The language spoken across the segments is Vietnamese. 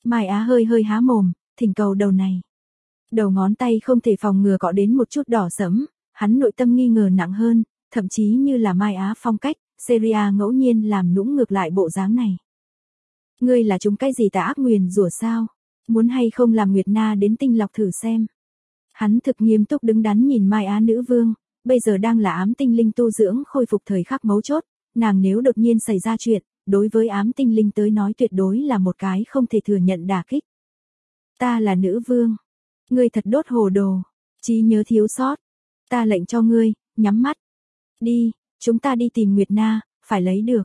Mai Á hơi hơi há mồm, thỉnh cầu đầu này. Đầu ngón tay không thể phòng ngừa cọ đến một chút đỏ sẫm, hắn nội tâm nghi ngờ nặng hơn, thậm chí như là Mai Á phong cách, Seria ngẫu nhiên làm nũng ngược lại bộ dáng này. Ngươi là chúng cái gì tà ác nguyền rủa sao? Muốn hay không làm Nguyệt Na đến tinh lọc thử xem. Hắn thực nghiêm túc đứng đắn nhìn Mai Á nữ vương, bây giờ đang là ám tinh linh tu dưỡng khôi phục thời khắc mấu chốt, nàng nếu đột nhiên xảy ra chuyện, đối với ám tinh linh tới nói tuyệt đối là một cái không thể thừa nhận đả kích. Ta là nữ vương. Ngươi thật đốt hồ đồ, trí nhớ thiếu sót. Ta lệnh cho ngươi, nhắm mắt. Đi, chúng ta đi tìm Nguyệt Na, phải lấy được.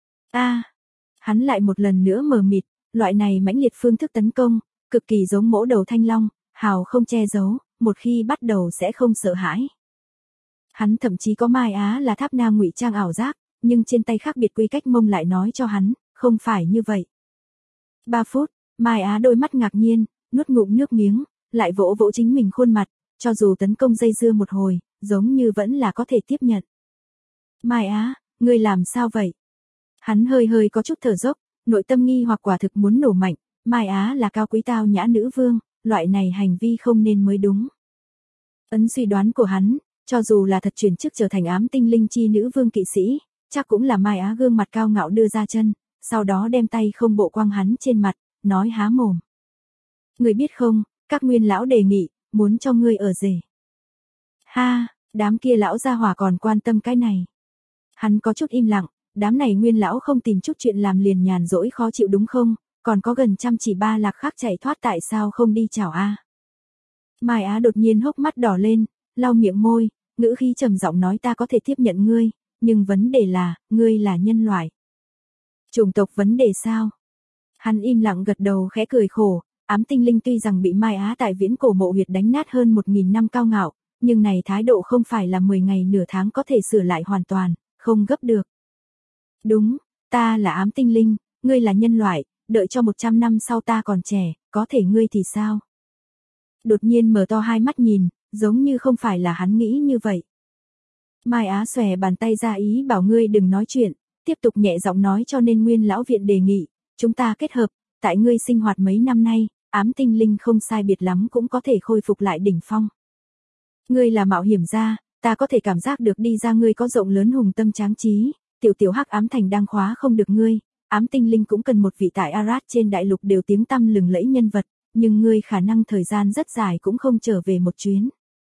Hắn lại một lần nữa mờ mịt, loại này mãnh liệt phương thức tấn công, cực kỳ giống mỗ đầu thanh long, hào không che giấu, một khi bắt đầu sẽ không sợ hãi. Hắn thậm chí có Mai Á là tháp na ngụy trang ảo giác, nhưng trên tay khác biệt quy cách mông lại nói cho hắn, không phải như vậy. 3 phút, Mai Á đôi mắt ngạc nhiên, nuốt ngụm nước miếng, lại vỗ vỗ chính mình khuôn mặt, cho dù tấn công dây dưa một hồi, giống như vẫn là có thể tiếp nhận. Mai Á, ngươi làm sao vậy? Hắn hơi hơi có chút thở dốc, nội tâm nghi hoặc quả thực muốn nổ mạnh, Mai Á là cao quý tao nhã nữ vương, loại này hành vi không nên mới đúng. Ấn suy đoán của hắn, cho dù là thật chuyển chức trở thành ám tinh linh chi nữ vương kỵ sĩ, chắc cũng là Mai Á gương mặt cao ngạo đưa ra chân, sau đó đem tay không bộ quăng hắn trên mặt, nói há mồm. Ngươi biết không, các nguyên lão đề nghị, muốn cho ngươi ở rể. Ha, đám kia lão gia hỏa còn quan tâm cái này. Hắn có chút im lặng, đám này nguyên lão không tìm chút chuyện làm liền nhàn rỗi khó chịu đúng không, còn có gần trăm chỉ ba lạc khác chạy thoát tại sao không đi chào a? Mai Á đột nhiên hốc mắt đỏ lên, lau miệng môi, ngữ khí trầm giọng nói ta có thể tiếp nhận ngươi, nhưng vấn đề là, ngươi là nhân loại. Chủng tộc vấn đề sao? Hắn im lặng gật đầu khẽ cười khổ, ám tinh linh tuy rằng bị Mai Á tại viễn cổ mộ huyệt đánh nát hơn 1000 năm cao ngạo, nhưng này thái độ không phải là 10 ngày nửa tháng có thể sửa lại hoàn toàn, không gấp được. Đúng, ta là ám tinh linh, ngươi là nhân loại, đợi cho 100 năm sau ta còn trẻ, có thể ngươi thì sao? Đột nhiên mở to hai mắt nhìn, giống như không phải là hắn nghĩ như vậy. Mai Á xòe bàn tay ra ý bảo ngươi đừng nói chuyện, tiếp tục nhẹ giọng nói cho nên nguyên lão viện đề nghị, chúng ta kết hợp, tại ngươi sinh hoạt mấy năm nay, ám tinh linh không sai biệt lắm cũng có thể khôi phục lại đỉnh phong. Ngươi là mạo hiểm gia, ta có thể cảm giác được đi ra ngươi có rộng lớn hùng tâm tráng trí, tiểu hắc ám thành đang khóa không được ngươi, ám tinh linh cũng cần một vị tại Arad trên đại lục đều tiếng tăm lừng lẫy nhân vật, nhưng ngươi khả năng thời gian rất dài cũng không trở về một chuyến.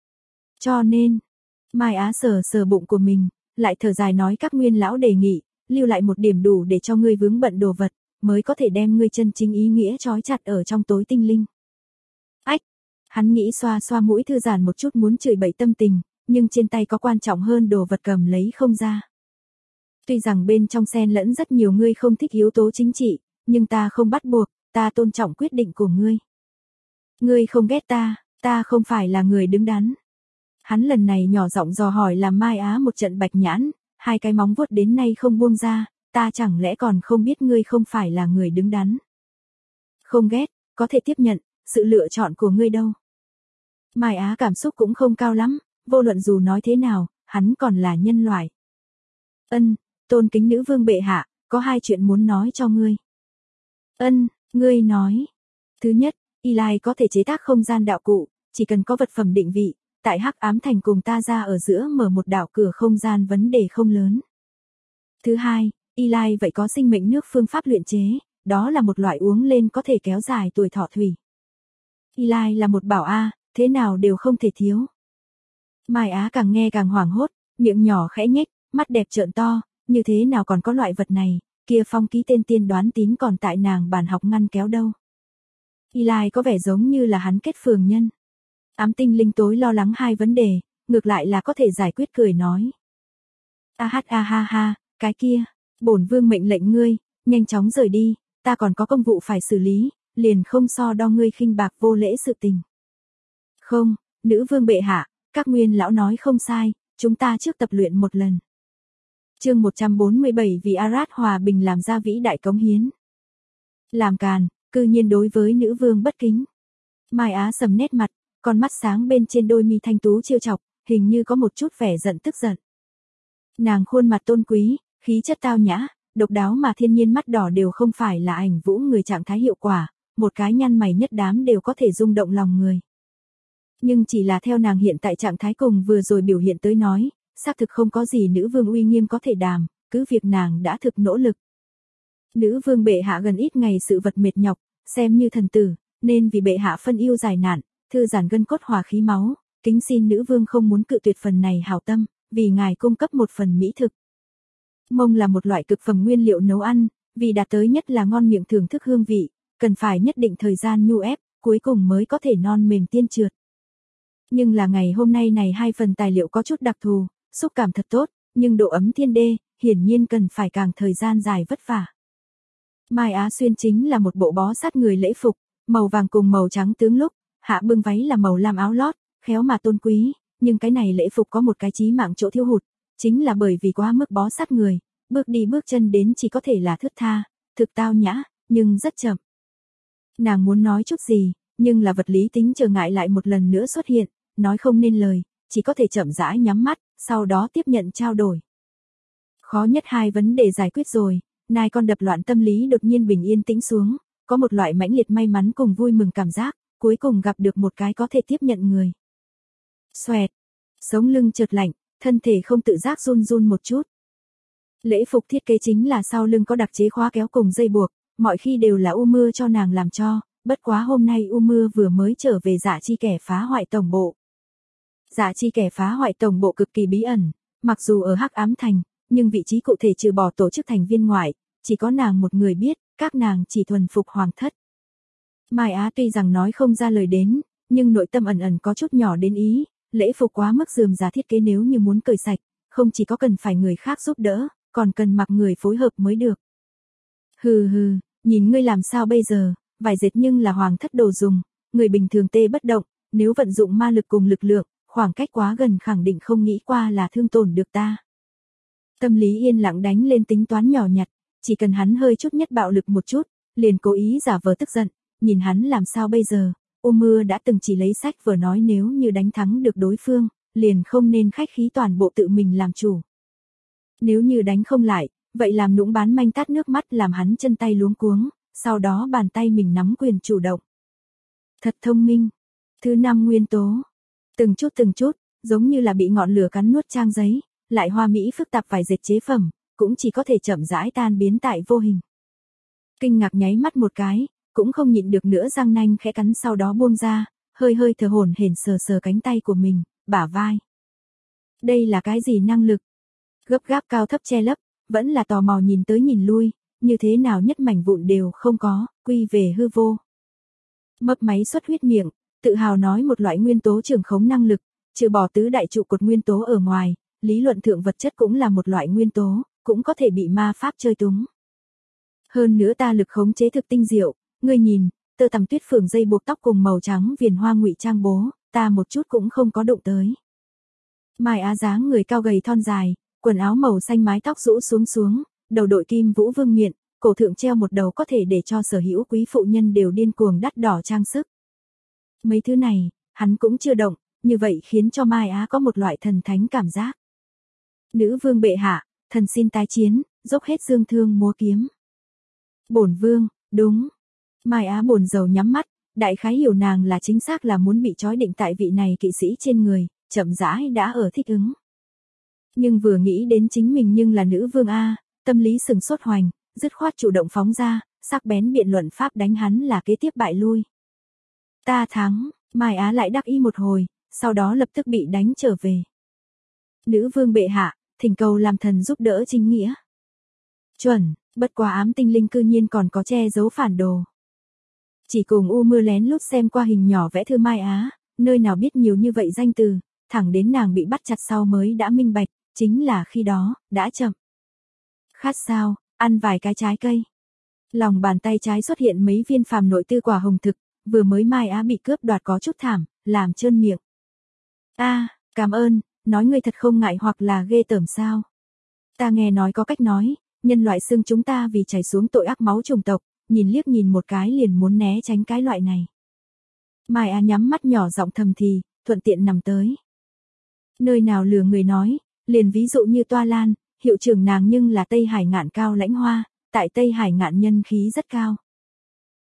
Cho nên, Mai Á sờ bụng của mình, lại thở dài nói các nguyên lão đề nghị, lưu lại một điểm đủ để cho ngươi vướng bận đồ vật, mới có thể đem ngươi chân chính ý nghĩa trói chặt ở trong tối tinh linh. Ách, hắn nghĩ xoa xoa mũi thư giãn một chút muốn chửi bậy tâm tình, nhưng trên tay có quan trọng hơn đồ vật cầm lấy không ra. Tuy rằng bên trong xen lẫn rất nhiều ngươi không thích yếu tố chính trị, nhưng ta không bắt buộc, ta tôn trọng quyết định của ngươi. Ngươi không ghét ta không phải là người đứng đắn. Hắn lần này nhỏ giọng dò hỏi làm Mai Á một trận bạch nhãn, hai cái móng vuốt đến nay không buông ra, ta chẳng lẽ còn không biết ngươi không phải là người đứng đắn. Không ghét, có thể tiếp nhận, sự lựa chọn của ngươi đâu. Mai Á cảm xúc cũng không cao lắm, vô luận dù nói thế nào, hắn còn là nhân loại. Tôn kính nữ vương bệ hạ, có hai chuyện muốn nói cho ngươi. Ngươi nói. Thứ nhất, Eli có thể chế tác không gian đạo cụ, chỉ cần có vật phẩm định vị, tại Hắc Ám Thành cùng ta ra ở giữa mở một đảo cửa không gian vấn đề không lớn. Thứ hai, Eli vậy có sinh mệnh nước phương pháp luyện chế, đó là một loại uống lên có thể kéo dài tuổi thọ thủy. Eli là một bảo a, thế nào đều không thể thiếu. Mai Á càng nghe càng hoảng hốt, miệng nhỏ khẽ nhếch, mắt đẹp trợn to, như thế nào còn có loại vật này, kia phong ký tên tiên đoán tín còn tại nàng bàn học ngăn kéo đâu. Eli có vẻ giống như là hắn kết phường nhân. Ám tinh linh tối lo lắng hai vấn đề, ngược lại là có thể giải quyết cười nói. Ha, cái kia, bổn vương mệnh lệnh ngươi, nhanh chóng rời đi, ta còn có công vụ phải xử lý, liền không so đo ngươi khinh bạc vô lễ sự tình. Không, nữ vương bệ hạ, các nguyên lão nói không sai, chúng ta trước tập luyện một lần. Chương 147 vì Arad hòa bình làm ra vĩ đại cống hiến. Làm càn, cư nhiên đối với nữ vương bất kính. Mai Á sầm nét mặt, con mắt sáng bên trên đôi mi thanh tú trêu chọc, hình như có một chút vẻ giận tức giận. Nàng khuôn mặt tôn quý, khí chất tao nhã, độc đáo mà thiên nhiên mắt đỏ đều không phải là ảnh vũ người trạng thái hiệu quả, một cái nhăn mày nhất đám đều có thể rung động lòng người. Nhưng chỉ là theo nàng hiện tại trạng thái cùng vừa rồi biểu hiện tới nói, xác thực không có gì nữ vương uy nghiêm có thể đàm, cứ việc nàng đã thực nỗ lực. Nữ vương bệ hạ gần ít ngày sự vật mệt nhọc, xem như thần tử, nên vì bệ hạ phân yêu giải nạn, thư giãn gân cốt hòa khí máu, kính xin nữ vương không muốn cự tuyệt phần này hảo tâm, vì ngài cung cấp một phần mỹ thực. Mông là một loại cực phẩm nguyên liệu nấu ăn, vì đạt tới nhất là ngon miệng thưởng thức hương vị, cần phải nhất định thời gian nhu ép, cuối cùng mới có thể non mềm tiên trượt. Nhưng là ngày hôm nay này hai phần tài liệu có chút đặc thù, xúc cảm thật tốt, nhưng độ ấm thiên đê, hiển nhiên cần phải càng thời gian dài vất vả. Mai Á Xuyên chính là một bộ bó sát người lễ phục, màu vàng cùng màu trắng tướng lúc, hạ bưng váy là màu lam áo lót, khéo mà tôn quý, nhưng cái này lễ phục có một cái chí mạng chỗ thiếu hụt, chính là bởi vì quá mức bó sát người, bước đi bước chân đến chỉ có thể là thướt tha, thực tao nhã, nhưng rất chậm. Nàng muốn nói chút gì, nhưng là vật lý tính trở ngại lại một lần nữa xuất hiện, nói không nên lời, chỉ có thể chậm rãi nhắm mắt, sau đó tiếp nhận trao đổi. Khó nhất hai vấn đề giải quyết rồi, nai con đập loạn tâm lý đột nhiên bình yên tĩnh xuống, có một loại mãnh liệt may mắn cùng vui mừng cảm giác, cuối cùng gặp được một cái có thể tiếp nhận người. Xoẹt, sống lưng chợt lạnh, thân thể không tự giác run run một chút. Lễ phục thiết kế chính là sau lưng có đặc chế khóa kéo cùng dây buộc, mọi khi đều là U Mưa cho nàng làm cho, bất quá hôm nay U Mưa vừa mới trở về Dạ Chi kẻ phá hoại tổng bộ. Dạ Chi kẻ phá hoại tổng bộ cực kỳ bí ẩn, mặc dù ở Hắc Ám Thành, nhưng vị trí cụ thể trừ bỏ tổ chức thành viên ngoại, chỉ có nàng một người biết, các nàng chỉ thuần phục hoàng thất. Mai Á tuy rằng nói không ra lời đến, nhưng nội tâm ẩn ẩn có chút nhỏ đến ý, lễ phục quá mức rườm rà thiết kế nếu như muốn cởi sạch, không chỉ có cần phải người khác giúp đỡ, còn cần mặc người phối hợp mới được. Hừ hừ, nhìn ngươi làm sao bây giờ, vải dệt nhưng là hoàng thất đồ dùng, người bình thường tê bất động, nếu vận dụng ma lực cùng lực lượng, khoảng cách quá gần khẳng định không nghĩ qua là thương tổn được ta. Tâm lý yên lặng đánh lên tính toán nhỏ nhặt, chỉ cần hắn hơi chút nhất bạo lực một chút, liền cố ý giả vờ tức giận, nhìn hắn làm sao bây giờ. U Mưa đã từng chỉ lấy sách vở nói nếu như đánh thắng được đối phương, liền không nên khách khí toàn bộ tự mình làm chủ. Nếu như đánh không lại, vậy làm nũng bán manh tát nước mắt làm hắn chân tay luống cuống, sau đó bàn tay mình nắm quyền chủ động. Thật thông minh. Thứ 5 nguyên tố. Từng chút, giống như là bị ngọn lửa cắn nuốt trang giấy, lại hoa mỹ phức tạp vài dệt chế phẩm, cũng chỉ có thể chậm rãi tan biến tại vô hình. Kinh ngạc nháy mắt một cái, cũng không nhịn được nữa răng nanh khẽ cắn sau đó buông ra, hơi hơi thở hổn hển sờ sờ cánh tay của mình, bả vai. Đây là cái gì năng lực? Gấp gáp cao thấp che lấp, vẫn là tò mò nhìn tới nhìn lui, như thế nào nhất mảnh vụn đều không có, quy về hư vô. Mấp máy xuất huyết miệng, tự hào nói một loại nguyên tố trường khống năng lực, trừ bỏ tứ đại trụ cột nguyên tố ở ngoài, lý luận thượng vật chất cũng là một loại nguyên tố, cũng có thể bị ma pháp chơi túng. Hơn nữa ta lực khống chế thực tinh diệu, ngươi nhìn, tơ tằm tuyết phượng dây buộc tóc cùng màu trắng viền hoa ngụy trang bố, ta một chút cũng không có đụng tới. Mai Á dáng người cao gầy thon dài, quần áo màu xanh mái tóc rũ xuống, đầu đội kim vũ vương miện, cổ thượng treo một đầu có thể để cho sở hữu quý phụ nhân đều điên cuồng đắt đỏ trang sức. Mấy thứ này, hắn cũng chưa động, như vậy khiến cho Mai Á có một loại thần thánh cảm giác. Nữ vương bệ hạ, thần xin tái chiến, dốc hết dương thương múa kiếm. Bổn vương, đúng. Mai Á buồn rầu nhắm mắt, đại khái hiểu nàng là chính xác là muốn bị trói định tại vị này kỵ sĩ trên người, chậm rãi đã ở thích ứng. Nhưng vừa nghĩ đến chính mình nhưng là nữ vương A, tâm lý sừng sốt hoành, dứt khoát chủ động phóng ra, sắc bén biện luận pháp đánh hắn là kế tiếp bại lui. Ta thắng, Mai Á lại đắc ý một hồi, sau đó lập tức bị đánh trở về. Nữ vương bệ hạ, thỉnh cầu làm thần giúp đỡ chính nghĩa. Chuẩn, bất quá ám tinh linh cư nhiên còn có che giấu phản đồ. Chỉ cùng U Mưa lén lút xem qua hình nhỏ vẽ thư Mai Á, nơi nào biết nhiều như vậy danh từ, thẳng đến nàng bị bắt chặt sau mới đã minh bạch, chính là khi đó, đã chậm. Khát sao, ăn vài cái trái cây. Lòng bàn tay trái xuất hiện mấy viên phàm nội tư quả hồng thực, vừa mới Mai Á bị cướp đoạt có chút thảm, làm trơn miệng. Cảm ơn, nói ngươi thật không ngại hoặc là ghê tởm sao. Ta nghe nói có cách nói, nhân loại xưng chúng ta vì chảy xuống tội ác máu chủng tộc, nhìn liếc nhìn một cái liền muốn né tránh cái loại này. Mai Á nhắm mắt nhỏ giọng thầm thì, thuận tiện nằm tới. Nơi nào lừa người nói, liền ví dụ như Toa Lan, hiệu trưởng nàng nhưng là Tây Hải Ngạn cao lãnh hoa, tại Tây Hải Ngạn nhân khí rất cao.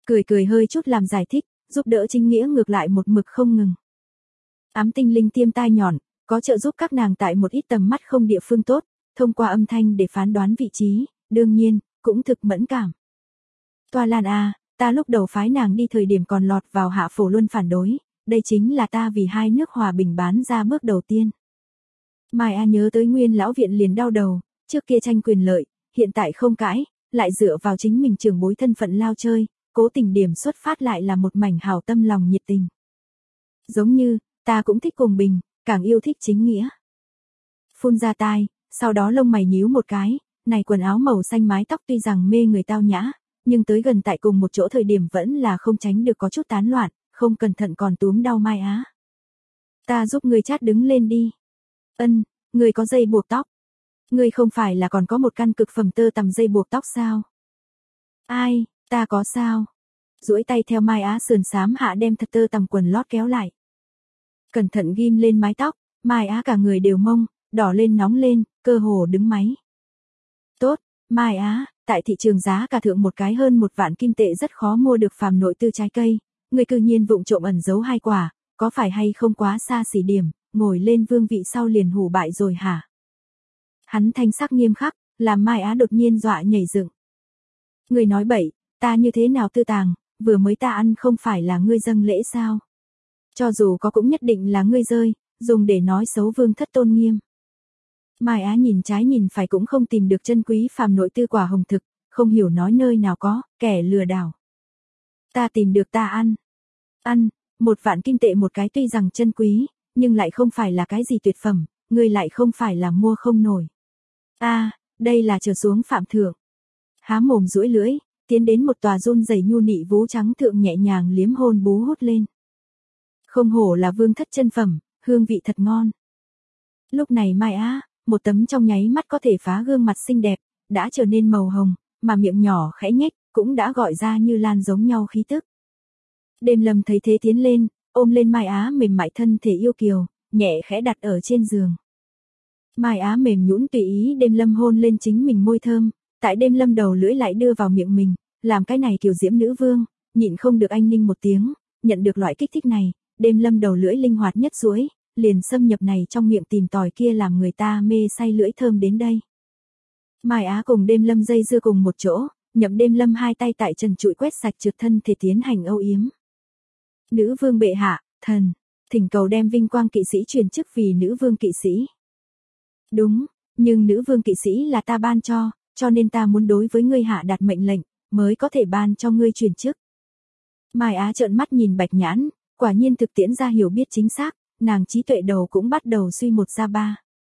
Cười cười hơi chút làm giải thích, giúp đỡ chính nghĩa ngược lại một mực không ngừng. Ám tinh linh tiêm tai nhọn, có trợ giúp các nàng tại một ít tầm mắt không địa phương tốt, thông qua âm thanh để phán đoán vị trí, đương nhiên, cũng thực mẫn cảm. Toa Lan à, ta lúc đầu phái nàng đi thời điểm còn lọt vào Hạ Phổ Luân phản đối, đây chính là ta vì hai nước hòa bình bán ra bước đầu tiên. Mai A nhớ tới Nguyên lão viện liền đau đầu, trước kia tranh quyền lợi, hiện tại không cãi, lại dựa vào chính mình trưởng bối thân phận lao chơi, cố tình điểm xuất phát lại là một mảnh hào tâm lòng nhiệt tình. Giống như, ta cũng thích cùng bình, càng yêu thích chính nghĩa. Phun ra tai, sau đó lông mày nhíu một cái, này quần áo màu xanh mái tóc tuy rằng mê người tao nhã, nhưng tới gần tại cùng một chỗ thời điểm vẫn là không tránh được có chút tán loạn, không cẩn thận còn túm đau Mai Á. Ta giúp người chát đứng lên đi. Ân, người có dây buộc tóc. Người không phải là còn có một căn cực phẩm tơ tằm dây buộc tóc sao? Ai, ta có sao? Duỗi tay theo Mai Á sườn xám hạ đem thật tơ tằm quần lót kéo lại. Cẩn thận ghim lên mái tóc, Mai Á cả người đều mông, đỏ lên nóng lên, cơ hồ đứng máy. Tốt, Mai Á, tại thị trường giá cả thượng một cái hơn 1 vạn kim tệ rất khó mua được phàm nội tư trái cây, người cư nhiên vụng trộm ẩn giấu 2 quả, có phải hay không quá xa xỉ điểm, ngồi lên vương vị sau liền hủ bại rồi hả? Hắn thanh sắc nghiêm khắc, làm Mai Á đột nhiên dọa nhảy dựng. Người nói bậy, ta như thế nào tư tàng, vừa mới ta ăn không phải là ngươi dâng lễ sao? Cho dù có cũng nhất định là ngươi rơi, dùng để nói xấu vương thất tôn nghiêm. Mai Á nhìn trái nhìn phải cũng không tìm được chân quý phàm nội tư quả hồng thực, không hiểu nói nơi nào có, kẻ lừa đảo. Ta tìm được ta ăn. Ăn, 1 vạn kim tệ một cái tuy rằng chân quý, nhưng lại không phải là cái gì tuyệt phẩm, ngươi lại không phải là mua không nổi. Đây là trở xuống phạm thượng. Há mồm duỗi lưỡi, tiến đến một tòa run rẩy nhu nị vú trắng thượng nhẹ nhàng liếm hôn bú hút lên. Không hổ là vương thất chân phẩm, hương vị thật ngon. Lúc này Mai Á, một tấm trong nháy mắt có thể phá gương mặt xinh đẹp, đã trở nên màu hồng, mà miệng nhỏ khẽ nhếch, cũng đã gọi ra như lan giống nhau khí tức. Đêm Lâm thấy thế tiến lên, ôm lên Mai Á mềm mại thân thể yêu kiều, nhẹ khẽ đặt ở trên giường. Mai Á mềm nhũn tùy ý Đêm Lâm hôn lên chính mình môi thơm, tại Đêm Lâm đầu lưỡi lại đưa vào miệng mình, làm cái này kiều diễm nữ vương, nhịn không được anh ninh một tiếng, nhận được loại kích thích này, Đêm Lâm đầu lưỡi linh hoạt nhất duỗi, liền xâm nhập này trong miệng tìm tòi kia làm người ta mê say lưỡi thơm đến đây. Mai Á cùng Đêm Lâm dây dưa cùng một chỗ, nhậm Đêm Lâm hai tay tại trần trụi quét sạch trượt thân thể tiến hành âu yếm. Nữ vương bệ hạ, thần, thỉnh cầu đem vinh quang kỵ sĩ truyền chức vì nữ vương kỵ sĩ. Đúng, nhưng nữ vương kỵ sĩ là ta ban cho nên ta muốn đối với ngươi hạ đạt mệnh lệnh, mới có thể ban cho ngươi truyền chức. Mai Á trợn mắt nhìn Bạch Nhãn, quả nhiên thực tiễn ra hiểu biết chính xác, nàng trí tuệ đầu cũng bắt đầu suy một ra ba.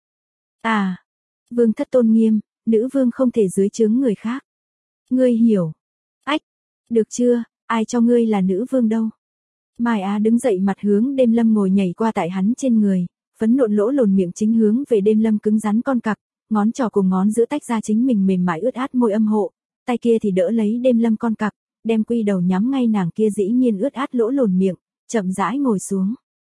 Vương thất tôn nghiêm, nữ vương không thể dưới trướng người khác. Ngươi hiểu. Ách, được chưa, ai cho ngươi là nữ vương đâu. Mai Á đứng dậy mặt hướng Đêm Lâm ngồi nhảy qua tại hắn trên người, phấn nộn lỗ lồn miệng chính hướng về Đêm Lâm cứng rắn con cặc, ngón trỏ cùng ngón giữa tách ra chính mình mềm mại ướt át môi âm hộ, tay kia thì đỡ lấy Đêm Lâm con cặc, đem quy đầu nhắm ngay nàng kia dĩ nhiên ướt át lỗ lồn miệng, chậm rãi ngồi xuống.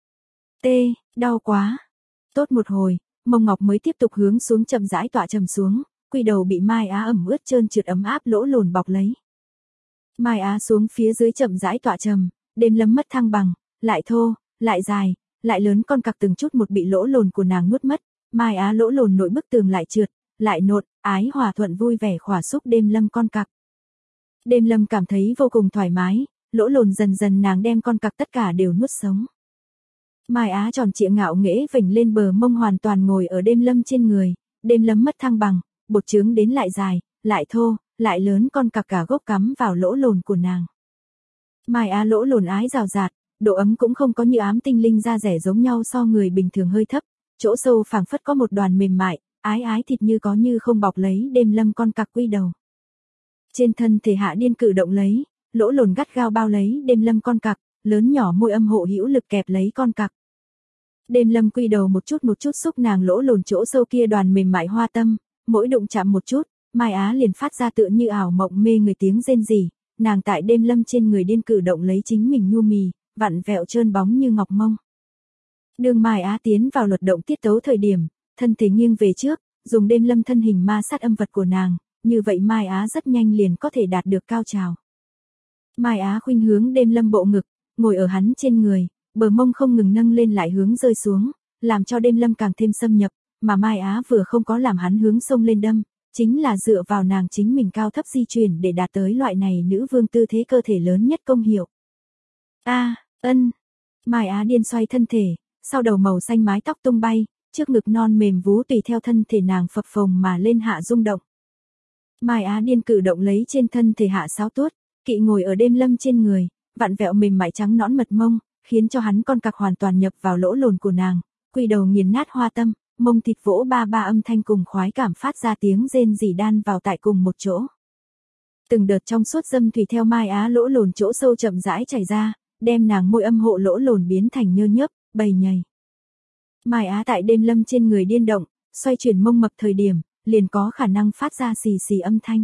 Đau quá. Tốt một hồi, mông ngọc mới tiếp tục hướng xuống chậm rãi tọa trầm xuống, quy đầu bị Mai Á ẩm ướt trơn trượt ấm áp lỗ lồn bọc lấy. Mai Á xuống phía dưới chậm rãi tọa trầm, Đêm Lâm mất thăng bằng, lại thô, lại dài, lại lớn con cặc từng chút một bị lỗ lồn của nàng nuốt mất, Mai Á lỗ lồn nội bức tường lại trượt, lại nột, ái hòa thuận vui vẻ khỏa xúc Đêm Lâm con cặc. Đêm Lâm cảm thấy vô cùng thoải mái, lỗ lồn dần dần nàng đem con cặc tất cả đều nuốt sống. Mai Á tròn trịa ngạo nghễ vểnh lên bờ mông hoàn toàn ngồi ở Đêm Lâm trên người, Đêm Lâm mất thăng bằng, bột trướng đến lại dài, lại thô, lại lớn con cặc cả gốc cắm vào lỗ lồn của nàng. Mai Á lỗ lồn ái rào rạt, độ ấm cũng không có như ám tinh linh da rẻ giống nhau so người bình thường hơi thấp, chỗ sâu phảng phất có một đoàn mềm mại, ái ái thịt như có như không bọc lấy Đêm Lâm con cặc quy đầu. Trên thân thể hạ điên cử động lấy, lỗ lồn gắt gao bao lấy Đêm Lâm con cặc, lớn nhỏ môi âm hộ hữu lực kẹp lấy con cặc. Đêm Lâm quy đầu một chút xúc nàng lỗ lồn chỗ sâu kia đoàn mềm mại hoa tâm, mỗi đụng chạm một chút, Mai Á liền phát ra tựa như ảo mộng mê người tiếng rên rỉ, nàng tại Đêm Lâm trên người điên cử động lấy chính mình nhu mì, vặn vẹo trơn bóng như ngọc mông. Đường Mai Á tiến vào luật động tiết tấu thời điểm, thân thể nghiêng về trước, dùng Đêm Lâm thân hình ma sát âm vật của nàng, như vậy Mai Á rất nhanh liền có thể đạt được cao trào. Mai Á khuynh hướng Đêm Lâm bộ ngực, ngồi ở hắn trên người, bờ mông không ngừng nâng lên lại hướng rơi xuống, làm cho Đêm Lâm càng thêm xâm nhập, mà Mai Á vừa không có làm hắn hướng sông lên đâm, chính là dựa vào nàng chính mình cao thấp di chuyển để đạt tới loại này nữ vương tư thế cơ thể lớn nhất công hiệu. Mai Á điên xoay thân thể, sau đầu màu xanh mái tóc tung bay, trước ngực non mềm vú tùy theo thân thể nàng phập phồng mà lên hạ rung động. Mai Á điên cử động lấy trên thân thể hạ sáo tuốt, kỵ ngồi ở Đêm Lâm trên người, vặn vẹo mềm mại trắng nõn mật mông, khiến cho hắn con cặc hoàn toàn nhập vào lỗ lồn của nàng, quỳ đầu nghiền nát hoa tâm, mông thịt vỗ ba ba âm thanh cùng khoái cảm phát ra tiếng rên rỉ đan vào tại cùng một chỗ. Từng đợt trong suốt dâm thủy theo Mai Á lỗ lồn chỗ sâu chậm rãi chảy ra, đem nàng môi âm hộ lỗ lồn biến thành nhơ nhớp, bầy nhầy. Mai Á tại Đêm Lâm trên người điên động, xoay chuyển mông mập thời điểm, liền có khả năng phát ra xì xì âm thanh.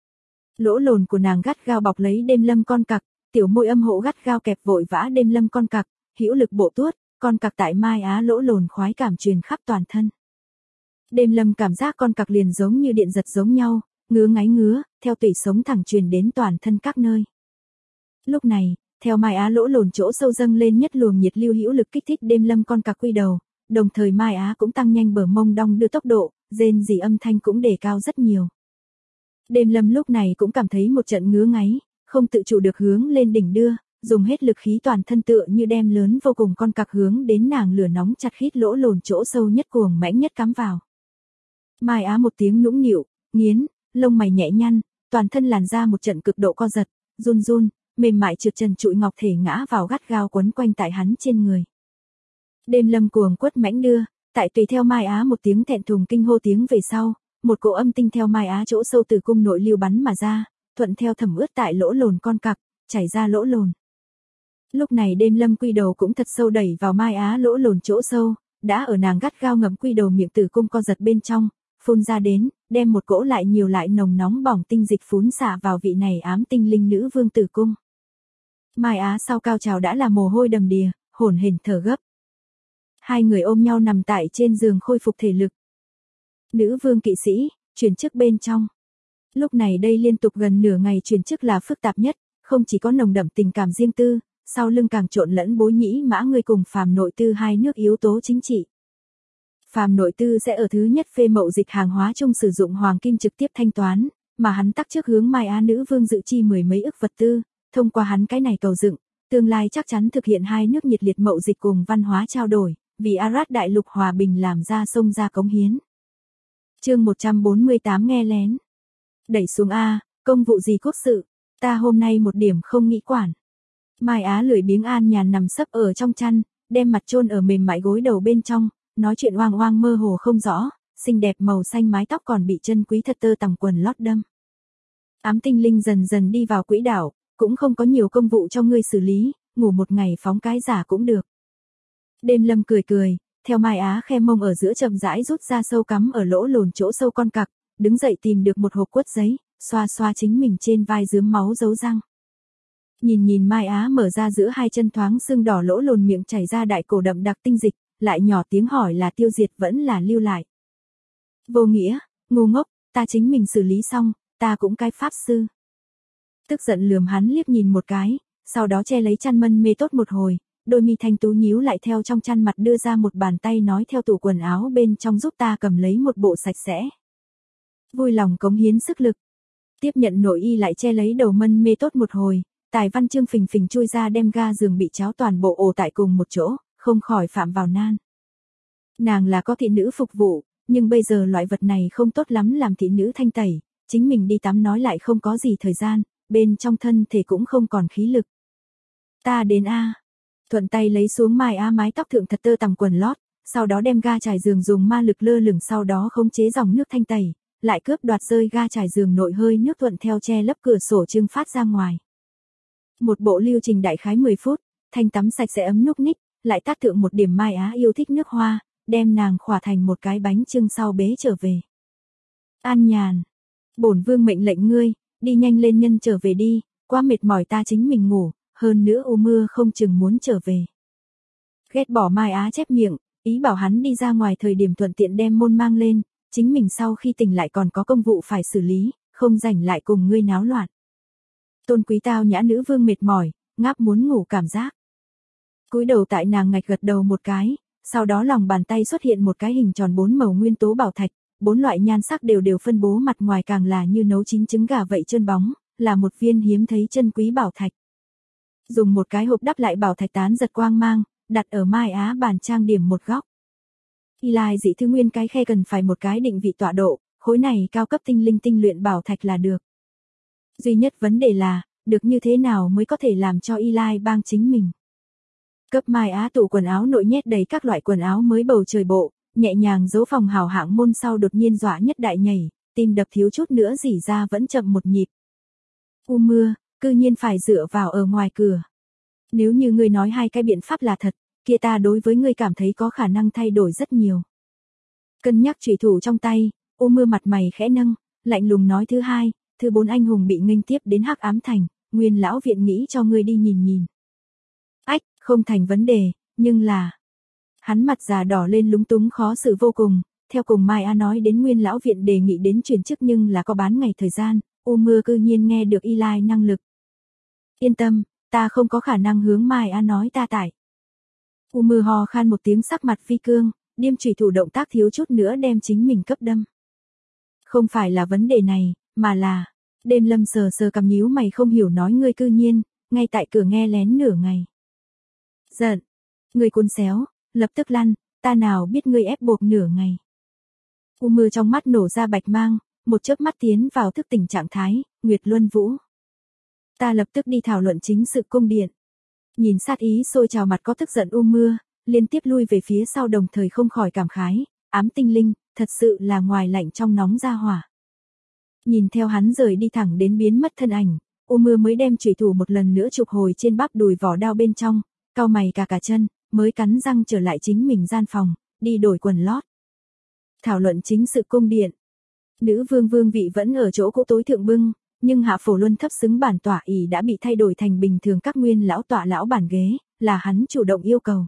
Lỗ lồn của nàng gắt gao bọc lấy Đêm Lâm con cặc, tiểu môi âm hộ gắt gao kẹp vội vã Đêm Lâm con cặc, hữu lực bộ tuốt, con cặc tại Mai Á lỗ lồn khoái cảm truyền khắp toàn thân. Đêm Lâm cảm giác con cặc liền giống như điện giật giống nhau, ngứa ngáy ngứa, theo tủy sống thẳng truyền đến toàn thân các nơi. Lúc này, theo Mai Á lỗ lồn chỗ sâu dâng lên nhất luồng nhiệt lưu hữu lực kích thích Đêm Lâm con cặc quy đầu, đồng thời Mai Á cũng tăng nhanh bờ mông đong đưa tốc độ, rên rỉ âm thanh cũng đề cao rất nhiều. Đêm Lâm lúc này cũng cảm thấy một trận ngứa ngáy, không tự chủ được hướng lên đỉnh đưa, dùng hết lực khí toàn thân tựa như đem lớn vô cùng con cặc hướng đến nàng lửa nóng chặt khít lỗ lồn chỗ sâu nhất cuồng mãnh nhất cắm vào. Mai Á một tiếng nũng nịu, nghiến, lông mày nhẹ nhăn, toàn thân làn ra một trận cực độ co giật, run run, mềm mại trượt trần trụi ngọc thể ngã vào gắt gao quấn quanh tại hắn trên người. Đêm Lâm cuồng quất mãnh đưa, tại tùy theo Mai Á một tiếng thẹn thùng kinh hô tiếng về sau, một cỗ âm tinh theo Mai Á chỗ sâu từ cung nội lưu bắn mà ra, thuận theo thẩm ướt tại lỗ lồn con cặc, chảy ra lỗ lồn. Lúc này Đêm Lâm quy đầu cũng thật sâu đẩy vào Mai Á lỗ lồn chỗ sâu, đã ở nàng gắt gao ngậm quy đầu miệng tử cung co giật bên trong, phun ra đến, đem một cỗ lại nhiều lại nồng nóng bỏng tinh dịch phún xả vào vị này ám tinh linh nữ vương tử cung. Mai Á sau cao trào đã là mồ hôi đầm đìa, hổn hển thở gấp. Hai người ôm nhau nằm tại trên giường khôi phục thể lực. Nữ vương kỵ sĩ, chuyển chức bên trong. Lúc này đây liên tục gần nửa ngày chuyển chức là phức tạp nhất, không chỉ có nồng đậm tình cảm riêng tư, sau lưng càng trộn lẫn bối nhĩ mã người cùng phàm nội tư hai nước yếu tố chính trị. Phàm nội tư sẽ ở thứ nhất phê mậu dịch hàng hóa chung sử dụng hoàng kim trực tiếp thanh toán, mà hắn tắc trước hướng Mai Á nữ vương dự chi mười mấy ức vật tư, thông qua hắn cái này cầu dựng, tương lai chắc chắn thực hiện hai nước nhiệt liệt mậu dịch cùng văn hóa trao đổi, vì Arad đại lục hòa bình làm ra sông ra cống hiến. Chương 148 nghe lén. Đẩy xuống A, công vụ gì quốc sự, ta hôm nay một điểm không nghĩ quản. Mai Á lười biếng an nhàn nằm sấp ở trong chăn, đem mặt chôn ở mềm mại gối đầu bên trong, nói chuyện oang oang mơ hồ không rõ, xinh đẹp màu xanh mái tóc còn bị chân quý thật tơ tằm quần lót đâm. Ám tinh linh dần dần đi vào quỹ đạo, cũng không có nhiều công vụ cho ngươi xử lý, ngủ một ngày phóng cái giả cũng được. Đêm Lâm cười cười, theo Mai Á khe mông ở giữa chậm rãi rút ra sâu cắm ở lỗ lồn chỗ sâu con cặc, đứng dậy tìm được một hộp quất giấy, xoa xoa chính mình trên vai rướm máu dấu răng. Nhìn Mai Á mở ra giữa hai chân thoáng sưng đỏ lỗ lồn miệng chảy ra đại cổ đậm đặc tinh dịch, lại nhỏ tiếng hỏi là tiêu diệt vẫn là lưu lại. Vô nghĩa, ngu ngốc, ta chính mình xử lý xong, ta cũng cái pháp sư. Tức giận lườm hắn liếc nhìn một cái, sau đó che lấy chăn mân mê tốt một hồi, đôi mi thanh tú nhíu lại theo trong chăn mặt đưa ra một bàn tay nói theo tủ quần áo bên trong giúp ta cầm lấy một bộ sạch sẽ. Vui lòng cống hiến sức lực. Tiếp nhận nội y lại che lấy đầu mân mê tốt một hồi, Tài Văn Chương phình phình chui ra đem ga giường bị cháo toàn bộ ổ tại cùng một chỗ, không khỏi phạm vào nan. Nàng là có thị nữ phục vụ, nhưng bây giờ loại vật này không tốt lắm làm thị nữ thanh tẩy, chính mình đi tắm nói lại không có gì thời gian, bên trong thân thể cũng không còn khí lực. Ta đến A. Thuận tay lấy xuống Mai Á mái tóc thượng thật tơ tằm quần lót, sau đó đem ga trải giường dùng ma lực lơ lửng sau đó khống chế dòng nước thanh tẩy, lại cướp đoạt rơi ga trải giường nội hơi nước thuận theo che lấp cửa sổ trưng phát ra ngoài. Một bộ lưu trình đại khái 10 phút, thanh tắm sạch sẽ ấm núc ních, lại tác thượng một điểm Mai Á yêu thích nước hoa, đem nàng khỏa thành một cái bánh chưng sau bế trở về. An nhàn, bổn vương mệnh lệnh ngươi, đi nhanh lên nhân trở về đi, quá mệt mỏi ta chính mình ngủ, hơn nữa ô mưa không chừng muốn trở về. Ghét bỏ Mai Á chép miệng, ý bảo hắn đi ra ngoài thời điểm thuận tiện đem môn mang lên, chính mình sau khi tỉnh lại còn có công vụ phải xử lý, không rảnh lại cùng ngươi náo loạn. Tôn quý tao nhã nữ vương mệt mỏi, ngáp muốn ngủ cảm giác. Cúi đầu tại nàng ngạch gật đầu một cái, sau đó lòng bàn tay xuất hiện một cái hình tròn 4 màu nguyên tố bảo thạch, 4 loại nhan sắc đều phân bố, mặt ngoài càng là như nấu chín trứng gà vậy trơn bóng, là một viên hiếm thấy chân quý bảo thạch. Dùng một cái hộp đắp lại bảo thạch tán giật quang mang, đặt ở Mai Á bàn trang điểm một góc. Eli dị thư nguyên cái khe cần phải một cái định vị tọa độ, khối này cao cấp tinh linh tinh luyện bảo thạch là được. Duy nhất vấn đề là, được như thế nào mới có thể làm cho Eli bang chính mình. Cấp Mai Á tủ quần áo nội nhét đầy các loại quần áo mới bầu trời bộ, nhẹ nhàng giấu phòng hào hạng môn sau đột nhiên dọa nhất đại nhảy, tim đập thiếu chút nữa rỉ ra vẫn chậm một nhịp. Mưa, cư nhiên phải dựa vào ở ngoài cửa. Nếu như ngươi nói hai cái biện pháp là thật, kia ta đối với ngươi cảm thấy có khả năng thay đổi rất nhiều. Cân nhắc chủy thủ trong tay, Mưa mặt mày khẽ nâng, lạnh lùng nói thứ hai, thứ bốn anh hùng bị nghênh tiếp đến Hắc Ám Thành, Nguyên lão viện nghĩ cho ngươi đi nhìn nhìn. Ách, không thành vấn đề, nhưng là... Hắn mặt già đỏ lên lúng túng khó xử vô cùng, theo cùng Mai Á nói đến Nguyên lão viện đề nghị đến chuyển chức nhưng là có bán ngày thời gian, Mưa cư nhiên nghe được Eli năng lực. Yên tâm, ta không có khả năng hướng Mai Á nói ta tải. Mưa hò khan một tiếng sắc mặt phi cương, điêm chủy thủ động tác thiếu chút nữa đem chính mình cấp đâm. Không phải là vấn đề này, mà là... Đêm Lâm sờ sờ cằm nhíu mày không hiểu nói ngươi cư nhiên, ngay tại cửa nghe lén nửa ngày. Giận. Ngươi côn xéo, lập tức lăn, ta nào biết ngươi ép buộc nửa ngày. Mưa trong mắt nổ ra bạch mang, một chớp mắt tiến vào thức tỉnh trạng thái, Nguyệt Luân Vũ. Ta lập tức đi thảo luận chính sự cung điện. Nhìn sát ý sôi trào mặt có tức giận Mưa, liên tiếp lui về phía sau đồng thời không khỏi cảm khái, ám tinh linh, thật sự là ngoài lạnh trong nóng ra hỏa. Nhìn theo hắn rời đi thẳng đến biến mất thân ảnh, Mưa mới đem chủy thủ một lần nữa chụp hồi trên bắp đùi vỏ đao bên trong, cau mày cả chân, mới cắn răng trở lại chính mình gian phòng, đi đổi quần lót. Thảo luận chính sự cung điện. Nữ vương vương vị vẫn ở chỗ cũ tối thượng bưng, nhưng hạ phổ luân thấp xứng bản tọa ỷ đã bị thay đổi thành bình thường các nguyên lão tọa lão bản ghế, là hắn chủ động yêu cầu.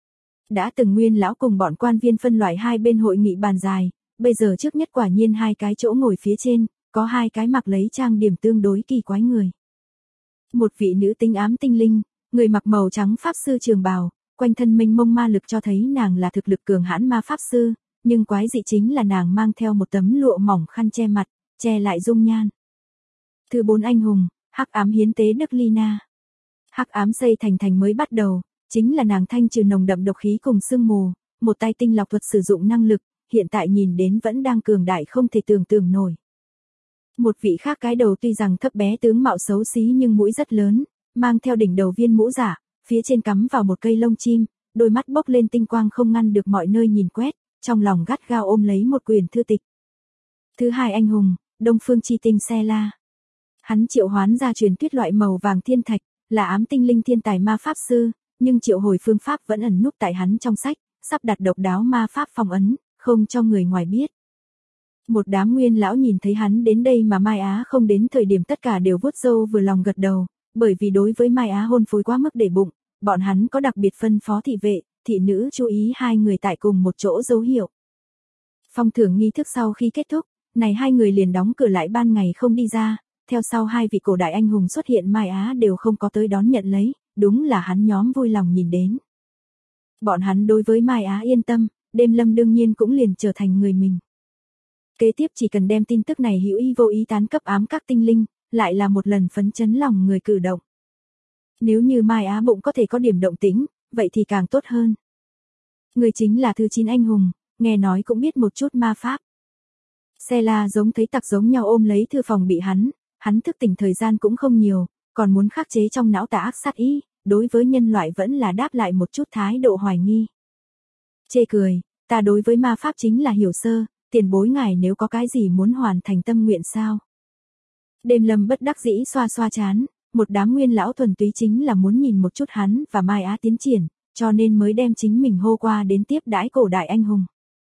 Đã từng nguyên lão cùng bọn quan viên phân loại hai bên hội nghị bàn dài, bây giờ trước nhất quả nhiên hai cái chỗ ngồi phía trên, có hai cái mặc lấy trang điểm tương đối kỳ quái người. Một vị nữ tính ám tinh linh, người mặc màu trắng pháp sư trường bào, quanh thân mênh mông ma lực cho thấy nàng là thực lực cường hãn ma pháp sư, nhưng quái dị chính là nàng mang theo một tấm lụa mỏng khăn che mặt, che lại dung nhan. Thứ bốn anh hùng, Hắc Ám hiến tế Đức Lina. Hắc Ám xây thành mới bắt đầu, chính là nàng thanh trừ nồng đậm độc khí cùng sương mù, một tay tinh lọc thuật sử dụng năng lực, hiện tại nhìn đến vẫn đang cường đại không thể tưởng tượng nổi. Một vị khác cái đầu tuy rằng thấp bé tướng mạo xấu xí nhưng mũi rất lớn, mang theo đỉnh đầu viên mũ giả, phía trên cắm vào một cây lông chim, đôi mắt bốc lên tinh quang không ngăn được mọi nơi nhìn quét, trong lòng gắt gao ôm lấy một quyển thư tịch. Thứ hai anh hùng, Đông Phương Chi Tinh Sela. Hắn triệu hoán ra truyền thuyết loại màu vàng thiên thạch, là ám tinh linh thiên tài ma pháp sư, nhưng triệu hồi phương pháp vẫn ẩn núp tại hắn trong sách, sắp đặt độc đáo ma pháp phong ấn, không cho người ngoài biết. Một đám nguyên lão nhìn thấy hắn đến đây mà Mai Á không đến thời điểm tất cả đều vuốt râu vừa lòng gật đầu, bởi vì đối với Mai Á hôn phối quá mức để bụng, bọn hắn có đặc biệt phân phó thị vệ, thị nữ chú ý hai người tại cùng một chỗ dấu hiệu. Phong thưởng nghi thức sau khi kết thúc, này hai người liền đóng cửa lại ban ngày không đi ra, theo sau hai vị cổ đại anh hùng xuất hiện Mai Á đều không có tới đón nhận lấy, đúng là hắn nhóm vui lòng nhìn đến. Bọn hắn đối với Mai Á yên tâm, Đêm Lâm đương nhiên cũng liền trở thành người mình. Kế tiếp chỉ cần đem tin tức này hữu ý vô ý tán cấp ám các tinh linh, lại là một lần phấn chấn lòng người cử động. Nếu như Mai Á bụng có thể có điểm động tĩnh, vậy thì càng tốt hơn. Người chính là thứ 9 anh hùng, nghe nói cũng biết một chút ma pháp. Sela giống thấy tặc giống nhau ôm lấy thư phòng bị hắn thức tỉnh thời gian cũng không nhiều, còn muốn khắc chế trong não tà ác sát ý, đối với nhân loại vẫn là đáp lại một chút thái độ hoài nghi. Chê cười, ta đối với ma pháp chính là hiểu sơ, tiền bối ngài nếu có cái gì muốn hoàn thành tâm nguyện sao. Đêm Lâm bất đắc dĩ xoa xoa chán, một đám nguyên lão thuần túy chính là muốn nhìn một chút hắn và Mai Á tiến triển, cho nên mới đem chính mình hô qua đến tiếp đãi cổ đại anh hùng.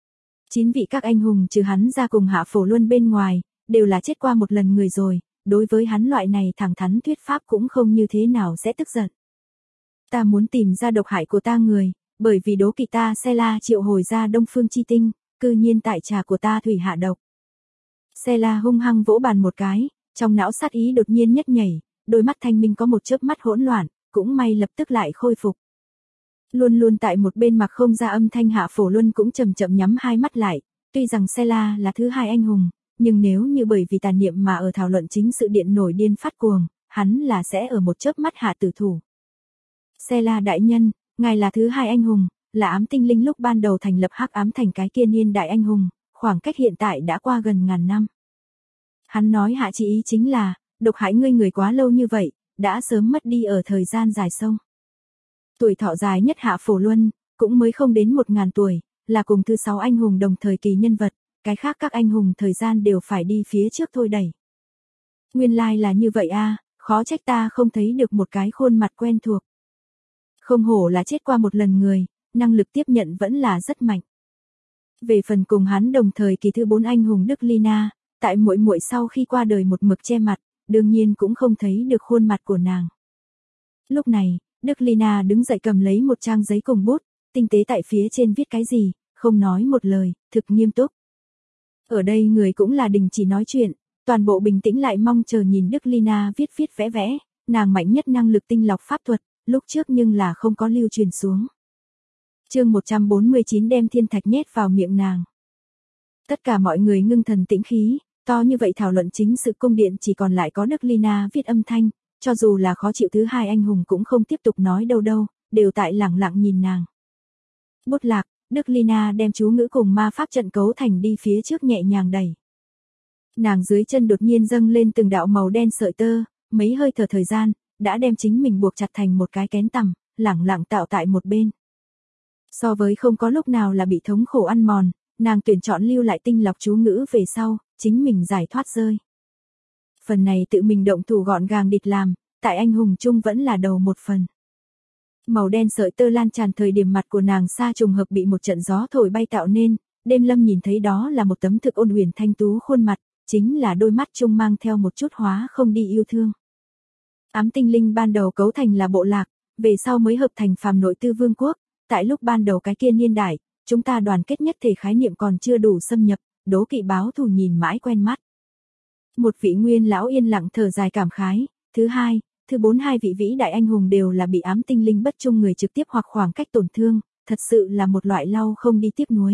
9 vị các anh hùng trừ hắn ra cùng Hạ Phổ Luân bên ngoài, đều là chết qua một lần người rồi, đối với hắn loại này thẳng thắn thuyết pháp cũng không như thế nào sẽ tức giận. Ta muốn tìm ra độc hại của ta người, bởi vì đố kỵ ta Sela triệu hồi ra Đông Phương Chi Tinh, cư nhiên tại trà của ta thủy hạ độc. Sela hung hăng vỗ bàn một cái, trong não sát ý đột nhiên nhất nhảy, đôi mắt thanh minh có một chớp mắt hỗn loạn, cũng may lập tức lại khôi phục. Luôn luôn tại một bên mặc không ra âm thanh Hạ Phổ Luân cũng chậm chậm nhắm hai mắt lại, tuy rằng Sela là thứ hai anh hùng, nhưng nếu như bởi vì tà niệm mà ở thảo luận chính sự điện nổi điên phát cuồng, hắn là sẽ ở một chớp mắt hạ tử thủ. Sela đại nhân, ngài là thứ hai anh hùng, là ám tinh linh lúc ban đầu thành lập Hắc Ám Thành cái kia niên đại anh hùng, khoảng cách hiện tại đã qua gần ngàn năm. Hắn nói hạ chỉ ý chính là, độc hại ngươi người quá lâu như vậy, đã sớm mất đi ở thời gian dài sông. Tuổi thọ dài nhất Hạ Phổ Luân, cũng mới không đến 1000 tuổi, là cùng thứ 6 anh hùng đồng thời kỳ nhân vật, cái khác các anh hùng thời gian đều phải đi phía trước thôi đẩy. Nguyên lai là như vậy a, khó trách ta không thấy được một cái khuôn mặt quen thuộc. Không hổ là chết qua một lần người, năng lực tiếp nhận vẫn là rất mạnh. Về phần cùng hắn đồng thời kỳ thứ 4 anh hùng Đức Lina, tại muội muội sau khi qua đời một mực che mặt, đương nhiên cũng không thấy được khuôn mặt của nàng. Lúc này, Đức Lina đứng dậy cầm lấy một trang giấy cùng bút, tinh tế tại phía trên viết cái gì, không nói một lời, thực nghiêm túc. Ở đây người cũng là đình chỉ nói chuyện, toàn bộ bình tĩnh lại mong chờ nhìn Đức Lina viết vẽ vẽ, nàng mạnh nhất năng lực tinh lọc pháp thuật, lúc trước nhưng là không có lưu truyền xuống. Chương 149 đem thiên thạch nhét vào miệng nàng. Tất cả mọi người ngưng thần tĩnh khí, to như vậy thảo luận chính sự cung điện chỉ còn lại có Đức Lina viết âm thanh, cho dù là khó chịu thứ hai anh hùng cũng không tiếp tục nói đâu, đều tại lẳng lặng nhìn nàng. Bút lạc, Đức Lina đem chú ngữ cùng ma pháp trận cấu thành đi phía trước nhẹ nhàng đẩy. Nàng dưới chân đột nhiên dâng lên từng đạo màu đen sợi tơ, mấy hơi thở thời gian, đã đem chính mình buộc chặt thành một cái kén tằm, lẳng lặng tạo tại một bên. So với không có lúc nào là bị thống khổ ăn mòn, nàng tuyển chọn lưu lại tinh lọc chú ngữ về sau, chính mình giải thoát rơi. Phần này tự mình động thủ gọn gàng địch làm, tại anh hùng chung vẫn là đầu một phần. Màu đen sợi tơ lan tràn thời điểm mặt của nàng xa trùng hợp bị một trận gió thổi bay tạo nên, đêm lâm nhìn thấy đó là một tấm thực ôn huyền thanh tú khuôn mặt, chính là đôi mắt chung mang theo một chút hóa không đi yêu thương. Ám tinh linh ban đầu cấu thành là bộ lạc, về sau mới hợp thành phàm nội tư vương quốc, tại lúc ban đầu cái kia niên đại, chúng ta đoàn kết nhất thể khái niệm còn chưa đủ xâm nhập, đố kỵ báo thù nhìn mãi quen mắt. Một vị nguyên lão yên lặng thở dài cảm khái, thứ hai, thứ 4 hai vị vĩ đại anh hùng đều là bị ám tinh linh bất trung người trực tiếp hoặc khoảng cách tổn thương, thật sự là một loại lau không đi tiếc nuối.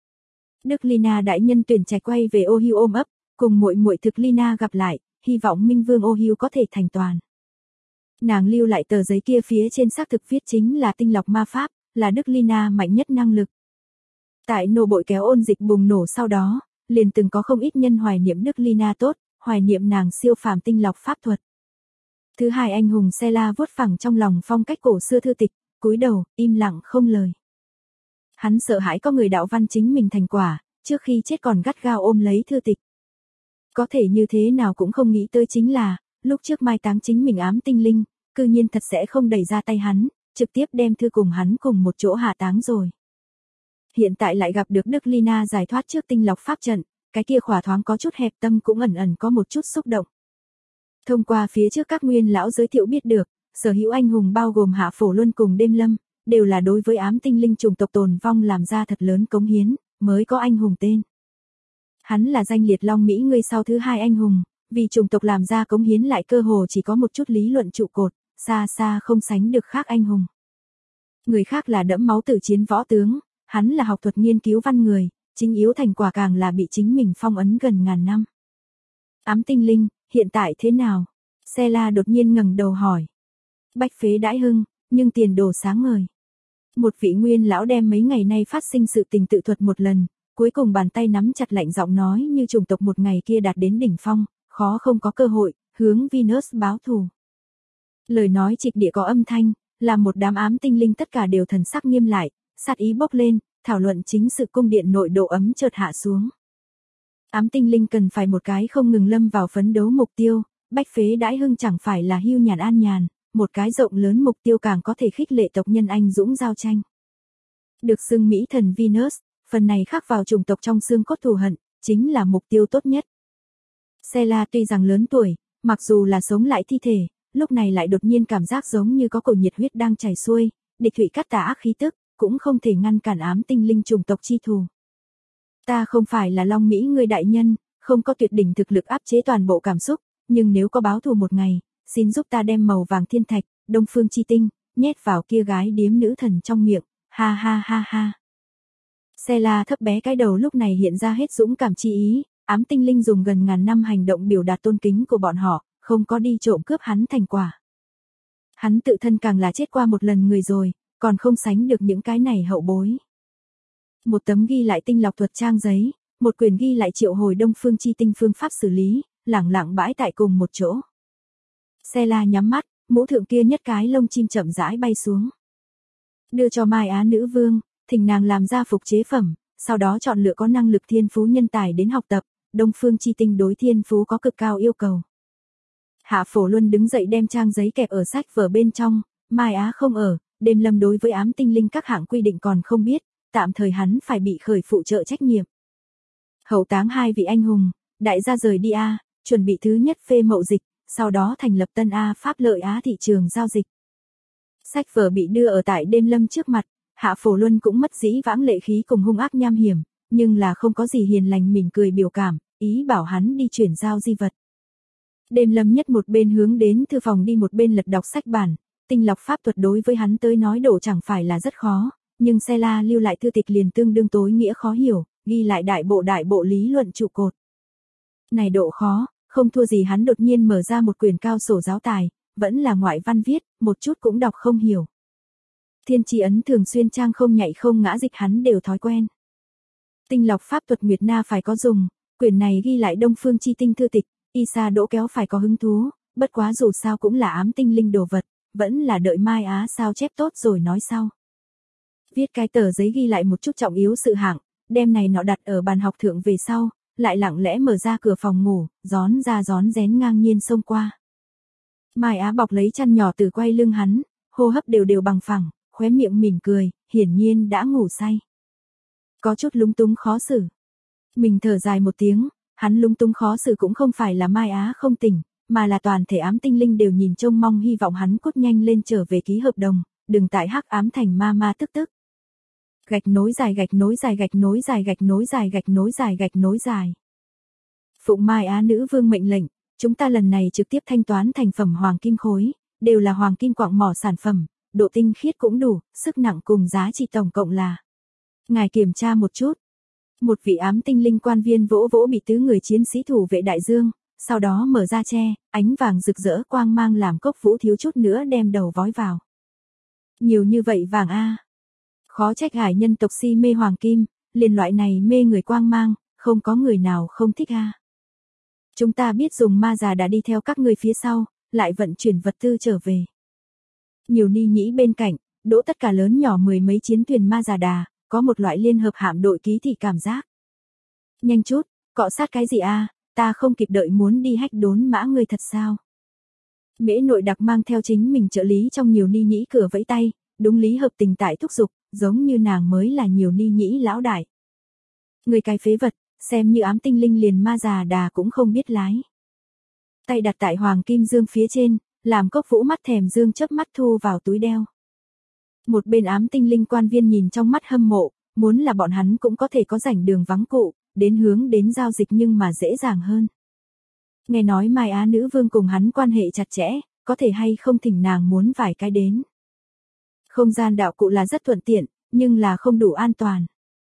Đức Lina đại nhân tuyển trạch quay về Ô Hưu ôm ấp, cùng muội muội thực Lina gặp lại, hy vọng Minh Vương Ô Hưu có thể thành toàn. Nàng lưu lại tờ giấy kia phía trên xác thực viết chính là tinh lọc ma pháp, là Đức Lina mạnh nhất năng lực. Tại nô bội kéo ôn dịch bùng nổ sau đó, liền từng có không ít nhân hoài niệm Đức Lina tốt, hoài niệm nàng siêu phàm tinh lọc pháp thuật. Thứ hai anh hùng Sela vuốt phẳng trong lòng phong cách cổ xưa thư tịch, cúi đầu, im lặng không lời. Hắn sợ hãi có người đạo văn chính mình thành quả, trước khi chết còn gắt gao ôm lấy thư tịch. Có thể như thế nào cũng không nghĩ tới chính là, lúc trước mai táng chính mình ám tinh linh, cư nhiên thật sẽ không đẩy ra tay hắn, trực tiếp đem thư cùng hắn cùng một chỗ hạ táng rồi. Hiện tại lại gặp được Đức Lina giải thoát trước tinh lọc pháp trận, cái kia khỏa thoáng có chút hẹp tâm cũng ẩn ẩn có một chút xúc động. Thông qua phía trước các nguyên lão giới thiệu biết được, sở hữu anh hùng bao gồm Hạ Phổ Luân cùng Đêm Lâm, đều là đối với ám tinh linh chủng tộc tồn vong làm ra thật lớn cống hiến, mới có anh hùng tên. Hắn là danh liệt Long Mỹ người sau thứ hai anh hùng, vì chủng tộc làm ra cống hiến lại cơ hồ chỉ có một chút lý luận trụ cột, xa xa không sánh được khác anh hùng. Người khác là đẫm máu tử chiến võ tướng, hắn là học thuật nghiên cứu văn người, chính yếu thành quả càng là bị chính mình phong ấn gần ngàn năm. Ám tinh linh, hiện tại thế nào? Sela đột nhiên ngẩng đầu hỏi. Bách phế đãi hưng, nhưng tiền đồ sáng ngời. Một vị nguyên lão đem mấy ngày nay phát sinh sự tình tự thuật một lần, cuối cùng bàn tay nắm chặt lạnh giọng nói như chủng tộc một ngày kia đạt đến đỉnh phong, khó không có cơ hội, hướng Venus báo thù. Lời nói trịch địa có âm thanh, làm một đám ám tinh linh tất cả đều thần sắc nghiêm lại, sát ý bốc lên, thảo luận chính sự cung điện nội độ ấm chợt hạ xuống. Ám tinh linh cần phải một cái không ngừng lâm vào phấn đấu mục tiêu, bách phế đãi hưng chẳng phải là hưu nhàn an nhàn, một cái rộng lớn mục tiêu càng có thể khích lệ tộc nhân anh dũng giao tranh. Được xưng Mỹ thần Venus, phần này khắc vào chủng tộc trong xương cốt thù hận, chính là mục tiêu tốt nhất. Sela tuy rằng lớn tuổi, mặc dù là sống lại thi thể, lúc này lại đột nhiên cảm giác giống như có cổ nhiệt huyết đang chảy xuôi, địch thủy cắt tà ác khí tức, cũng không thể ngăn cản ám tinh linh chủng tộc chi thù. Ta không phải là Long Mỹ người đại nhân, không có tuyệt đỉnh thực lực áp chế toàn bộ cảm xúc, nhưng nếu có báo thù một ngày, xin giúp ta đem màu vàng thiên thạch, Đông Phương Chi Tinh, nhét vào kia gái điếm nữ thần trong miệng, ha ha ha ha. Sela thấp bé cái đầu lúc này hiện ra hết dũng cảm chi ý, ám tinh linh dùng gần ngàn năm hành động biểu đạt tôn kính của bọn họ, không có đi trộm cướp hắn thành quả. Hắn tự thân càng là chết qua một lần người rồi, còn không sánh được những cái này hậu bối. Một tấm ghi lại tinh lọc thuật trang giấy, một quyển ghi lại triệu hồi Đông Phương Chi Tinh phương pháp xử lý, lẳng lặng bãi tại cùng một chỗ. Sela nhắm mắt, mũ thượng kia nhất cái lông chim chậm rãi bay xuống. Đưa cho Mai Á nữ vương, thỉnh nàng làm ra phục chế phẩm, sau đó chọn lựa có năng lực thiên phú nhân tài đến học tập, Đông Phương Chi Tinh đối thiên phú có cực cao yêu cầu. Hạ Phổ Luân đứng dậy đem trang giấy kẹp ở sách vở bên trong, Mai Á không ở, Đêm Lâm đối với ám tinh linh các hạng quy định còn không biết, tạm thời hắn phải bị khởi phụ trợ trách nhiệm. Hậu táng 2 vị anh hùng, đại gia rời đi A, chuẩn bị thứ nhất phê mậu dịch, sau đó thành lập tân A Pháp Lợi Á thị trường giao dịch. Sách vở bị đưa ở tại Đêm Lâm trước mặt, Hạ Phổ Luân cũng mất dĩ vãng lệ khí cùng hung ác nham hiểm, nhưng là không có gì hiền lành mỉm cười biểu cảm, ý bảo hắn đi chuyển giao di vật. Đêm Lâm nhất một bên hướng đến thư phòng đi một bên lật đọc sách bản, tinh lọc pháp thuật đối với hắn tới nói đổ chẳng phải là rất khó, nhưng Sela lưu lại thư tịch liền tương đương tối nghĩa khó hiểu, ghi lại đại bộ lý luận trụ cột. Này độ khó, không thua gì hắn đột nhiên mở ra một quyển cao sổ giáo tài, vẫn là ngoại văn viết, một chút cũng đọc không hiểu. Thiên chỉ ấn thường xuyên trang không nhảy không ngã dịch hắn đều thói quen. Tinh lọc pháp thuật Nguyệt Na phải có dùng, quyển này ghi lại Đông Phương Chi Tinh thư tịch, Isa Đỗ Kéo phải có hứng thú, bất quá dù sao cũng là ám tinh linh đồ vật, vẫn là đợi Mai Á sao chép tốt rồi nói sau. Viết cái tờ giấy ghi lại một chút trọng yếu sự hạng, đem này nọ đặt ở bàn học thượng về sau, lại lặng lẽ mở ra cửa phòng ngủ, gión ra gión rén ngang nhiên xông qua. Mai Á bọc lấy chăn nhỏ từ quay lưng hắn, hô hấp đều bằng phẳng, khóe miệng mỉm cười, hiển nhiên đã ngủ say. Có chút lúng túng khó xử. Mình thở dài một tiếng, hắn lúng túng khó xử cũng không phải là Mai Á không tỉnh, mà là toàn thể ám tinh linh đều nhìn trông mong hy vọng hắn cút nhanh lên trở về ký hợp đồng, đừng tại hắc ám thành ma tức. Gạch nối dài gạch nối dài gạch nối dài gạch nối dài gạch nối dài gạch nối dài. Phụng Mai Á nữ vương mệnh lệnh, chúng ta lần này trực tiếp thanh toán thành phẩm hoàng kim khối, đều là hoàng kim quặng mỏ sản phẩm, độ tinh khiết cũng đủ, sức nặng cùng giá trị tổng cộng là. Ngài kiểm tra một chút. Một vị ám tinh linh quan viên vỗ vỗ bị tứ người chiến sĩ thủ vệ đại dương, sau đó mở ra che, ánh vàng rực rỡ quang mang làm Cốc Vũ thiếu chút nữa đem đầu vói vào. Nhiều như vậy vàng a. Khó trách hải nhân tộc si mê hoàng kim, liền loại này mê người quang mang, không có người nào không thích a. Chúng ta biết dùng ma già đã đi theo các người phía sau, lại vận chuyển vật tư trở về. Nhiều ni nhĩ bên cạnh, đỗ tất cả lớn nhỏ 10 mấy chiến thuyền ma già đà, có một loại liên hợp hạm đội ký thị cảm giác. Nhanh chút, cọ sát cái gì a, ta không kịp đợi muốn đi hách đốn mã người thật sao. Mễ nội đặc mang theo chính mình trợ lý trong nhiều ni nhĩ cửa vẫy tay, đúng lý hợp tình tại thúc giục, giống như nàng mới là nhiều ni nhĩ lão đại. Người cái phế vật, xem như ám tinh linh liền ma già đà cũng không biết lái. Tay đặt tại hoàng kim dương phía trên, làm Cốc Vũ mắt thèm dương chớp mắt thu vào túi đeo. Một bên ám tinh linh quan viên nhìn trong mắt hâm mộ, muốn là bọn hắn cũng có thể có rảnh đường vắng cụ, đến hướng đến giao dịch nhưng mà dễ dàng hơn. Nghe nói Mai Á nữ vương cùng hắn quan hệ chặt chẽ, có thể hay không thỉnh nàng muốn vài cái đến. Không gian đạo cụ là rất thuận tiện, nhưng là không đủ an toàn.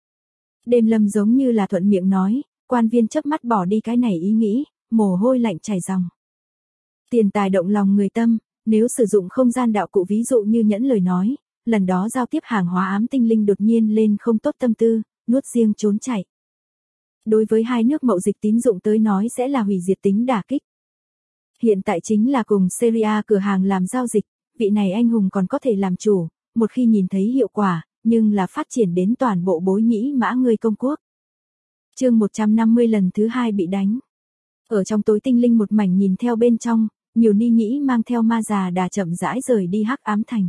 Đêm Lâm giống như là thuận miệng nói, quan viên chớp mắt bỏ đi cái này ý nghĩ, mồ hôi lạnh chảy ròng. Tiền tài động lòng người tâm, nếu sử dụng không gian đạo cụ ví dụ như nhẫn lời nói, lần đó giao tiếp hàng hóa ám tinh linh đột nhiên lên không tốt tâm tư, nuốt riêng trốn chạy. Đối với hai nước mậu dịch tín dụng tới nói sẽ là hủy diệt tính đả kích. Hiện tại chính là cùng Syria cửa hàng làm giao dịch, vị này anh hùng còn có thể làm chủ, một khi nhìn thấy hiệu quả, nhưng là phát triển đến toàn bộ bối nhĩ mã người công quốc. Chương 150 lần thứ 2 bị đánh. Ở trong tối tinh linh một mảnh nhìn theo bên trong, nhiều ni nhĩ mang theo ma già đà chậm rãi rời đi hắc ám thành.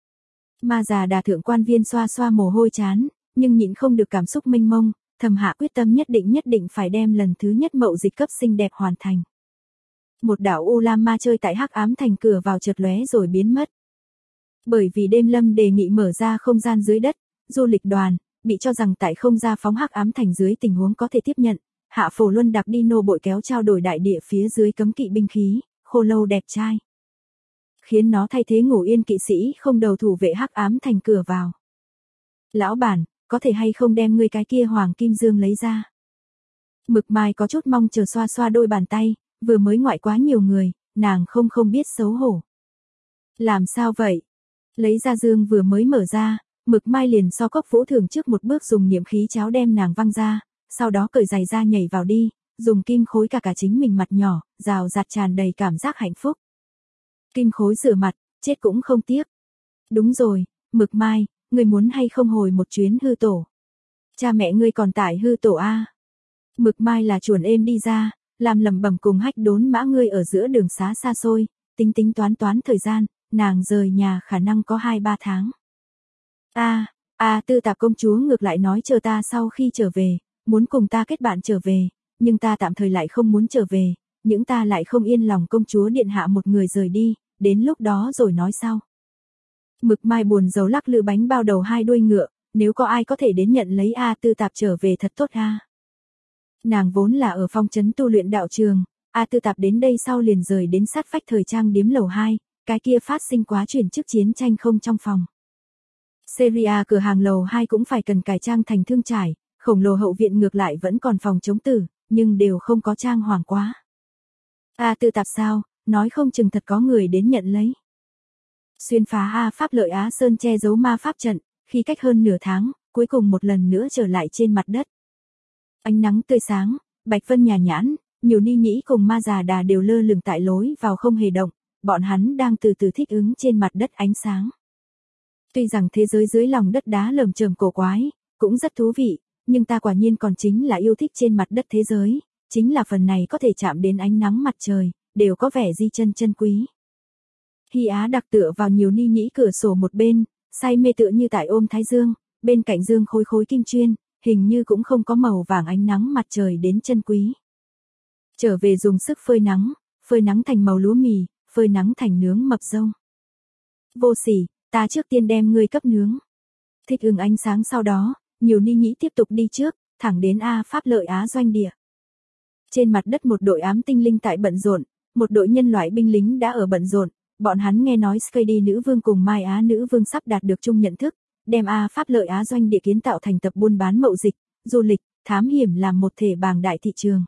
Ma già đà thượng quan viên xoa xoa mồ hôi chán, nhưng nhịn không được cảm xúc mênh mông, thầm hạ quyết tâm nhất định phải đem lần thứ nhất mậu dịch cấp xinh đẹp hoàn thành. Một đảo U Lam ma chơi tại hắc ám thành cửa vào chợt lóe rồi biến mất. Bởi vì Đêm Lâm đề nghị mở ra không gian dưới đất, du lịch đoàn, bị cho rằng tại không ra phóng hắc ám thành dưới tình huống có thể tiếp nhận, Hạ Phổ Luân đặc đi nô bội kéo trao đổi đại địa phía dưới cấm kỵ binh khí, khô lâu đẹp trai. khiến nó thay thế Ngủ Yên kỵ sĩ không đầu thủ vệ hắc ám thành cửa vào. Lão bản, có thể hay không đem ngươi cái kia hoàng kim dương lấy ra? Mực Mai có chút mong chờ xoa xoa đôi bàn tay, vừa mới ngoại quá nhiều người, nàng không biết xấu hổ. Làm sao vậy? Lấy ra dương vừa mới mở ra, Mực Mai liền so Cốc Vũ Thường trước một bước dùng niệm khí cháo đem nàng văng ra, sau đó cởi giày ra nhảy vào đi, dùng kim khối cả chính mình mặt nhỏ, rào rạt tràn đầy cảm giác hạnh phúc. Kim khối rửa mặt, chết cũng không tiếc. Đúng rồi, Mực Mai, ngươi muốn hay không hồi một chuyến hư tổ? Cha mẹ ngươi còn tại hư tổ a? Mực Mai là chuồn êm đi ra, làm lẩm bẩm cùng Hách Đốn Mã ngươi ở giữa đường xá xa xôi, tính toán thời gian, nàng rời nhà khả năng có 2-3 tháng. Tư Tạp công chúa ngược lại nói chờ ta sau khi trở về, muốn cùng ta kết bạn trở về, nhưng ta tạm thời lại không muốn trở về, những ta lại không yên lòng công chúa điện hạ một người rời đi, đến lúc đó rồi nói sau. Mực Mai buồn rầu lắc lư bánh bao đầu hai đuôi ngựa, nếu có ai có thể đến nhận lấy Tư Tạp trở về thật tốt ha. Nàng vốn là ở phong trấn tu luyện đạo trường, Tư Tạp đến đây sau liền rời đến sát vách thời trang điếm lầu 2, cái kia phát sinh quá chuyển chức chiến tranh không trong phòng. Seria cửa hàng lầu 2 cũng phải cần cải trang thành thương trải, khổng lồ hậu viện ngược lại vẫn còn phòng chống tử, nhưng đều không có trang hoàng quá. Tư Tạp sao, nói không chừng thật có người đến nhận lấy. Xuyên phá Pháp Lợi Á Sơn che giấu ma pháp trận, khi cách hơn nửa tháng, cuối cùng một lần nữa trở lại trên mặt đất. Ánh nắng tươi sáng, Bạch Vân nhà nhãn, nhiều ni nhĩ cùng ma già đà đều lơ lửng tại lối vào không hề động, bọn hắn đang từ từ thích ứng trên mặt đất ánh sáng. Tuy rằng thế giới dưới lòng đất đá lởm chởm cổ quái, cũng rất thú vị, nhưng ta quả nhiên còn chính là yêu thích trên mặt đất thế giới, chính là phần này có thể chạm đến ánh nắng mặt trời, đều có vẻ di chân quý. Hy Á đặc tựa vào nhiều ni nhĩ cửa sổ một bên, say mê tựa như tại ôm thái dương, bên cạnh dương khối kim chuyên, hình như cũng không có màu vàng ánh nắng mặt trời đến chân quý. Trở về dùng sức phơi nắng thành màu lúa mì, phơi nắng thành nướng mập rông. Vô sỉ, ta trước tiên đem ngươi cấp nướng. Thích ứng ánh sáng sau đó, nhiều ni nhĩ tiếp tục đi trước, thẳng đến Pháp Lợi Á doanh địa. Trên mặt đất một đội ám tinh linh tại bận rộn, một đội nhân loại binh lính đã ở bận rộn, bọn hắn nghe nói Skady nữ vương cùng Mai Á nữ vương sắp đạt được chung nhận thức, đem Pháp Lợi Á doanh địa kiến tạo thành tập buôn bán mậu dịch, du lịch, thám hiểm làm một thể bàng đại thị trường.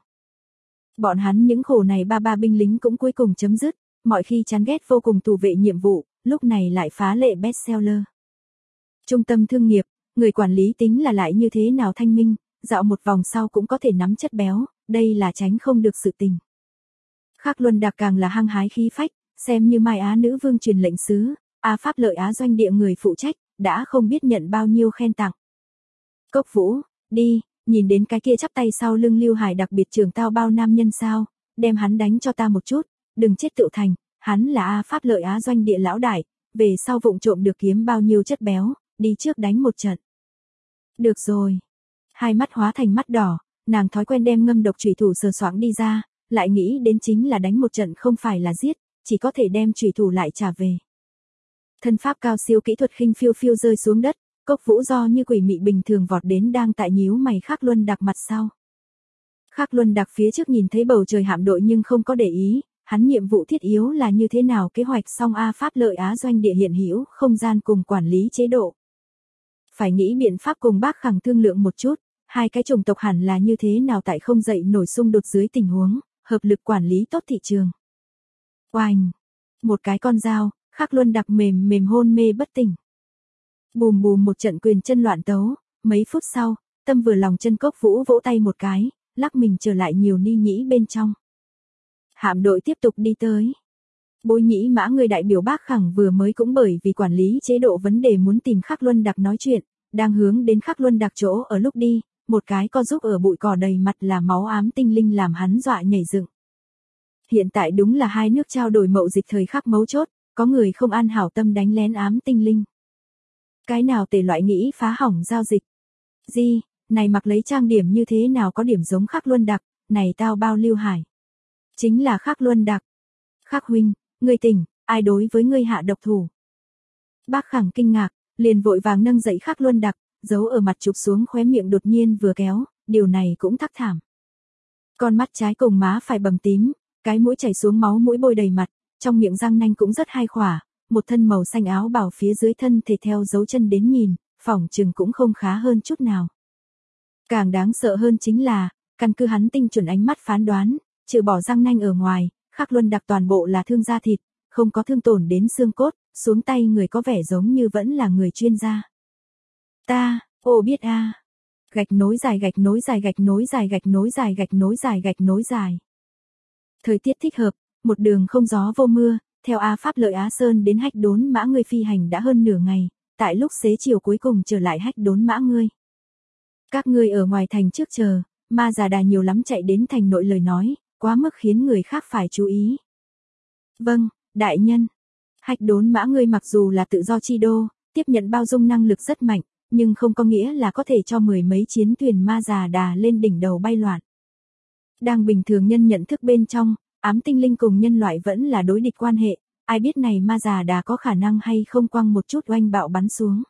Bọn hắn những khổ này ba binh lính cũng cuối cùng chấm dứt, mọi khi chán ghét vô cùng thủ vệ nhiệm vụ, lúc này lại phá lệ bestseller. Trung tâm thương nghiệp, người quản lý tính là lại như thế nào thanh minh, dạo một vòng sau cũng có thể nắm chất béo, đây là tránh không được sự tình. Khắc Luân Đặc càng là hăng hái khí phách, xem như Mai Á nữ vương truyền lệnh sứ, Pháp Lợi Á doanh địa người phụ trách, đã không biết nhận bao nhiêu khen tặng. Cốc Vũ, đi, nhìn đến cái kia chắp tay sau lưng Lưu Hải đặc biệt trường tao bao nam nhân sao, đem hắn đánh cho ta một chút, đừng chết tự thành, hắn là Pháp Lợi Á doanh địa lão đại, về sau vụng trộm được kiếm bao nhiêu chất béo, đi trước đánh một trận. Được rồi. Hai mắt hóa thành mắt đỏ, nàng thói quen đem ngâm độc chủy thủ sờ soạng đi ra, lại nghĩ đến chính là đánh một trận không phải là giết, chỉ có thể đem chủy thủ lại trả về. Thân pháp cao siêu kỹ thuật khinh phiêu rơi xuống đất, Cốc Vũ do như quỷ mị bình thường vọt đến đang tại nhíu mày Khắc Luân Đặc mặt sau. Khắc Luân Đặc phía trước nhìn thấy bầu trời hạm đội nhưng không có để ý, hắn nhiệm vụ thiết yếu là như thế nào kế hoạch xong Pháp Lợi Á doanh địa hiện hữu, không gian cùng quản lý chế độ. Phải nghĩ biện pháp cùng Bác Khẳng thương lượng một chút, hai cái chủng tộc hẳn là như thế nào tại không dậy nổi xung đột dưới tình huống, hợp lực quản lý tốt thị trường. Oanh! Một cái con dao, Khắc Luân Đặc mềm hôn mê bất tỉnh. Bùm một trận quyền chân loạn tấu, mấy phút sau, tâm vừa lòng chân Cốc Vũ vỗ tay một cái, lắc mình trở lại nhiều ni nhĩ bên trong. Hạm đội tiếp tục đi tới. Bối nhĩ mã người đại biểu Bác Khẳng vừa mới cũng bởi vì quản lý chế độ vấn đề muốn tìm Khắc Luân Đặc nói chuyện, đang hướng đến Khắc Luân Đặc chỗ ở lúc đi, một cái co giúp ở bụi cỏ đầy mặt là máu ám tinh linh làm hắn dọa nhảy dựng. Hiện tại đúng là hai nước trao đổi mậu dịch thời khắc mấu chốt, có người không an hảo tâm đánh lén ám tinh linh. Cái nào tề loại nghĩ phá hỏng giao dịch. Di, này mặc lấy trang điểm như thế nào có điểm giống Khắc Luân Đặc, này tao bao Lưu Hải. Chính là Khắc Luân Đặc. Khắc huynh, ngươi tỉnh, ai đối với ngươi hạ độc thủ. Bác Khẳng kinh ngạc, liền vội vàng nâng dậy Khắc Luân Đặc, giấu ở mặt chụp xuống khóe miệng đột nhiên vừa kéo, điều này cũng thắc thảm. Con mắt trái cùng má phải bầm tím, cái mũi chảy xuống máu mũi bôi đầy mặt, trong miệng răng nanh cũng rất hai khỏa, một thân màu xanh áo bào phía dưới thân thể theo dấu chân đến nhìn, phỏng chừng cũng không khá hơn chút nào. Càng đáng sợ hơn chính là, căn cứ hắn tinh chuẩn ánh mắt phán đoán, trừ bỏ răng nanh ở ngoài, Khắc Luân Đặc toàn bộ là thương da thịt, không có thương tổn đến xương cốt, xuống tay người có vẻ giống như vẫn là người chuyên gia. Ô biết a. Gạch nối dài gạch nối dài gạch nối dài gạch nối dài gạch nối dài gạch nối dài. Thời tiết thích hợp, một đường không gió vô mưa, theo A Pháp Lợi Á Sơn đến Hách Đốn Mã Ngươi phi hành đã hơn nửa ngày, tại lúc xế chiều cuối cùng trở lại Hách Đốn Mã Ngươi. Các ngươi ở ngoài thành trước chờ, Ma Già Đà nhiều lắm chạy đến thành nội lời nói, quá mức khiến người khác phải chú ý. Vâng, đại nhân. Hách Đốn Mã Ngươi mặc dù là tự do chi đô, tiếp nhận bao dung năng lực rất mạnh, nhưng không có nghĩa là có thể cho mười mấy chiến thuyền Ma Già Đà lên đỉnh đầu bay loạn. Đang bình thường nhân nhận thức bên trong, ám tinh linh cùng nhân loại vẫn là đối địch quan hệ, ai biết này Ma Già Đà có khả năng hay không quăng một chút oanh bạo bắn xuống.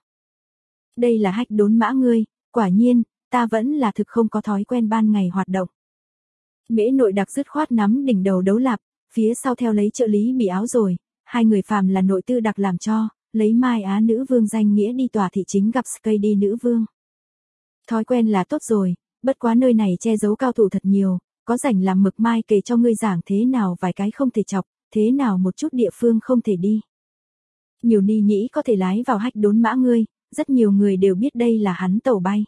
Đây là Hách Đốn Mã Ngươi, quả nhiên, ta vẫn là thực không có thói quen ban ngày hoạt động. Mễ Nội Đặc dứt khoát nắm đỉnh đầu Đấu Lạp, phía sau theo lấy trợ lý bị áo rồi, hai người phàm là nội tư đặc làm cho, lấy Mai Á nữ vương danh nghĩa đi tòa thị chính gặp Skady nữ vương. Thói quen là tốt rồi, bất quá nơi này che giấu cao thủ thật nhiều, có rảnh làm mực mai kể cho ngươi giảng thế nào vài cái không thể chọc, thế nào một chút địa phương không thể đi. Nhiều ni nhĩ có thể lái vào Hách Đốn Mã Ngươi, rất nhiều người đều biết đây là hắn tàu bay.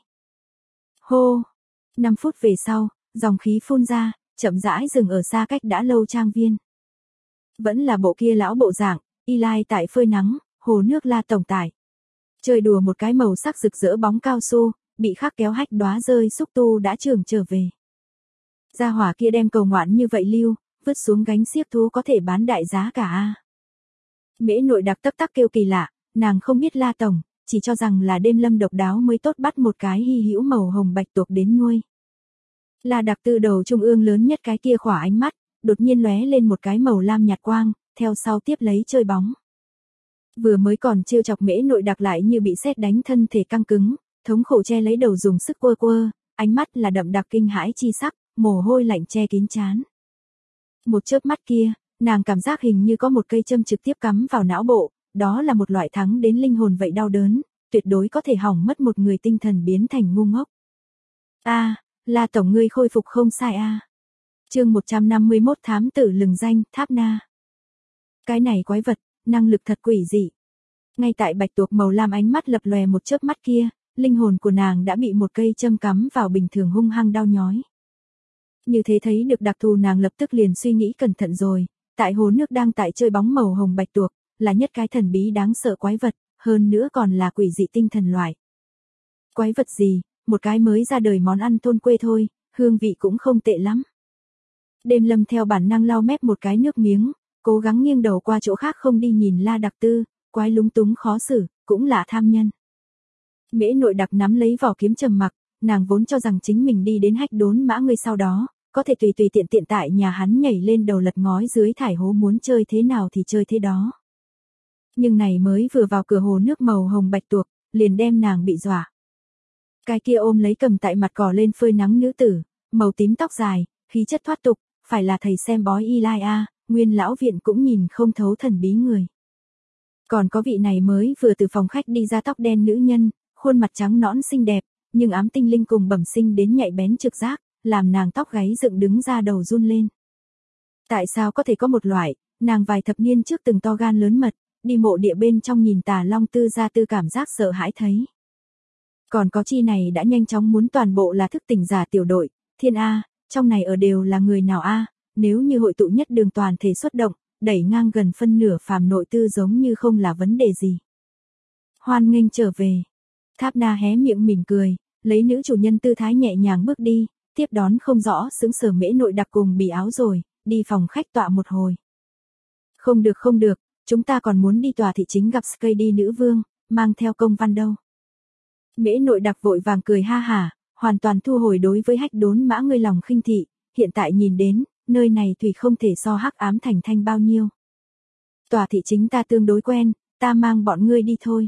Hô! 5 phút về sau, dòng khí phun ra, chậm rãi dừng ở xa cách đã lâu trang viên. Vẫn là bộ kia lão bộ dạng, Eli tại phơi nắng, hồ nước La tổng tải. Chơi đùa một cái màu sắc rực rỡ bóng cao su, bị Khắc kéo hách đóa rơi xúc tu đã trưởng trở về. Gia hỏa kia đem cầu ngoạn như vậy lưu, vứt xuống gánh xiếc thú có thể bán đại giá cả a. Mễ Nội Đặc tấp tắc kêu kỳ lạ, nàng không biết La tổng, chỉ cho rằng là đêm lâm độc đáo mới tốt bắt một cái hy hữu màu hồng bạch tuộc đến nuôi. La Đặc từ đầu trung ương lớn nhất cái kia khỏa ánh mắt, đột nhiên lóe lên một cái màu lam nhạt quang, theo sau tiếp lấy chơi bóng. Vừa mới còn trêu chọc Mễ Nội Đặc lại như bị sét đánh thân thể căng cứng, thống khổ che lấy đầu dùng sức quơ quơ, ánh mắt là đậm đặc kinh hãi chi sắc, mồ hôi lạnh che kín trán. Một chớp mắt kia, nàng cảm giác hình như có một cây châm trực tiếp cắm vào não bộ, đó là một loại thắng đến linh hồn vậy đau đớn, tuyệt đối có thể hỏng mất một người tinh thần biến thành ngu ngốc. La tổng ngươi khôi phục không sai a. Chương 151 thám tử lừng danh, Tháp Na. Cái này quái vật, năng lực thật quỷ dị. Ngay tại bạch tuộc màu lam ánh mắt lập lòe một chớp mắt kia, linh hồn của nàng đã bị một cây châm cắm vào bình thường hung hăng đau nhói. Như thế thấy được đặc thù nàng lập tức liền suy nghĩ cẩn thận rồi, tại hồ nước đang tại chơi bóng màu hồng bạch tuộc, là nhất cái thần bí đáng sợ quái vật, hơn nữa còn là quỷ dị tinh thần loại. Quái vật gì, một cái mới ra đời món ăn thôn quê thôi, hương vị cũng không tệ lắm. Đêm Lâm theo bản năng lau mép một cái nước miếng, cố gắng nghiêng đầu qua chỗ khác không đi nhìn La Đặc Tư, quái lúng túng khó xử, cũng là tham nhân. Mễ Nội Đặc nắm lấy vỏ kiếm trầm mặc, nàng vốn cho rằng chính mình đi đến Hách Đốn Mã Ngươi sau đó, có thể tùy tiện tiện tại nhà hắn nhảy lên đầu lật ngói dưới thải hố muốn chơi thế nào thì chơi thế đó. Nhưng này mới vừa vào cửa hồ nước màu hồng bạch tuộc, liền đem nàng bị dọa. Cái kia ôm lấy cầm tại mặt cỏ lên phơi nắng nữ tử, màu tím tóc dài, khí chất thoát tục, phải là thầy xem bói Eli a, nguyên lão viện cũng nhìn không thấu thần bí người. Còn có vị này mới vừa từ phòng khách đi ra tóc đen nữ nhân, khuôn mặt trắng nõn xinh đẹp, nhưng ám tinh linh cùng bẩm sinh đến nhạy bén trực giác, làm nàng tóc gáy dựng đứng ra đầu run lên. Tại sao có thể có một loại, nàng vài thập niên trước từng to gan lớn mật, đi mộ địa bên trong nhìn Tà Long Tư ra tư cảm giác sợ hãi thấy. Còn có chi này đã nhanh chóng muốn toàn bộ là thức tỉnh giả tiểu đội, thiên A, trong này ở đều là người nào A, nếu như hội tụ nhất đường toàn thể xuất động, đẩy ngang gần phân nửa phàm nội tư giống như không là vấn đề gì. Hoan nghênh trở về. Tháp Na hé miệng mỉm cười, lấy nữ chủ nhân tư thái nhẹ nhàng bước đi, tiếp đón không rõ sững sờ Mễ Nội Đặc cùng bị áo rồi, đi phòng khách tọa một hồi. Không được, chúng ta còn muốn đi tòa thị chính gặp Skady nữ vương, mang theo công văn đâu. Mễ Nội Đặc vội vàng cười ha hả, hoàn toàn thu hồi đối với Hách Đốn Mã Ngươi lòng khinh thị, hiện tại nhìn đến, nơi này thủy không thể so Hắc Ám Thành thanh bao nhiêu. Tòa thị chính ta tương đối quen, ta mang bọn ngươi đi thôi.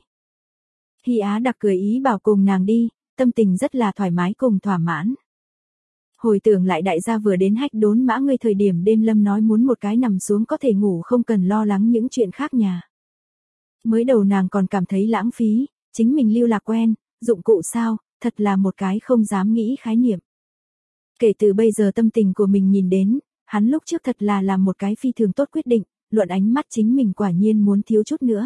Hy Á Đặc cười ý bảo cùng nàng đi, tâm tình rất là thoải mái cùng thỏa mãn. Hồi tưởng lại đại gia vừa đến Hách Đốn Mã Ngươi thời điểm đêm lâm nói muốn một cái nằm xuống có thể ngủ không cần lo lắng những chuyện khác nhà. Mới đầu nàng còn cảm thấy lãng phí, chính mình lưu lạc quen, dụng cụ sao, thật là một cái không dám nghĩ khái niệm. Kể từ bây giờ tâm tình của mình nhìn đến, hắn lúc trước thật là làm một cái phi thường tốt quyết định, luận ánh mắt chính mình quả nhiên muốn thiếu chút nữa.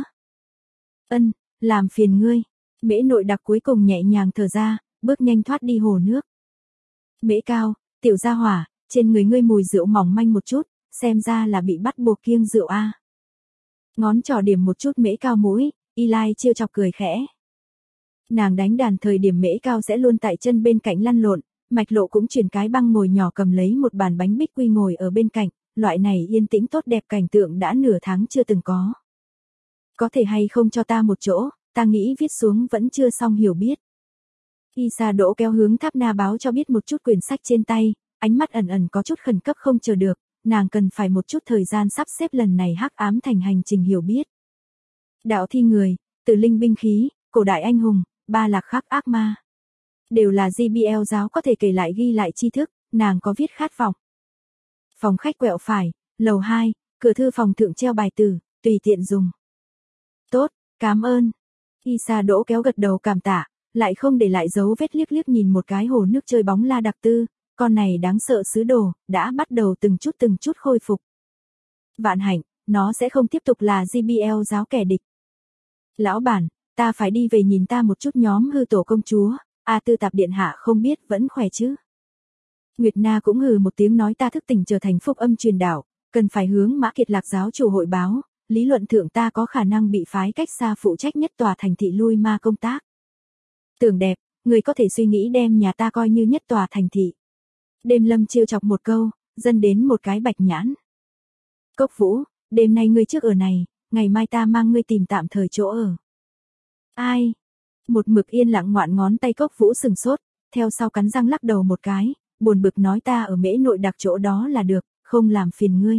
Ân, làm phiền ngươi. Mễ Nội Đặc cuối cùng nhẹ nhàng thở ra, bước nhanh thoát đi hồ nước. Mễ Cao, tiểu gia hỏa, trên người ngươi mùi rượu mỏng manh một chút, xem ra là bị bắt buộc kiêng rượu a. Ngón trỏ điểm một chút Mễ Cao mũi, Eli trêu chọc cười khẽ. Nàng đánh đàn thời điểm Mễ Cao sẽ luôn tại chân bên cạnh lăn lộn, Mạch Lộ cũng chuyển cái băng ngồi nhỏ cầm lấy một bàn bánh bích quy ngồi ở bên cạnh, loại này yên tĩnh tốt đẹp cảnh tượng đã nửa tháng chưa từng có. Có thể hay không cho ta một chỗ, ta nghĩ viết xuống vẫn chưa xong hiểu biết. Isa Đỗ kéo hướng Tháp Na báo cho biết một chút quyển sách trên tay, ánh mắt ẩn ẩn có chút khẩn cấp không chờ được, nàng cần phải một chút thời gian sắp xếp lần này hắc ám thành hành trình hiểu biết. Đạo thi người, tử linh binh khí, cổ đại anh hùng, ba lạc khắc ác ma. Đều là GBL giáo có thể kể lại ghi lại tri thức, nàng có viết khát vọng. Phòng khách quẹo phải, lầu 2, cửa thư phòng thượng treo bài tử, tùy tiện dùng. Tốt, cảm ơn. Isa Đỗ kéo gật đầu cảm tạ, lại không để lại dấu vết liếc liếc nhìn một cái hồ nước chơi bóng La Đặc Tư, con này đáng sợ sứ đồ, đã bắt đầu từng chút khôi phục. Vạn hạnh, nó sẽ không tiếp tục là GBL giáo kẻ địch. Lão bản, ta phải đi về nhìn ta một chút nhóm hư tổ công chúa, Tư Tạp điện hạ không biết vẫn khỏe chứ. Nguyệt Na cũng hừ một tiếng nói ta thức tỉnh trở thành phúc âm truyền đạo, cần phải hướng Mã Kiệt Lạc giáo chủ hội báo, lý luận thượng ta có khả năng bị phái cách xa phụ trách nhất tòa thành thị lui ma công tác. Tưởng đẹp, người có thể suy nghĩ đem nhà ta coi như nhất tòa thành thị. Đêm lâm trêu chọc một câu, dân đến một cái bạch nhãn. Cốc Vũ, đêm nay ngươi trước ở này, ngày mai ta mang ngươi tìm tạm thời chỗ ở. Ai? Một mực yên lặng ngoạn ngón tay Cốc Vũ sừng sốt, theo sau cắn răng lắc đầu một cái, buồn bực nói ta ở Mễ Nội Đặc chỗ đó là được, không làm phiền ngươi.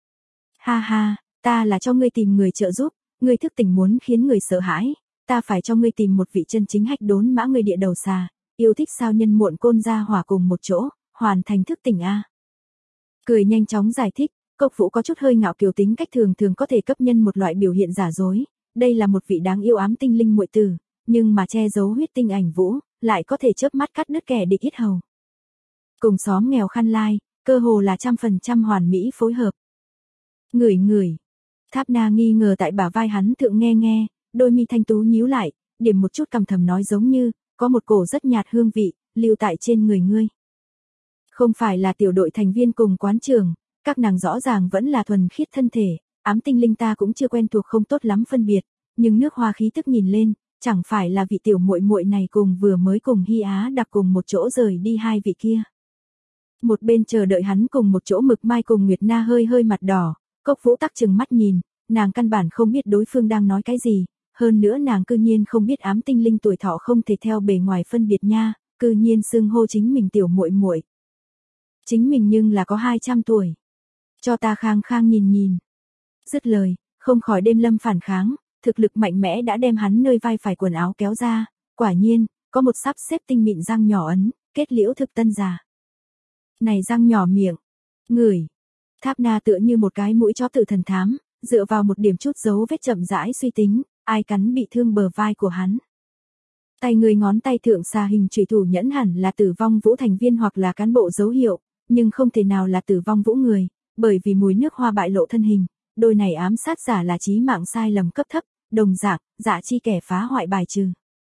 Ha ha, ta là cho ngươi tìm người trợ giúp, ngươi thức tỉnh muốn khiến người sợ hãi, ta phải cho ngươi tìm một vị chân chính Hách Đốn Mã Ngươi địa đầu xà, yêu thích sao nhân muộn côn gia hỏa cùng một chỗ, hoàn thành thức tỉnh a. Cười nhanh chóng giải thích, Cốc Vũ có chút hơi ngạo kiều tính cách thường có thể cấp nhân một loại biểu hiện giả dối, đây là một vị đáng yêu ám tinh linh muội tử, nhưng mà che giấu huyết tinh ảnh vũ, lại có thể chớp mắt cắt đứt kẻ địch ít hầu. Cùng xóm nghèo khăn lai, cơ hồ là 100% hoàn mỹ phối hợp. Ngửi. Tháp Na nghi ngờ tại bả vai hắn thượng nghe, đôi mi thanh tú nhíu lại, điểm một chút cằm thầm nói giống như, có một cổ rất nhạt hương vị, lưu tại trên người ngươi. Không phải là tiểu đội thành viên cùng quán trường, các nàng rõ ràng vẫn là thuần khiết thân thể, ám tinh linh ta cũng chưa quen thuộc không tốt lắm phân biệt, nhưng nước hoa khí tức nhìn lên, chẳng phải là vị tiểu muội muội này cùng vừa mới cùng Hy Á Đặc cùng một chỗ rời đi hai vị kia. Một bên chờ đợi hắn cùng một chỗ Mực Mai cùng Nguyệt Na hơi mặt đỏ, Cốc Vũ tắc chừng mắt nhìn, nàng căn bản không biết đối phương đang nói cái gì, hơn nữa nàng cư nhiên không biết ám tinh linh tuổi thọ không thể theo bề ngoài phân biệt nha, cư nhiên xưng hô chính mình tiểu muội muội. Chính mình nhưng là có 200 tuổi. Cho ta khang nhìn. Dứt lời, không khỏi đêm lâm phản kháng, thực lực mạnh mẽ đã đem hắn nơi vai phải quần áo kéo ra, quả nhiên, có một sắp xếp tinh mịn răng nhỏ ấn, kết liễu thực tân già. Này răng nhỏ miệng, ngửi. Tháp Na tựa như một cái mũi chó tự thần thám, dựa vào một điểm chút dấu vết chậm rãi suy tính, ai cắn bị thương bờ vai của hắn. Tay người ngón tay thượng xà hình chủy thủ nhẫn hẳn là tử vong vũ thành viên hoặc là cán bộ dấu hiệu, nhưng không thể nào là tử vong vũ người, bởi vì mùi nước hoa bại lộ thân hình, đôi này ám sát giả là chí mạng sai lầm cấp thấp, đồng dạng, dạ chi kẻ phá hoại bài trừ.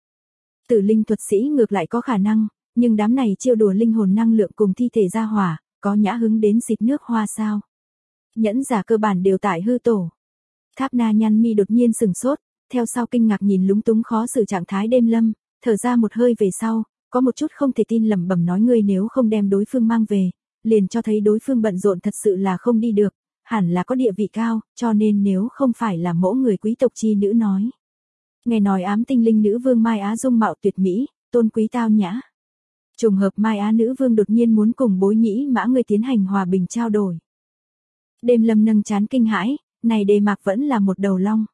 Tử linh thuật sĩ ngược lại có khả năng, nhưng đám này chiêu đùa linh hồn năng lượng cùng thi thể ra hỏa, có nhã hứng đến xịt nước hoa sao? Nhẫn giả cơ bản đều tại hư tổ. Tháp Na nhăn mi đột nhiên sừng sốt, theo sau kinh ngạc nhìn lúng túng khó xử trạng thái đêm lâm, thở ra một hơi về sau, có một chút không thể tin lẩm bẩm nói ngươi nếu không đem đối phương mang về, liền cho thấy đối phương bận rộn thật sự là không đi được, hẳn là có địa vị cao, cho nên nếu không phải là mẫu người quý tộc chi nữ nói. Nghe nói ám tinh linh nữ vương Mai Á dung mạo tuyệt mỹ, tôn quý tao nhã. Trùng hợp Mai Á nữ vương đột nhiên muốn cùng Bối Nhĩ Mã Ngươi tiến hành hòa bình trao đổi. Đêm lâm nâng chán kinh hãi, này đề mạc vẫn là một đầu long.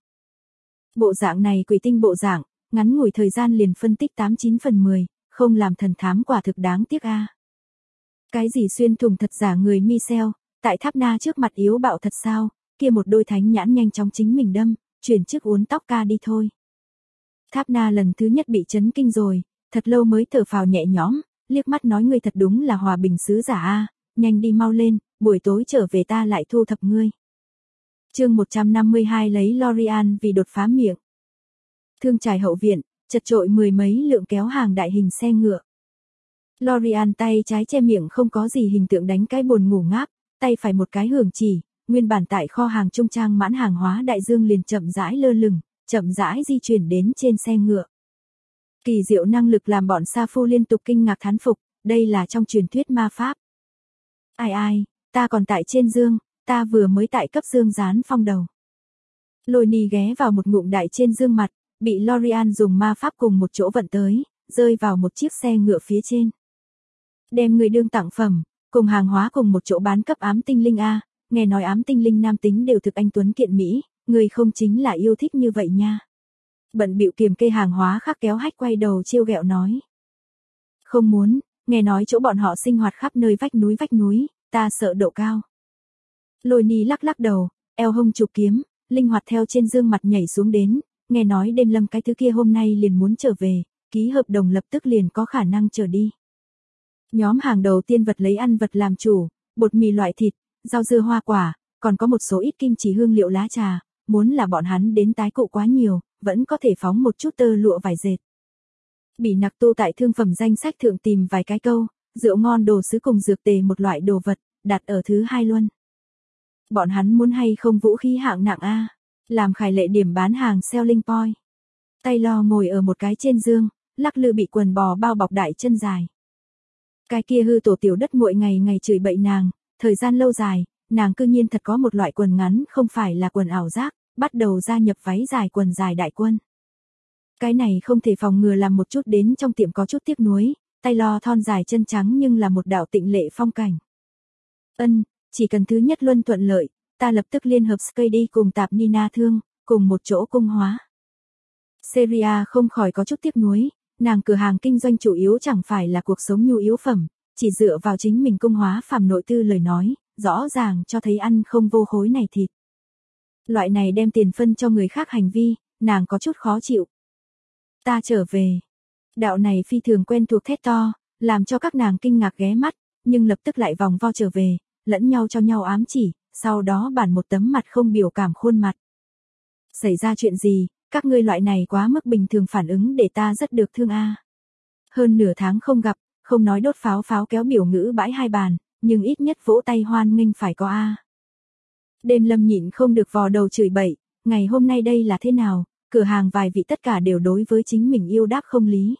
Bộ dạng này quỷ tinh bộ dạng, ngắn ngủi thời gian liền phân tích 89/10, không làm thần thám quả thực đáng tiếc a. Cái gì xuyên thủng thật giả người Michel, tại Tháp Na trước mặt yếu bạo thật sao, kia một đôi thánh nhãn nhanh chóng chính mình đâm, chuyển chức uốn tóc ca đi thôi. Tháp Na lần thứ nhất bị chấn kinh rồi, thật lâu mới thở phào nhẹ nhõm, liếc mắt nói ngươi thật đúng là hòa bình sứ giả a, nhanh đi mau lên, buổi tối trở về ta lại thu thập ngươi. Chương 152 lấy Lorian vì đột phá miệng. Thương trải hậu viện, chật chội mười mấy lượng kéo hàng đại hình xe ngựa. Lorian tay trái che miệng không có gì hình tượng đánh cái buồn ngủ ngáp, tay phải một cái hưởng chỉ, nguyên bản tại kho hàng trung trang mãn hàng hóa đại dương liền chậm rãi lơ lửng, chậm rãi di chuyển đến trên xe ngựa. Kỳ diệu năng lực làm bọn sa phu liên tục kinh ngạc thán phục, đây là trong truyền thuyết ma pháp. Ai, ta còn tại trên dương, ta vừa mới tại cấp dương gián phong đầu. Lôi Ni ghé vào một ngụm đại trên dương mặt, bị Lorian dùng ma pháp cùng một chỗ vận tới, rơi vào một chiếc xe ngựa phía trên. Đem người đương tặng phẩm, cùng hàng hóa cùng một chỗ bán cấp ám tinh linh A, nghe nói ám tinh linh nam tính đều thực anh tuấn kiện Mỹ, người không chính là yêu thích như vậy nha. Bận bịu kiềm kê hàng hóa khác kéo hách quay đầu trêu ghẹo nói. Không muốn, nghe nói chỗ bọn họ sinh hoạt khắp nơi vách núi, ta sợ độ cao. Lôi Ni lắc lắc đầu, eo hông chụp kiếm, linh hoạt theo trên dương mặt nhảy xuống đến, nghe nói đêm lâm cái thứ kia hôm nay liền muốn trở về, ký hợp đồng lập tức liền có khả năng trở đi. Nhóm hàng đầu tiên vật lấy ăn vật làm chủ, bột mì loại thịt, rau dưa hoa quả, còn có một số ít kim chỉ hương liệu lá trà, muốn là bọn hắn đến tái cụ quá nhiều, vẫn có thể phóng một chút tơ lụa vải dệt. Bỉ Nặc Tu tại thương phẩm danh sách thượng tìm vài cái câu, rượu ngon đồ sứ cùng dược tề một loại đồ vật, đặt ở thứ hai luân. Bọn hắn muốn hay không vũ khí hạng nặng A, làm khải lệ điểm bán hàng selling point. Taylor ngồi ở một cái trên dương, lắc lư bị quần bò bao bọc đại chân dài. Cái kia hư tổ tiểu đất muội ngày ngày chửi bậy nàng, thời gian lâu dài, nàng cư nhiên thật có một loại quần ngắn không phải là quần ảo giác, bắt đầu gia nhập váy dài quần dài đại quân. Cái này không thể phòng ngừa làm một chút đến trong tiệm có chút tiếc nuối, Taylor thon dài chân trắng nhưng là một đạo tịnh lệ phong cảnh. Chỉ cần thứ nhất luân thuận lợi, ta lập tức liên hợp Skady cùng tạp Nina thương, cùng một chỗ cung hóa. Seria không khỏi có chút tiếc nuối, nàng cửa hàng kinh doanh chủ yếu chẳng phải là cuộc sống nhu yếu phẩm, chỉ dựa vào chính mình cung hóa phàm nội tư lời nói, rõ ràng cho thấy ăn không vô khối này thịt. Loại này đem tiền phân cho người khác hành vi, nàng có chút khó chịu. Ta trở về. Đạo này phi thường quen thuộc thét to, làm cho các nàng kinh ngạc ghé mắt, nhưng lập tức lại vòng vo trở về, lẫn nhau cho nhau ám chỉ, sau đó bản một tấm mặt không biểu cảm khuôn mặt. Xảy ra chuyện gì, các ngươi loại này quá mức bình thường phản ứng để ta rất được thương a. Hơn nửa tháng không gặp, không nói đốt pháo kéo biểu ngữ bãi hai bàn, nhưng ít nhất vỗ tay hoan nghênh phải có a. Đêm lâm nhịn không được vò đầu chửi bậy, ngày hôm nay đây là thế nào, cửa hàng vài vị tất cả đều đối với chính mình yêu đáp không lý.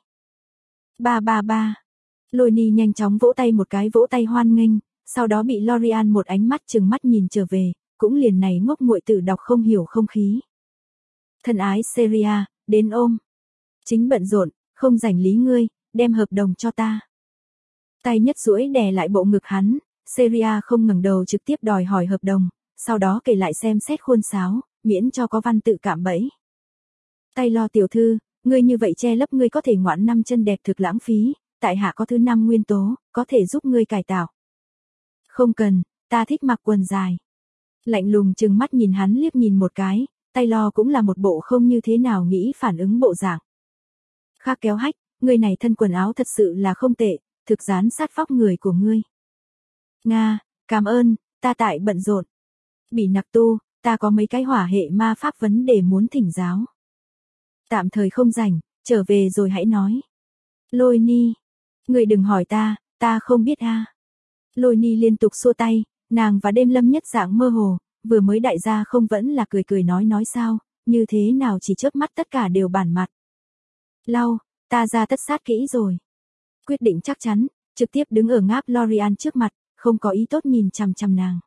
Ba. Lôi Ni nhanh chóng vỗ tay một cái vỗ tay hoan nghênh, sau đó bị Lorian một ánh mắt trừng mắt nhìn trở về, cũng liền này ngốc muội tự đọc không hiểu không khí. Thân ái Seria, đến ôm. Chính bận rộn, không rảnh lý ngươi, đem hợp đồng cho ta. Tay nhất duỗi đè lại bộ ngực hắn, Seria không ngẩng đầu trực tiếp đòi hỏi hợp đồng, sau đó kể lại xem xét khuôn sáo, miễn cho có văn tự cạm bẫy. Taylor tiểu thư, ngươi như vậy che lấp ngươi có thể ngoãn năm chân đẹp thực lãng phí, tại hạ có thứ 5 nguyên tố, có thể giúp ngươi cải tạo. Không cần, ta thích mặc quần dài. Lạnh lùng trừng mắt nhìn hắn liếc nhìn một cái, Taylor cũng là một bộ không như thế nào nghĩ phản ứng bộ dạng. Khác kéo hách, ngươi này thân quần áo thật sự là không tệ, thực dán sát vóc người của ngươi. Nga, cảm ơn, ta tại bận rộn. Bỉ Nặc Tu, ta có mấy cái hỏa hệ ma pháp vấn đề muốn thỉnh giáo. Tạm thời không rảnh, trở về rồi hãy nói. Lôi Ni, ngươi đừng hỏi ta không biết a. Lôi Ni liên tục xua tay, nàng và đêm lâm nhất dạng mơ hồ, vừa mới đại gia không vẫn là cười nói sao, như thế nào chỉ chớp mắt tất cả đều bản mặt. Lau, ta ra tất sát kỹ rồi. Quyết định chắc chắn, trực tiếp đứng ở ngáp Lorian trước mặt, không có ý tốt nhìn chằm chằm nàng.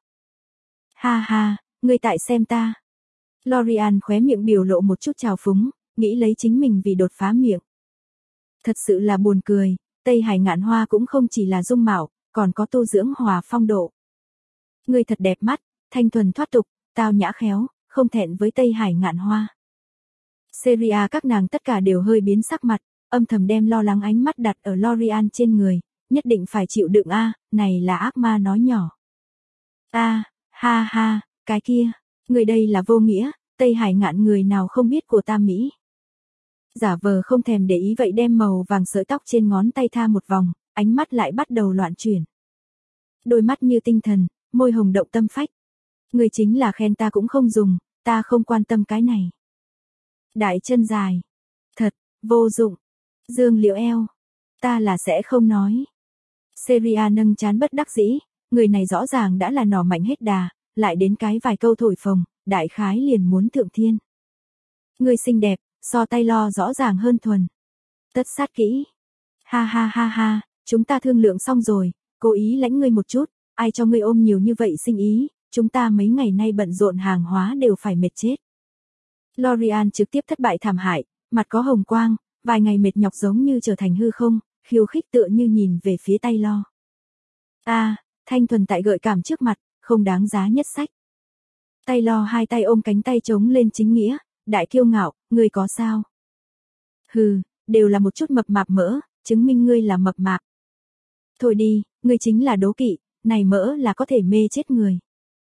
Ha, ngươi tại xem ta. Lorian khóe miệng biểu lộ một chút trào phúng, nghĩ lấy chính mình vì đột phá miệng. Thật sự là buồn cười, Tây Hải Ngạn Hoa cũng không chỉ là dung mạo, còn có tu dưỡng hòa phong độ. Ngươi thật đẹp mắt, thanh thuần thoát tục, tao nhã khéo, không thẹn với Tây Hải Ngạn Hoa. Seria các nàng tất cả đều hơi biến sắc mặt, âm thầm đem lo lắng ánh mắt đặt ở Lorian trên người, nhất định phải chịu đựng a, này là ác ma nói nhỏ. A, ha ha, cái kia, người đây là vô nghĩa, Tây Hải Ngạn người nào không biết của ta Mỹ. Giả vờ không thèm để ý vậy đem màu vàng sợi tóc trên ngón tay tha một vòng, ánh mắt lại bắt đầu loạn chuyển. Đôi mắt như tinh thần, môi hồng động tâm phách. Người chính là khen ta cũng không dùng, ta không quan tâm cái này. Đại chân dài. Thật, vô dụng. Dương Liễu eo. Ta là sẽ không nói. Seria nâng trán bất đắc dĩ, người này rõ ràng đã là nỏ mạnh hết đà, lại đến cái vài câu thổi phồng, đại khái liền muốn thượng thiên. Người xinh đẹp, so tay lo rõ ràng hơn thuần. Tất sát kỹ. Ha ha ha ha, chúng ta thương lượng xong rồi, cố ý lãnh ngươi một chút, ai cho ngươi ôm nhiều như vậy sinh ý, chúng ta mấy ngày nay bận rộn hàng hóa đều phải mệt chết. Lorian trực tiếp thất bại thảm hại, mặt có hồng quang, vài ngày mệt nhọc giống như trở thành hư không, khiêu khích tựa như nhìn về phía tay lo. A, thanh thuần tại gợi cảm trước mặt, không đáng giá nhất sách. Tay lo hai tay ôm cánh tay chống lên chính nghĩa, đại kiêu ngạo, ngươi có sao? Hừ, đều là một chút mập mạp mỡ, chứng minh ngươi là mập mạp. Thôi đi, ngươi chính là đố kỵ, này mỡ là có thể mê chết người.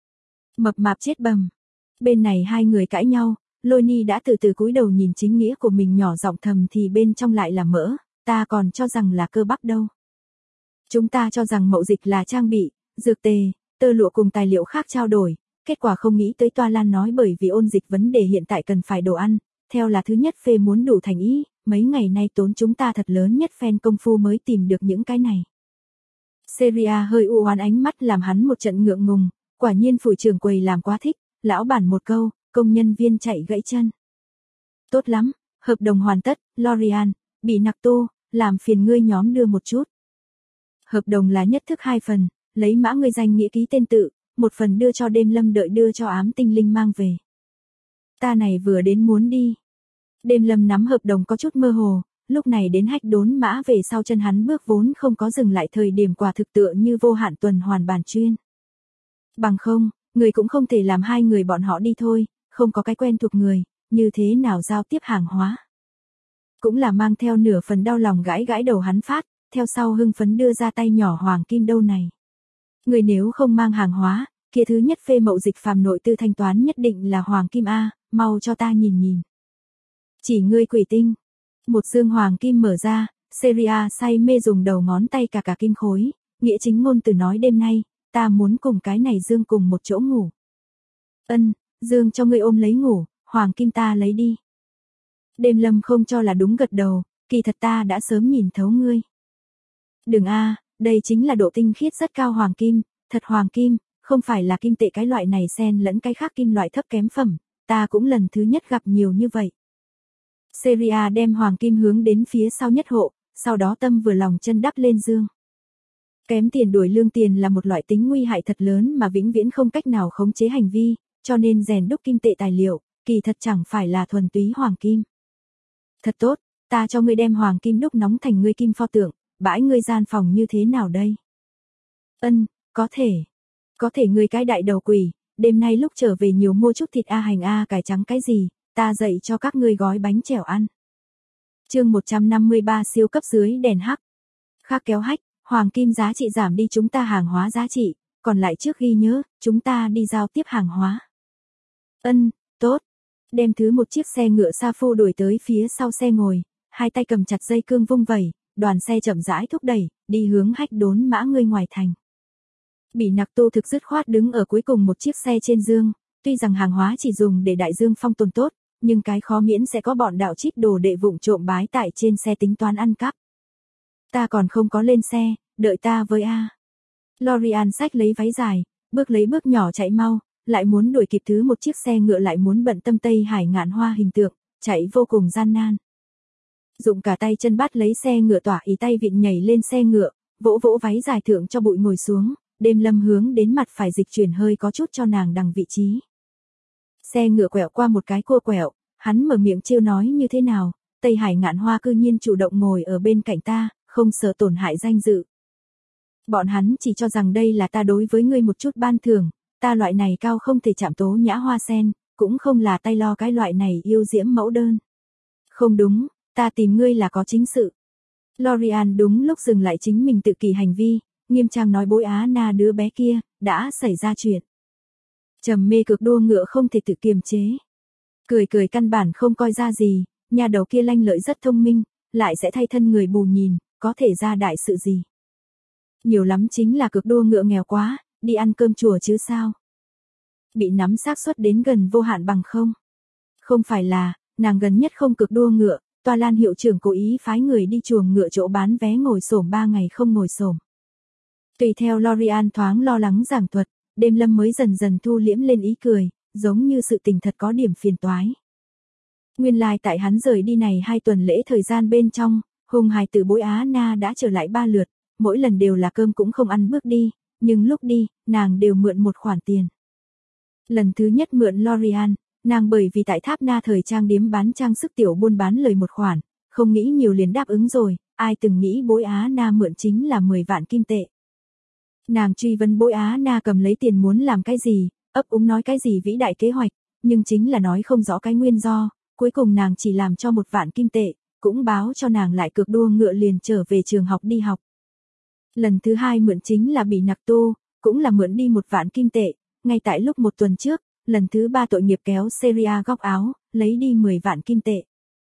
Mập mạp chết bầm. Bên này hai người cãi nhau, Lôi Ni đã từ từ cúi đầu nhìn chính nghĩa của mình nhỏ giọng thầm thì bên trong lại là mỡ, ta còn cho rằng là cơ bắp đâu. Chúng ta cho rằng mậu dịch là trang bị, dược tề, tơ lụa cùng tài liệu khác trao đổi, kết quả không nghĩ tới Toa Lan nói bởi vì ôn dịch vấn đề hiện tại cần phải đồ ăn, theo là thứ nhất phê muốn đủ thành ý, mấy ngày nay tốn chúng ta thật lớn nhất phen công phu mới tìm được những cái này. Seria hơi u oán ánh mắt làm hắn một trận ngượng ngùng, quả nhiên phủ trưởng quầy làm quá thích, lão bản một câu, công nhân viên chạy gãy chân. Tốt lắm, hợp đồng hoàn tất, Lorian, bị nặc tu, làm phiền ngươi nhóm đưa một chút. Hợp đồng là nhất thức 2 phần, lấy mã ngươi danh nghĩa ký tên tự, 1 phần đưa cho Đêm Lâm đợi đưa cho ám tinh linh mang về. Ta này vừa đến muốn đi. Đêm Lâm nắm hợp đồng có chút mơ hồ, lúc này đến hách đốn mã về sau chân hắn bước vốn không có dừng lại thời điểm quả thực tựa như vô hạn tuần hoàn bản chuyên. Bằng không, người cũng không thể làm hai người bọn họ đi thôi, không có cái quen thuộc người, như thế nào giao tiếp hàng hóa. Cũng là mang theo nửa phần đau lòng gãi gãi đầu hắn phát, theo sau hưng phấn đưa ra tay nhỏ hoàng kim đâu này. Người nếu không mang hàng hóa, kia thứ nhất phê mậu dịch phàm nội tư thanh toán nhất định là hoàng kim A, mau cho ta nhìn nhìn. Chỉ ngươi quỷ tinh. Một dương hoàng kim mở ra, Seria say mê dùng đầu ngón tay cả kim khối, nghĩa chính ngôn từ nói đêm nay, ta muốn cùng cái này dương cùng một chỗ ngủ. Ân, dương cho ngươi ôm lấy ngủ, hoàng kim ta lấy đi. Đêm Lâm không cho là đúng gật đầu, kỳ thật ta đã sớm nhìn thấu ngươi. Đừng a, đây chính là độ tinh khiết rất cao hoàng kim, thật hoàng kim, không phải là kim tệ cái loại này xen lẫn cái khác kim loại thấp kém phẩm, ta cũng lần thứ nhất gặp nhiều như vậy. Seria đem hoàng kim hướng đến phía sau nhất hộ, sau đó tâm vừa lòng chân đắp lên dương. Kém tiền đuổi lương tiền là một loại tính nguy hại thật lớn mà vĩnh viễn không cách nào khống chế hành vi, cho nên rèn đúc kim tệ tài liệu, kỳ thật chẳng phải là thuần túy hoàng kim. Thật tốt, ta cho ngươi đem hoàng kim đúc nóng thành ngươi kim pho tượng, bãi ngươi gian phòng như thế nào đây? Ân, có thể ngươi cái đại đầu quỷ, đêm nay lúc trở về nhiều mua chút thịt a hành a cải trắng cái gì, ta dạy cho các ngươi gói bánh chèo ăn. Chương 153 siêu cấp dưới đèn hắc. Khác kéo hách, hoàng kim giá trị giảm đi chúng ta hàng hóa giá trị, còn lại trước ghi nhớ, chúng ta đi giao tiếp hàng hóa. Ân, tốt. Đem thứ một chiếc xe ngựa sa phu đuổi tới phía sau xe ngồi, hai tay cầm chặt dây cương vung vẩy, đoàn xe chậm rãi thúc đẩy, đi hướng hách đốn mã ngươi ngoài thành. Bị nặc tu thực dứt khoát đứng ở cuối cùng một chiếc xe trên dương, tuy rằng hàng hóa chỉ dùng để đại dương phong tồn tốt, nhưng cái khó miễn sẽ có bọn đạo trích đồ đệ vụng trộm bái tại trên xe tính toán ăn cắp. Ta còn không có lên xe, đợi ta với a. Lorian xách lấy váy dài, bước lấy bước nhỏ chạy mau, lại muốn đuổi kịp thứ một chiếc xe ngựa lại muốn bận tâm Tây Hải Ngạn Hoa hình tượng, chạy vô cùng gian nan. Dụng cả tay chân bắt lấy xe ngựa tỏa ý tay vịn nhảy lên xe ngựa, vỗ vỗ váy dài thượng cho bụi ngồi xuống, Đêm Lâm hướng đến mặt phải dịch chuyển hơi có chút cho nàng đằng vị trí. Xe ngựa quẹo qua một cái cua quẹo, hắn mở miệng trêu nói như thế nào, Tây Hải Ngạn Hoa cư nhiên chủ động ngồi ở bên cạnh ta, không sợ tổn hại danh dự. Bọn hắn chỉ cho rằng đây là ta đối với ngươi một chút ban thưởng, ta loại này cao không thể chạm tố nhã hoa sen, cũng không là tay lo cái loại này yêu diễm mẫu đơn. Không đúng, ta tìm ngươi là có chính sự. Lorian đúng lúc dừng lại chính mình tự kỷ hành vi, nghiêm trang nói bối Á Na đứa bé kia, đã xảy ra chuyện. Trầm mê cực đua ngựa không thể tự kiềm chế. Cười cười căn bản không coi ra gì, nhà đầu kia lanh lợi rất thông minh, lại sẽ thay thân người bù nhìn, có thể ra đại sự gì. Nhiều lắm chính là cực đua ngựa nghèo quá, đi ăn cơm chùa chứ sao. Bị nắm xác suất đến gần vô hạn bằng không. Không phải là, nàng gần nhất không cực đua ngựa, Toa Lan hiệu trưởng cố ý phái người đi chuồng ngựa chỗ bán vé ngồi xổm 3 ngày không ngồi xổm. Tùy theo Lorian thoáng lo lắng giảng thuật, Đêm Lâm mới dần dần thu liễm lên ý cười, giống như sự tình thật có điểm phiền toái. Nguyên lai tại hắn rời đi này 2 tuần lễ thời gian bên trong, hùng hài tử bối Á Na đã trở lại 3 lượt, mỗi lần đều là cơm cũng không ăn bước đi, nhưng lúc đi, nàng đều mượn một khoản tiền. Lần thứ nhất mượn Lorian, nàng bởi vì tại Tháp Na thời trang điếm bán trang sức tiểu buôn bán lời một khoản, không nghĩ nhiều liền đáp ứng rồi, ai từng nghĩ bối Á Na mượn chính là 10 vạn kim tệ. Nàng truy vấn bối Á Na cầm lấy tiền muốn làm cái gì, ấp úng nói cái gì vĩ đại kế hoạch, nhưng chính là nói không rõ cái nguyên do, cuối cùng nàng chỉ làm cho 1 vạn kim tệ, cũng báo cho nàng lại cược đua ngựa liền trở về trường học đi học. Lần thứ 2 mượn chính là bị nặc tu, cũng là mượn đi 1 vạn kim tệ, ngay tại lúc 1 tuần trước, lần thứ 3 tội nghiệp kéo Seria góc áo, lấy đi 10 vạn kim tệ.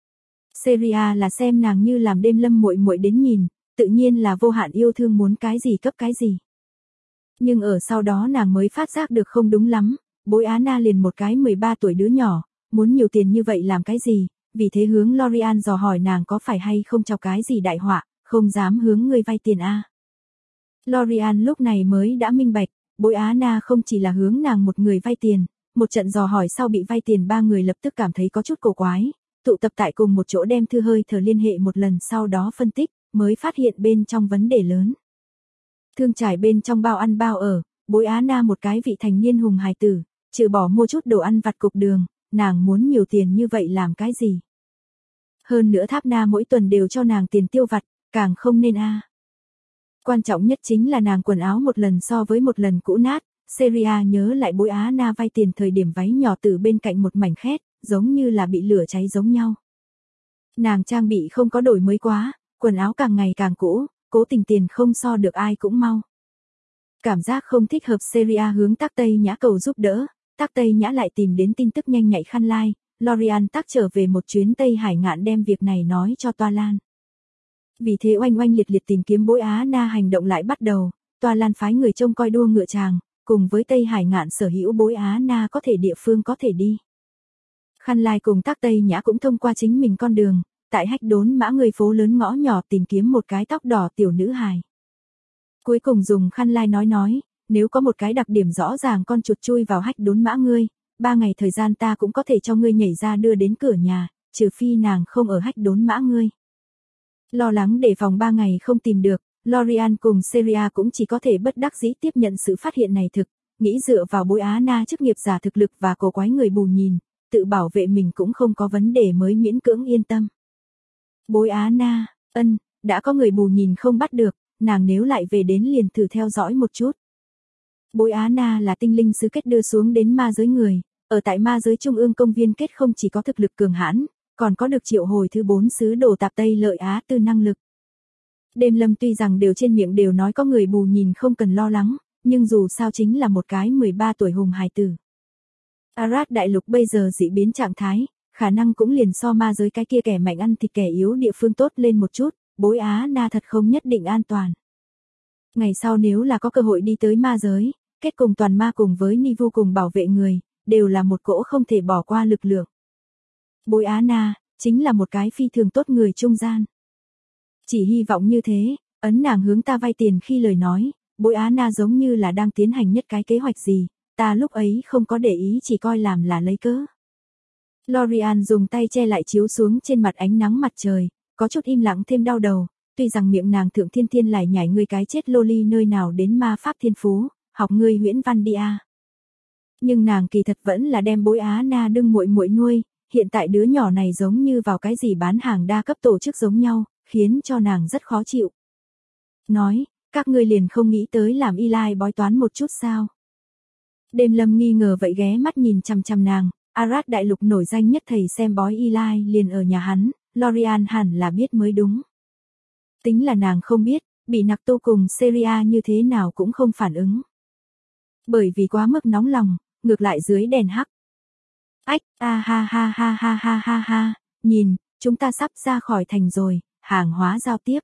Seria là xem nàng như làm Đêm Lâm muội muội đến nhìn, tự nhiên là vô hạn yêu thương muốn cái gì cấp cái gì. Nhưng ở sau đó nàng mới phát giác được không đúng lắm, bối Á Na liền một cái 13 tuổi đứa nhỏ, muốn nhiều tiền như vậy làm cái gì, vì thế hướng Lorian dò hỏi nàng có phải hay không cho cái gì đại họa, không dám hướng người vay tiền a. Lorian lúc này mới đã minh bạch, bối Á Na không chỉ là hướng nàng một người vay tiền, một trận dò hỏi sau bị vay tiền 3 người lập tức cảm thấy có chút cổ quái, tụ tập tại cùng một chỗ đem thư hơi thở liên hệ một lần sau đó phân tích, mới phát hiện bên trong vấn đề lớn. Thương trải bên trong bao ăn bao ở, bối Á Na một cái vị thành niên hùng hài tử, trừ bỏ mua chút đồ ăn vặt cục đường, nàng muốn nhiều tiền như vậy làm cái gì. Hơn nữa Tháp Na mỗi tuần đều cho nàng tiền tiêu vặt, càng không nên a. Quan trọng nhất chính là nàng quần áo một lần so với một lần cũ nát, Seria nhớ lại bối Á Na vay tiền thời điểm váy nhỏ từ bên cạnh một mảnh khét, giống như là bị lửa cháy giống nhau. Nàng trang bị không có đổi mới quá, quần áo càng ngày càng cũ, cố tình tiền không so được ai cũng mau. Cảm giác không thích hợp Seria hướng Tắc Tây Nhã cầu giúp đỡ, Tắc Tây Nhã lại tìm đến tin tức nhanh nhạy khăn lai, Lorian tắc trở về một chuyến Tây Hải ngạn đem việc này nói cho Toa Lan. Vì thế oanh oanh liệt liệt tìm kiếm bối Á Na hành động lại bắt đầu, Toa Lan phái người trông coi đua ngựa chàng, cùng với Tây Hải ngạn sở hữu bối Á Na có thể địa phương có thể đi. Khăn lai cùng Tắc Tây Nhã cũng thông qua chính mình con đường, tại Hách Đốn Mã người phố lớn ngõ nhỏ tìm kiếm một cái tóc đỏ tiểu nữ hài. Cuối cùng dùng khăn lai nói, nếu có một cái đặc điểm rõ ràng con chuột chui vào Hách Đốn Mã ngươi, 3 ngày thời gian ta cũng có thể cho ngươi nhảy ra đưa đến cửa nhà, trừ phi nàng không ở Hách Đốn Mã ngươi. Lo lắng để phòng 3 ngày không tìm được, Lorian cùng Seria cũng chỉ có thể bất đắc dĩ tiếp nhận sự phát hiện này thực, nghĩ dựa vào bối Á Na chức nghiệp giả thực lực và cổ quái người bù nhìn, tự bảo vệ mình cũng không có vấn đề mới miễn cưỡng yên tâm. Bối Á Na, đã có người bù nhìn không bắt được, nàng nếu lại về đến liền thử theo dõi một chút. Bối Á Na là tinh linh sứ kết đưa xuống đến ma giới người, ở tại ma giới trung ương công viên kết không chỉ có thực lực cường hãn, còn có được triệu hồi thứ 4 sứ đồ tạp Tây lợi Á tư năng lực. Đêm Lâm tuy rằng đều trên miệng đều nói có người bù nhìn không cần lo lắng, nhưng dù sao chính là một cái 13 tuổi hùng hài tử. Arad đại lục bây giờ dị biến trạng thái, khả năng cũng liền so ma giới cái kia kẻ mạnh ăn thịt kẻ yếu địa phương tốt lên một chút, bối Á Na thật không nhất định an toàn. Ngày sau nếu là có cơ hội đi tới ma giới, kết cùng toàn ma cùng với Ni vô cùng bảo vệ người, đều là một cỗ không thể bỏ qua lực lượng. Bối Á Na, chính là một cái phi thường tốt người trung gian. Chỉ hy vọng như thế, ấn nàng hướng ta vay tiền khi lời nói, bối Á Na giống như là đang tiến hành nhất cái kế hoạch gì, ta lúc ấy không có để ý chỉ coi làm là lấy cớ. Lorian dùng tay che lại chiếu xuống trên mặt ánh nắng mặt trời, có chút im lặng thêm đau đầu, tuy rằng miệng nàng thượng thiên thiên lại nhảy ngươi cái chết loli nơi nào đến ma pháp thiên phú, học ngươi huyễn văn đi a. Nhưng nàng kỳ thật vẫn là đem bối Á Na đương muội muội nuôi, hiện tại đứa nhỏ này giống như vào cái gì bán hàng đa cấp tổ chức giống nhau, khiến cho nàng rất khó chịu. Nói, các ngươi liền không nghĩ tới làm Eli bói toán một chút sao? Đêm Lâm nghi ngờ vậy ghé mắt nhìn chằm chằm nàng, Arad đại lục nổi danh nhất thầy xem bói Eli liền ở nhà hắn, Lorian hẳn là biết mới đúng. Tính là nàng không biết, bị nặc tô cùng Seria như thế nào cũng không phản ứng. Bởi vì quá mức nóng lòng, ngược lại dưới đèn hắc. Ách, a ha ha ha ha ha ha ha, nhìn, chúng ta sắp ra khỏi thành rồi, hàng hóa giao tiếp.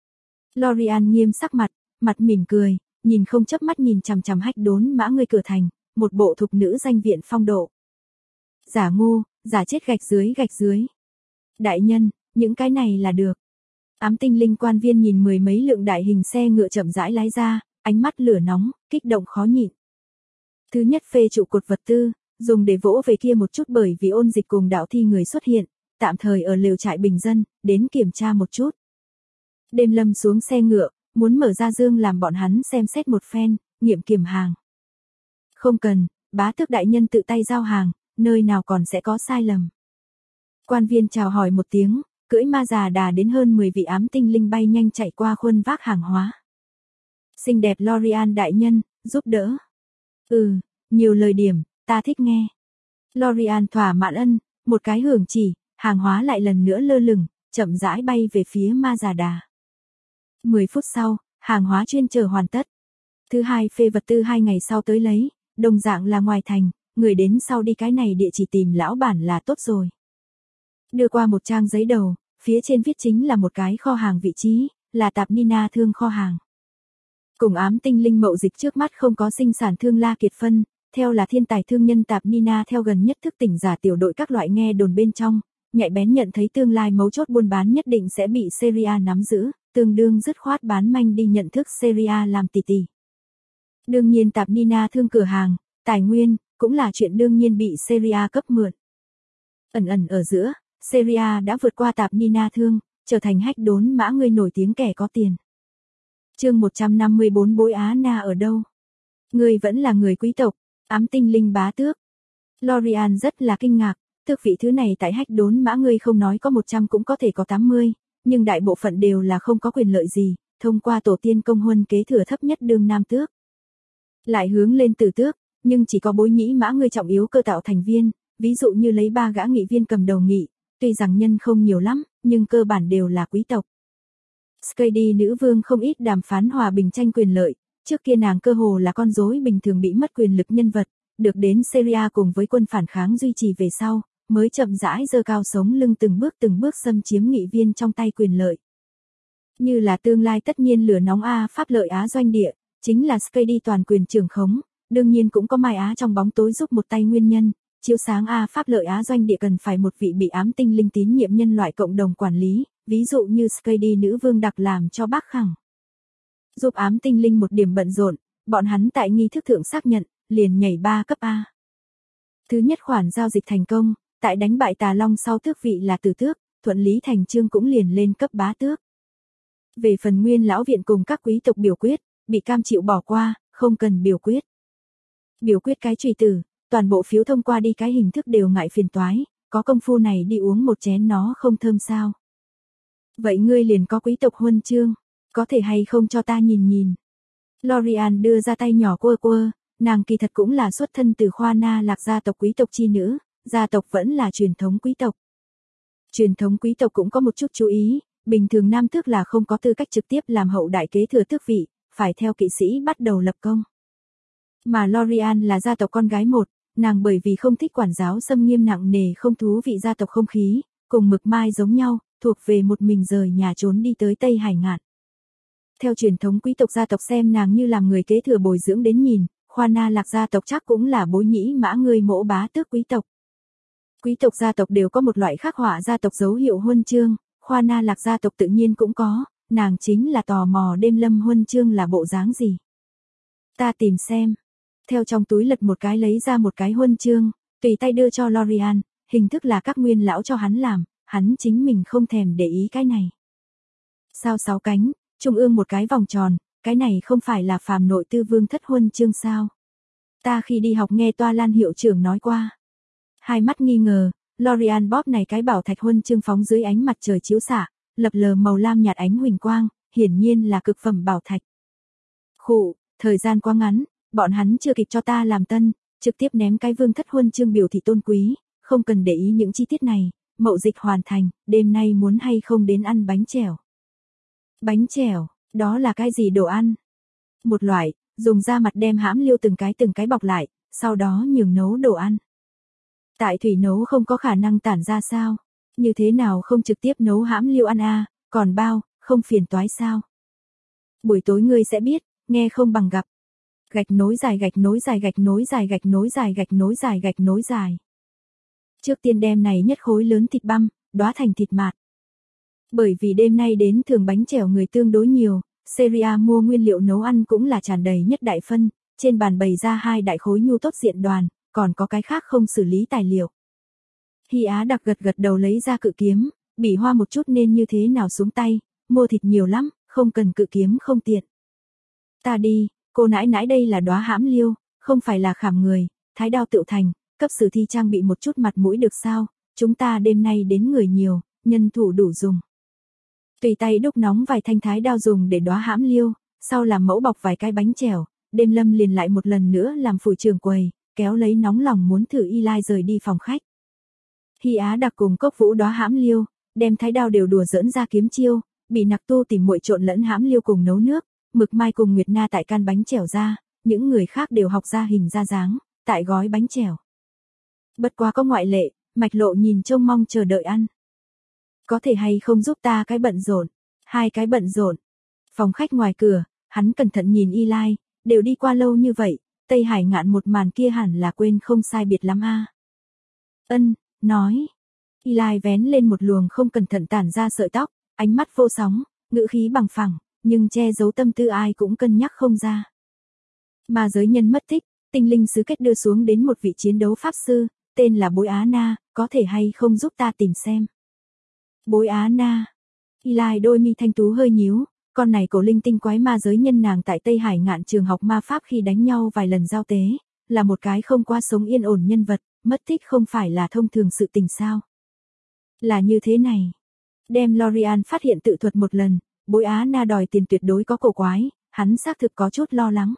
Lorian nghiêm sắc mặt, mặt mỉm cười, nhìn không chớp mắt nhìn chằm chằm Hách Đốn Mã người cửa thành, một bộ thục nữ danh viện phong độ. Giả ngu, giả chết gạch dưới. Đại nhân, những cái này là được. Ám tinh linh quan viên nhìn mười mấy lượng đại hình xe ngựa chậm rãi lái ra, ánh mắt lửa nóng, kích động khó nhịn. Thứ nhất phê trụ cột vật tư, dùng để vỗ về kia một chút bởi vì ôn dịch cùng đạo thi người xuất hiện, tạm thời ở lều trại bình dân, đến kiểm tra một chút. Đêm Lâm xuống xe ngựa, muốn mở ra dương làm bọn hắn xem xét một phen, nghiệm kiểm hàng. Không cần, bá tước đại nhân tự tay giao hàng, nơi nào còn sẽ có sai lầm. Quan viên chào hỏi một tiếng, cưỡi ma già đà đến hơn 10 vị ám tinh linh bay nhanh chạy qua khuôn vác hàng hóa. Xinh đẹp Lorian đại nhân, giúp đỡ. Nhiều lời điểm, ta thích nghe. Lorian thỏa mãn ân, một cái hưởng chỉ, hàng hóa lại lần nữa lơ lửng, chậm rãi bay về phía ma già đà. 10 phút sau, hàng hóa chuyên chở hoàn tất. Thứ hai phê vật tư 2 ngày sau tới lấy, đồng dạng là ngoài thành, người đến sau đi cái này địa chỉ tìm lão bản là tốt rồi. Đưa qua một trang giấy đầu, phía trên viết chính là một cái kho hàng vị trí, là tạp Nina thương kho hàng. Cùng ám tinh linh mậu dịch trước mắt không có sinh sản thương La Kiệt phân, theo là thiên tài thương nhân tạp Nina theo gần nhất thức tỉnh giả tiểu đội các loại nghe đồn bên trong, nhạy bén nhận thấy tương lai mấu chốt buôn bán nhất định sẽ bị Seria nắm giữ, tương đương dứt khoát bán manh đi nhận thức Seria làm tỷ tỷ. Đương nhiên tạp Nina thương cửa hàng, tài nguyên, cũng là chuyện đương nhiên bị Seria cấp mượn. Ẩn ở giữa, Seria đã vượt qua tạp Nina thương, trở thành Hách Đốn Mã người nổi tiếng kẻ có tiền. Chương 154 Bối Á Na ở đâu? Người vẫn là người quý tộc, ám tinh linh bá tước. Lorian rất là kinh ngạc, tước vị thứ này tại Hách Đốn Mã người không nói có 100 cũng có thể có 80, nhưng đại bộ phận đều là không có quyền lợi gì, thông qua tổ tiên công huân kế thừa thấp nhất đương nam tước. Lại hướng lên tử tước, nhưng chỉ có Bối Nhĩ Mã người trọng yếu cơ tạo thành viên, ví dụ như lấy 3 gã nghị viên cầm đầu nghị, tuy rằng nhân không nhiều lắm, nhưng cơ bản đều là quý tộc. Skady nữ vương không ít đàm phán hòa bình tranh quyền lợi, trước kia nàng cơ hồ là con rối bình thường bị mất quyền lực nhân vật, được đến Seria cùng với quân phản kháng duy trì về sau, mới chậm rãi giơ cao sống lưng từng bước xâm chiếm nghị viên trong tay quyền lợi. Như là tương lai tất nhiên lửa nóng A Pháp lợi Á doanh địa, chính là Skady toàn quyền trưởng khống, đương nhiên cũng có Mai Á trong bóng tối giúp một tay nguyên nhân, chiếu sáng A Pháp lợi Á doanh địa cần phải một vị bị ám tinh linh tín nhiệm nhân loại cộng đồng quản lý, ví dụ như Skady nữ vương đặc làm cho bác khẳng. Giúp ám tinh linh một điểm bận rộn, bọn hắn tại nghi thức thượng xác nhận, liền nhảy 3 cấp A. Thứ nhất khoản giao dịch thành công, tại đánh bại Tà Long sau tước vị là tử tước, thuận lý thành chương cũng liền lên cấp bá tước. Về phần nguyên lão viện cùng các quý tộc biểu quyết, bị cam chịu bỏ qua, không cần biểu quyết. Biểu quyết cái chùy tử, toàn bộ phiếu thông qua đi cái hình thức đều ngại phiền toái, có công phu này đi uống một chén nó không thơm sao. Vậy ngươi liền có quý tộc huân chương, có thể hay không cho ta nhìn nhìn. Lorian đưa ra tay nhỏ quơ, nàng kỳ thật cũng là xuất thân từ Khoa Na Lạc gia tộc quý tộc chi nữ, gia tộc vẫn là truyền thống quý tộc. Truyền thống quý tộc cũng có một chút chú ý, bình thường nam tước là không có tư cách trực tiếp làm hậu đại kế thừa tước vị, phải theo kỵ sĩ bắt đầu lập công. Mà Lorian là gia tộc con gái một, nàng bởi vì không thích quản giáo xâm nghiêm nặng nề không thú vị gia tộc không khí, cùng Mực Mai giống nhau, thuộc về một mình rời nhà trốn đi tới Tây Hải Ngạn. Theo truyền thống quý tộc gia tộc xem nàng như làm người kế thừa bồi dưỡng đến nhìn, Khoa Na Lạc gia tộc chắc cũng là Bối Nhĩ Mã người mỗ bá tước quý tộc. Quý tộc gia tộc đều có một loại khắc họa gia tộc dấu hiệu huân chương, Khoa Na Lạc gia tộc tự nhiên cũng có, nàng chính là tò mò đêm Lâm huân chương là bộ dáng gì. Ta tìm xem. Theo trong túi lật một cái lấy ra một cái huân chương, tùy tay đưa cho Lorian, hình thức là các nguyên lão cho hắn làm, hắn chính mình không thèm để ý cái này. Sao 6 cánh, trung ương một cái vòng tròn, cái này không phải là phàm nội tư vương thất huân chương sao? Ta khi đi học nghe Toa Lan hiệu trưởng nói qua. Hai mắt nghi ngờ, Lorian bóp này cái bảo thạch huân chương phóng dưới ánh mặt trời chiếu xạ, lập lờ màu lam nhạt ánh huỳnh quang, hiển nhiên là cực phẩm bảo thạch. Khụ, thời gian quá ngắn, bọn hắn chưa kịp cho ta làm tân, trực tiếp ném cái vương thất huân chương biểu thị tôn quý, không cần để ý những chi tiết này, mậu dịch hoàn thành, đêm nay muốn hay không đến ăn bánh chèo. Bánh chèo, đó là cái gì đồ ăn? Một loại, dùng da mặt đem hãm liêu từng cái bọc lại, sau đó nhường nấu đồ ăn. Tại thủy nấu không có khả năng tản ra sao? Như thế nào không trực tiếp nấu hãm liêu ăn à, còn bao, không phiền toái sao? Buổi tối ngươi sẽ biết, nghe không bằng gặp. Gạch nối dài gạch nối dài gạch nối dài gạch nối dài gạch nối dài gạch nối dài. Trước tiên đem này nhất khối lớn thịt băm, đóa thành thịt mạt. Bởi vì đêm nay đến thường bánh chèo người tương đối nhiều, Seria mua nguyên liệu nấu ăn cũng là tràn đầy nhất đại phân, trên bàn bày ra 2 đại khối nhu tốt diện đoàn, còn có cái khác không xử lý tài liệu. Hy Á đặc gật đầu lấy ra cự kiếm, Bỉ Hoa một chút nên như thế nào xuống tay, mua thịt nhiều lắm, không cần cự kiếm không tiện. Ta đi, cô nãi nãi đây là đóa hãm liêu, không phải là khảm người, thái đao tự thành, cấp sử thi trang bị một chút mặt mũi được sao, chúng ta đêm nay đến người nhiều, nhân thủ đủ dùng. Tùy tay đúc nóng vài thanh thái đao dùng để đóa hãm liêu, sau làm mẫu bọc vài cái bánh chèo, đêm lâm liền lại một lần nữa làm phủi trường quầy, kéo lấy nóng lòng muốn thử Eli rời đi phòng khách. Hy Á đặc cùng Cốc Vũ đóa hãm liêu, đem thái đao đều đùa giỡn ra kiếm chiêu, bị Nặc Tu tìm muội trộn lẫn hãm liêu cùng nấu nước, Mực Mai cùng Nguyệt Na tại can bánh chèo ra, những người khác đều học ra hình ra dáng, tại gói bánh chèo. Bất quá có ngoại lệ, Mạch Lộ nhìn trông mong chờ đợi ăn. Có thể hay không giúp ta cái bận rộn, 2 cái bận rộn. Phòng khách ngoài cửa, hắn cẩn thận nhìn Eli, đều đi qua lâu như vậy, Tây Hải Ngạn một màn kia hẳn là quên không sai biệt lắm a. Ân, nói. Eli vén lên một luồng không cẩn thận tản ra sợi tóc, ánh mắt vô sóng, ngữ khí bằng phẳng, nhưng che giấu tâm tư ai cũng cân nhắc không ra. Mà giới nhân mất tích, tinh linh sứ kết đưa xuống đến một vị chiến đấu pháp sư, tên là Bối Á Na, có thể hay không giúp ta tìm xem. Bối Á Na. Eli đôi mi thanh tú hơi nhíu, con này cổ linh tinh quái ma giới nhân nàng tại Tây Hải Ngạn trường học ma pháp khi đánh nhau vài lần giao tế, là một cái không qua sống yên ổn nhân vật, mất tích không phải là thông thường sự tình sao. Là như thế này. Đem Lorian phát hiện tự thuật một lần, Bối Á Na đòi tiền tuyệt đối có cổ quái, hắn xác thực có chút lo lắng.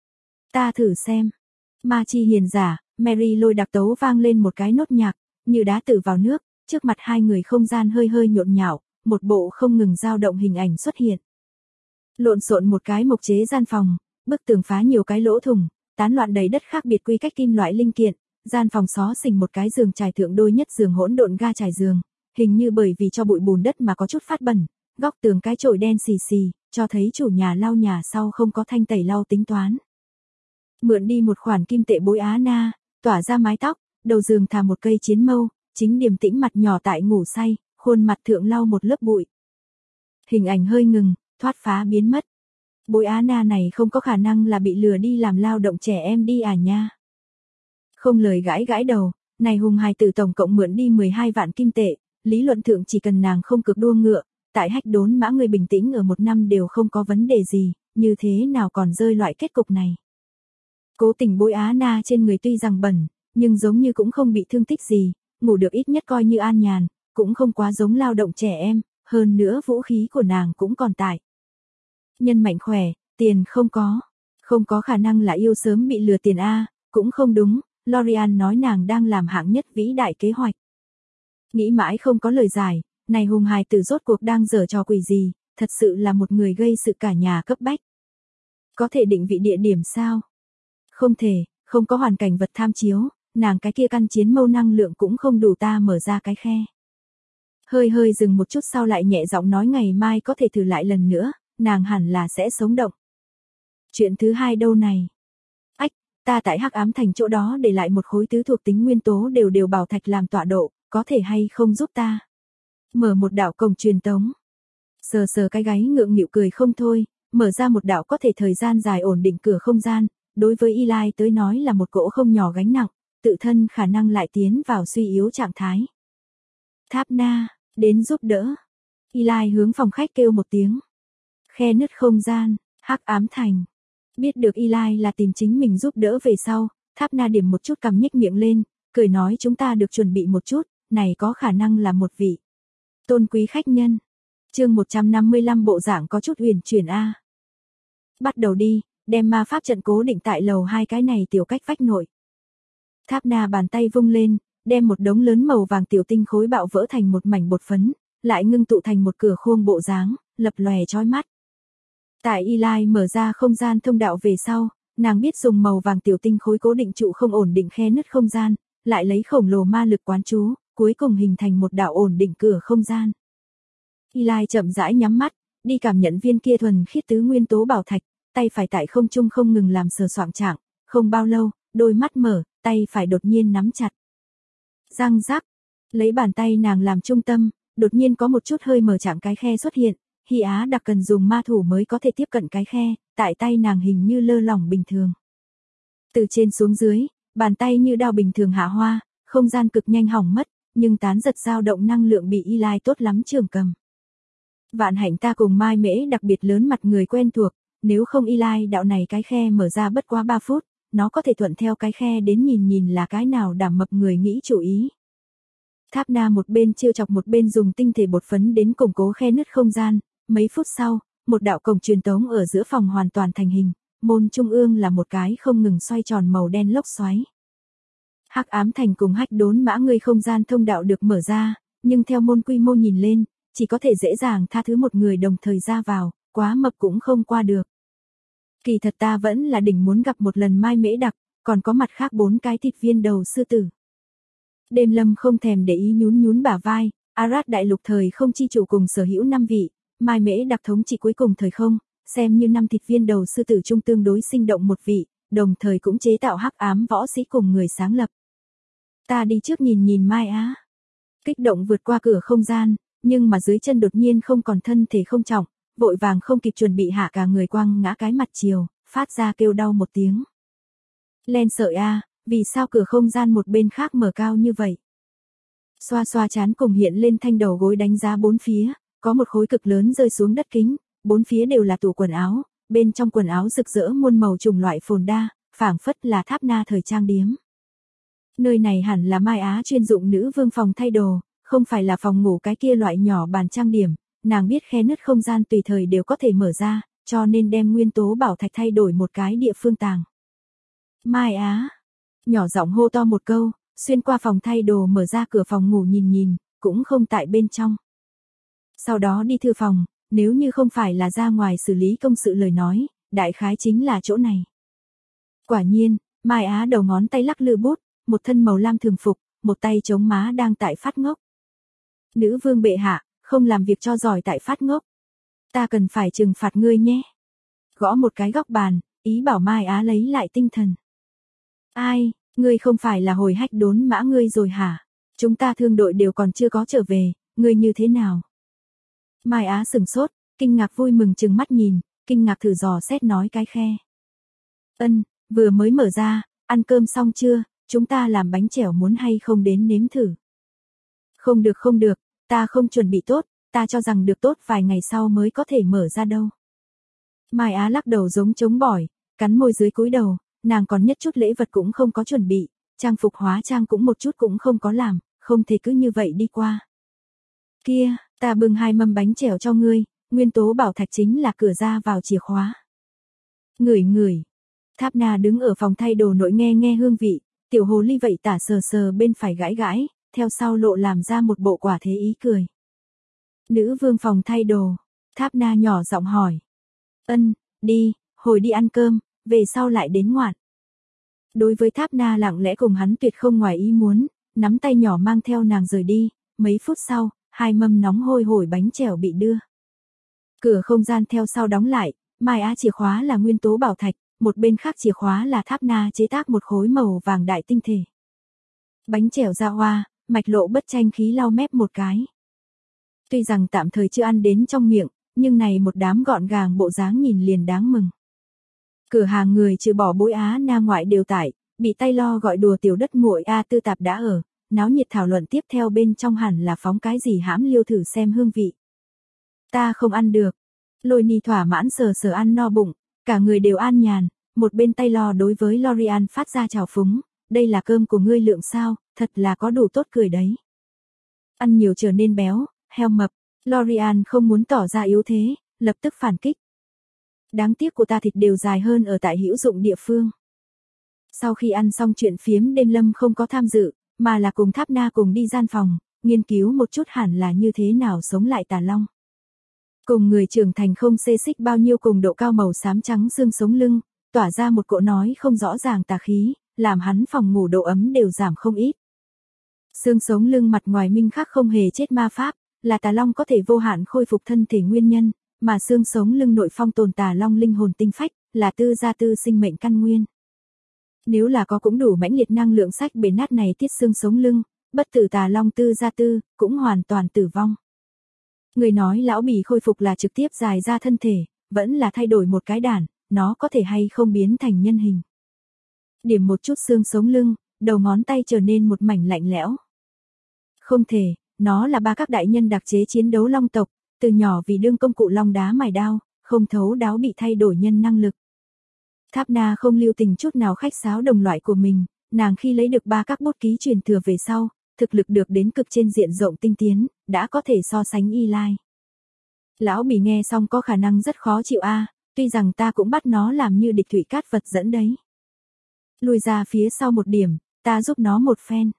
Ta thử xem. Ma chi hiền giả, Mary lôi đặc tấu vang lên một cái nốt nhạc, như đá tử vào nước, trước mặt hai người không gian hơi hơi nhộn nhạo, một bộ không ngừng dao động hình ảnh xuất hiện. Lộn xộn một cái mộc chế gian phòng, bức tường phá nhiều cái lỗ thủng, tán loạn đầy đất khác biệt quy cách kim loại linh kiện, gian phòng xó xỉnh một cái giường trải thượng đôi nhất giường hỗn độn ga trải giường, hình như bởi vì cho bụi bùn đất mà có chút phát bẩn, góc tường cái chổi đen xì xì, cho thấy chủ nhà lau nhà sau không có thanh tẩy lau tính toán. Mượn đi một khoản kim tệ Bối Á Na, tỏa ra mái tóc, đầu giường thả một cây chiến mâu, chính điềm tĩnh mặt nhỏ tại ngủ say, khuôn mặt thượng lau một lớp bụi. Hình ảnh hơi ngừng, thoát phá biến mất. Bối Á Na này không có khả năng là bị lừa đi làm lao động trẻ em đi à nha. Không lời gãi gãi đầu, này hùng hài tử tổng cộng mượn đi 12 vạn kim tệ, lý luận thượng chỉ cần nàng không cực đua ngựa, tại hách đốn mã người bình tĩnh ở một năm đều không có vấn đề gì, như thế nào còn rơi loại kết cục này. Cố tình Bối Á Na trên người tuy rằng bẩn, nhưng giống như cũng không bị thương tích gì, ngủ được ít nhất coi như an nhàn, cũng không quá giống lao động trẻ em, hơn nữa vũ khí của nàng cũng còn tại. Nhân mạnh khỏe, tiền không có khả năng là yêu sớm bị lừa tiền a, cũng không đúng, Lorian nói nàng đang làm hạng nhất vĩ đại kế hoạch. Nghĩ mãi không có lời giải, này hùng hài tử rốt cuộc đang giở trò quỷ gì, thật sự là một người gây sự cả nhà cấp bách. Có thể định vị địa điểm sao? Không thể, không có hoàn cảnh vật tham chiếu, nàng cái kia căn chiến mâu năng lượng cũng không đủ ta mở ra cái khe. Hơi hơi dừng một chút sau lại nhẹ giọng nói ngày mai có thể thử lại lần nữa, nàng hẳn là sẽ sống động. Chuyện thứ hai đâu này? Ách, ta tại Hắc Ám Thành chỗ đó để lại một khối tứ thuộc tính nguyên tố đều bảo thạch làm tọa độ, có thể hay không giúp ta? Mở một đạo cổng truyền tống. Sờ cái gáy ngượng nghịu cười không thôi, mở ra một đạo có thể thời gian dài ổn định cửa không gian, đối với Eli tới nói là một cỗ không nhỏ gánh nặng, tự thân khả năng lại tiến vào suy yếu trạng thái. Tháp Na, đến giúp đỡ. Eli hướng phòng khách kêu một tiếng. Khe nứt không gian, Hắc Ám Thành. Biết được Eli là tìm chính mình giúp đỡ về sau, Tháp Na điểm một chút cằm nhếch miệng lên, cười nói chúng ta được chuẩn bị một chút, này có khả năng là một vị tôn quý khách nhân. Chương 155 bộ dạng có chút huyền chuyển a. Bắt đầu đi, đem ma pháp trận cố định tại lầu 2 cái này tiểu cách vách nội. Tháp Na bàn tay vung lên, đem một đống lớn màu vàng tiểu tinh khối bạo vỡ thành một mảnh bột phấn, lại ngưng tụ thành một cửa khuôn bộ dáng, lập lòe chói mắt. Tại Eli mở ra không gian thông đạo về sau, nàng biết dùng màu vàng tiểu tinh khối cố định trụ không ổn định khe nứt không gian, lại lấy khổng lồ ma lực quán chú, cuối cùng hình thành một đạo ổn định cửa không gian. Eli chậm rãi nhắm mắt, đi cảm nhận viên kia thuần khiết tứ nguyên tố bảo thạch, tay phải tại không trung không ngừng làm sờ soạng trạng, không bao lâu, đôi mắt mở, tay phải đột nhiên nắm chặt. Răng rắc, lấy bàn tay nàng làm trung tâm, đột nhiên có một chút hơi mở trạng cái khe xuất hiện, Hy Á đặc cần dùng ma thủ mới có thể tiếp cận cái khe, tại tay nàng hình như lơ lỏng bình thường. Từ trên xuống dưới, bàn tay như đao bình thường hạ hoa, không gian cực nhanh hỏng mất, nhưng tán giật dao động năng lượng bị Eli tốt lắm trường cầm. Vạn hạnh ta cùng Mai Mễ đặc biệt lớn mặt người quen thuộc, nếu không Eli đạo này cái khe mở ra bất quá 3 phút, nó có thể thuận theo cái khe đến nhìn là cái nào đảm mập người nghĩ chủ ý. Tháp Na một bên trêu chọc một bên dùng tinh thể bột phấn đến củng cố khe nứt không gian, mấy phút sau, một đạo cổng truyền tống ở giữa phòng hoàn toàn thành hình, môn trung ương là một cái không ngừng xoay tròn màu đen lốc xoáy. Hắc ám thành cùng hách đốn mã người không gian thông đạo được mở ra, nhưng theo môn quy mô nhìn lên, chỉ có thể dễ dàng tha thứ một người đồng thời ra vào, quá mập cũng không qua được. Kỳ thật ta vẫn là đỉnh muốn gặp một lần Mai Mễ đặc, còn có mặt khác 4 cái thịt viên đầu sư tử. Đêm Lâm không thèm để ý nhún nhún bả vai, Arad đại lục thời không chi chủ cùng sở hữu 5 vị, Mai Mễ đặc thống trị cuối cùng thời không, xem như 5 thịt viên đầu sư tử trung tương đối sinh động một vị, đồng thời cũng chế tạo hắc ám võ sĩ cùng người sáng lập. Ta đi trước nhìn Mai Á. Kích động vượt qua cửa không gian, nhưng mà dưới chân đột nhiên không còn thân thể không trọng, vội vàng không kịp chuẩn bị hạ cả người quăng ngã cái mặt chiều, phát ra kêu đau một tiếng. Len sợi a, vì sao cửa không gian một bên khác mở cao như vậy? Xoa xoa chán cùng hiện lên thanh đầu gối đánh giá bốn phía, có một khối cực lớn rơi xuống đất kính, bốn phía đều là tủ quần áo, bên trong quần áo rực rỡ muôn màu trùng loại phồn đa, phảng phất là Tháp Na thời trang điếm. Nơi này hẳn là Mai Á chuyên dụng nữ vương phòng thay đồ, không phải là phòng ngủ cái kia loại nhỏ bàn trang điểm, nàng biết khe nứt không gian tùy thời đều có thể mở ra, cho nên đem nguyên tố bảo thạch thay đổi một cái địa phương tàng. Mai Á, nhỏ giọng hô to một câu, xuyên qua phòng thay đồ mở ra cửa phòng ngủ nhìn, cũng không tại bên trong. Sau đó đi thư phòng, nếu như không phải là ra ngoài xử lý công sự lời nói, đại khái chính là chỗ này. Quả nhiên, Mai Á đầu ngón tay lắc lư bút, một thân màu lam thường phục, một tay chống má đang tại phát ngốc. Nữ vương bệ hạ, không làm việc cho giỏi tại phát ngốc. Ta cần phải trừng phạt ngươi nhé. Gõ một cái góc bàn, ý bảo Mai Á lấy lại tinh thần. Ai, ngươi không phải là hồi hách đốn mã ngươi rồi hả? Chúng ta thương đội đều còn chưa có trở về, ngươi như thế nào? Mai Á sửng sốt, kinh ngạc vui mừng trừng mắt nhìn, kinh ngạc thử dò xét nói cái khe. Ân, vừa mới mở ra, ăn cơm xong chưa, chúng ta làm bánh chèo muốn hay không đến nếm thử. Không được, ta không chuẩn bị tốt, ta cho rằng được tốt vài ngày sau mới có thể mở ra đâu. Mai Á lắc đầu giống chống bỏi, cắn môi dưới cúi đầu, nàng còn nhất chút lễ vật cũng không có chuẩn bị, trang phục hóa trang cũng một chút cũng không có làm, không thể cứ như vậy đi qua. Kia, ta bưng 2 mâm bánh chèo cho ngươi, nguyên tố bảo thạch chính là cửa ra vào chìa khóa. Ngửi. Tháp Na đứng ở phòng thay đồ nội nghe hương vị, tiểu hồ ly vậy tả sờ bên phải gãi, theo sau lộ làm ra một bộ quả thế ý cười. Nữ vương phòng thay đồ, Tháp Na nhỏ giọng hỏi. Ân, đi, hồi đi ăn cơm, về sau lại đến ngoạn. Đối với Tháp Na lặng lẽ cùng hắn tuyệt không ngoài ý muốn, nắm tay nhỏ mang theo nàng rời đi, mấy phút sau, 2 mâm nóng hôi hổi bánh chèo bị đưa. Cửa không gian theo sau đóng lại, Mai Á chìa khóa là nguyên tố bảo thạch, một bên khác chìa khóa là Tháp Na chế tác một khối màu vàng đại tinh thể. Bánh chèo ra hoa, Mạch Lộ bất tranh khí lau mép một cái. Tuy rằng tạm thời chưa ăn đến trong miệng, nhưng này một đám gọn gàng bộ dáng nhìn liền đáng mừng. Cửa hàng người trừ bỏ Bối Á Na ngoại đều tại, bị tay lo gọi đùa tiểu đất muội A Tư Tạp đã ở, náo nhiệt thảo luận tiếp theo bên trong hẳn là phóng cái gì hãm liêu thử xem hương vị. Ta không ăn được. Lôi Ni thỏa mãn sờ ăn no bụng, cả người đều an nhàn, một bên tay lo đối với Lorian phát ra chào phúng, đây là cơm của ngươi lượng sao, thật là có đủ tốt cười đấy. Ăn nhiều trở nên béo, heo mập, Lorian không muốn tỏ ra yếu thế, lập tức phản kích. Đáng tiếc của ta thịt đều dài hơn ở tại hữu dụng địa phương. Sau khi ăn xong chuyện phiếm đêm Lâm không có tham dự, mà là cùng Tháp Na cùng đi gian phòng, nghiên cứu một chút hẳn là như thế nào sống lại tà long. Cùng người trưởng thành không xê xích bao nhiêu, cùng độ cao màu xám trắng xương sống lưng, tỏa ra một cỗ nói không rõ ràng tà khí, làm hắn phòng ngủ độ ấm đều giảm không ít. Xương sống lưng mặt ngoài minh khắc không hề chết ma pháp, là tà long có thể vô hạn khôi phục thân thể nguyên nhân, mà xương sống lưng nội phong tồn tà long linh hồn tinh phách, là tư gia tư sinh mệnh căn nguyên. Nếu là có cũng đủ mãnh liệt năng lượng sách bể nát này tiết xương sống lưng, bất tử tà long tư gia tư, cũng hoàn toàn tử vong. Người nói lão bì khôi phục là trực tiếp dài ra thân thể, vẫn là thay đổi một cái đản, nó có thể hay không biến thành nhân hình. Điểm một chút xương sống lưng, đầu ngón tay trở nên một mảnh lạnh lẽo. Không thể, nó là ba các đại nhân đặc chế chiến đấu long tộc, từ nhỏ vì đương công cụ long đá mài đao, không thấu đáo bị thay đổi nhân năng lực. Tháp Na không lưu tình chút nào khách sáo đồng loại của mình, nàng khi lấy được ba các bút ký truyền thừa về sau, thực lực được đến cực trên diện rộng tinh tiến, đã có thể so sánh Y Lai. Lão bì nghe xong có khả năng rất khó chịu a, tuy rằng ta cũng bắt nó làm như địch thủy cát vật dẫn đấy. Lùi ra phía sau một điểm, ta giúp nó một phen.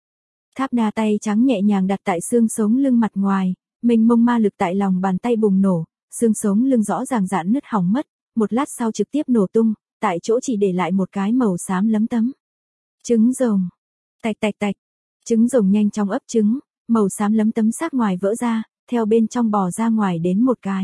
Tháp Na tay trắng nhẹ nhàng đặt tại xương sống lưng mặt ngoài, mênh mông ma lực tại lòng bàn tay bùng nổ, xương sống lưng rõ ràng giãn nứt hỏng mất, một lát sau trực tiếp nổ tung, tại chỗ chỉ để lại một cái màu xám lấm tấm. Trứng rồng. Tạch tạch tạch. Trứng rồng nhanh chóng ấp trứng, màu xám lấm tấm xác ngoài vỡ ra, theo bên trong bò ra ngoài đến một cái.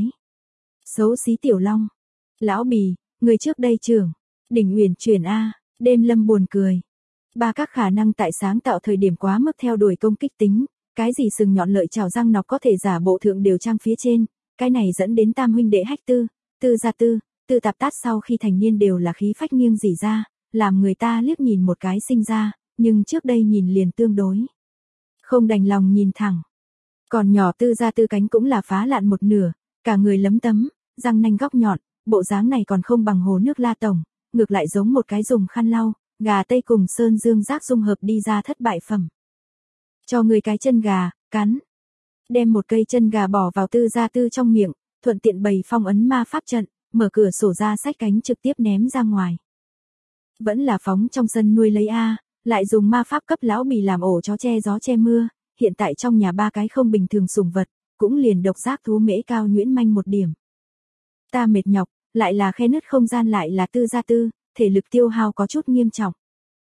Xấu xí tiểu long. Lão bì, người trước đây trưởng. Đỉnh uyển chuyển a, đêm lâm buồn cười. Ba các khả năng tại sáng tạo thời điểm quá mức theo đuổi công kích tính, cái gì sừng nhọn lợi chảo răng nọc có thể giả bộ thượng đều trang phía trên, cái này dẫn đến tam huynh đệ hách tư, tư gia tư, tư tạp tát sau khi thành niên đều là khí phách nghiêng rỉ ra, làm người ta liếc nhìn một cái sinh ra, nhưng trước đây nhìn liền tương đối. Không đành lòng nhìn thẳng. Còn nhỏ tư gia tư cánh cũng là phá lạn một nửa, cả người lấm tấm, răng nanh góc nhọn, bộ dáng này còn không bằng hồ nước La Tổng, ngược lại giống một cái dùng khăn lau, gà tây cùng sơn dương giác dung hợp đi ra thất bại phẩm. Cho người cái chân gà, cắn. Đem một cây chân gà bỏ vào tư gia tư trong miệng, thuận tiện bày phong ấn ma pháp trận, mở cửa sổ ra xách cánh trực tiếp ném ra ngoài. Vẫn là phóng trong sân nuôi lấy a, lại dùng ma pháp cấp lão bì làm ổ chó che gió che mưa, hiện tại trong nhà ba cái không bình thường sủng vật, cũng liền độc giác thú mễ cao nhuyễn manh một điểm. Ta mệt nhọc, lại là khe nứt không gian lại là tư gia tư, thể lực tiêu hao có chút nghiêm trọng.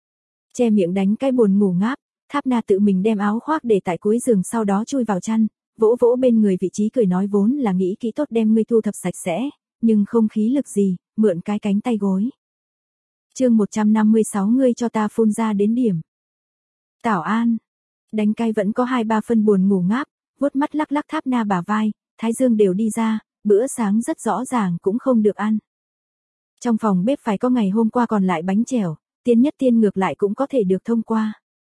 Che miệng đánh cái buồn ngủ ngáp, Tháp Na tự mình đem áo khoác để tại cuối giường sau đó chui vào chăn, vỗ vỗ bên người vị trí cười nói vốn là nghĩ kỹ tốt đem ngươi thu thập sạch sẽ, nhưng không khí lực gì, mượn cái cánh tay gối. Chương 156 ngươi cho ta phun ra đến điểm. Tảo An. Đánh cay vẫn có 2-3 phân buồn ngủ ngáp, vuốt mắt lắc lắc Tháp Na bả vai, thái dương đều đi ra, bữa sáng rất rõ ràng cũng không được ăn. Trong phòng bếp phải có ngày hôm qua còn lại bánh chèo, tiên nhất tiên ngược lại cũng có thể được thông qua.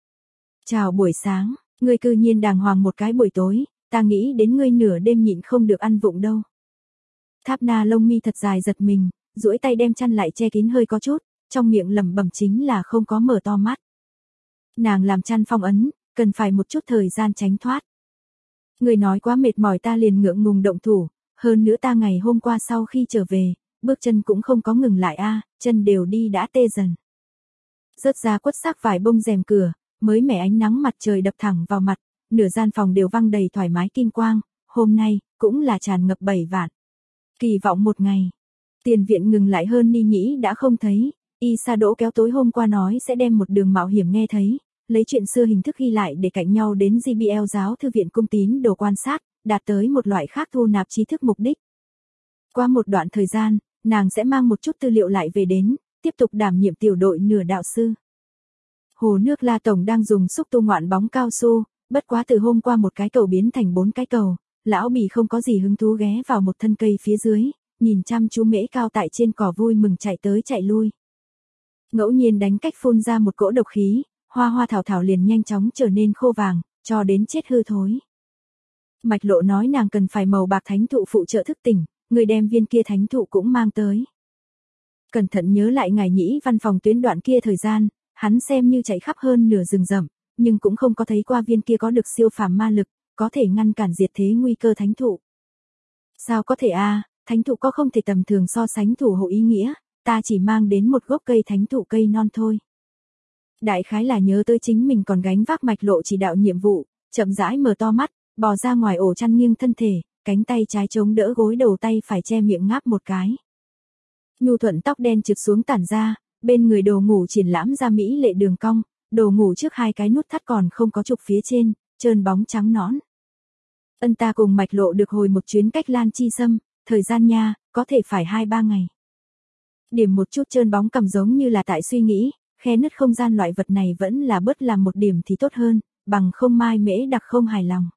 Chào buổi sáng, ngươi cư nhiên đàng hoàng một cái buổi tối, ta nghĩ đến ngươi nửa đêm nhịn không được ăn vụng đâu. Tháp Na lông mi thật dài giật mình, duỗi tay đem chăn lại che kín hơi có chút, trong miệng lẩm bẩm chính là không có mở to mắt. Nàng làm chăn phong ấn, cần phải một chút thời gian tránh thoát. Người nói quá mệt mỏi ta liền ngượng ngùng động thủ, hơn nữa ta ngày hôm qua sau khi trở về, bước chân cũng không có ngừng lại a, chân đều đi đã tê dần. Rớt ra quất xác vải bông rèm cửa, mới mẻ ánh nắng mặt trời đập thẳng vào mặt, nửa gian phòng đều văng đầy thoải mái kim quang, hôm nay, cũng là tràn ngập 7 vạn. Kỳ vọng một ngày, tiền viện ngừng lại hơn ni nhĩ đã không thấy, Y Sa Đỗ kéo tối hôm qua nói sẽ đem một đường mạo hiểm nghe thấy, lấy chuyện xưa hình thức ghi lại để cạnh nhau đến GBL giáo thư viện cung tín đồ quan sát, đạt tới một loại khác thu nạp trí thức mục đích. Qua một đoạn thời gian, nàng sẽ mang một chút tư liệu lại về đến, tiếp tục đảm nhiệm tiểu đội nửa đạo sư. Hồ nước La Tổng đang dùng xúc tu ngoạn bóng cao su, bất quá từ hôm qua một cái cầu biến thành 4 cái cầu, lão bì không có gì hứng thú ghé vào một thân cây phía dưới, nhìn chăm chú mễ cao tại trên cỏ vui mừng chạy tới chạy lui. Ngẫu nhiên đánh cách phun ra một cỗ độc khí, hoa hoa thảo thảo liền nhanh chóng trở nên khô vàng, cho đến chết hư thối. Mạch Lộ nói nàng cần phải màu bạc thánh thụ phụ trợ thức tỉnh, người đem viên kia thánh thụ cũng mang tới. Cẩn thận nhớ lại ngài nhĩ văn phòng tuyến đoạn kia thời gian, hắn xem như chạy khắp hơn nửa rừng rậm, nhưng cũng không có thấy qua viên kia có được siêu phàm ma lực, có thể ngăn cản diệt thế nguy cơ thánh thụ. Sao có thể a, thánh thụ có không thể tầm thường so sánh thủ hộ ý nghĩa, ta chỉ mang đến một gốc cây thánh thụ cây non thôi. Đại khái là nhớ tới chính mình còn gánh vác Mạch Lộ chỉ đạo nhiệm vụ, chậm rãi mở to mắt, bò ra ngoài ổ chăn nghiêng thân thể, cánh tay trái chống đỡ gối đầu, tay phải che miệng ngáp một cái. Nhu thuận tóc đen trượt xuống tản ra, bên người đồ ngủ triển lãm ra mỹ lệ đường cong, đồ ngủ trước hai cái nút thắt còn không có trục phía trên, trơn bóng trắng nõn. Ta cùng Mạch Lộ được hồi một chuyến cách Lan Chi Sâm, thời gian nha, có thể phải 2-3 ngày. Điểm một chút trơn bóng cầm giống như là tại suy nghĩ, khe nứt không gian loại vật này vẫn là bớt làm một điểm thì tốt hơn, bằng không Mai Mễ Đặc không hài lòng.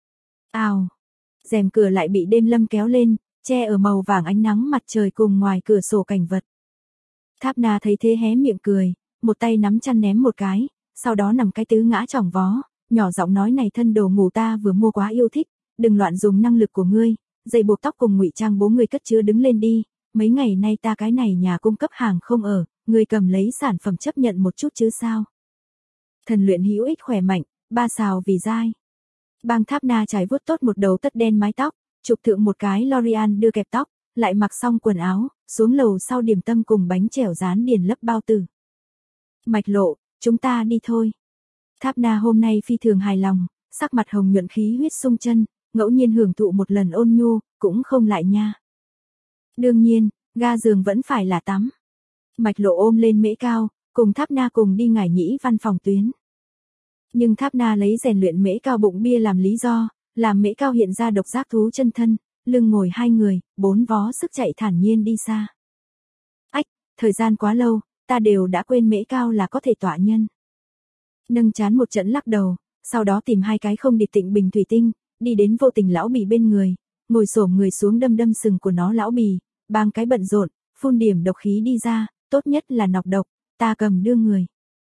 Ào, rèm cửa lại bị đêm lâm kéo lên, che ở màu vàng ánh nắng mặt trời cùng ngoài cửa sổ cảnh vật. Tháp Na thấy thế hé miệng cười, một tay nắm chăn ném một cái, sau đó nằm cái tứ ngã chỏng vó, nhỏ giọng nói này thân đồ ngủ ta vừa mua quá yêu thích, đừng loạn dùng năng lực của ngươi, dây buộc tóc cùng ngụy trang bố ngươi cất chứa đứng lên đi, mấy ngày nay ta cái này nhà cung cấp hàng không ở, ngươi cầm lấy sản phẩm chấp nhận một chút chứ sao. Thần luyện hữu ích khỏe mạnh, 3 xào vì dai. Bang Tháp Na trải vuốt tốt một đầu tất đen mái tóc, chụp thượng một cái L'Oreal đưa kẹp tóc, lại mặc xong quần áo, xuống lầu sau điểm tâm cùng bánh chèo rán điền lấp bao tử. Mạch Lộ, chúng ta đi thôi. Tháp Na hôm nay phi thường hài lòng, sắc mặt hồng nhuận khí huyết sung chân, ngẫu nhiên hưởng thụ một lần ôn nhu, cũng không lại nha. Đương nhiên, ga giường vẫn phải là tắm. Mạch Lộ ôm lên Mễ Cao, cùng Tháp Na cùng đi Ngải Nhĩ văn phòng tuyến. Nhưng Tháp Na lấy rèn luyện Mễ Cao bụng bia làm lý do, làm Mễ Cao hiện ra độc giác thú chân thân, lưng ngồi 2 người, 4 vó sức chạy thản nhiên đi xa. Ách, thời gian quá lâu, ta đều đã quên Mễ Cao là có thể tọa nhân. Nâng chán một trận lắc đầu, sau đó tìm 2 cái không điệp tịnh bình thủy tinh, đi đến Vô Tình lão bì bên người, ngồi xổm người xuống đâm đâm sừng của nó. Lão bì, bang cái bận rộn, phun điểm độc khí đi ra, tốt nhất là nọc độc, ta cầm đưa người.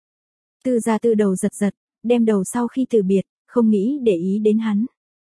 Tư Gia Tư đầu giật giật, đem đầu sau khi từ biệt, không nghĩ để ý đến hắn.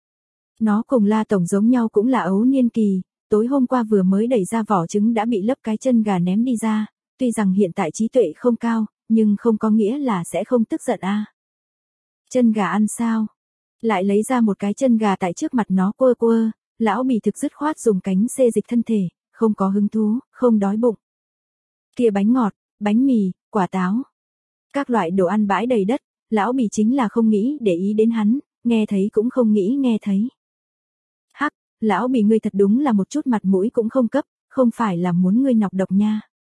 Nó cùng La Tổng giống nhau cũng là ấu niên kỳ, tối hôm qua vừa mới đẩy ra vỏ trứng đã bị lấp cái chân gà ném đi ra, tuy rằng hiện tại trí tuệ không cao, nhưng không có nghĩa là sẽ không tức giận a. Chân gà ăn sao? Lại lấy ra một cái chân gà tại trước mặt nó quơ quơ, lão bì thực dứt khoát dùng cánh xê dịch thân thể, không có hứng thú, không đói bụng. Kia bánh ngọt, bánh mì, quả táo, các loại đồ ăn bãi đầy đất, lão bì chính là không nghĩ để ý đến hắn, nghe thấy cũng không nghĩ nghe thấy. Hắc, lão bì ngươi thật đúng là một chút mặt mũi cũng không cấp, không phải là muốn ngươi nọc độc nha.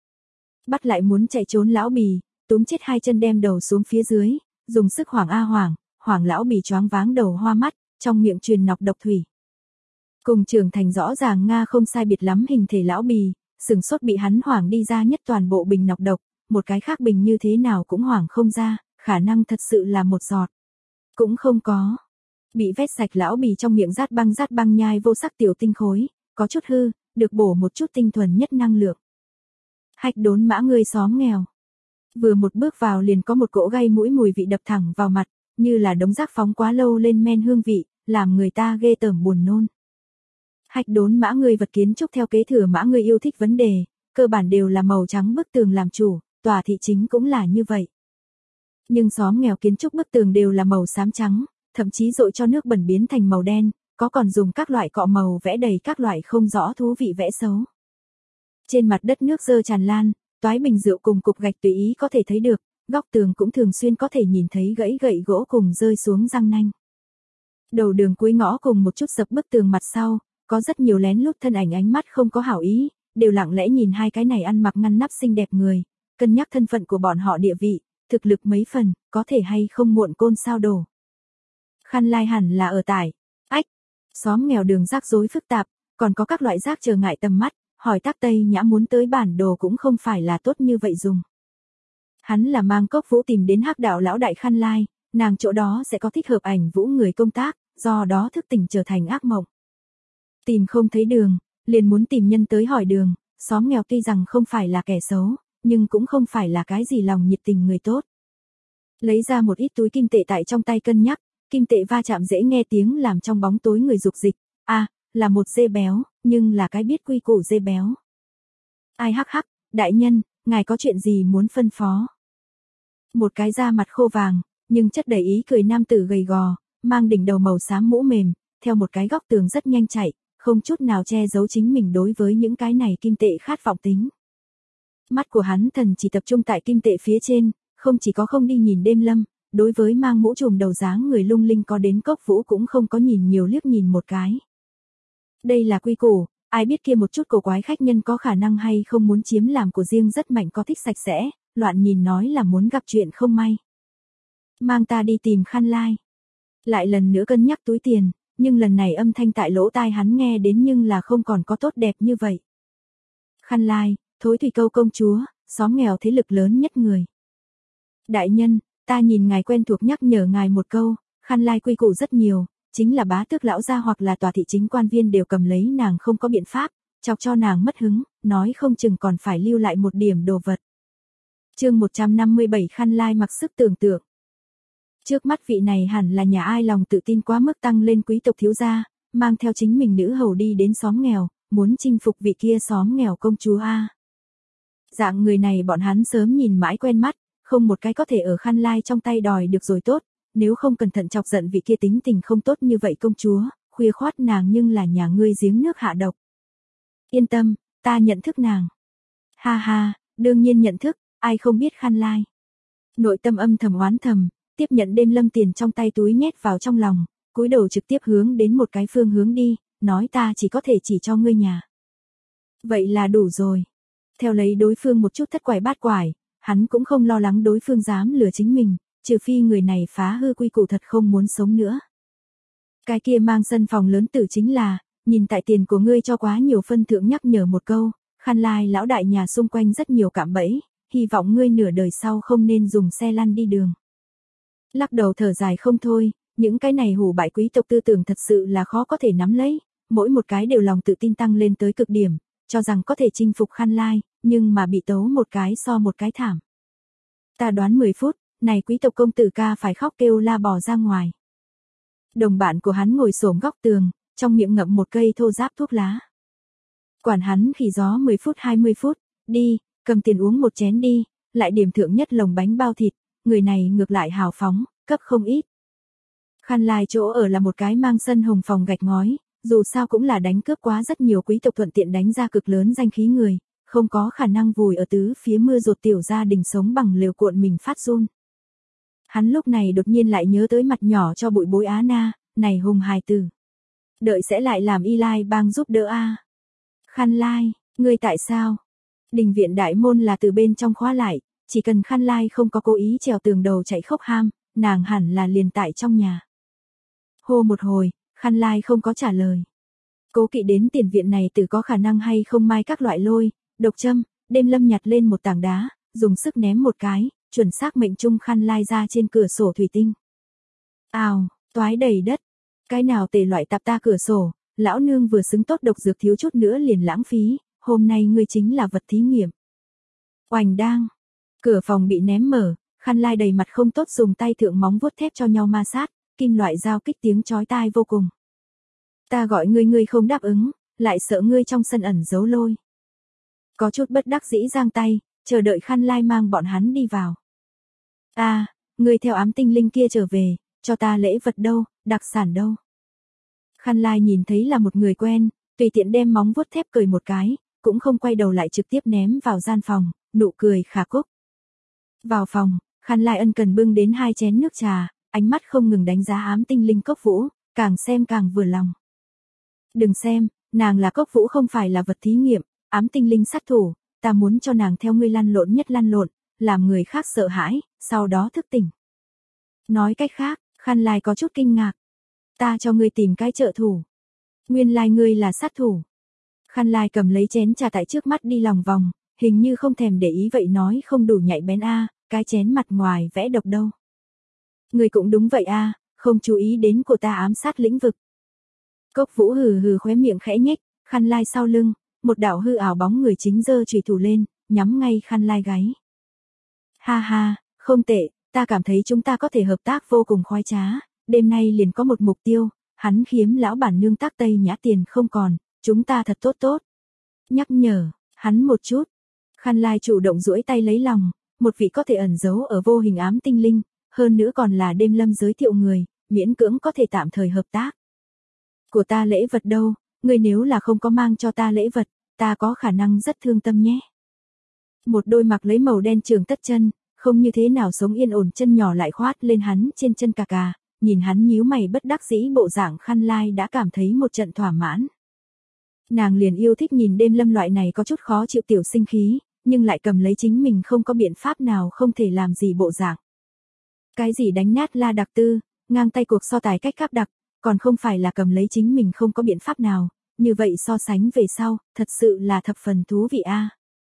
Bắt lại muốn chạy trốn lão bì, túm chết 2 chân đem đầu xuống phía dưới, dùng sức hoảng a hoảng, hoảng lão bì choáng váng đầu hoa mắt, trong miệng truyền nọc độc thủy. Cùng trưởng thành rõ ràng Nga không sai biệt lắm hình thể lão bì, sừng sốt bị hắn hoảng đi ra nhất toàn bộ bình nọc độc, một cái khác bình như thế nào cũng hoảng không ra, khả năng thật sự là một giọt. Cũng không có. Bị vét sạch lão bì trong miệng rát băng nhai vô sắc tiểu tinh khối, có chút hư, được bổ một chút tinh thuần nhất năng lượng. Hạch Đốn Mã ngươi xóm nghèo. Vừa một bước vào liền có một cỗ gây mũi mùi vị đập thẳng vào mặt, như là đống rác phóng quá lâu lên men hương vị, làm người ta ghê tởm buồn nôn. Hạch Đốn Mã ngươi vật kiến trúc theo kế thừa Mã ngươi yêu thích vấn đề, cơ bản đều là màu trắng bức tường làm chủ, tòa thị chính cũng là như vậy. Nhưng xóm nghèo kiến trúc bức tường đều là màu xám trắng, thậm chí dội cho nước bẩn biến thành màu đen, có còn dùng các loại cọ màu vẽ đầy các loại không rõ thú vị vẽ xấu. Trên mặt đất nước dơ tràn lan, toái bình rượu cùng cục gạch tùy ý có thể thấy được, góc tường cũng thường xuyên có thể nhìn thấy gãy gậy gỗ cùng rơi xuống răng nanh. Đầu đường cuối ngõ cùng một chút sập bức tường mặt sau, có rất nhiều lén lút thân ảnh ánh mắt không có hảo ý, đều lặng lẽ nhìn 2 cái này ăn mặc ngăn nắp xinh đẹp người, cân nhắc thân phận của bọn họ địa vị, thực lực mấy phần, có thể hay không muộn côn sao đổ. Khăn lai hẳn là ở tải. Ách, xóm nghèo đường rác rối phức tạp, còn có các loại rác trở ngại tầm mắt, hỏi Tác Tây Nhã muốn tới bản đồ cũng không phải là tốt như vậy dùng. Hắn là mang Cốc Vũ tìm đến Hắc Đạo lão đại Khăn Lai, nàng chỗ đó sẽ có thích hợp ảnh Vũ người công tác, do đó thức tỉnh trở thành ác mộng. Tìm không thấy đường, liền muốn tìm nhân tới hỏi đường, xóm nghèo tuy rằng không phải là kẻ xấu, nhưng cũng không phải là cái gì lòng nhiệt tình người tốt. Lấy ra một ít túi kim tệ tại trong tay cân nhắc, kim tệ va chạm dễ nghe tiếng làm trong bóng tối người dục dịch, là một dê béo, nhưng là cái biết quy củ dê béo. Ai hắc hắc, đại nhân, ngài có chuyện gì muốn phân phó? Một cái da mặt khô vàng, nhưng chất đầy ý cười nam tử gầy gò, mang đỉnh đầu màu xám mũ mềm, theo một cái góc tường rất nhanh chạy, không chút nào che giấu chính mình đối với những cái này kim tệ khát vọng tính. Mắt của hắn thần chỉ tập trung tại kim tệ phía trên, không chỉ có không đi nhìn đêm lâm, đối với mang mũ trùm đầu dáng người lung linh có đến Cốc Vũ cũng không có nhìn nhiều liếc nhìn một cái. Đây là quy củ, ai biết kia một chút cổ quái khách nhân có khả năng hay không muốn chiếm làm của riêng rất mạnh có thích sạch sẽ, loạn nhìn nói là muốn gặp chuyện không may. Mang ta đi tìm Khăn Lai. Lại lần nữa cân nhắc túi tiền, nhưng lần này âm thanh tại lỗ tai hắn nghe đến nhưng là không còn có tốt đẹp như vậy. Khăn Lai, Thối Thủy Câu công chúa, xóm nghèo thế lực lớn nhất người. Đại nhân, ta nhìn ngài quen thuộc nhắc nhở ngài một câu, Khăn Lai quy củ rất nhiều, chính là bá tước lão gia hoặc là tòa thị chính quan viên đều cầm lấy nàng không có biện pháp, chọc cho nàng mất hứng, nói không chừng còn phải lưu lại một điểm đồ vật. Chương 157 Khăn Lai mặc sức tưởng tượng. Trước mắt vị này hẳn là nhà ai lòng tự tin quá mức tăng lên quý tộc thiếu gia, mang theo chính mình nữ hầu đi đến xóm nghèo, muốn chinh phục vị kia xóm nghèo công chúa a. Dạng người này bọn hắn sớm nhìn mãi quen mắt, không một cái có thể ở Khăn Lai trong tay đòi được rồi tốt, nếu không cẩn thận chọc giận vị kia tính tình không tốt như vậy công chúa, khuya khoát nàng nhưng là nhà ngươi giếng nước hạ độc. Yên tâm, ta nhận thức nàng. Ha ha, đương nhiên nhận thức, ai không biết Khăn Lai. Nội tâm âm thầm oán thầm, tiếp nhận Đêm Lâm tiền trong tay túi nhét vào trong lòng, cúi đầu trực tiếp hướng đến một cái phương hướng đi, nói ta chỉ có thể chỉ cho ngươi nhà. Vậy là đủ rồi. Theo lấy đối phương một chút thất quải bát quải, hắn cũng không lo lắng đối phương dám lừa chính mình, trừ phi người này phá hư quy củ thật không muốn sống nữa. Cái kia mang sân phòng lớn tử chính là, nhìn tại tiền của ngươi cho quá nhiều phân thượng nhắc nhở một câu, Khăn Lai lão đại nhà xung quanh rất nhiều cạm bẫy, hy vọng ngươi nửa đời sau không nên dùng xe lăn đi đường. Lắc đầu thở dài không thôi, những cái này hủ bại quý tộc tư tưởng thật sự là khó có thể nắm lấy, mỗi một cái đều lòng tự tin tăng lên tới cực điểm, cho rằng có thể chinh phục Khăn Lai, nhưng mà bị tấu một cái so một cái thảm. Ta đoán 10 phút, này quý tộc công tử ca phải khóc kêu la bò ra ngoài. Đồng bạn của hắn ngồi xổm góc tường, trong miệng ngậm một cây thô ráp thuốc lá. Quản hắn khỉ gió 10 phút 20 phút, đi, cầm tiền uống một chén đi, lại điểm thượng nhất lồng bánh bao thịt, người này ngược lại hào phóng, cấp không ít. Khăn Lai chỗ ở là một cái mang sân hồng phòng gạch ngói, dù sao cũng là đánh cướp quá rất nhiều quý tộc thuận tiện đánh ra cực lớn danh khí người, không có khả năng vùi ở tứ phía mưa rột tiểu gia đình sống bằng lều cuộn mình phát run. Hắn lúc này đột nhiên lại nhớ tới mặt nhỏ cho bụi bối Á Na, này hùng hài tử. Đợi sẽ lại làm Y Lai bang giúp đỡ a. Khăn Lai, ngươi tại sao? Đình viện đại môn là từ bên trong khóa lại, chỉ cần Khăn Lai không có cố ý trèo tường đầu chạy khóc ham, nàng hẳn là liền tại trong nhà. Hô một hồi, Khăn Lai không có trả lời. Cố kỵ đến tiền viện này từ có khả năng hay không mai các loại lôi, độc châm, Đêm Lâm nhặt lên một tảng đá, dùng sức ném một cái, chuẩn xác mệnh trung Khăn Lai ra trên cửa sổ thủy tinh. Ào, toái đầy đất. Cái nào tề loại tạp ta cửa sổ, lão nương vừa xứng tốt độc dược thiếu chút nữa liền lãng phí, hôm nay ngươi chính là vật thí nghiệm. Oành đang. Cửa phòng bị ném mở, Khăn Lai đầy mặt không tốt dùng tay thượng móng vuốt thép cho nhau ma sát, kim loại giao kích tiếng chói tai vô cùng. Ta gọi ngươi không đáp ứng, lại sợ ngươi trong sân ẩn giấu lôi. Có chút bất đắc dĩ giang tay, chờ đợi Khăn Lai mang bọn hắn đi vào. Ngươi theo ám tinh linh kia trở về, cho ta lễ vật đâu, đặc sản đâu. Khăn Lai nhìn thấy là một người quen, tùy tiện đem móng vuốt thép cười một cái, cũng không quay đầu lại trực tiếp ném vào gian phòng, nụ cười khả cúc. Vào phòng, Khăn Lai ân cần bưng đến 2 chén nước trà, ánh mắt không ngừng đánh giá ám tinh linh Cốc Vũ, càng xem càng vừa lòng. Đừng xem, nàng là Cốc Vũ không phải là vật thí nghiệm, ám tinh linh sát thủ, ta muốn cho nàng theo ngươi lăn lộn nhất lăn lộn, làm người khác sợ hãi, sau đó thức tỉnh. Nói cách khác, Khăn Lai có chút kinh ngạc. Ta cho ngươi tìm cái trợ thủ. Nguyên lai ngươi là sát thủ. Khăn Lai cầm lấy chén trà tại trước mắt đi lòng vòng, hình như không thèm để ý vậy nói không đủ nhạy bén a, cái chén mặt ngoài vẽ độc đâu. Ngươi cũng đúng vậy a, không chú ý đến của ta ám sát lĩnh vực. Cốc Vũ hừ hừ khóe miệng khẽ nhếch, Khăn Lai sau lưng, một đạo hư ảo bóng người chính giơ chùy thủ lên, nhắm ngay Khăn Lai gáy. Ha ha, không tệ, ta cảm thấy chúng ta có thể hợp tác vô cùng khoái trá, đêm nay liền có một mục tiêu, hắn khiếm lão bản nương Tác Tây Nhã tiền không còn, chúng ta thật tốt tốt. Nhắc nhở, hắn một chút. Khăn Lai chủ động duỗi tay lấy lòng, một vị có thể ẩn giấu ở vô hình ám tinh linh, hơn nữa còn là Đêm Lâm giới thiệu người, miễn cưỡng có thể tạm thời hợp tác. Của ta lễ vật đâu, ngươi nếu là không có mang cho ta lễ vật, ta có khả năng rất thương tâm nhé. Một đôi mặc lấy màu đen trường tất chân, không như thế nào sống yên ổn chân nhỏ lại khoát lên hắn trên chân cà cà, nhìn hắn nhíu mày bất đắc dĩ bộ dạng Khăn Lai đã cảm thấy một trận thỏa mãn. Nàng liền yêu thích nhìn đêm lâm loại này có chút khó chịu tiểu sinh khí, nhưng lại cầm lấy chính mình không có biện pháp nào không thể làm gì bộ dạng. Cái gì đánh nát La Đặc Tư, ngang tay cuộc so tài cách cáp đặc, còn không phải là cầm lấy chính mình không có biện pháp nào, như vậy so sánh về sau, thật sự là thập phần thú vị a.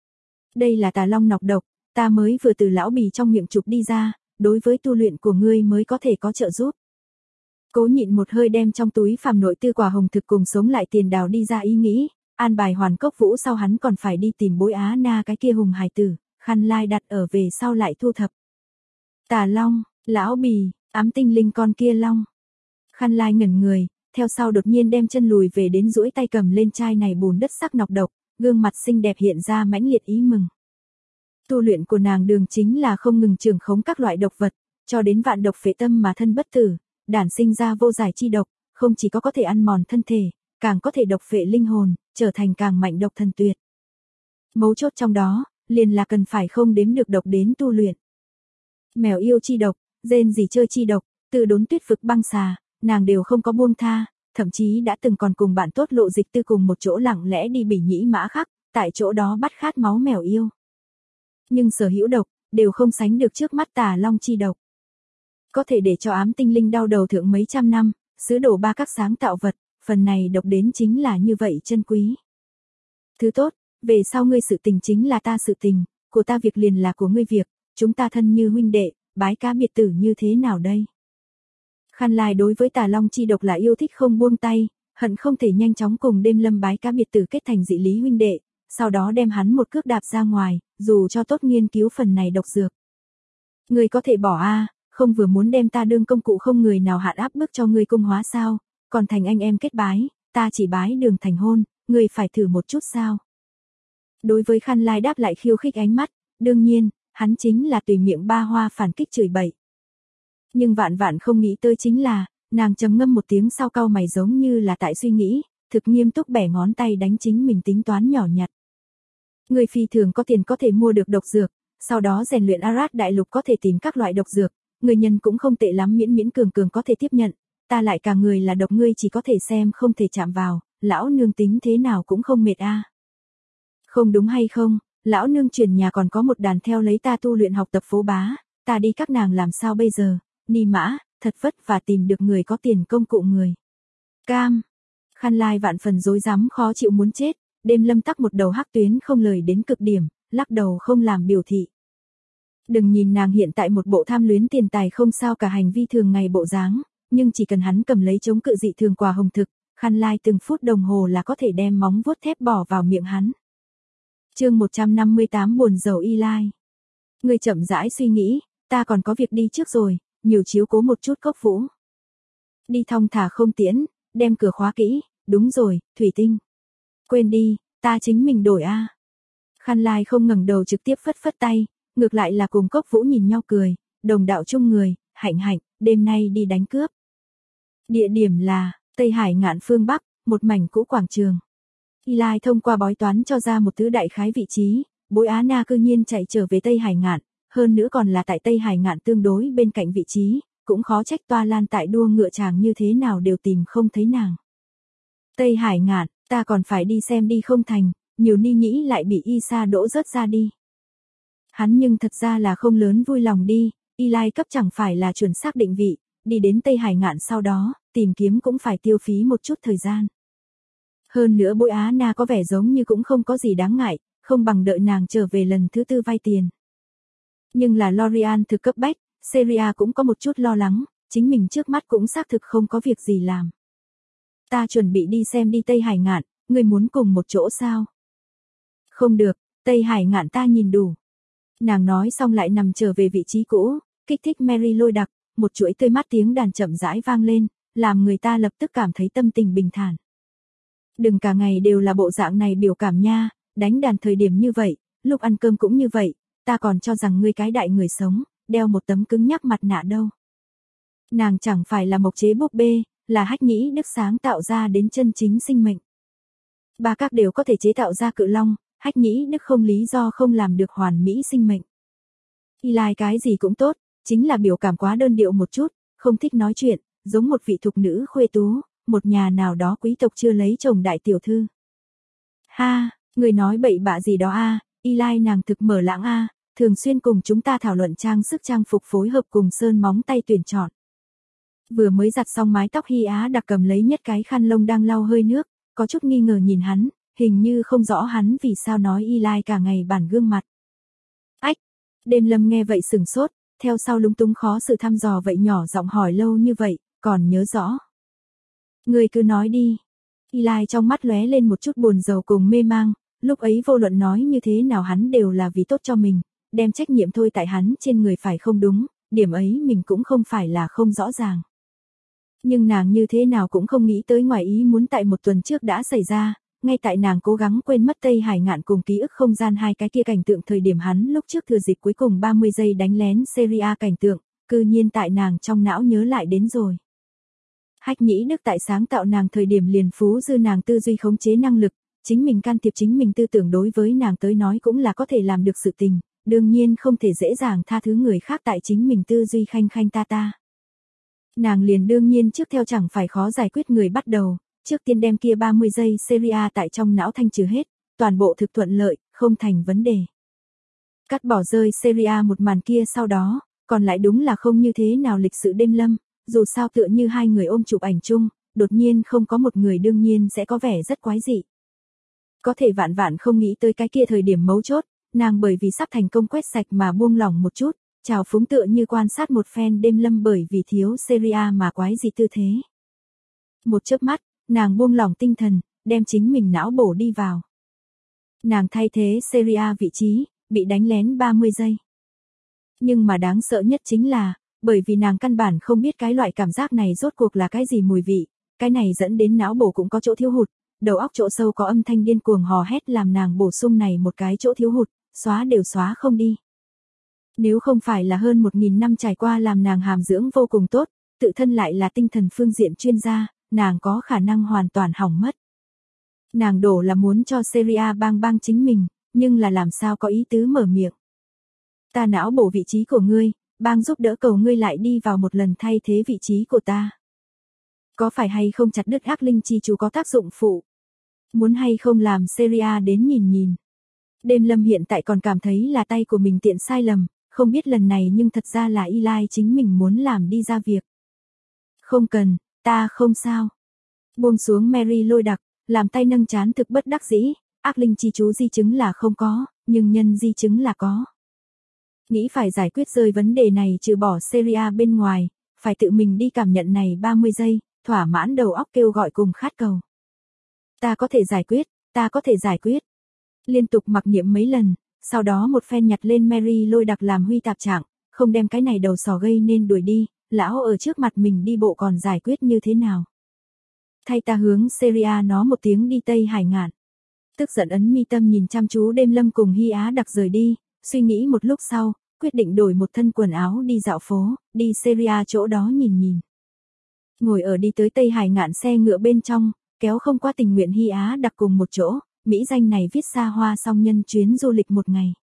Đây là Tà Long nọc độc, ta mới vừa từ lão bì trong miệng chụp đi ra, đối với tu luyện của ngươi mới có thể có trợ giúp. Cố nhịn một hơi đem trong túi phàm nội tư quả hồng thực cùng sống lại tiền đào đi ra ý nghĩ, an bài Hoàn Cốc Vũ sau hắn còn phải đi tìm Bối Á Na cái kia hùng hài tử, khăn lai đặt ở về sau lại thu thập. Tà Long, lão bì, ám tinh linh con kia long. Khăn lai ngẩn người, theo sau đột nhiên đem chân lùi về đến duỗi tay cầm lên chai này bùn đất sắc nọc độc, gương mặt xinh đẹp hiện ra mãnh liệt ý mừng. Tu luyện của nàng đường chính là không ngừng trường khống các loại độc vật, cho đến vạn độc phệ tâm mà thân bất tử, đản sinh ra vô giải chi độc, không chỉ có thể ăn mòn thân thể, càng có thể độc phệ linh hồn, trở thành càng mạnh độc thần tuyệt. Mấu chốt trong đó, liền là cần phải không đếm được độc đến tu luyện. Mèo yêu chi độc, rên gì chơi chi độc, từ đốn tuyết vực băng xà, nàng đều không có buông tha, thậm chí đã từng còn cùng bạn tốt Lộ Dịch Tư cùng một chỗ lặng lẽ đi Bỉ Nhĩ Mã Khắc, tại chỗ đó bắt khát máu mèo yêu. Nhưng sở hữu độc, đều không sánh được trước mắt Tà Long chi độc. Có thể để cho ám tinh linh đau đầu thượng mấy trăm năm, sứ đổ ba các sáng tạo vật, phần này độc đến chính là như vậy chân quý. Thứ tốt, về sau ngươi sự tình chính là ta sự tình, của ta việc liền là của ngươi việc, chúng ta thân như huynh đệ, bái cá biệt tử như thế nào đây? Khăn lai đối với Tà Long chi độc là yêu thích không buông tay, hận không thể nhanh chóng cùng đêm lâm bái cá biệt tử kết thành dị lý huynh đệ, sau đó đem hắn một cước đạp ra ngoài, dù cho tốt nghiên cứu phần này độc dược. Ngươi có thể bỏ a, không vừa muốn đem ta đương công cụ không người nào hạn áp bức cho ngươi cung hóa sao, còn thành anh em kết bái, ta chỉ bái đường thành hôn, ngươi phải thử một chút sao? Đối với Khăn lai đáp lại khiêu khích ánh mắt, đương nhiên, hắn chính là tùy miệng ba hoa phản kích chửi bậy. Nhưng vạn vạn không nghĩ tới chính là, nàng trầm ngâm một tiếng sau cau mày giống như là tại suy nghĩ, thực nghiêm túc bẻ ngón tay đánh chính mình tính toán nhỏ nhặt. Người phi thường có tiền có thể mua được độc dược, sau đó rèn luyện Arad đại lục có thể tìm các loại độc dược, người nhân cũng không tệ lắm miễn miễn cường cường có thể tiếp nhận, ta lại cả người là độc ngươi chỉ có thể xem không thể chạm vào, lão nương tính thế nào cũng không mệt a. Không đúng hay không, lão nương chuyển nhà còn có một đàn theo lấy ta tu luyện học tập phố bá, ta đi các nàng làm sao bây giờ, ni mã, thật vất và tìm được người có tiền công cụ người. Cam, Khăn lai vạn phần rối rắm khó chịu muốn chết, đêm lâm tắc một đầu hắc tuyến không lời đến cực điểm, lắc đầu không làm biểu thị. Đừng nhìn nàng hiện tại một bộ tham luyến tiền tài không sao cả hành vi thường ngày bộ dáng, nhưng chỉ cần hắn cầm lấy chống cự dị thường quả hồng thực, Khăn lai từng phút đồng hồ là có thể đem móng vuốt thép bỏ vào miệng hắn. Chương 158 buồn rầu Y Lai. Ngươi chậm rãi suy nghĩ, ta còn có việc đi trước rồi, nhiều chiếu cố một chút Cốc Vũ. Đi thong thả không tiễn, đem cửa khóa kỹ, đúng rồi, thủy tinh. Quên đi, ta chính mình đổi a. Khăn lai không ngẩng đầu trực tiếp phất phất tay, ngược lại là cùng Cốc Vũ nhìn nhau cười, đồng đạo chung người, hạnh hạnh, đêm nay đi đánh cướp. Địa điểm là, Tây Hải ngạn phương Bắc, một mảnh cũ quảng trường. Y Lai thông qua bói toán cho ra một thứ đại khái vị trí, Bối Á Na cư nhiên chạy trở về Tây Hải ngạn, hơn nữa còn là tại Tây Hải ngạn tương đối bên cạnh vị trí, cũng khó trách Toa Lan tại đua ngựa chàng như thế nào đều tìm không thấy nàng. Tây Hải ngạn, ta còn phải đi xem đi không thành, nhiều ni nhĩ lại bị Y Sa đỗ rớt ra đi. Hắn nhưng thật ra là không lớn vui lòng đi, Y Lai cấp chẳng phải là chuẩn xác định vị, đi đến Tây Hải ngạn sau đó, tìm kiếm cũng phải tiêu phí một chút thời gian. Hơn nữa Bối Á Na có vẻ giống như cũng không có gì đáng ngại, không bằng đợi nàng trở về lần thứ tư vay tiền. Nhưng là Lorian thực cấp bách, Seria cũng có một chút lo lắng, chính mình trước mắt cũng xác thực không có việc gì làm. Ta chuẩn bị đi xem đi Tây Hải ngạn, ngươi muốn cùng một chỗ sao? Không được, Tây Hải ngạn ta nhìn đủ. Nàng nói xong lại nằm trở về vị trí cũ, kích thích Mary lôi đặc, một chuỗi tươi mát tiếng đàn chậm rãi vang lên, làm người ta lập tức cảm thấy tâm tình bình thản. Đừng cả ngày đều là bộ dạng này biểu cảm nha, đánh đàn thời điểm như vậy, lúc ăn cơm cũng như vậy, ta còn cho rằng ngươi cái đại người sống, đeo một tấm cứng nhắc mặt nạ đâu. Nàng chẳng phải là mộc chế búp bê, là hách nhĩ đức sáng tạo ra đến chân chính sinh mệnh. Ba các đều có thể chế tạo ra cự long, hách nhĩ đức không lý do không làm được hoàn mỹ sinh mệnh. Y Lai cái gì cũng tốt, chính là biểu cảm quá đơn điệu một chút, không thích nói chuyện, giống một vị thục nữ khuê tú, một nhà nào đó quý tộc chưa lấy chồng đại tiểu thư. Ha, người nói bậy bạ gì đó a, Eli nàng thực mở lãng a, thường xuyên cùng chúng ta thảo luận trang sức trang phục phối hợp cùng sơn móng tay tuyển chọn. Vừa mới giặt xong mái tóc Hy Á đặc cầm lấy nhất cái khăn lông đang lau hơi nước, có chút nghi ngờ nhìn hắn, hình như không rõ hắn vì sao nói Eli cả ngày bản gương mặt. Ách, Đêm Lâm nghe vậy sửng sốt, theo sau lúng túng khó xử thăm dò vậy nhỏ giọng hỏi lâu như vậy, còn nhớ rõ. Người cứ nói đi. Eli trong mắt lóe lên một chút buồn rầu cùng mê mang, lúc ấy vô luận nói như thế nào hắn đều là vì tốt cho mình, đem trách nhiệm thôi tại hắn trên người phải không đúng, điểm ấy mình cũng không phải là không rõ ràng. Nhưng nàng như thế nào cũng không nghĩ tới ngoài ý muốn tại một tuần trước đã xảy ra, ngay tại nàng cố gắng quên mất Tây Hải Ngạn cùng ký ức không gian hai cái kia cảnh tượng thời điểm hắn lúc trước thừa dịp cuối cùng 30 giây đánh lén Serie A cảnh tượng, cư nhiên tại nàng trong não nhớ lại đến rồi. Hách Nhĩ Đức tại sáng tạo nàng thời điểm liền phú dư nàng tư duy khống chế năng lực, chính mình can thiệp chính mình tư tưởng đối với nàng tới nói cũng là có thể làm được sự tình, đương nhiên không thể dễ dàng tha thứ người khác tại chính mình tư duy khanh khanh ta ta. Nàng liền đương nhiên trước theo chẳng phải khó giải quyết người bắt đầu, trước tiên đem kia 30 giây Serie A tại trong não thanh trừ hết, toàn bộ thực thuận lợi, không thành vấn đề. Cắt bỏ rơi Serie A một màn kia sau đó, còn lại đúng là không như thế nào lịch sự Đêm Lâm, dù sao tựa như hai người ôm chụp ảnh chung, đột nhiên không có một người đương nhiên sẽ có vẻ rất quái dị. Có thể vạn vạn không nghĩ tới cái kia thời điểm mấu chốt, nàng bởi vì sắp thành công quét sạch mà buông lỏng một chút, chào phúng tựa như quan sát một phen Đêm Lâm bởi vì thiếu Serie A mà quái dị tư thế. Một chớp mắt, nàng buông lỏng tinh thần, đem chính mình não bổ đi vào. Nàng thay thế Serie A vị trí, bị đánh lén 30 giây. Nhưng mà đáng sợ nhất chính là, bởi vì nàng căn bản không biết cái loại cảm giác này rốt cuộc là cái gì mùi vị, cái này dẫn đến não bổ cũng có chỗ thiếu hụt, đầu óc chỗ sâu có âm thanh điên cuồng hò hét làm nàng bổ sung này một cái chỗ thiếu hụt, xóa đều xóa không đi. Nếu không phải là hơn 1.000 năm trải qua làm nàng hàm dưỡng vô cùng tốt, tự thân lại là tinh thần phương diện chuyên gia, nàng có khả năng hoàn toàn hỏng mất. Nàng đổ là muốn cho Serie A bang bang chính mình, nhưng là làm sao có ý tứ mở miệng. Ta não bổ vị trí của ngươi, bang giúp đỡ cầu ngươi lại đi vào một lần thay thế vị trí của ta. Có phải hay không chặt đứt ác linh chi chú có tác dụng phụ? Muốn hay không làm Serie A đến nhìn nhìn. Đêm Lâm hiện tại còn cảm thấy là tay của mình tiện sai lầm, không biết lần này nhưng thật ra là Eli chính mình muốn làm đi ra việc. Không cần, ta không sao. Buông xuống Mary lôi đặc, làm tay nâng chán thực bất đắc dĩ, ác linh chi chú di chứng là không có, nhưng nhân di chứng là có. Nghĩ phải giải quyết rơi vấn đề này trừ bỏ Serie A bên ngoài, phải tự mình đi cảm nhận này 30 giây, thỏa mãn đầu óc kêu gọi cùng khát cầu. Ta có thể giải quyết, ta có thể giải quyết. Liên tục mặc niệm mấy lần, sau đó một phen nhặt lên Mary lôi đặc làm huy tạp trạng, không đem cái này đầu sò gây nên đuổi đi, lão ở trước mặt mình đi bộ còn giải quyết như thế nào. Thay ta hướng Serie A nó một tiếng đi Tây Hải Ngạn. Tức giận ấn mi tâm nhìn chăm chú Đêm Lâm cùng Hy Á đặc rời đi, suy nghĩ một lúc sau, quyết định đổi một thân quần áo đi dạo phố, đi Serie A chỗ đó nhìn nhìn. Ngồi ở đi tới Tây Hải Ngạn xe ngựa bên trong, kéo không qua tình nguyện Hy Á đặc cùng một chỗ, mỹ danh này viết xa hoa song nhân chuyến du lịch một ngày.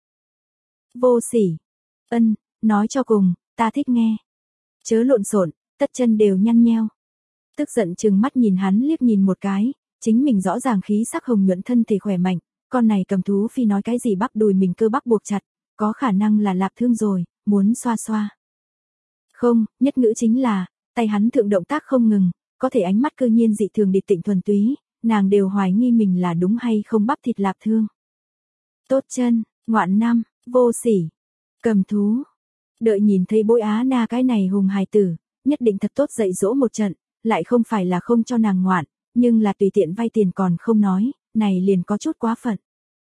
Vô sỉ. Ân, nói cho cùng, ta thích nghe. Chớ lộn xộn, tất chân đều nhăn nheo. Tức giận trừng mắt nhìn hắn liếc nhìn một cái, chính mình rõ ràng khí sắc hồng nhuận thân thể khỏe mạnh, con này cầm thú phi nói cái gì bắp đùi mình cơ bắp buộc chặt, có khả năng là lạc thương rồi, muốn xoa xoa. Không, nhất ngữ chính là, tay hắn thượng động tác không ngừng, có thể ánh mắt cư nhiên dị thường điệp tịnh thuần túy, nàng đều hoài nghi mình là đúng hay không bắp thịt lạc thương. Tốt chân, ngoạn năm, vô sỉ, cầm thú. Đợi nhìn thấy Bối Á Na cái này hùng hài tử, nhất định thật tốt dạy dỗ một trận, lại không phải là không cho nàng ngoạn, nhưng là tùy tiện vay tiền còn không nói, này liền có chút quá phận.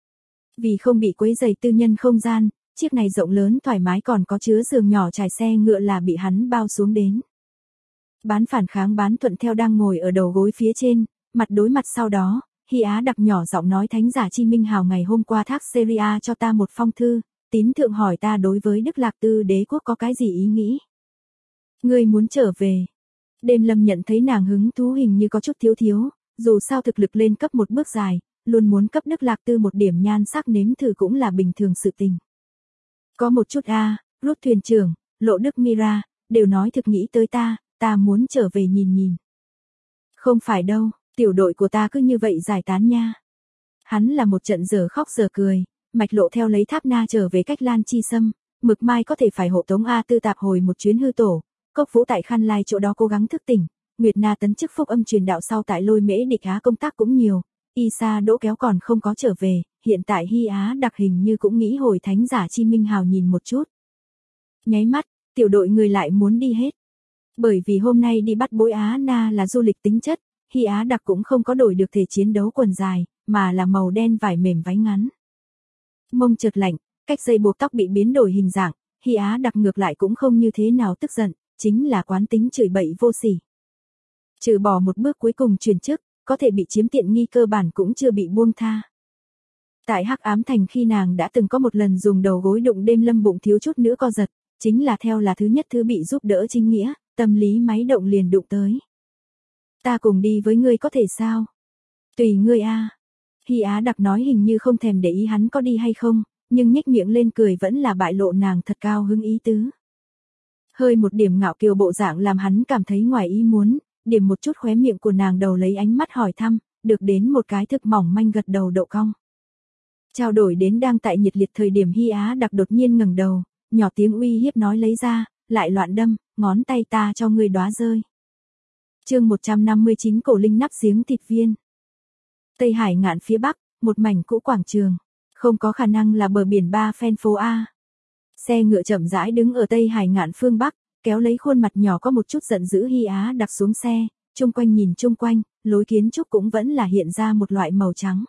Vì không bị quấy rầy tư nhân không gian, chiếc này rộng lớn thoải mái còn có chứa giường nhỏ trải xe ngựa là bị hắn bao xuống đến. Bán phản kháng bán thuận theo đang ngồi ở đầu gối phía trên, mặt đối mặt sau đó, Hy Á đặc nhỏ giọng nói thánh giả Chi Minh Hào ngày hôm qua thác Serie A cho ta một phong thư, tín thượng hỏi ta đối với Đức Lạc Tư đế quốc có cái gì ý nghĩ. Ngươi muốn trở về. Đêm Lâm nhận thấy nàng hứng thú hình như có chút thiếu, dù sao thực lực lên cấp một bước dài, luôn muốn cấp Đức Lạc Tư một điểm nhan sắc nếm thử cũng là bình thường sự tình. Có một chút Rút thuyền trưởng, Lộ Đức Mira, đều nói thực nghĩ tới ta muốn trở về nhìn nhìn. Không phải đâu, tiểu đội của ta cứ như vậy giải tán nha. Hắn là một trận giờ khóc giờ cười, mạch lộ theo lấy Tháp Na trở về cách Lan Chi Sâm, Mực Mai có thể phải hộ tống A Tư Tạp hồi một chuyến hư tổ, Cốc Vũ tại Khăn Lai chỗ đó cố gắng thức tỉnh, Nguyệt Na tấn chức phúc âm truyền đạo sau tại Lôi Mễ Địch Á công tác cũng nhiều, Y Sa Đỗ Kéo còn không có trở về, hiện tại Hy Á Đặc hình như cũng nghĩ hồi thánh giả Chi Minh Hào nhìn một chút. Nháy mắt, tiểu đội người lại muốn đi hết. Bởi vì hôm nay đi bắt Bối Á Na là du lịch tính chất, Hy Á Đặc cũng không có đổi được thể chiến đấu quần dài, mà là màu đen vải mềm váy ngắn. Mông chợt lạnh, cách dây buộc tóc bị biến đổi hình dạng, Hy Á Đặc ngược lại cũng không như thế nào tức giận, chính là quán tính chửi bậy vô sỉ. Trừ bỏ một bước cuối cùng chuyển chức, có thể bị chiếm tiện nghi cơ bản cũng chưa bị buông tha. Tại Hắc Ám Thành khi nàng đã từng có một lần dùng đầu gối đụng Đêm Lâm bụng thiếu chút nữa co giật, chính là theo là thứ nhất thứ bị giúp đỡ chính nghĩa, tâm lý máy động liền đụng tới. Ta cùng đi với ngươi có thể sao? Tùy ngươi a. Hy Á Đặc nói hình như không thèm để ý hắn có đi hay không, nhưng nhếch miệng lên cười vẫn là bại lộ nàng thật cao hứng ý tứ. Hơi một điểm ngạo kiều bộ dạng làm hắn cảm thấy ngoài ý muốn, điểm một chút khóe miệng của nàng đầu lấy ánh mắt hỏi thăm, được đến một cái thực mỏng manh gật đầu độ cong. Trao đổi đến đang tại nhiệt liệt thời điểm Hy Á Đặc đột nhiên ngẩng đầu, nhỏ tiếng uy hiếp nói lấy ra, lại loạn đâm, ngón tay ta cho ngươi đóa rơi. Chương 159 Cổ Linh nắp giếng thịt viên. Tây Hải ngạn phía bắc, một mảnh cũ quảng trường, không có khả năng là bờ biển ba phen phố A. Xe ngựa chậm rãi đứng ở Tây Hải ngạn phương bắc, kéo lấy khuôn mặt nhỏ có một chút giận dữ Hy Á Đặc xuống xe, chung quanh nhìn chung quanh, lối kiến trúc cũng vẫn là hiện ra một loại màu trắng.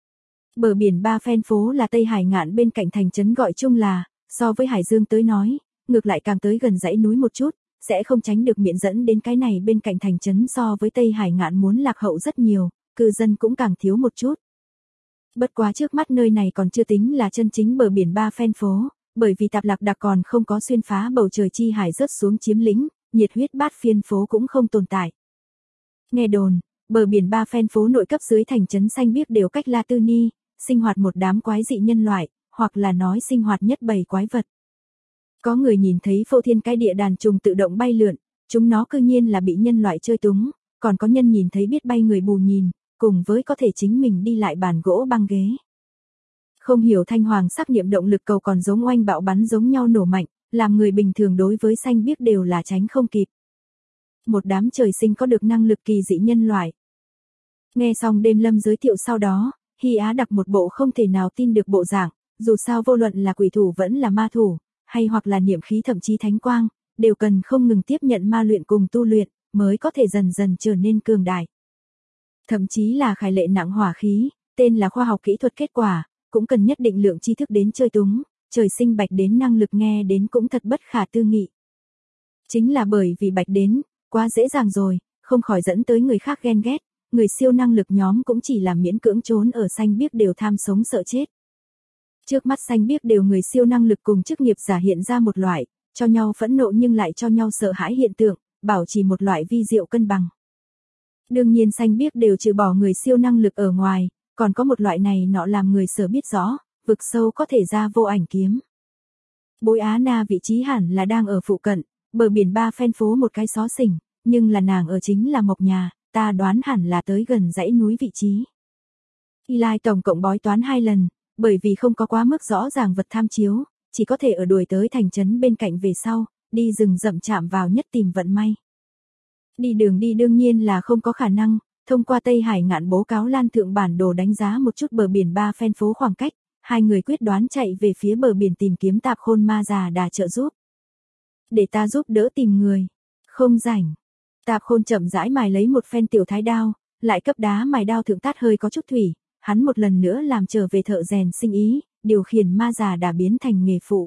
Bờ biển ba phen phố là Tây Hải ngạn bên cạnh thành trấn gọi chung là, so với Hải Dương tới nói, ngược lại càng tới gần dãy núi một chút, sẽ không tránh được miệng dẫn đến cái này bên cạnh thành trấn so với Tây Hải ngạn muốn lạc hậu rất nhiều, cư dân cũng càng thiếu một chút. Bất quá trước mắt nơi này còn chưa tính là chân chính bờ biển ba phen phố, bởi vì Tạp Lạc Đặc còn không có xuyên phá bầu trời chi hải rớt xuống chiếm lĩnh, nhiệt huyết bát phiên phố cũng không tồn tại. Nghe đồn, bờ biển ba phen phố nội cấp dưới thành trấn xanh biếc đều cách La Tư Ni, sinh hoạt một đám quái dị nhân loại, hoặc là nói sinh hoạt nhất bầy quái vật. Có người nhìn thấy phô thiên cái địa đàn trùng tự động bay lượn, chúng nó cư nhiên là bị nhân loại chơi túng, còn có nhân nhìn thấy biết bay người bù nhìn, cùng với có thể chính mình đi lại bàn gỗ băng ghế. Không hiểu thanh hoàng sắc niệm động lực cầu còn giống oanh bạo bắn giống nhau nổ mạnh, làm người bình thường đối với xanh biếc đều là tránh không kịp. Một đám trời sinh có được năng lực kỳ dị nhân loại. Nghe xong Đêm Lâm giới thiệu sau đó, Hy Á Đặc một bộ không thể nào tin được bộ dạng, dù sao vô luận là quỷ thủ vẫn là ma thủ, hay hoặc là niệm khí thậm chí thánh quang, đều cần không ngừng tiếp nhận ma luyện cùng tu luyện, mới có thể dần dần trở nên cường đại. Thậm chí là khải lệ nặng hỏa khí, tên là khoa học kỹ thuật kết quả, cũng cần nhất định lượng tri thức đến chơi túng, trời sinh bạch đến năng lực nghe đến cũng thật bất khả tư nghị. Chính là bởi vì bạch đến, quá dễ dàng rồi, không khỏi dẫn tới người khác ghen ghét, người siêu năng lực nhóm cũng chỉ là miễn cưỡng trốn ở xanh biếc đều tham sống sợ chết. Trước mắt xanh biếc đều người siêu năng lực cùng chức nghiệp giả hiện ra một loại, cho nhau phẫn nộ nhưng lại cho nhau sợ hãi hiện tượng, bảo trì một loại vi diệu cân bằng. Đương nhiên xanh biếc đều trừ bỏ người siêu năng lực ở ngoài, còn có một loại này nọ làm người sở biết rõ, vực sâu có thể ra vô ảnh kiếm. Bối Á Na vị trí hẳn là đang ở phụ cận, bờ biển ba phen phố một cái xó xỉnh, nhưng là nàng ở chính là Mộc Nhà, ta đoán hẳn là tới gần dãy núi vị trí. Eli tổng cộng bói toán 2 lần, bởi vì không có quá mức rõ ràng vật tham chiếu, chỉ có thể ở đuổi tới thành trấn bên cạnh về sau, đi rừng rậm chạm vào nhất tìm vận may. Đi đường đi đương nhiên là không có khả năng, thông qua Tây Hải ngạn bố cáo lan thượng bản đồ đánh giá một chút bờ biển ba phen phố khoảng cách, hai người quyết đoán chạy về phía bờ biển tìm kiếm Tạp Khôn ma già đà trợ giúp. Để ta giúp đỡ tìm người. Không rảnh. Tạp Khôn chậm rãi mài lấy một phen tiểu thái đao, lại cấp đá mài đao thượng tát hơi có chút thủy, hắn một lần nữa làm trở về thợ rèn sinh ý, điều khiển ma già đà biến thành nghề phụ.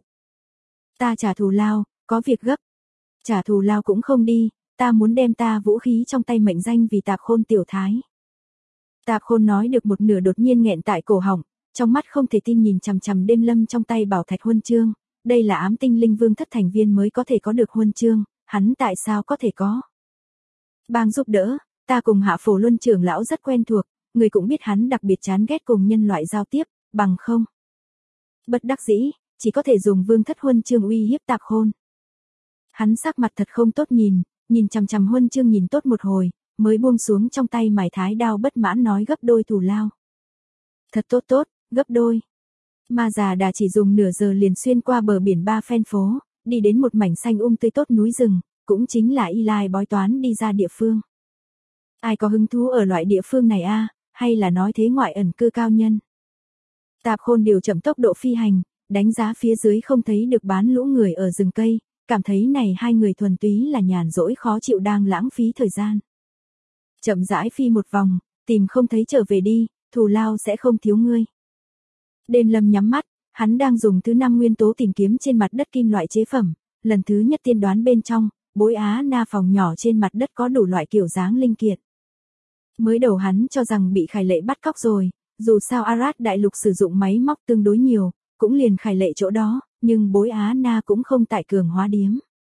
Ta trả thù lao, có việc gấp. Trả thù lao cũng không đi, ta muốn đem ta vũ khí trong tay mệnh danh vì Tạp Khôn tiểu thái. Tạp Khôn nói được một nửa đột nhiên nghẹn tại cổ họng, trong mắt không thể tin nhìn chằm chằm Đêm Lâm trong tay bảo thạch huân chương, đây là ám tinh linh vương thất thành viên mới có thể có được huân chương, hắn tại sao có thể có? Bang giúp đỡ, ta cùng Hạ Phổ Luân trưởng lão rất quen thuộc, người cũng biết hắn đặc biệt chán ghét cùng nhân loại giao tiếp, bằng không. Bất đắc dĩ, chỉ có thể dùng vương thất huân chương uy hiếp Tạp Khôn. Hắn sắc mặt thật không tốt nhìn chằm chằm huân chương nhìn tốt một hồi, mới buông xuống trong tay mài thái đao bất mãn nói gấp đôi thù lao. Thật tốt tốt, gấp đôi. Ma già đà chỉ dùng nửa giờ liền xuyên qua bờ biển ba phen phố, đi đến một mảnh xanh tươi tốt núi rừng, cũng chính là Eli bói toán đi ra địa phương. Ai có hứng thú ở loại địa phương này a, hay là nói thế ngoại ẩn cư cao nhân? Tạp Khôn điều chậm tốc độ phi hành, đánh giá phía dưới không thấy được bán lũ người ở rừng cây, cảm thấy này hai người thuần túy là nhàn rỗi khó chịu đang lãng phí thời gian. Chậm rãi phi một vòng, tìm không thấy trở về đi, thù lao sẽ không thiếu ngươi. Đêm Lâm nhắm mắt, hắn đang dùng thứ 5 nguyên tố tìm kiếm trên mặt đất kim loại chế phẩm, lần thứ nhất tiên đoán bên trong, bối Á Na phòng nhỏ trên mặt đất có đủ loại kiểu dáng linh kiện. Mới đầu hắn cho rằng bị Khải Lệ bắt cóc rồi, dù sao Arad đại lục sử dụng máy móc tương đối nhiều, cũng liền Khải Lệ chỗ đó, nhưng bối Á Na cũng không tại cường hóa điếm.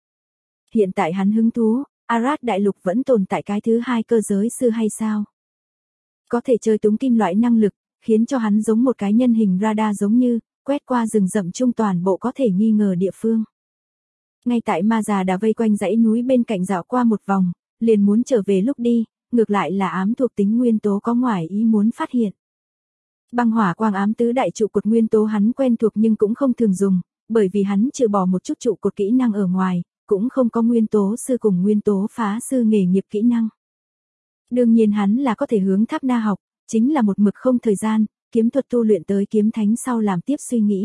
Hiện tại hắn hứng thú, Arad đại lục vẫn tồn tại cái thứ hai cơ giới sư hay sao? Có thể chơi túng kim loại năng lực, khiến cho hắn giống một cái nhân hình radar giống như, quét qua rừng rậm trung toàn bộ có thể nghi ngờ địa phương. Ngay tại ma già đã vây quanh dãy núi bên cạnh dạo qua một vòng, liền muốn trở về lúc đi, ngược lại là ám thuộc tính nguyên tố có ngoài ý muốn phát hiện. Băng hỏa quang ám tứ đại trụ cột nguyên tố hắn quen thuộc nhưng cũng không thường dùng, bởi vì hắn trừ bỏ một chút trụ cột kỹ năng ở ngoài, cũng không có nguyên tố sư cùng nguyên tố phá sư nghề nghiệp kỹ năng. Đương nhiên hắn là có thể hướng Tháp Na học, chính là một mực không thời gian, kiếm thuật tu luyện tới kiếm thánh sau làm tiếp suy nghĩ.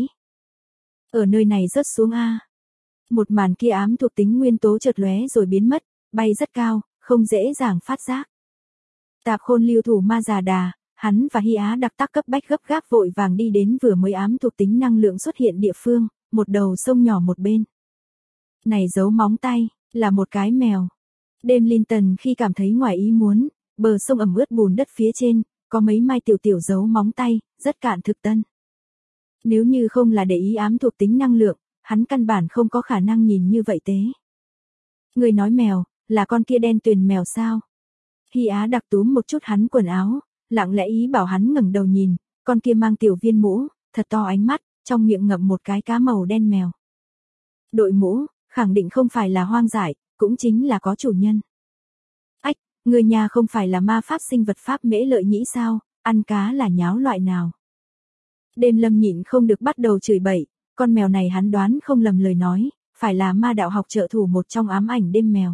Ở nơi này rớt xuống a. Một màn kia ám thuộc tính nguyên tố chợt lóe rồi biến mất, bay rất cao, không dễ dàng phát giác. Tạp Khôn lưu thủ ma già đà, hắn và Hy Á đặc tác cấp bách gấp gáp vội vàng đi đến vừa mới ám thuộc tính năng lượng xuất hiện địa phương, một đầu sông nhỏ một bên. Này giấu móng tay, là một cái mèo. Đêm Linton khi cảm thấy ngoài ý muốn, bờ sông ẩm ướt bùn đất phía trên, có mấy mai tiểu tiểu dấu móng tay, rất cạn thực tân. Nếu như không là để ý ám thuộc tính năng lượng, hắn căn bản không có khả năng nhìn như vậy tế. Người nói mèo, là con kia đen tuyền mèo sao? Hy Á đặc túm một chút hắn quần áo, lặng lẽ ý bảo hắn ngẩng đầu nhìn, con kia mang tiểu viên mũ, thật to ánh mắt, trong miệng ngậm một cái cá màu đen mèo. Đội mũ, khẳng định không phải là hoang dại, cũng chính là có chủ nhân. Ách, người nhà không phải là ma pháp sinh vật pháp mễ lợi nhĩ sao, ăn cá là nháo loại nào. Đêm Lâm nhịn không được bắt đầu chửi bậy, con mèo này hắn đoán không lầm lời nói, phải là ma đạo học trợ thủ một trong ám ảnh đêm mèo.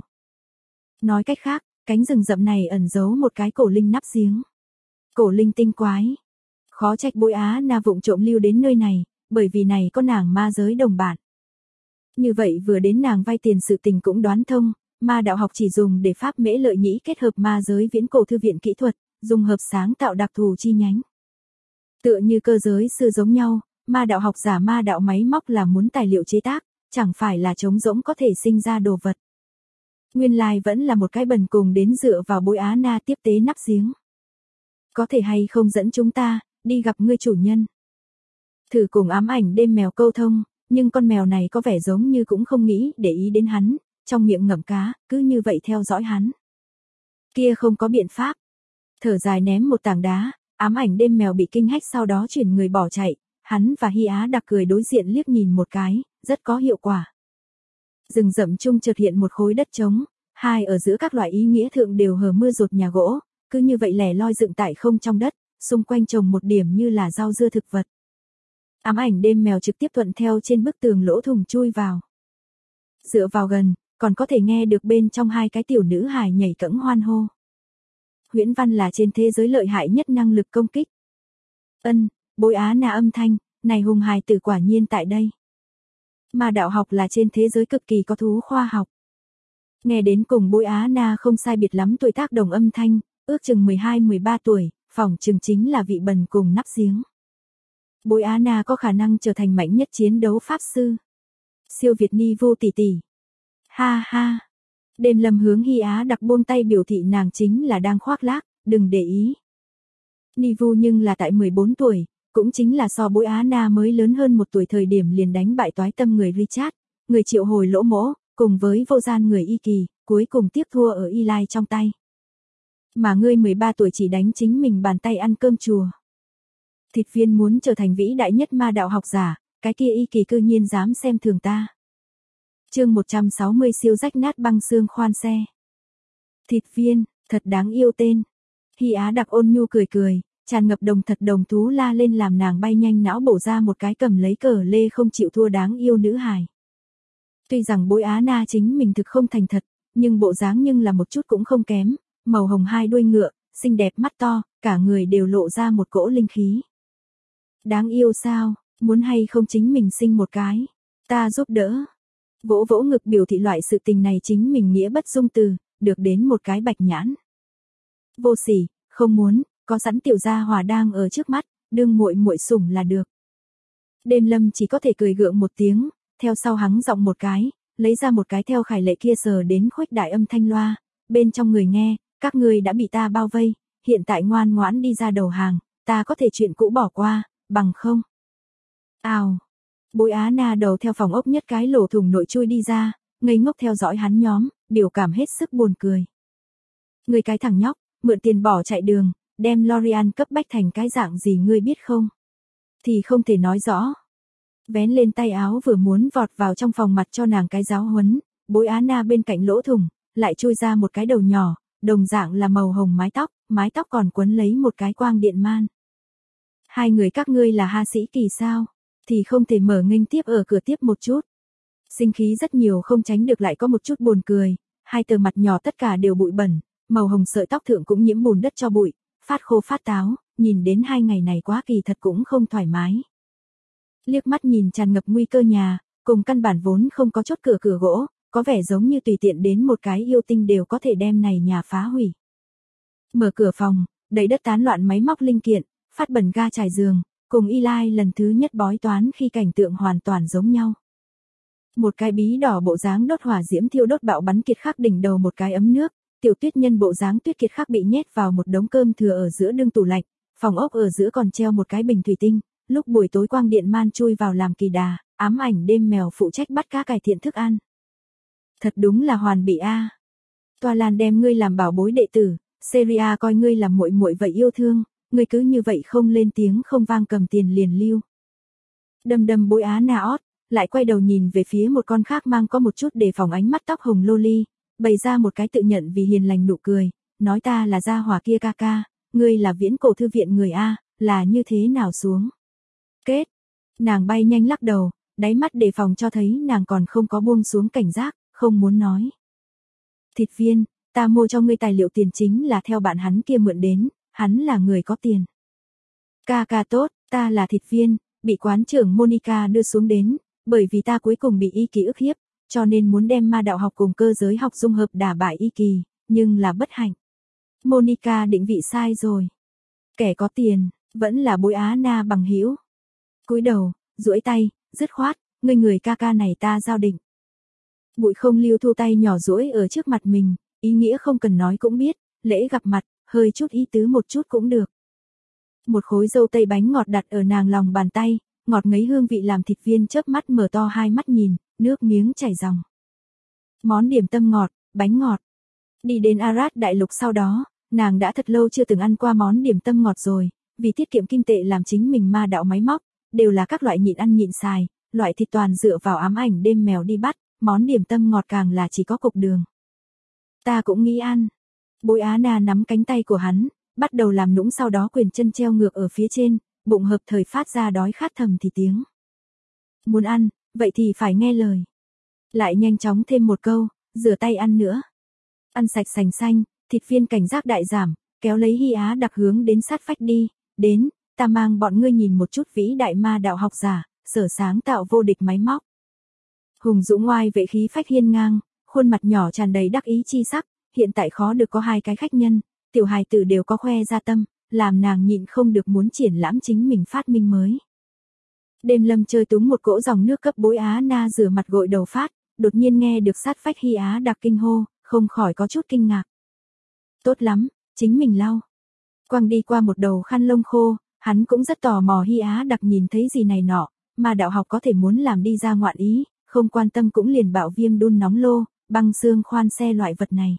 Nói cách khác, cánh rừng rậm này ẩn giấu một cái cổ linh nắp giếng. Cổ linh tinh quái. Khó trách bối Á Na vụng trộm lưu đến nơi này, bởi vì này có nàng ma giới đồng bạn. Như vậy vừa đến nàng vay tiền sự tình cũng đoán thông, ma đạo học chỉ dùng để pháp mễ lợi nhĩ kết hợp ma giới viễn cổ thư viện kỹ thuật, dùng hợp sáng tạo đặc thù chi nhánh. Tựa như cơ giới sư giống nhau, ma đạo học giả ma đạo máy móc là muốn tài liệu chế tác, chẳng phải là trống rỗng có thể sinh ra đồ vật. Nguyên lai vẫn là một cái bần cùng đến dựa vào bối Á Na tiếp tế nắp giếng. Có thể hay không dẫn chúng ta, đi gặp ngươi chủ nhân. Thử cùng ám ảnh đêm mèo câu thông, nhưng con mèo này có vẻ giống như cũng không nghĩ để ý đến hắn, trong miệng ngậm cá, cứ như vậy theo dõi hắn. Kia không có biện pháp. Thở dài ném một tảng đá, ám ảnh đêm mèo bị kinh hách sau đó chuyển người bỏ chạy, hắn và Hy Á đặc cười đối diện liếc nhìn một cái, rất có hiệu quả. Rừng rậm chung chợt hiện một khối đất trống, hai ở giữa các loại ý nghĩa thượng đều hờ mưa rột nhà gỗ, cứ như vậy lẻ loi dựng tại không trong đất, xung quanh trồng một điểm như là rau dưa thực vật. Ám ảnh đêm mèo trực tiếp thuận theo trên bức tường lỗ thủng chui vào. Dựa vào gần, còn có thể nghe được bên trong hai cái tiểu nữ hài nhảy cẫng hoan hô. Huyễn văn là trên thế giới lợi hại nhất năng lực công kích. Bối Á Na âm thanh, này hùng hài tử quả nhiên tại đây. Ma đạo học là trên thế giới cực kỳ có thú khoa học. Nghe đến cùng bối Á Na không sai biệt lắm tuổi tác đồng âm thanh, ước chừng 12-13 tuổi, phỏng chừng chính là vị bần cùng nắp giếng. Bối Á Na có khả năng trở thành mạnh nhất chiến đấu pháp sư. Siêu Việt Ni vô tỷ tỷ. Ha ha. Đêm Lâm hướng Hy Á đặc buông tay biểu thị nàng chính là đang khoác lác, đừng để ý. Ni vu nhưng là tại 14 tuổi, cũng chính là so bối Á Na mới lớn hơn một tuổi thời điểm liền đánh bại toái tâm người Richard, người triệu hồi lỗ mỗ, cùng với vô gian người Y Kỳ, cuối cùng tiếp thua ở Eli trong tay. Mà ngươi 13 tuổi chỉ đánh chính mình bàn tay ăn cơm chùa. Thịt viên muốn trở thành vĩ đại nhất ma đạo học giả, cái kia Y Kỳ cư nhiên dám xem thường ta. Chương 160 siêu rách nát băng xương khoan xe. Thịt viên, thật đáng yêu tên. Hy Á đặc ôn nhu cười cười, tràn ngập đồng thật đồng thú la lên làm nàng bay nhanh não bổ ra một cái cầm lấy cờ lê không chịu thua đáng yêu nữ hài. Tuy rằng Bối Á Na chính mình thực không thành thật, nhưng bộ dáng nhưng là một chút cũng không kém, màu hồng hai đuôi ngựa, xinh đẹp mắt to, cả người đều lộ ra một cỗ linh khí. Đáng yêu sao, muốn hay không chính mình sinh một cái, ta giúp đỡ. Vỗ vỗ ngực biểu thị loại sự tình này chính mình nghĩa bất dung từ, được đến một cái bạch nhãn. Vô sỉ, không muốn, có sẵn tiểu gia hòa đang ở trước mắt, đương muội muội sủng là được. Đêm Lâm chỉ có thể cười gượng một tiếng, theo sau hắng giọng một cái, lấy ra một cái theo khải lệ kia sờ đến khuếch đại âm thanh loa, bên trong người nghe, các ngươi đã bị ta bao vây, hiện tại ngoan ngoãn đi ra đầu hàng, ta có thể chuyện cũ bỏ qua, bằng không. Ào, Bối Á Na đầu theo phòng ốc nhất cái lỗ thủng nội chui đi ra, ngây ngốc theo dõi hắn nhóm, biểu cảm hết sức buồn cười. Người cái thằng nhóc, mượn tiền bỏ chạy đường, đem Lorian cấp bách thành cái dạng gì ngươi biết không? Thì không thể nói rõ. Vén lên tay áo vừa muốn vọt vào trong phòng mặt cho nàng cái giáo huấn, Bối Á Na bên cạnh lỗ thủng, lại chui ra một cái đầu nhỏ, đồng dạng là màu hồng mái tóc còn quấn lấy một cái quang điện man. Hai người các ngươi là Ha Sĩ Kỳ sao? Thì không thể mở nghênh tiếp ở cửa tiếp một chút. Sinh khí rất nhiều không tránh được lại có một chút buồn cười, hai tờ mặt nhỏ tất cả đều bụi bẩn, màu hồng sợi tóc thượng cũng nhiễm bùn đất cho bụi, phát khô phát táo, nhìn đến hai ngày này quá kỳ thật cũng không thoải mái. Liếc mắt nhìn tràn ngập nguy cơ nhà, cùng căn bản vốn không có chốt cửa gỗ, có vẻ giống như tùy tiện đến một cái yêu tinh đều có thể đem này nhà phá hủy. Mở cửa phòng, đầy đất tán loạn máy móc linh kiện, phát bẩn ga trải giường, cùng Eli lần thứ nhất bói toán khi cảnh tượng hoàn toàn giống nhau. Một cái bí đỏ bộ dáng đốt hỏa diễm thiêu đốt bạo bắn Kiệt Khắc đỉnh đầu một cái ấm nước, Tiểu Tuyết Nhân bộ dáng Tuyết Kiệt Khắc bị nhét vào một đống cơm thừa ở giữa đương tủ lạnh, phòng ốc ở giữa còn treo một cái bình thủy tinh, lúc buổi tối quang điện man chui vào làm kỳ đà, ám ảnh đêm mèo phụ trách bắt cá cải thiện thức ăn. Thật đúng là hoàn bị a. Toa Lan đem ngươi làm bảo bối đệ tử, Seria coi ngươi làm muội muội vậy yêu thương, ngươi cứ như vậy không lên tiếng không vang cầm tiền liền lưu. Đâm Bối Á Na ót, lại quay đầu nhìn về phía một con khác mang có một chút đề phòng ánh mắt tóc hồng loli, bày ra một cái tự nhận vì hiền lành nụ cười, nói ta là gia hỏa kia ca ca, ngươi là viễn cổ thư viện người a, là như thế nào xuống. Kết, nàng bay nhanh lắc đầu, đáy mắt đề phòng cho thấy nàng còn không có buông xuống cảnh giác, không muốn nói. Thịt viên, ta mua cho ngươi tài liệu tiền chính là theo bạn hắn kia mượn đến, hắn là người có tiền. Ca ca tốt, ta là thịt viên, bị quán trưởng Monica đưa xuống đến, bởi vì ta cuối cùng bị Y Kỳ ức hiếp, cho nên muốn đem ma đạo học cùng cơ giới học dung hợp đả bại Y Kỳ, nhưng là bất hạnh. Monica định vị sai rồi. Kẻ có tiền, vẫn là Bối Á Na bằng hữu. Cúi đầu, duỗi tay, dứt khoát, người ca ca này ta giao định. Bụi không lưu thu tay nhỏ duỗi ở trước mặt mình, ý nghĩa không cần nói cũng biết, lễ gặp mặt, hơi chút ý tứ một chút cũng được. Một khối dâu tây bánh ngọt đặt ở nàng lòng bàn tay, ngọt ngấy hương vị làm thịt viên chớp mắt mở to hai mắt nhìn, nước miếng chảy ròng. Món điểm tâm ngọt, bánh ngọt. Đi đến Arad đại lục sau đó, nàng đã thật lâu chưa từng ăn qua món điểm tâm ngọt rồi, vì tiết kiệm kim tệ làm chính mình ma đạo máy móc, đều là các loại nhịn ăn nhịn xài, loại thịt toàn dựa vào ám ảnh đêm mèo đi bắt, món điểm tâm ngọt càng là chỉ có cục đường. Ta cũng nghĩ ăn. Bối Á Na nắm cánh tay của hắn, bắt đầu làm nũng sau đó quyền chân treo ngược ở phía trên, bụng hợp thời phát ra đói khát thầm thì tiếng. Muốn ăn, vậy thì phải nghe lời. Lại nhanh chóng thêm một câu, rửa tay ăn nữa. Ăn sạch sành xanh, thịt viên cảnh giác đại giảm, kéo lấy Hy Á đặc hướng đến sát phách đi, đến, ta mang bọn ngươi nhìn một chút vĩ đại ma đạo học giả, sở sáng tạo vô địch máy móc. Hùng dũng ngoai vệ khí phách hiên ngang, khuôn mặt nhỏ tràn đầy đắc ý chi sắc, hiện tại khó được có hai cái khách nhân, tiểu hài tử đều có khoe ra tâm, làm nàng nhịn không được muốn triển lãm chính mình phát minh mới. Đêm Lâm chơi túng một cỗ dòng nước cấp Bối Á Na rửa mặt gội đầu phát, đột nhiên nghe được sát phách Hy Á đặc kinh hô, không khỏi có chút kinh ngạc. Tốt lắm, chính mình lau. Quang đi qua một đầu khăn lông khô, hắn cũng rất tò mò Hy Á đặc nhìn thấy gì này nọ, mà đạo học có thể muốn làm đi ra ngoạn ý, không quan tâm cũng liền bạo viêm đun nóng lô, băng xương khoan xe loại vật này.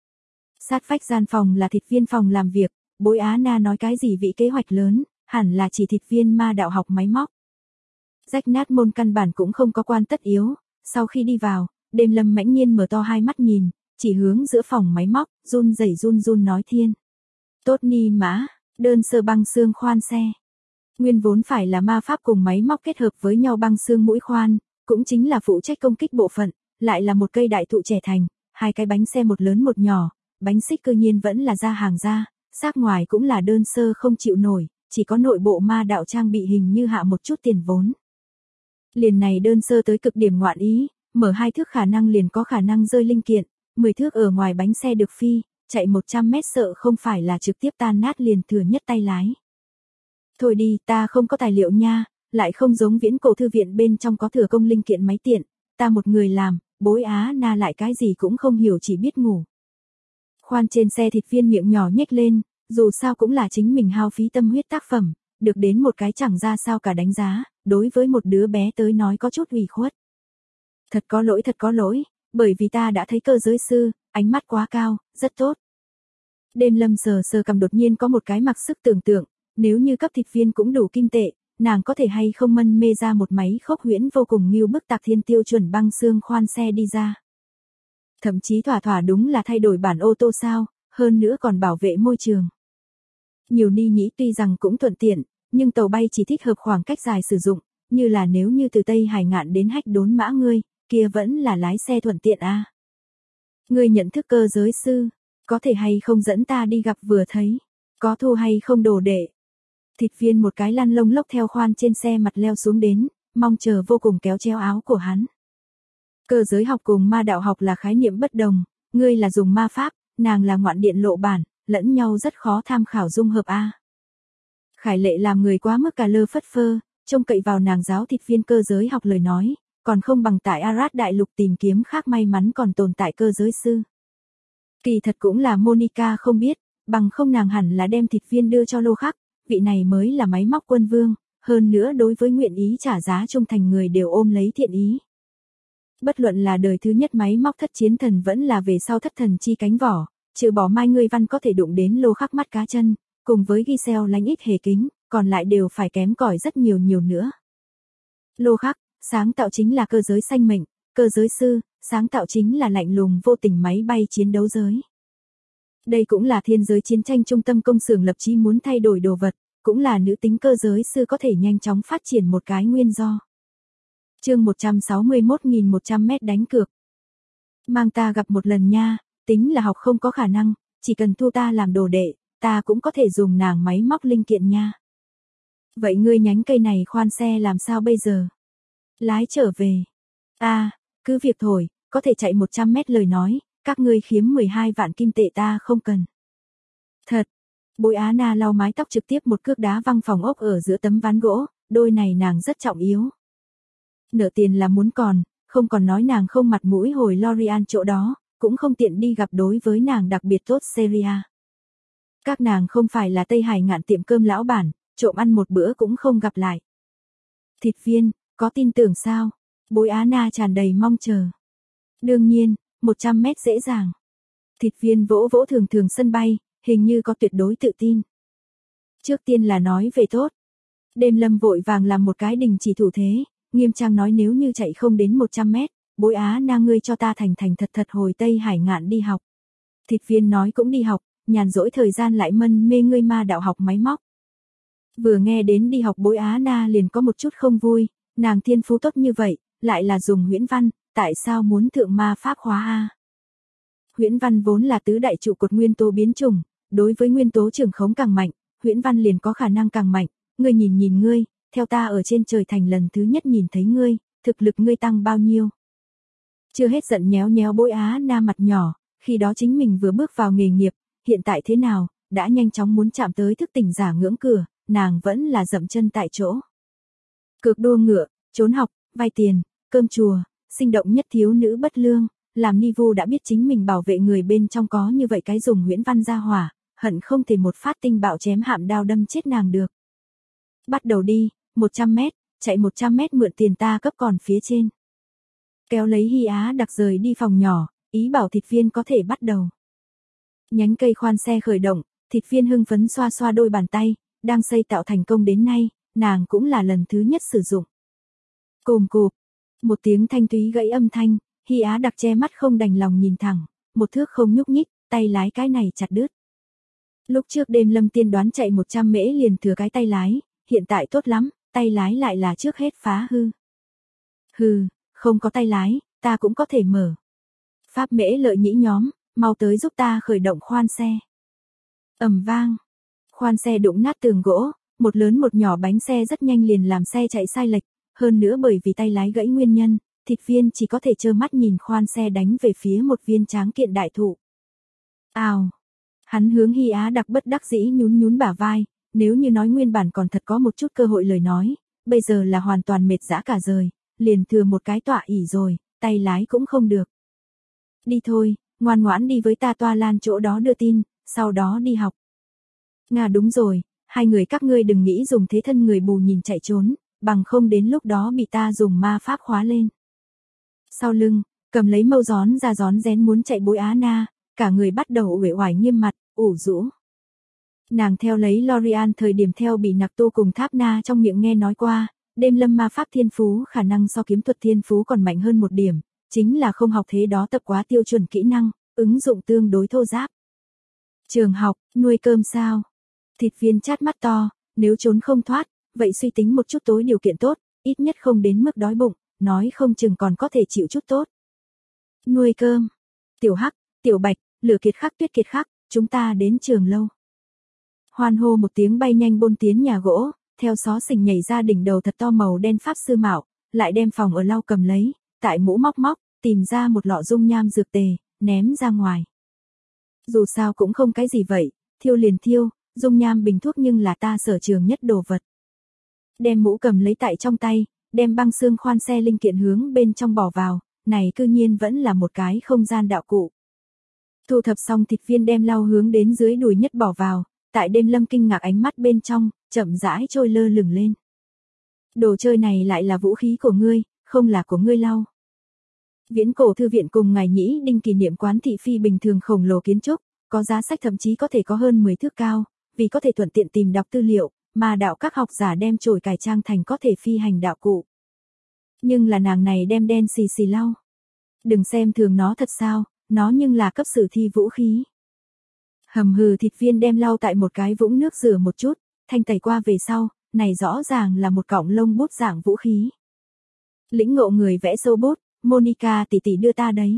Sát phách gian phòng là thịt viên phòng làm việc, Bối Á Na nói cái gì vị kế hoạch lớn, hẳn là chỉ thịt viên ma đạo học máy móc. Rách nát môn căn bản cũng không có quan tất yếu, sau khi đi vào, Đêm Lâm mãnh nhiên mở to hai mắt nhìn, chỉ hướng giữa phòng máy móc, run run nói thiên. Tốt ni mã, Đơn sơ băng xương khoan xe. Nguyên vốn phải là ma pháp cùng máy móc kết hợp với nhau băng xương mũi khoan, cũng chính là phụ trách công kích bộ phận, lại là một cây đại thụ trẻ thành, hai cái bánh xe một lớn một nhỏ, bánh xích cơ nhiên vẫn là da hàng da, xác ngoài cũng là đơn sơ không chịu nổi, chỉ có nội bộ ma đạo trang bị hình như hạ một chút tiền vốn. Liền này đơn sơ tới cực điểm ngoạn ý, mở 2 thước khả năng liền có khả năng rơi linh kiện, 10 thước ở ngoài bánh xe được phi, chạy 100 mét sợ không phải là trực tiếp tan nát liền thừa nhất tay lái. Thôi đi, ta không có tài liệu nha, lại không giống viễn cổ thư viện bên trong có thừa công linh kiện máy tiện, ta một người làm, bối á na lại cái gì cũng không hiểu chỉ biết ngủ. Khoan trên xe thịt viên miệng nhỏ nhếch lên, dù sao cũng là chính mình hao phí tâm huyết tác phẩm, được đến một cái chẳng ra sao cả đánh giá, đối với một đứa bé tới nói có chút ủy khuất. Thật có lỗi, bởi vì ta đã thấy cơ giới sư, ánh mắt quá cao, rất tốt. Đêm Lâm sờ sờ cầm đột nhiên có một cái mặc sức tưởng tượng, nếu như cấp thịt viên cũng đủ kim tệ, nàng có thể hay không mân mê ra một máy khốc huyễn vô cùng nghiêu bức Tạc Thiên tiêu chuẩn băng xương khoan xe đi ra. Thậm chí thỏa đúng là thay đổi bản ô tô sao, hơn nữa còn bảo vệ môi trường. Nhiều ni nhĩ tuy rằng cũng thuận tiện, nhưng tàu bay chỉ thích hợp khoảng cách dài sử dụng, như là nếu như từ Tây Hải Ngạn đến Hách Đốn Mã ngươi, kia vẫn là lái xe thuận tiện à. Ngươi nhận thức cơ giới sư, có thể hay không dẫn ta đi gặp vừa thấy, có thu hay không đồ đệ. Thịt viên một cái lăn lông lốc theo khoan trên xe mặt leo xuống đến, mong chờ vô cùng kéo treo áo của hắn. Cơ giới học cùng ma đạo học là khái niệm bất đồng, ngươi là dùng ma pháp, nàng là ngoạn điện lộ bản, lẫn nhau rất khó tham khảo dung hợp a. Khải Lệ làm người quá mức cà lơ phất phơ, trông cậy vào nàng giáo thịt viên cơ giới học lời nói, còn không bằng tại Arad đại lục tìm kiếm khác may mắn còn tồn tại cơ giới sư. Kỳ thật cũng là Monica không biết, bằng không nàng hẳn là đem thịt viên đưa cho Lô Khắc, vị này mới là máy móc quân vương, hơn nữa đối với nguyện ý trả giá trung thành người đều ôm lấy thiện ý. Bất luận là đời thứ nhất máy móc thất chiến thần vẫn là về sau thất thần chi cánh vỏ, trừ bỏ Mai Ngươi Văn có thể đụng đến Lô Khắc mắt cá chân, cùng với Giselle lánh ít hề kính, còn lại đều phải kém cỏi rất nhiều nữa. Lô Khắc, sáng tạo chính là cơ giới sanh mệnh, cơ giới sư, sáng tạo chính là lạnh lùng vô tình máy bay chiến đấu giới. Đây cũng là thiên giới chiến tranh trung tâm công xưởng lập chí muốn thay đổi đồ vật, cũng là nữ tính cơ giới sư có thể nhanh chóng phát triển một cái nguyên do. Chương 161.100 mét đánh cược. Mang ta gặp một lần nha, tính là học không có khả năng, chỉ cần thu ta làm đồ đệ, ta cũng có thể dùng nàng máy móc linh kiện nha. Vậy ngươi nhánh cây này khoan xe làm sao bây giờ? Lái trở về. Cứ việc thổi, có thể chạy 100 mét lời nói, các ngươi khiếm 12 vạn kim tệ ta không cần. Thật. Bối Á Na lau mái tóc trực tiếp một cước đá văng phòng ốc ở giữa tấm ván gỗ, đôi này nàng rất trọng yếu. Nợ tiền là muốn còn, không còn nói nàng không mặt mũi hồi Lorian chỗ đó, cũng không tiện đi gặp đối với nàng đặc biệt tốt Seria. Các nàng không phải là Tây Hải Ngạn tiệm cơm lão bản, trộm ăn một bữa cũng không gặp lại. Thịt viên, có tin tưởng sao? Bối Á Na tràn đầy mong chờ. Đương nhiên, 100 mét dễ dàng. Thịt viên vỗ vỗ thường sân bay, hình như có tuyệt đối tự tin. Trước tiên là nói về tốt. Đêm Lâm vội vàng làm một cái đình chỉ thủ thế, nghiêm trang nói nếu như chạy không đến 100 mét, Bối Á Na ngươi cho ta thành thật hồi Tây Hải Ngạn đi học. Thịt viên nói cũng đi học, nhàn rỗi thời gian lại mân mê ngươi ma đạo học máy móc. Vừa nghe đến đi học Bối Á Na liền có một chút không vui, nàng thiên phú tốt như vậy, lại là dùng huyễn văn, tại sao muốn thượng ma pháp khóa a? Huyễn văn vốn là tứ đại trụ cột nguyên tố biến chủng, đối với nguyên tố trường khống càng mạnh, huyễn văn liền có khả năng càng mạnh, ngươi nhìn ngươi, theo ta ở trên trời thành lần thứ nhất nhìn thấy ngươi, thực lực ngươi tăng bao nhiêu? Chưa hết giận nhéo Bối Á Na mặt nhỏ, khi đó chính mình vừa bước vào nghề nghiệp, hiện tại thế nào, đã nhanh chóng muốn chạm tới thức tỉnh giả ngưỡng cửa, nàng vẫn là dậm chân tại chỗ. Cược đua ngựa, trốn học, vay tiền, cơm chùa, sinh động nhất thiếu nữ bất lương, làm Ni Vu đã biết chính mình bảo vệ người bên trong có như vậy cái dùng huyễn văn ra hỏa, hận không thể một phát tinh bạo chém hạm đao đâm chết nàng được. Bắt đầu đi, 100 mét, chạy 100 mét mượn tiền ta cấp còn phía trên. Kéo lấy Hy Á đặc rời đi phòng nhỏ, ý bảo thịt viên có thể bắt đầu. Nhánh cây khoan xe khởi động, thịt viên hưng phấn xoa đôi bàn tay, đang xây tạo thành công đến nay, nàng cũng là lần thứ nhất sử dụng. Cồm cộp, một tiếng thanh thúy gãy âm thanh, Hy Á đặc che mắt không đành lòng nhìn thẳng, một thước không nhúc nhích, tay lái cái này chặt đứt. Lúc trước đêm Lâm tiên đoán chạy 100 mễ liền thừa cái tay lái, hiện tại tốt lắm, tay lái lại là trước hết phá hư. Hừ, không có tay lái, ta cũng có thể mở. Pháp mễ lợi nhĩ nhóm, mau tới giúp ta khởi động khoan xe. Ầm vang, khoan xe đụng nát tường gỗ, một lớn một nhỏ bánh xe rất nhanh liền làm xe chạy sai lệch, hơn nữa bởi vì tay lái gãy nguyên nhân, Thịt Viên chỉ có thể trơ mắt nhìn khoan xe đánh về phía một viên tráng kiện đại thụ. Ào, hắn hướng Hy Á Đặc bất đắc dĩ nhún nhún bả vai, nếu như nói nguyên bản còn thật có một chút cơ hội lời nói, bây giờ là hoàn toàn mệt dã cả rời, liền thừa một cái tọa ỉ rồi, tay lái cũng không được. Đi thôi, ngoan ngoãn đi với ta toa lan chỗ đó đưa tin, sau đó đi học. Nga đúng rồi, hai người các ngươi đừng nghĩ dùng thế thân người bù nhìn chạy trốn, bằng không đến lúc đó bị ta dùng ma pháp khóa lên. Sau lưng, cầm lấy mâu gión ra gión rén muốn chạy Bối Á Na, cả người bắt đầu uể oải nghiêm mặt, ủ rũ. Nàng theo lấy Lorian thời điểm theo bị nặc tu cùng Tháp Na trong miệng nghe nói qua, đêm lâm ma pháp thiên phú khả năng so kiếm thuật thiên phú còn mạnh hơn một điểm, chính là không học thế đó tập quá tiêu chuẩn kỹ năng, ứng dụng tương đối thô giáp. Trường học, nuôi cơm sao? Thịt Viên chát mắt to, nếu trốn không thoát, vậy suy tính một chút tối điều kiện tốt, ít nhất không đến mức đói bụng, nói không chừng còn có thể chịu chút tốt. Nuôi cơm. Tiểu Hắc, Tiểu Bạch, Lửa Kiệt Khắc Tuyết Kiệt Khắc, chúng ta đến trường lâu. Hoan hô một tiếng bay nhanh bôn tiến nhà gỗ, theo xó xỉnh nhảy ra đỉnh đầu thật to màu đen pháp sư mạo, lại đem phòng ở lau cầm lấy, tại mũ móc móc, tìm ra một lọ dung nham dược tề, ném ra ngoài. Dù sao cũng không cái gì vậy, thiêu liền thiêu, dung nham bình thuốc nhưng là ta sở trường nhất đồ vật. Đem mũ cầm lấy tại trong tay, đem băng xương khoan xe linh kiện hướng bên trong bỏ vào, này cư nhiên vẫn là một cái không gian đạo cụ. Thu thập xong Thịt Viên đem lau hướng đến dưới đùi nhất bỏ vào, tại đêm lâm kinh ngạc ánh mắt bên trong, chậm rãi trôi lơ lửng lên. Đồ chơi này lại là vũ khí của ngươi, không là của ngươi lau. Viễn cổ thư viện cùng ngài Nhĩ Đinh kỷ niệm quán thị phi bình thường khổng lồ kiến trúc, có giá sách thậm chí có thể có hơn 10 thước cao, vì có thể thuận tiện tìm đọc tư liệu, mà đạo các học giả đem chổi cải trang thành có thể phi hành đạo cụ. Nhưng là nàng này đem đen xì xì lau. Đừng xem thường nó thật sao, nó nhưng là cấp sử thi vũ khí. Hầm hừ. Thịt Viên đem lau tại một cái vũng nước rửa một chút, thanh tẩy qua về sau, này rõ ràng là một cọng lông bút dạng vũ khí. Lĩnh ngộ người vẽ sâu bút, Monica tỷ tỷ đưa ta đấy.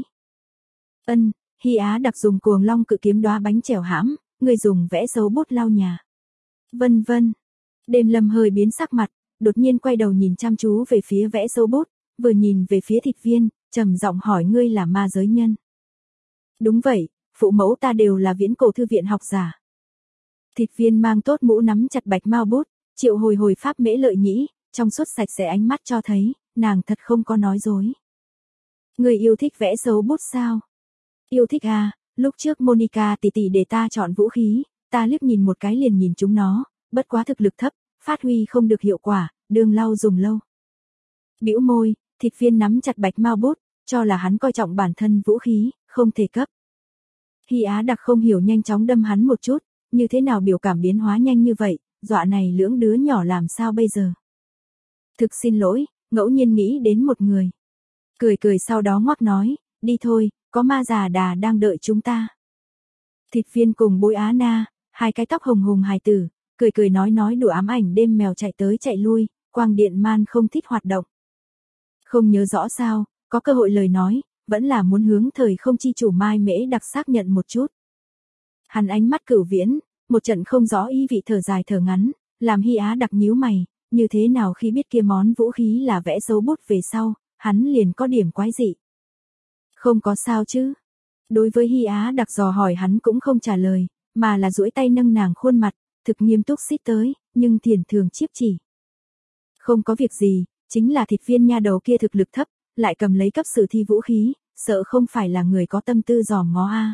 Ân, Hy Á Đặc dùng cuồng long cự kiếm đóa bánh chèo hãm, người dùng vẽ sâu bút lau nhà. Vân vân. Đêm lâm hơi biến sắc mặt, đột nhiên quay đầu nhìn chăm chú về phía vẽ sâu bút, vừa nhìn về phía Thịt Viên, trầm giọng hỏi ngươi là ma giới nhân. Đúng vậy, phụ mẫu ta đều là viễn cổ thư viện học giả. Thịt Viên mang tốt mũ nắm chặt bạch mao bút, triệu hồi pháp mễ lợi nhĩ, trong suốt sạch sẽ ánh mắt cho thấy, nàng thật không có nói dối. Người yêu thích vẽ sâu bút sao? Yêu thích à, lúc trước Monica tỷ tỷ để ta chọn vũ khí, ta liếc nhìn một cái liền nhìn chúng nó, bất quá thực lực thấp, phát huy không được hiệu quả, đường lau dùng lâu. Bĩu môi, Thịt Viên nắm chặt bạch mao bút, cho là hắn coi trọng bản thân vũ khí, không thể cấp. Hy Á Đặc không hiểu nhanh chóng đâm hắn một chút, như thế nào biểu cảm biến hóa nhanh như vậy, dọa này lưỡng đứa nhỏ làm sao bây giờ. Thực xin lỗi, ngẫu nhiên nghĩ đến một người. Cười cười sau đó ngoắc nói, đi thôi, có ma già đà đang đợi chúng ta. Thịt Viên cùng Bối Á Na, hai cái tóc hồng hùng hài tử, cười cười nói đùa ám ảnh đêm mèo chạy tới chạy lui, quang điện man không thích hoạt động. Không nhớ rõ sao, có cơ hội lời nói, vẫn là muốn hướng thời không chi chủ Mai Mễ Đặc xác nhận một chút. Hắn ánh mắt cửu viễn, một trận không rõ ý vị thở dài thở ngắn, làm Hy Á Đặc nhíu mày, như thế nào khi biết kia món vũ khí là vẽ dấu bút về sau, hắn liền có điểm quái dị. Không có sao chứ. Đối với Hy Á Đặc dò hỏi hắn cũng không trả lời, mà là duỗi tay nâng nàng khuôn mặt, thực nghiêm túc xít tới, nhưng thiền thường chiếp chỉ. Không có việc gì, chính là Thịt Viên nha đầu kia thực lực thấp, lại cầm lấy cấp sử thi vũ khí, sợ không phải là người có tâm tư dòm ngó a.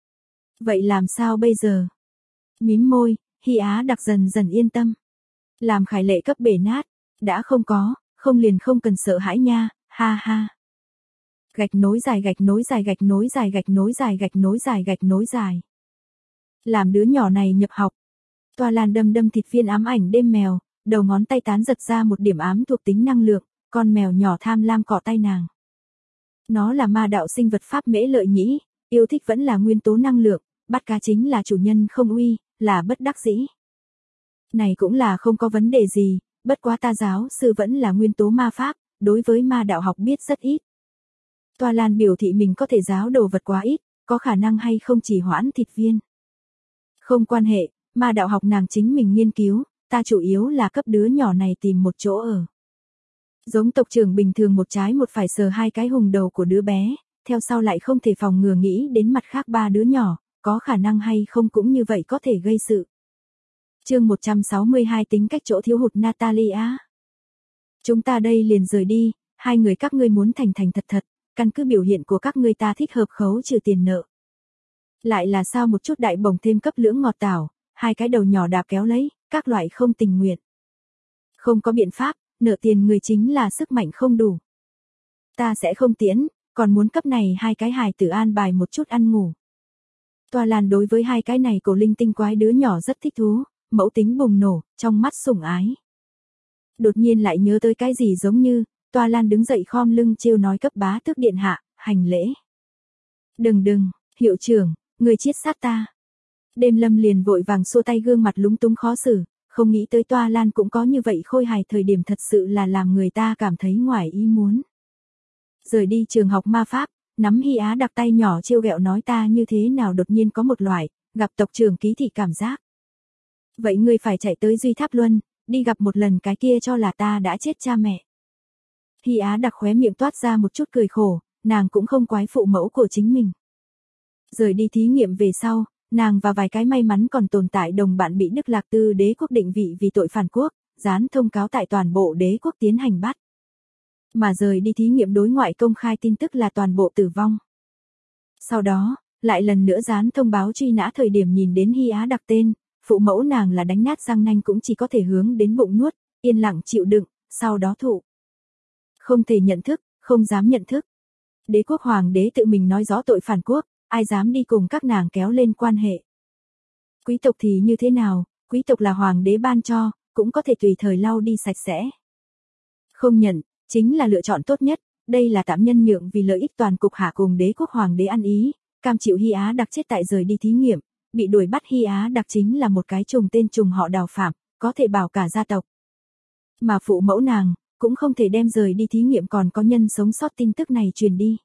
Vậy làm sao bây giờ? Mím môi, Hy Á Đặc dần dần yên tâm. Làm khải lệ cấp bể nát, đã không có, không liền không cần sợ hãi nha, ha ha. Gạch nối dài gạch nối dài gạch nối dài gạch nối dài gạch nối dài gạch nối dài. Làm đứa nhỏ này nhập học. Toa lan đâm Thịt Viên ám ảnh đêm mèo, đầu ngón tay tán giật ra một điểm ám thuộc tính năng lượng, con mèo nhỏ tham lam cọ tay nàng. Nó là ma đạo sinh vật pháp mễ lợi nhĩ, yêu thích vẫn là nguyên tố năng lượng, bắt cá chính là chủ nhân không uy, là bất đắc dĩ. Này cũng là không có vấn đề gì, bất quá ta giáo sư vẫn là nguyên tố ma pháp, đối với ma đạo học biết rất ít. Toa Lan biểu thị mình có thể giáo đồ vật quá ít, có khả năng hay không chỉ hoãn thịt viên. Không quan hệ, ma đạo học nàng chính mình nghiên cứu, ta chủ yếu là cấp đứa nhỏ này tìm một chỗ ở. Giống tộc trưởng bình thường một trái một phải sờ hai cái hùng đầu của đứa bé, theo sau lại không thể phòng ngừa nghĩ đến mặt khác ba đứa nhỏ, có khả năng hay không cũng như vậy có thể gây sự. Chương 162 tính cách chỗ thiếu hụt Natalia. Chúng ta đây liền rời đi, hai người các ngươi muốn thành thành thật thật, căn cứ biểu hiện của các ngươi ta thích hợp khấu trừ tiền nợ. Lại là sao một chút đại bổng thêm cấp lưỡng ngọt tảo, hai cái đầu nhỏ đạp kéo lấy, các loại không tình nguyện. Không có biện pháp, nợ tiền người chính là sức mạnh không đủ. Ta sẽ không tiễn, còn muốn cấp này hai cái hài tử an bài một chút ăn ngủ. Toa Lan đối với hai cái này cổ linh tinh quái đứa nhỏ rất thích thú, mẫu tính bùng nổ, trong mắt sủng ái. Đột nhiên lại nhớ tới cái gì giống như, Toa Lan đứng dậy khom lưng trêu nói cấp bá tước điện hạ, hành lễ. Đừng, hiệu trưởng, người chiết sát ta. Đêm Lâm liền vội vàng xua tay gương mặt lúng túng khó xử, không nghĩ tới Toa Lan cũng có như vậy khôi hài thời điểm thật sự là làm người ta cảm thấy ngoài ý muốn. Rời đi trường học ma pháp, nắm Hy Á đặc tay nhỏ trêu ghẹo nói ta như thế nào đột nhiên có một loại, gặp tộc trưởng ký thị cảm giác. Vậy ngươi phải chạy tới Duy Tháp Luân, đi gặp một lần cái kia cho là ta đã chết cha mẹ. Hy Á đặc khóe miệng toát ra một chút cười khổ, nàng cũng không quái phụ mẫu của chính mình. Rời đi thí nghiệm về sau, nàng và vài cái may mắn còn tồn tại đồng bạn bị Đức Lạc Tư đế quốc định vị vì tội phản quốc, dán thông cáo tại toàn bộ đế quốc tiến hành bắt. Mà rời đi thí nghiệm đối ngoại công khai tin tức là toàn bộ tử vong. Sau đó, lại lần nữa dán thông báo truy nã thời điểm nhìn đến Hy Á đặc tên, phụ mẫu nàng là đánh nát răng nanh cũng chỉ có thể hướng đến bụng nuốt, yên lặng chịu đựng, sau đó thụ. Không thể nhận thức, không dám nhận thức. Đế quốc hoàng đế tự mình nói rõ tội phản quốc, ai dám đi cùng các nàng kéo lên quan hệ. Quý tộc thì như thế nào, quý tộc là hoàng đế ban cho, cũng có thể tùy thời lau đi sạch sẽ. Không nhận, chính là lựa chọn tốt nhất, đây là tạm nhân nhượng vì lợi ích toàn cục hạ cùng đế quốc hoàng đế ăn ý, cam chịu Hy Á đặc chết tại rời đi thí nghiệm, bị đuổi bắt Hy Á đặc chính là một cái trùng tên trùng họ Đào Phạm, có thể bảo cả gia tộc. Mà phụ mẫu nàng, cũng không thể đem rời đi thí nghiệm còn có nhân sống sót tin tức này truyền đi.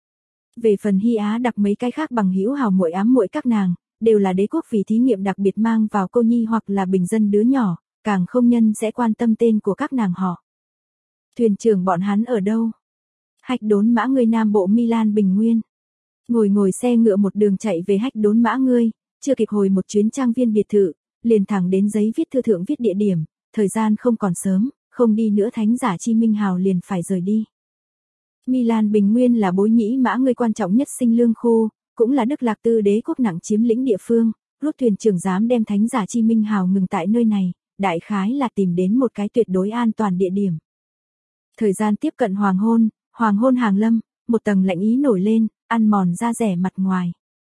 Về phần Hy Á đặc mấy cái khác bằng hữu hào muội ám muội các nàng, đều là đế quốc vì thí nghiệm đặc biệt mang vào cô nhi hoặc là bình dân đứa nhỏ, càng không nhân sẽ quan tâm tên của các nàng họ. Thuyền trưởng bọn hắn ở đâu? Hách Đốn Mã ngươi Nam Bộ Milan Bình Nguyên. Ngồi xe ngựa một đường chạy về Hách Đốn Mã ngươi, chưa kịp hồi một chuyến trang viên biệt thự, liền thẳng đến giấy viết thư thượng viết địa điểm, thời gian không còn sớm, không đi nữa thánh giả Chi Minh Hào liền phải rời đi. Milan Bình Nguyên là bối nhĩ mã ngươi quan trọng nhất sinh lương khu, cũng là Đức Lạc Tư đế quốc nặng chiếm lĩnh địa phương, lúc thuyền trưởng dám đem thánh giả Chi Minh Hào ngừng tại nơi này, đại khái là tìm đến một cái tuyệt đối an toàn địa điểm. Thời gian tiếp cận hoàng hôn hàng lâm, một tầng lạnh ý nổi lên, ăn mòn da rẻ mặt ngoài.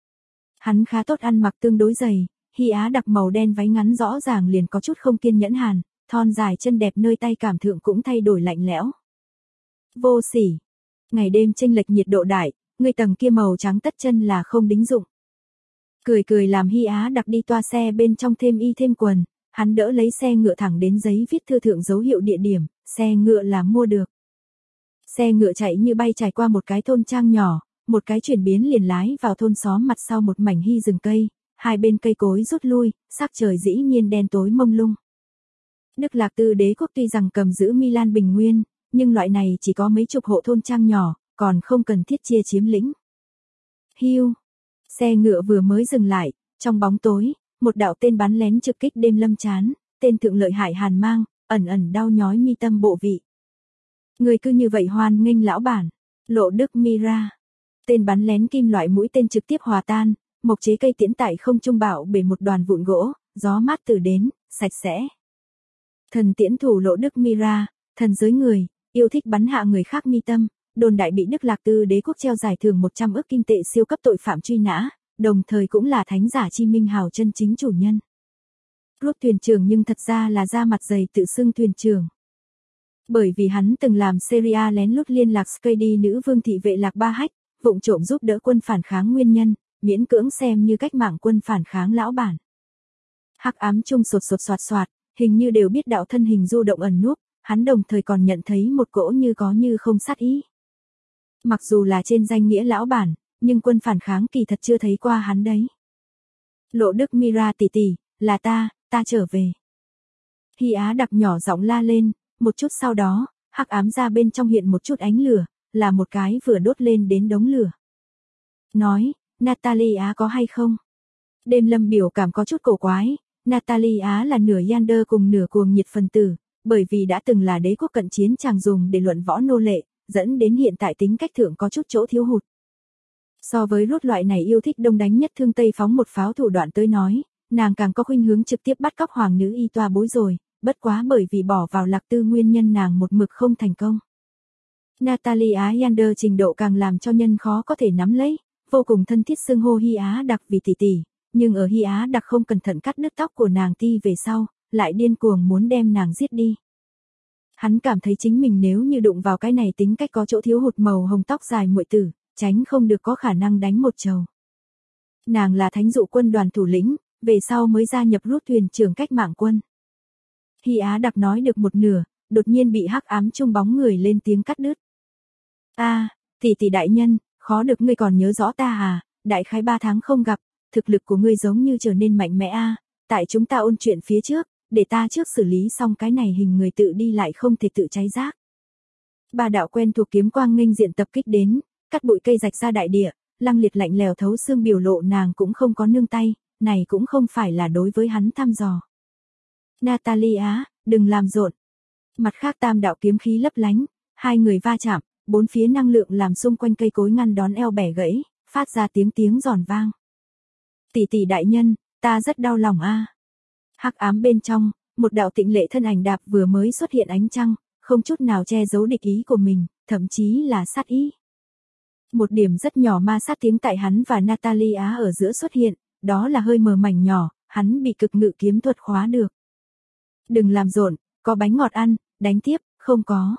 Hắn khá tốt ăn mặc tương đối dày, Hy Á đặc màu đen váy ngắn rõ ràng liền có chút không kiên nhẫn hàn, thon dài chân đẹp nơi tay cảm thượng cũng thay đổi lạnh lẽo. Vô sỉ. Ngày đêm chênh lệch nhiệt độ đại, người tầng kia màu trắng tất chân là không đính dụng. Cười làm Hy Á đặc đi toa xe bên trong thêm y thêm quần, hắn đỡ lấy xe ngựa thẳng đến giấy viết thư thượng dấu hiệu địa điểm, xe ngựa là mua được. Xe ngựa chạy như bay trải qua một cái thôn trang nhỏ, một cái chuyển biến liền lái vào thôn xóm mặt sau một mảnh hy rừng cây, hai bên cây cối rút lui, sắc trời dĩ nhiên đen tối mông lung. Đức Lạc Tư đế quốc tuy rằng cầm giữ Milan Bình Nguyên, nhưng loại này chỉ có mấy chục hộ thôn trang nhỏ, còn không cần thiết chia chiếm lĩnh. Hiu, xe ngựa vừa mới dừng lại, trong bóng tối, một đạo tên bắn lén trực kích đêm lâm chán, tên thượng lợi hại hàn mang, ẩn đau nhói mi tâm bộ vị. Người cứ như vậy hoan nghênh lão bản, Lộ Đức Mira. Tên bắn lén kim loại mũi tên trực tiếp hòa tan, mộc chế cây tiễn tại không trung bạo bể một đoàn vụn gỗ, gió mát từ đến, sạch sẽ. Thần tiễn thủ Lộ Đức Mira, thần giới người, yêu thích bắn hạ người khác mi tâm, đồn đại bị Đức Lạc Tư đế quốc treo giải thưởng 100 ức kim tệ siêu cấp tội phạm truy nã, đồng thời cũng là thánh giả Chi Minh Hào chân chính chủ nhân. Rốt thuyền trưởng nhưng thật ra là da mặt dày tự xưng thuyền trưởng. Bởi vì hắn từng làm Syria lén lút liên lạc Skady nữ vương thị vệ Lạc Ba Hách, vụng trộm giúp đỡ quân phản kháng nguyên nhân, miễn cưỡng xem như cách mạng quân phản kháng lão bản. Hắc ám chung sột sột soạt soạt, hình như đều biết đạo thân hình du động ẩn núp, hắn đồng thời còn nhận thấy một cỗ như có như không sát ý. Mặc dù là trên danh nghĩa lão bản, nhưng quân phản kháng kỳ thật chưa thấy qua hắn đấy. Lộ Đức Mira tỷ tỷ, là ta trở về. Hy Á Đặc nhỏ giọng la lên, một chút sau đó, hắc ám ra bên trong hiện một chút ánh lửa, là một cái vừa đốt lên đến đống lửa. Nói, Natalie Á có hay không? Đêm Lâm biểu cảm có chút cổ quái, Natalie Á là nửa Yander cùng nửa cuồng nhiệt phần tử, bởi vì đã từng là đế quốc cận chiến chàng dùng để luận võ nô lệ, dẫn đến hiện tại tính cách thượng có chút chỗ thiếu hụt. So với rút loại này yêu thích đông đánh nhất thương tây phóng một pháo thủ đoạn tới nói, nàng càng có khuynh hướng trực tiếp bắt cóc hoàng nữ y toa bối rồi, bất quá bởi vì bỏ vào lạc tư nguyên nhân nàng một mực không thành công. Natalie Á Yander trình độ càng làm cho nhân khó có thể nắm lấy, vô cùng thân thiết xưng hô Hy Á Đặc vì tỷ tỷ, nhưng ở Hy Á Đặc không cẩn thận cắt đứt tóc của nàng ti về sau, lại điên cuồng muốn đem nàng giết đi. Hắn cảm thấy chính mình nếu như đụng vào cái này tính cách có chỗ thiếu hụt màu hồng tóc dài muội tử, tránh không được có khả năng đánh một trầu. Nàng là thánh dụ quân đoàn thủ lĩnh, về sau mới gia nhập rút thuyền trưởng cách mạng quân. Hy Á Đặc nói được một nửa, đột nhiên bị hắc ám chung bóng người lên tiếng cắt đứt. Tỷ tỷ đại nhân, khó được ngươi còn nhớ rõ ta à, đại khái 3 tháng không gặp, thực lực của ngươi giống như trở nên mạnh mẽ tại chúng ta ôn chuyện phía trước, để ta trước xử lý xong cái này hình người tự đi lại không thể tự cháy rác. Ba đạo quen thuộc kiếm quang nghênh diện tập kích đến, cắt bụi cây rạch ra đại địa, lăng liệt lạnh lèo thấu xương biểu lộ nàng cũng không có nương tay, này cũng không phải là đối với hắn thăm dò. Natalie Á, đừng làm rộn. Mặt khác tam đạo kiếm khí lấp lánh, hai người va chạm, bốn phía năng lượng làm xung quanh cây cối ngăn đón eo bẻ gãy, phát ra tiếng giòn vang. Tỷ tỷ đại nhân, ta rất đau lòng Hắc ám bên trong, một đạo tịnh lệ thân ảnh đạp vừa mới xuất hiện ánh trăng, không chút nào che giấu địch ý của mình, thậm chí là sát ý. Một điểm rất nhỏ ma sát tiếng tại hắn và Natalie Á ở giữa xuất hiện, đó là hơi mờ mảnh nhỏ, hắn bị cực ngự kiếm thuật khóa được. Đừng làm rộn, có bánh ngọt ăn, đánh tiếp, không có.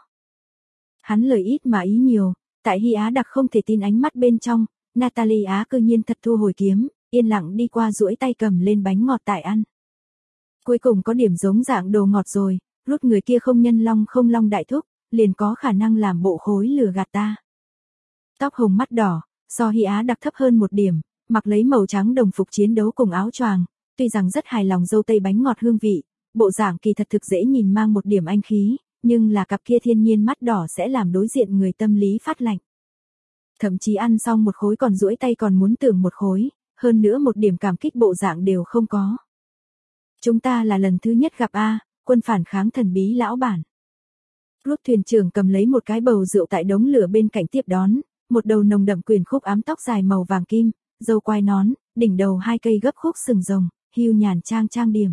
Hắn lời ít mà ý nhiều, tại Hy Á Đặc không thể tin ánh mắt bên trong, Natalie Á cư nhiên thật thu hồi kiếm, yên lặng đi qua duỗi tay cầm lên bánh ngọt tại ăn. Cuối cùng có điểm giống dạng đồ ngọt rồi, rút người kia không long đại thúc, liền có khả năng làm bộ khối lừa gạt ta. Tóc hồng mắt đỏ, so Hy Á Đặc thấp hơn một điểm, mặc lấy màu trắng đồng phục chiến đấu cùng áo choàng, tuy rằng rất hài lòng dâu tây bánh ngọt hương vị, bộ dạng kỳ thật thực dễ nhìn mang một điểm anh khí, nhưng là cặp kia thiên nhiên mắt đỏ sẽ làm đối diện người tâm lý phát lạnh. Thậm chí ăn xong một khối còn duỗi tay còn muốn tưởng một khối, hơn nữa một điểm cảm kích bộ dạng đều không có. Chúng ta là lần thứ nhất gặp quân phản kháng thần bí lão bản. Rút thuyền trưởng cầm lấy một cái bầu rượu tại đống lửa bên cạnh tiếp đón, một đầu nồng đậm quyền khúc ám tóc dài màu vàng kim, râu quai nón, đỉnh đầu hai cây gấp khúc sừng rồng, hưu nhàn trang điểm.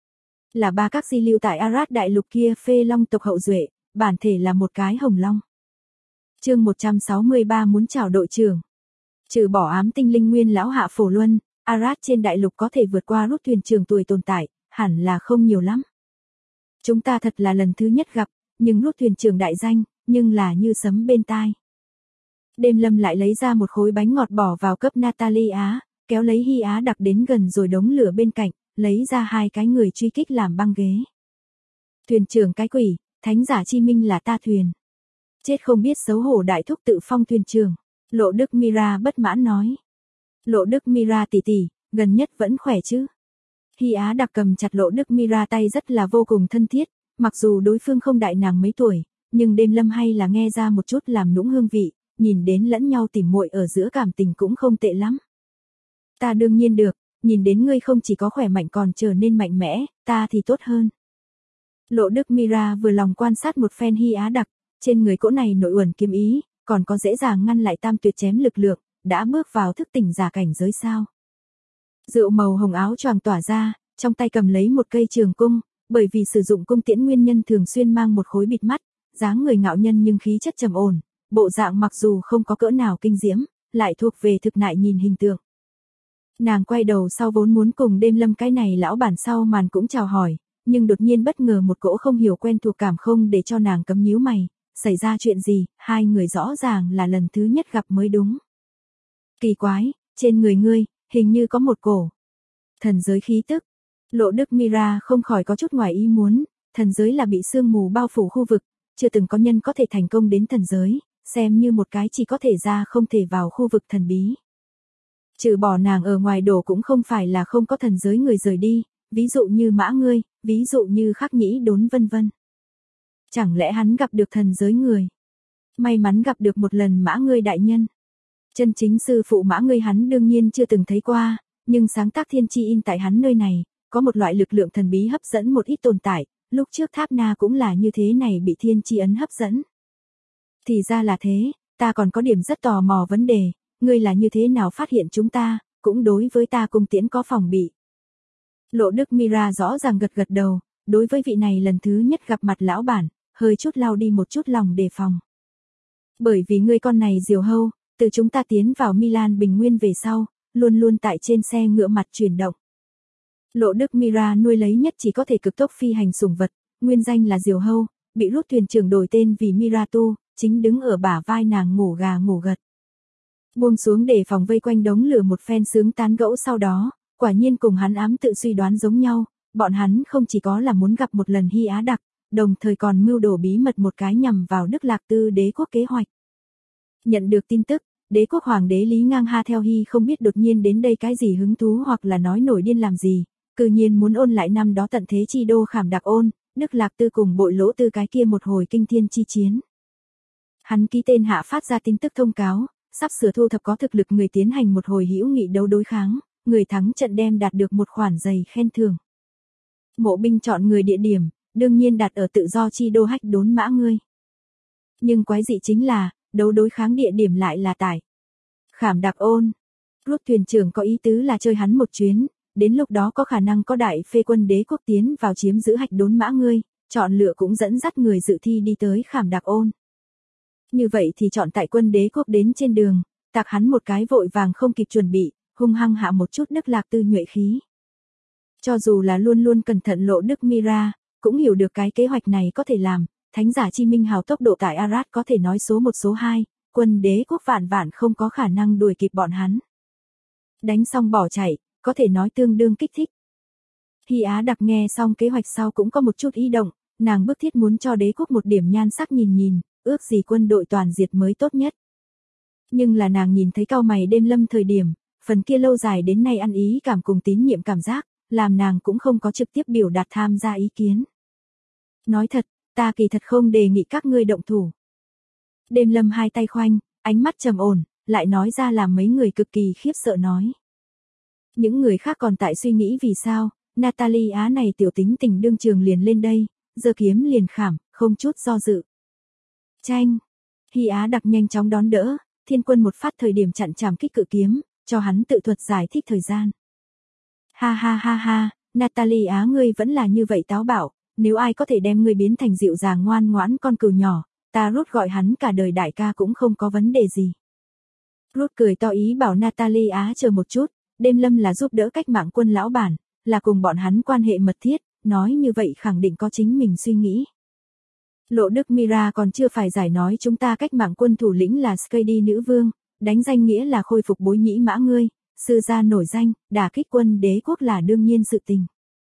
Là ba các di lưu tại Arad đại lục kia phê long tộc hậu duệ, bản thể là một cái hồng long. Chương 163 muốn chào đội trưởng. Trừ bỏ ám tinh linh nguyên lão hạ phổ luân, Arad trên đại lục có thể vượt qua rút thuyền trưởng tuổi tồn tại, hẳn là không nhiều lắm. Chúng ta thật là lần thứ nhất gặp, nhưng rút thuyền trưởng đại danh, nhưng là như sấm bên tai. Đêm Lâm lại lấy ra một khối bánh ngọt bỏ vào cấp Natalie Á, kéo lấy Hy Á Đặc đến gần rồi đống lửa bên cạnh, lấy ra hai cái người truy kích làm băng ghế. Thuyền trưởng cái quỷ, thánh giả chi minh là ta thuyền. Chết không biết xấu hổ đại thúc tự phong thuyền trưởng. Lộ Đức Mira bất mãn nói. Lộ Đức Mira tỷ tỷ, gần nhất vẫn khỏe chứ? Hy Á Đặc cầm chặt Lộ Đức Mira tay rất là vô cùng thân thiết, mặc dù đối phương không đại nàng mấy tuổi, nhưng Đêm Lâm hay là nghe ra một chút làm nũng hương vị, nhìn đến lẫn nhau tỉ muội ở giữa cảm tình cũng không tệ lắm. Ta đương nhiên được, nhìn đến ngươi không chỉ có khỏe mạnh còn trở nên mạnh mẽ, ta thì tốt hơn. Lộ Đức Mira vừa lòng quan sát một phen Hy Á Đặc, trên người cỗ này nội uẩn kiếm ý, còn có dễ dàng ngăn lại tam tuyệt chém lực lượng, đã bước vào thức tỉnh giả cảnh giới sao. Rượu màu hồng áo choàng tỏa ra, trong tay cầm lấy một cây trường cung, bởi vì sử dụng cung tiễn nguyên nhân thường xuyên mang một khối bịt mắt, dáng người ngạo nhân nhưng khí chất trầm ổn, bộ dạng mặc dù không có cỡ nào kinh diễm, lại thuộc về thực nại nhìn hình tượng. Nàng quay đầu sau vốn muốn cùng Đêm Lâm cái này lão bản sau màn cũng chào hỏi, nhưng đột nhiên bất ngờ một cỗ không hiểu quen thuộc cảm không để cho nàng cấm nhíu mày, xảy ra chuyện gì, hai người rõ ràng là lần thứ nhất gặp mới đúng. Kỳ quái, trên người ngươi, hình như có một cổ thần giới khí tức. Lộ Đức Mira không khỏi có chút ngoài ý muốn, thần giới là bị sương mù bao phủ khu vực, chưa từng có nhân có thể thành công đến thần giới, xem như một cái chỉ có thể ra không thể vào khu vực thần bí. Trừ bỏ nàng ở ngoài đổ cũng không phải là không có thần giới người rời đi, ví dụ như Mã Ngươi, ví dụ như Khắc Nhĩ Đốn vân vân. Chẳng lẽ hắn gặp được thần giới người? May mắn gặp được một lần Mã Ngươi đại nhân. Chân chính sư phụ Mã Ngươi hắn đương nhiên chưa từng thấy qua, nhưng sáng tác thiên chi in tại hắn nơi này, có một loại lực lượng thần bí hấp dẫn một ít tồn tại, lúc trước Tháp Na cũng là như thế này bị thiên chi ấn hấp dẫn. Thì ra là thế, ta còn có điểm rất tò mò vấn đề, ngươi là như thế nào phát hiện chúng ta, cũng đối với ta cung tiễn có phòng bị. Lộ Đức Mira rõ ràng gật gật đầu, đối với vị này lần thứ nhất gặp mặt lão bản, hơi chút lau đi một chút lòng đề phòng. Bởi vì ngươi con này diều hâu, từ chúng ta tiến vào Milan Bình Nguyên về sau, luôn luôn tại trên xe ngựa mặt chuyển động. Lộ Đức Mira nuôi lấy nhất chỉ có thể cực tốc phi hành sủng vật, nguyên danh là diều hâu, bị rút thuyền trưởng đổi tên vì Miratu, chính đứng ở bả vai nàng ngủ gà ngủ gật. Buông xuống để phòng vây quanh đống lửa một phen sướng tán gẫu sau đó, quả nhiên cùng hắn ám tự suy đoán giống nhau, bọn hắn không chỉ có là muốn gặp một lần Hy Á Đặc, đồng thời còn mưu đồ bí mật một cái nhằm vào Đức Lạc Tư đế quốc kế hoạch. Nhận được tin tức, đế quốc hoàng đế Lý Ngang Ha theo Hy không biết đột nhiên đến đây cái gì hứng thú hoặc là nói nổi điên làm gì, cư nhiên muốn ôn lại năm đó tận thế chi đô Khảm Đặc Ôn, Đức Lạc Tư cùng Bội Lỗ Tư cái kia một hồi kinh thiên chi chiến. Hắn ký tên hạ phát ra tin tức thông cáo, sắp sửa thu thập có thực lực người tiến hành một hồi hữu nghị đấu đối kháng, người thắng trận đem đạt được một khoản giày khen thưởng. Mộ binh chọn người địa điểm, đương nhiên đặt ở tự do chi đô Hách Đốn Mã Ngươi. Nhưng quái dị chính là, đấu đối kháng địa điểm lại là tại Khảm Đặc Ôn. Rút thuyền trưởng có ý tứ là chơi hắn một chuyến, đến lúc đó có khả năng có đại phê quân đế quốc tiến vào chiếm giữ Hách Đốn Mã Ngươi, chọn lựa cũng dẫn dắt người dự thi đi tới Khảm Đặc Ôn. Như vậy thì chọn tại quân đế quốc đến trên đường, tạc hắn một cái vội vàng không kịp chuẩn bị, hung hăng hạ một chút Đức Lạc Tư nhuệ khí. Cho dù là luôn luôn cẩn thận Lộ Đức Mira, cũng hiểu được cái kế hoạch này có thể làm, thánh giả chi minh hào tốc độ tại Arad có thể nói số 1 số 2, quân đế quốc vạn vạn không có khả năng đuổi kịp bọn hắn. Đánh xong bỏ chạy, có thể nói tương đương kích thích. Hy Á Đặc nghe xong kế hoạch sau cũng có một chút ý động, nàng bức thiết muốn cho đế quốc một điểm nhan sắc nhìn, ước gì quân đội toàn diệt mới tốt nhất. Nhưng là nàng nhìn thấy cao mày Đêm Lâm thời điểm, phần kia lâu dài đến nay ăn ý cảm cùng tín nhiệm cảm giác, làm nàng cũng không có trực tiếp biểu đạt tham gia ý kiến. Nói thật, ta kỳ thật không đề nghị các ngươi động thủ. Đêm Lâm hai tay khoanh, ánh mắt trầm ổn, lại nói ra làm mấy người cực kỳ khiếp sợ nói. Những người khác còn tại suy nghĩ vì sao, Natalie Á này tiểu tính tình đương trường liền lên đây, giơ kiếm liền khảm, không chút do dự. Chanh! Hy Á Đặc nhanh chóng đón đỡ, thiên quân một phát thời điểm chặn chảm kích cự kiếm, cho hắn tự thuật giải thích thời gian. Ha ha ha ha, Natalie Á ngươi vẫn là như vậy táo bạo, nếu ai có thể đem ngươi biến thành dịu dàng ngoan ngoãn con cừu nhỏ, ta Rút gọi hắn cả đời đại ca cũng không có vấn đề gì. Rút cười to ý bảo Natalie Á chờ một chút, Đêm Lâm là giúp đỡ cách mạng quân lão bản, là cùng bọn hắn quan hệ mật thiết, nói như vậy khẳng định có chính mình suy nghĩ. Lộ Đức Mira còn chưa phải giải nói chúng ta cách mạng quân thủ lĩnh là Skady nữ vương, đánh danh nghĩa là khôi phục Bối Nhĩ Mã Ngươi, sư gia nổi danh, đả kích quân đế quốc là đương nhiên sự tình.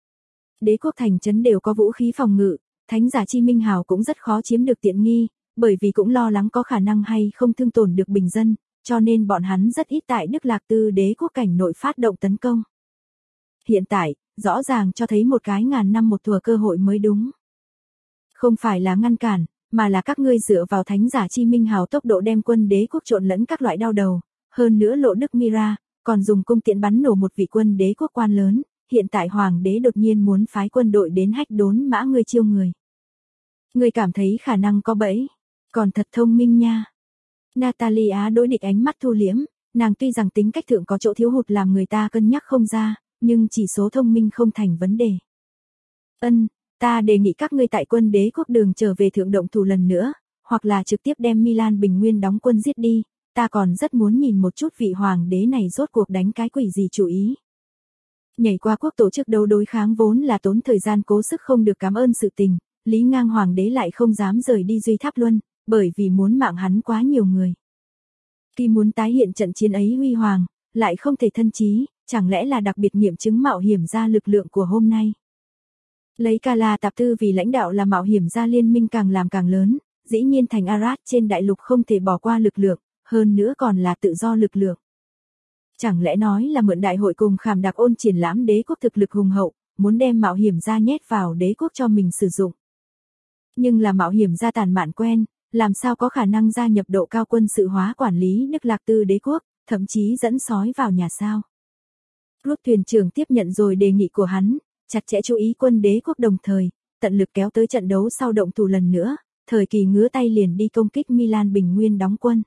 Đế quốc thành trấn đều có vũ khí phòng ngự, thánh giả chi minh hào cũng rất khó chiếm được tiện nghi, bởi vì cũng lo lắng có khả năng hay không thương tổn được bình dân, cho nên bọn hắn rất ít tại Đức Lạc Tư đế quốc cảnh nội phát động tấn công. Hiện tại, rõ ràng cho thấy một cái ngàn năm một thùa cơ hội mới đúng. Không phải là ngăn cản, mà là các ngươi dựa vào thánh giả chi minh hào tốc độ đem quân đế quốc trộn lẫn các loại đau đầu, hơn nữa Lộ Đức Mira, còn dùng cung tiễn bắn nổ một vị quân đế quốc quan lớn, hiện tại hoàng đế đột nhiên muốn phái quân đội đến Hách Đốn Mã Ngươi chiêu người. Ngươi cảm thấy khả năng có bẫy, còn thật thông minh nha. Natalie Á đối địch ánh mắt thu liễm, nàng tuy rằng tính cách thượng có chỗ thiếu hụt làm người ta cân nhắc không ra, nhưng chỉ số thông minh không thành vấn đề. Ta đề nghị các ngươi tại quân đế quốc đường trở về thượng động thủ lần nữa, hoặc là trực tiếp đem Milan Bình Nguyên đóng quân giết đi, ta còn rất muốn nhìn một chút vị hoàng đế này rốt cuộc đánh cái quỷ gì chủ ý. Nhảy qua quốc tổ chức đấu đối kháng vốn là tốn thời gian cố sức không được cảm ơn sự tình, Lý Ngang hoàng đế lại không dám rời đi Duy Tháp Luân, bởi vì muốn mạng hắn quá nhiều người. Khi muốn tái hiện trận chiến ấy huy hoàng, lại không thể thân chí, chẳng lẽ là đặc biệt nghiệm chứng mạo hiểm gia lực lượng của hôm nay. Lấy Kala Tạp Tư vì lãnh đạo là mạo hiểm gia liên minh càng làm càng lớn, dĩ nhiên thành Arad trên đại lục không thể bỏ qua lực lượng, hơn nữa còn là tự do lực lượng. Chẳng lẽ nói là mượn đại hội cùng Khảm Đặc Ôn triển lãm đế quốc thực lực hùng hậu, muốn đem mạo hiểm gia nhét vào đế quốc cho mình sử dụng. Nhưng là mạo hiểm gia tàn mạn quen, làm sao có khả năng gia nhập độ cao quân sự hóa quản lý Đức Lạc Tư đế quốc, thậm chí dẫn sói vào nhà sao. Rút thuyền trưởng tiếp nhận rồi đề nghị của hắn, chặt chẽ chú ý quân đế quốc đồng thời, tận lực kéo tới trận đấu sau động thủ lần nữa, thời kỳ ngứa tay liền đi công kích Milan Bình Nguyên đóng quân.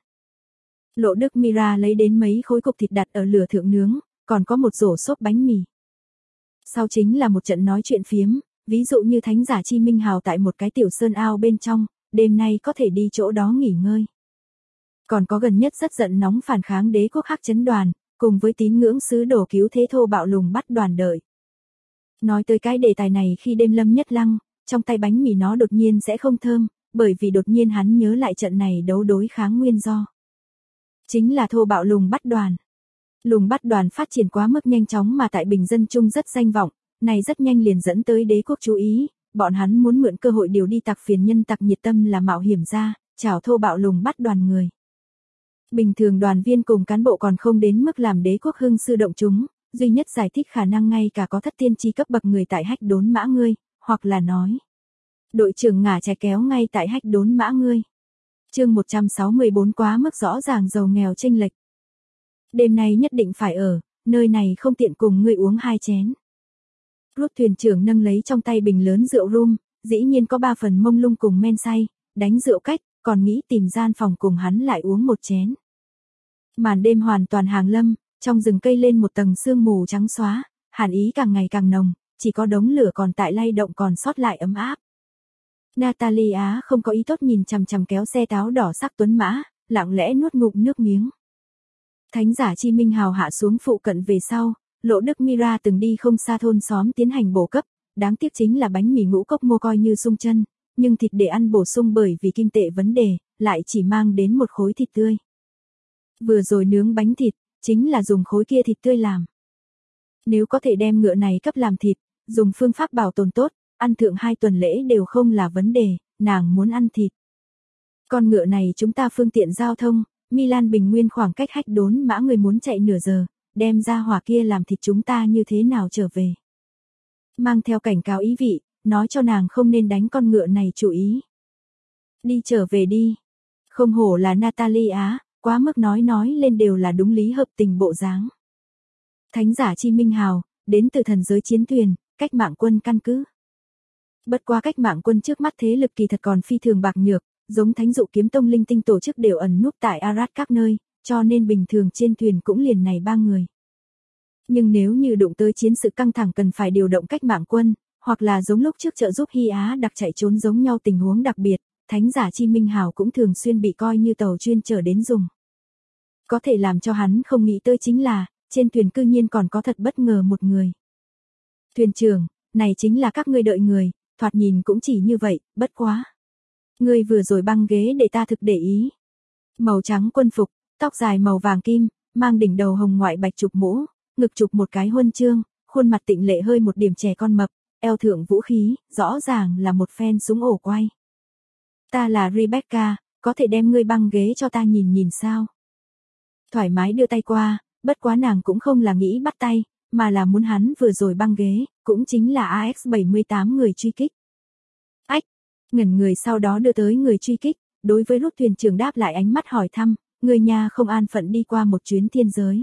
Lộ Đức Mira lấy đến mấy khối cục thịt đặt ở lửa thượng nướng, còn có một rổ xốp bánh mì. Sau chính là một trận nói chuyện phiếm, ví dụ như thánh giả Chi Minh Hào tại một cái tiểu sơn ao bên trong, đêm nay có thể đi chỗ đó nghỉ ngơi. Còn có gần nhất rất giận nóng phản kháng đế quốc Hắc Chấn đoàn, cùng với tín ngưỡng sứ đồ cứu thế thô bạo lùng bắt đoàn đợi. Nói tới cái đề tài này khi đêm Lâm Nhất Lăng, trong tay bánh mì nó đột nhiên sẽ không thơm, bởi vì đột nhiên hắn nhớ lại trận này đấu đối kháng nguyên do. Chính là thô bạo lùng bắt đoàn. Lùng bắt đoàn phát triển quá mức nhanh chóng mà tại bình dân chung rất danh vọng, này rất nhanh liền dẫn tới đế quốc chú ý, bọn hắn muốn mượn cơ hội điều đi tặc phiền nhân tặc nhiệt tâm là mạo hiểm gia, chào thô bạo lùng bắt đoàn người. Bình thường đoàn viên cùng cán bộ còn không đến mức làm đế quốc hưng sư động chúng, duy nhất giải thích khả năng ngay cả có thất tiên tri cấp bậc người tại hách đốn mã ngươi, hoặc là nói. Đội trưởng ngả trái kéo ngay tại hách đốn mã ngươi. Chương 164 quá mức rõ ràng giàu nghèo chênh lệch. Đêm nay nhất định phải ở, nơi này không tiện cùng ngươi uống 2 chén. Rút thuyền trưởng nâng lấy trong tay bình lớn rượu rum, dĩ nhiên có 3 phần mông lung cùng men say, đánh rượu cách, còn nghĩ tìm gian phòng cùng hắn lại uống một chén. Màn đêm hoàn toàn hàng lâm, trong rừng cây lên một tầng sương mù trắng xóa, hàn ý càng ngày càng nồng, chỉ có đống lửa còn tại lay động còn sót lại ấm áp. Natalia không có ý tốt nhìn chằm chằm kéo xe táo đỏ sắc tuấn mã, lặng lẽ nuốt ngụm nước miếng. Thánh giả Chi Minh Hào hạ xuống phụ cận về sau, Lộ Đức Mira từng đi không xa thôn xóm tiến hành bổ cấp, đáng tiếc chính là bánh mì ngũ cốc mô coi như sung chân, nhưng thịt để ăn bổ sung bởi vì kim tệ vấn đề, lại chỉ mang đến một khối thịt tươi. Vừa rồi nướng bánh thịt, chính là dùng khối kia thịt tươi làm. Nếu có thể đem ngựa này cấp làm thịt, dùng phương pháp bảo tồn tốt, ăn thượng 2 tuần lễ đều không là vấn đề, nàng muốn ăn thịt. Con ngựa này chúng ta phương tiện giao thông, Milan Bình Nguyên khoảng cách hách đốn mã người muốn chạy nửa giờ, đem ra hỏa kia làm thịt chúng ta như thế nào trở về. Mang theo cảnh cáo ý vị, nói cho nàng không nên đánh con ngựa này chủ ý. Đi trở về đi. Không hổ là Natalia, quá mức nói lên đều là đúng lý hợp tình bộ dáng. Thánh giả Chi Minh Hào, đến từ thần giới chiến thuyền, cách mạng quân căn cứ. Bất qua cách mạng quân trước mắt thế lực kỳ thật còn phi thường bạc nhược, giống thánh dụ kiếm tông linh tinh tổ chức đều ẩn núp tại Arad các nơi, cho nên bình thường trên thuyền cũng liền này 3 người. Nhưng nếu như đụng tới chiến sự căng thẳng cần phải điều động cách mạng quân, hoặc là giống lúc trước trợ giúp Hy Á đặc chạy trốn giống nhau tình huống đặc biệt, thánh giả Chi Minh Hào cũng thường xuyên bị coi như tàu chuyên chở đến dùng. Có thể làm cho hắn không nghĩ tới chính là, trên thuyền cư nhiên còn có thật bất ngờ một người. Thuyền trưởng, này chính là các ngươi đợi người, thoạt nhìn cũng chỉ như vậy, bất quá. Ngươi vừa rồi băng ghế để ta thực để ý. Màu trắng quân phục, tóc dài màu vàng kim, mang đỉnh đầu hồng ngoại bạch trục mũ, ngực trục một cái huân chương, khuôn mặt tịnh lệ hơi một điểm trẻ con mập, eo thượng vũ khí, rõ ràng là một phen súng ổ quay. Ta là Rebecca, có thể đem ngươi băng ghế cho ta nhìn nhìn sao? Thoải mái đưa tay qua, bất quá nàng cũng không là nghĩ bắt tay, mà là muốn hắn vừa rồi băng ghế, cũng chính là AX-78 người truy kích. Ách, ngẩn người sau đó đưa tới người truy kích, đối với Rút thuyền trưởng đáp lại ánh mắt hỏi thăm, người nhà không an phận đi qua một chuyến thiên giới.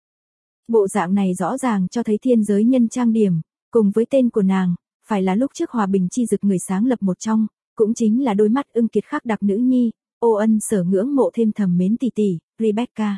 Bộ dạng này rõ ràng cho thấy thiên giới nhân trang điểm, cùng với tên của nàng, phải là lúc trước hòa bình chi dực người sáng lập một trong, cũng chính là đôi mắt ưng kiệt khắc đặc nữ nhi, ô ân sở ngưỡng mộ thêm thầm mến tỷ tỷ, Rebecca.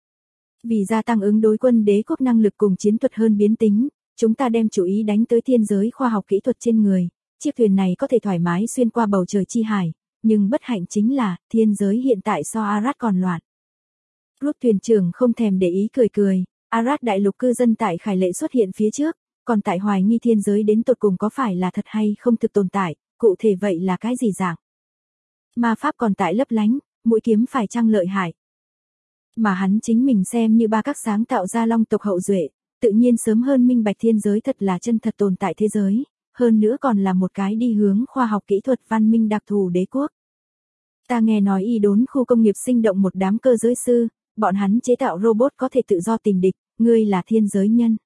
Vì gia tăng ứng đối quân đế quốc năng lực cùng chiến thuật hơn biến tính, chúng ta đem chú ý đánh tới thiên giới khoa học kỹ thuật trên người, chiếc thuyền này có thể thoải mái xuyên qua bầu trời chi hải, nhưng bất hạnh chính là, thiên giới hiện tại so Arad còn loạn. Rút thuyền trưởng không thèm để ý cười cười, Arad đại lục cư dân tại Khải Lệ xuất hiện phía trước, còn tại hoài nghi thiên giới đến tột cùng có phải là thật hay không thực tồn tại, cụ thể vậy là cái gì dạng. Ma pháp còn tại lấp lánh, mũi kiếm phải chăng lợi hại. Mà hắn chính mình xem như ba các sáng tạo ra long tộc hậu duệ, tự nhiên sớm hơn minh bạch thiên giới thật là chân thật tồn tại thế giới, hơn nữa còn là một cái đi hướng khoa học kỹ thuật văn minh đặc thù đế quốc. Ta nghe nói y đốn khu công nghiệp sinh động một đám cơ giới sư, bọn hắn chế tạo robot có thể tự do tìm địch, ngươi là thiên giới nhân.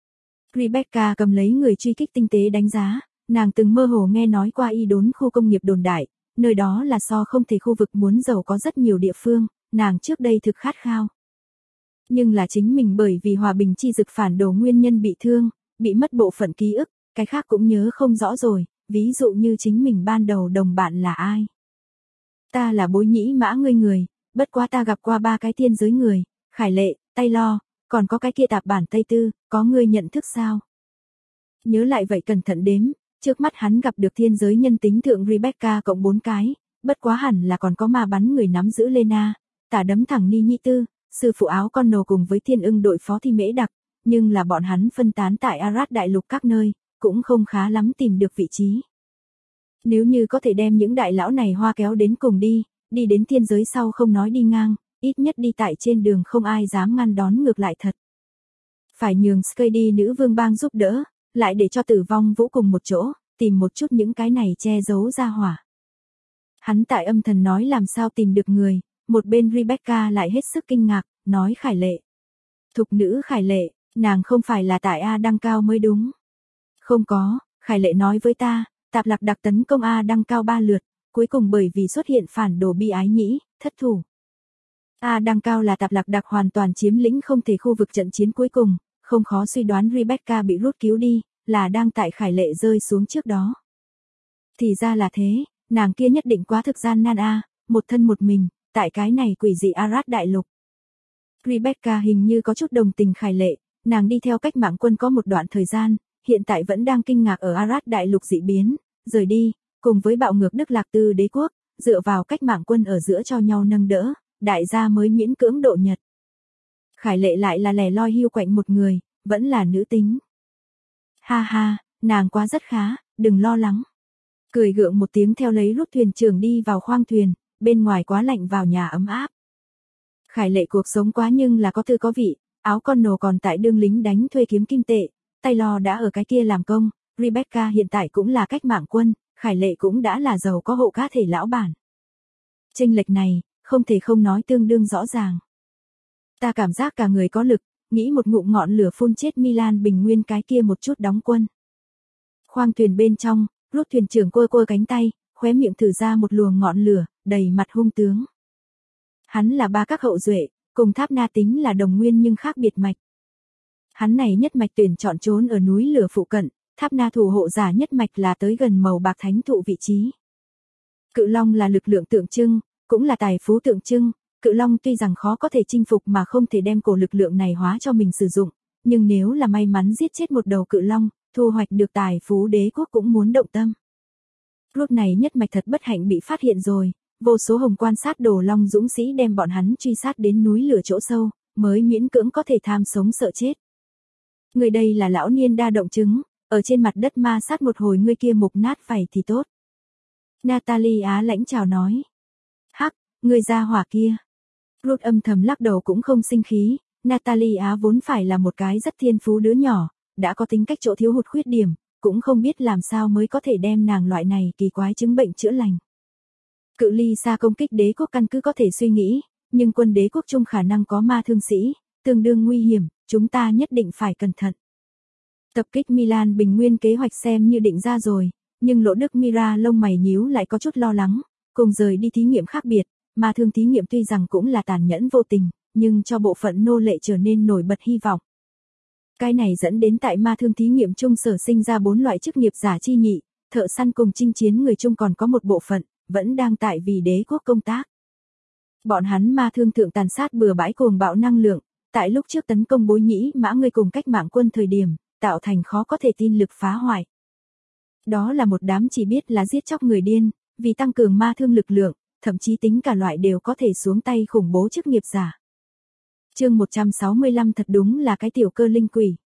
Rebecca cầm lấy người truy kích tinh tế đánh giá, nàng từng mơ hồ nghe nói qua y đốn khu công nghiệp đồn đại, nơi đó là so không thể khu vực muốn giàu có rất nhiều địa phương, nàng trước đây thực khát khao. Nhưng là chính mình bởi vì hòa bình chi dực phản đồ nguyên nhân bị thương, bị mất bộ phận ký ức, cái khác cũng nhớ không rõ rồi, ví dụ như chính mình ban đầu đồng bạn là ai. Ta là Bối Nhĩ Mã ngươi người, bất quá ta gặp qua 3 cái thiên giới người, Khải Lệ, Taylor, còn có cái kia tạp bản Tây Tư, có ngươi nhận thức sao? Nhớ lại vậy cẩn thận đếm, trước mắt hắn gặp được thiên giới nhân tính thượng Rebecca cộng 4 cái, bất quá hẳn là còn có ma bắn người nắm giữ Lena, tả đấm thẳng Ni Nhĩ Tư, sư phụ áo con nồ cùng với thiên ưng đội phó thi mễ đặc, nhưng là bọn hắn phân tán tại Arad đại lục các nơi, cũng không khá lắm tìm được vị trí. Nếu như có thể đem những đại lão này hoa kéo đến cùng đi đến thiên giới sau không nói đi ngang, ít nhất đi tại trên đường không ai dám ngăn đón ngược lại thật. Phải nhường Skady nữ vương bang giúp đỡ, lại để cho Tử Vong Vũ cùng một chỗ, tìm một chút những cái này che giấu ra hỏa. Hắn tại âm thầm nói làm sao tìm được người, một bên Rebecca lại hết sức kinh ngạc, nói Khải Lệ. Thục nữ Khải Lệ, nàng không phải là tại A Đăng Cao mới đúng. Không có, Khải Lệ nói với ta, Tạp Lạc Đặc tấn công A Đăng Cao 3 lượt, cuối cùng bởi vì xuất hiện phản đồ bi ái nhĩ, thất thủ. A Đăng Cao là Tạp Lạc Đặc hoàn toàn chiếm lĩnh không thể khu vực trận chiến cuối cùng, không khó suy đoán Rebecca bị rút cứu đi, là đang tại Khải Lệ rơi xuống trước đó. Thì ra là thế, nàng kia nhất định quá thực gian nan a, một thân một mình, tại cái này quỷ dị Arad đại lục. Rebecca hình như có chút đồng tình Khải Lệ, nàng đi theo cách mạng quân có một đoạn thời gian, hiện tại vẫn đang kinh ngạc ở Arad đại lục dị biến, rời đi, cùng với bạo ngược Đức Lạc Tư đế quốc, dựa vào cách mạng quân ở giữa cho nhau nâng đỡ, đại gia mới miễn cưỡng độ nhật. Khải Lệ lại là lẻ loi hiu quạnh một người, vẫn là nữ tính. Ha ha, nàng quá rất khá, đừng lo lắng. Cười gượng một tiếng theo lấy rút thuyền trưởng đi vào khoang thuyền, bên ngoài quá lạnh vào nhà ấm áp. Khải Lệ cuộc sống quá nhưng là có tư có vị, áo con nồ còn tại đương lính đánh thuê kiếm kim tệ, Taylor đã ở cái kia làm công, Rebecca hiện tại cũng là cách mạng quân, Khải Lệ cũng đã là giàu có hộ cá thể lão bản. Chênh lệch này, không thể không nói tương đương rõ ràng. Ta cảm giác cả người có lực, nghĩ một ngụm ngọn lửa phun chết Milan Bình Nguyên cái kia một chút đóng quân. Khoang thuyền bên trong, rút thuyền trưởng quơ quơ cánh tay, khóe miệng thử ra một luồng ngọn lửa, đầy mặt hung tướng. Hắn là ba các hậu duệ, cùng Tháp Na tính là đồng nguyên nhưng khác biệt mạch. Hắn này nhất mạch tuyển chọn trốn ở núi lửa phụ cận, Tháp Na thủ hộ giả nhất mạch là tới gần màu bạc thánh thụ vị trí. Cự Long là lực lượng tượng trưng, cũng là tài phú tượng trưng, Cự Long tuy rằng khó có thể chinh phục mà không thể đem cổ lực lượng này hóa cho mình sử dụng, nhưng nếu là may mắn giết chết một đầu Cự Long, thu hoạch được tài phú đế quốc cũng muốn động tâm. Lúc này nhất mạch thật bất hạnh bị phát hiện rồi, vô số hồng quan sát đồ long dũng sĩ đem bọn hắn truy sát đến núi lửa chỗ sâu, mới miễn cưỡng có thể tham sống sợ chết. Người đây là lão niên đa động chứng, ở trên mặt đất ma sát một hồi người kia mục nát phải thì tốt. Natalie Á lãnh chào nói. Hắc, người ra hỏa kia. Ruth âm thầm lắc đầu cũng không sinh khí, Natalie Á vốn phải là một cái rất thiên phú đứa nhỏ, đã có tính cách chỗ thiếu hụt khuyết điểm, cũng không biết làm sao mới có thể đem nàng loại này kỳ quái chứng bệnh chữa lành. Cự ly xa công kích đế quốc căn cứ có thể suy nghĩ, nhưng quân đế quốc chung khả năng có ma thương sĩ, tương đương nguy hiểm, chúng ta nhất định phải cẩn thận. Tập kích Milan Bình Nguyên kế hoạch xem như định ra rồi, nhưng Lỗ Đức Mira lông mày nhíu lại có chút lo lắng, cùng rời đi thí nghiệm khác biệt, ma thương thí nghiệm tuy rằng cũng là tàn nhẫn vô tình, nhưng cho bộ phận nô lệ trở nên nổi bật hy vọng. Cái này dẫn đến tại ma thương thí nghiệm chung sở sinh ra 4 loại chức nghiệp giả chi nhị, thợ săn cùng chinh chiến người chung còn có một bộ phận, vẫn đang tại vì đế quốc công tác. Bọn hắn ma thương thượng tàn sát bừa bãi cuồng bạo năng lượng, tại lúc trước tấn công Bối Nhĩ Mã người cùng cách mạng quân thời điểm, tạo thành khó có thể tin lực phá hoại. Đó là một đám chỉ biết là giết chóc người điên, vì tăng cường ma thương lực lượng, thậm chí tính cả loại đều có thể xuống tay khủng bố chức nghiệp giả. Chương 165 thật đúng là cái tiểu cơ linh quỷ.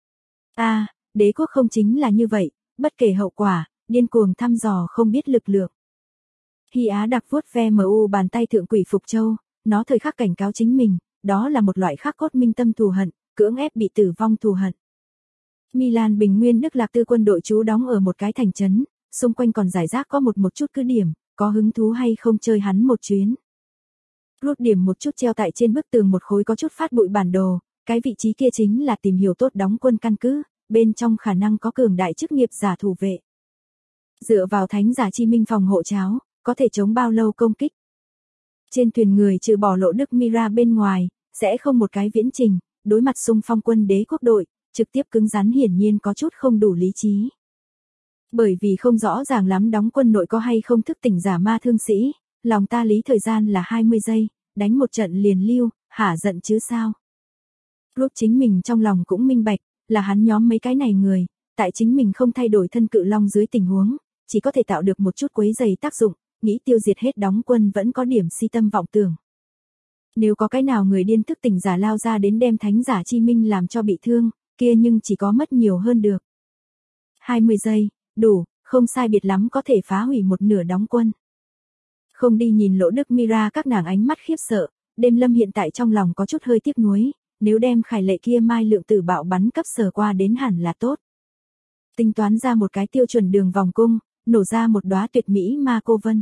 Đế quốc không chính là như vậy, bất kể hậu quả, điên cuồng thăm dò không biết lực lượng. Hy Á đặc vuốt ve MU bàn tay thượng quỷ Phục Châu, nó thời khắc cảnh cáo chính mình, đó là một loại khắc cốt minh tâm thù hận, cưỡng ép bị tử vong thù hận. Milan Bình Nguyên Đức Lạc Tư quân đội trú đóng ở một cái thành trấn, xung quanh còn rải rác có một chút cứ điểm, có hứng thú hay không chơi hắn một chuyến. Rút điểm một chút treo tại trên bức tường một khối có chút phát bụi bản đồ, cái vị trí kia chính là tìm hiểu tốt đóng quân căn cứ, bên trong khả năng có cường đại chức nghiệp giả thủ vệ. Dựa vào thánh giả chi minh phòng hộ cháo, có thể chống bao lâu công kích. Trên thuyền người trừ bỏ Lộ Đức Mira bên ngoài, sẽ không một cái viễn trình, đối mặt xung phong quân đế quốc đội, trực tiếp cứng rắn hiển nhiên có chút không đủ lý trí. Bởi vì không rõ ràng lắm đóng quân nội có hay không thức tỉnh giả ma thương sĩ, lòng ta lý thời gian là 20 giây, đánh một trận liền lưu, hả giận chứ sao. Lúc chính mình trong lòng cũng minh bạch, là hắn nhóm mấy cái này người, tại chính mình không thay đổi thân cự long dưới tình huống, chỉ có thể tạo được một chút quấy giày tác dụng, nghĩ tiêu diệt hết đóng quân vẫn có điểm si tâm vọng tưởng. Nếu có cái nào người điên thức tỉnh giả lao ra đến đem thánh giả chi minh làm cho bị thương, kia nhưng chỉ có mất nhiều hơn được. 20 giây, đủ, không sai biệt lắm có thể phá hủy một nửa đóng quân. Không đi nhìn Lộ Đức Mira các nàng ánh mắt khiếp sợ, Đêm Lâm hiện tại trong lòng có chút hơi tiếc nuối, nếu đem khải lệ kia mai lượng tử bạo bắn cấp sở qua đến hẳn là tốt. Tính toán ra một cái tiêu chuẩn đường vòng cung, nổ ra một đóa tuyệt mỹ ma cô vân.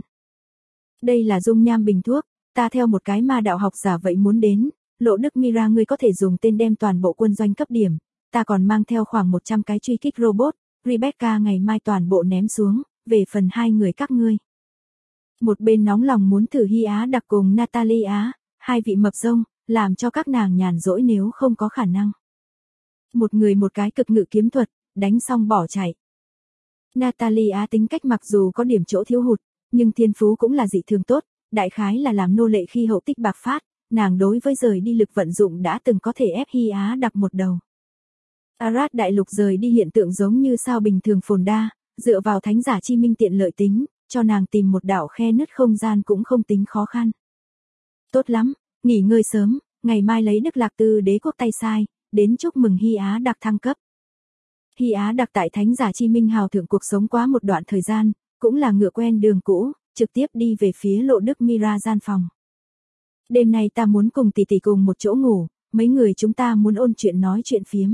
Đây là dung nham bình thuốc, ta theo một cái ma đạo học giả vậy muốn đến, Lộ Đức Mira ngươi có thể dùng tên đem toàn bộ quân doanh cấp điểm, ta còn mang theo khoảng 100 cái truy kích robot, Rebecca ngày mai toàn bộ ném xuống, về phần hai người các ngươi. Một bên nóng lòng muốn thử Hy Á đặc cùng Natalie Á, hai vị mập rông, làm cho các nàng nhàn rỗi nếu không có khả năng. Một người một cái cực ngự kiếm thuật, đánh xong bỏ chạy. Natalie Á tính cách mặc dù có điểm chỗ thiếu hụt, nhưng thiên phú cũng là dị thường tốt, đại khái là làm nô lệ khi hậu tích bạc phát, nàng đối với rời đi lực vận dụng đã từng có thể ép Hy Á đặc một đầu. Arad đại lục rời đi hiện tượng giống như sao bình thường phồn đa, dựa vào thánh giả chi minh tiện lợi tính, cho nàng tìm một đạo khe nứt không gian cũng không tính khó khăn. Tốt lắm, nghỉ ngơi sớm, ngày mai lấy Đức Lạc Tư đế quốc tay sai, đến chúc mừng Hy Á đặc thăng cấp. Hy Á đặc tại thánh giả chi minh hào thượng cuộc sống quá một đoạn thời gian, cũng là ngựa quen đường cũ, trực tiếp đi về phía Lộ Đức Mira gian phòng. Đêm nay ta muốn cùng tỷ tỷ cùng một chỗ ngủ, mấy người chúng ta muốn ôn chuyện nói chuyện phiếm.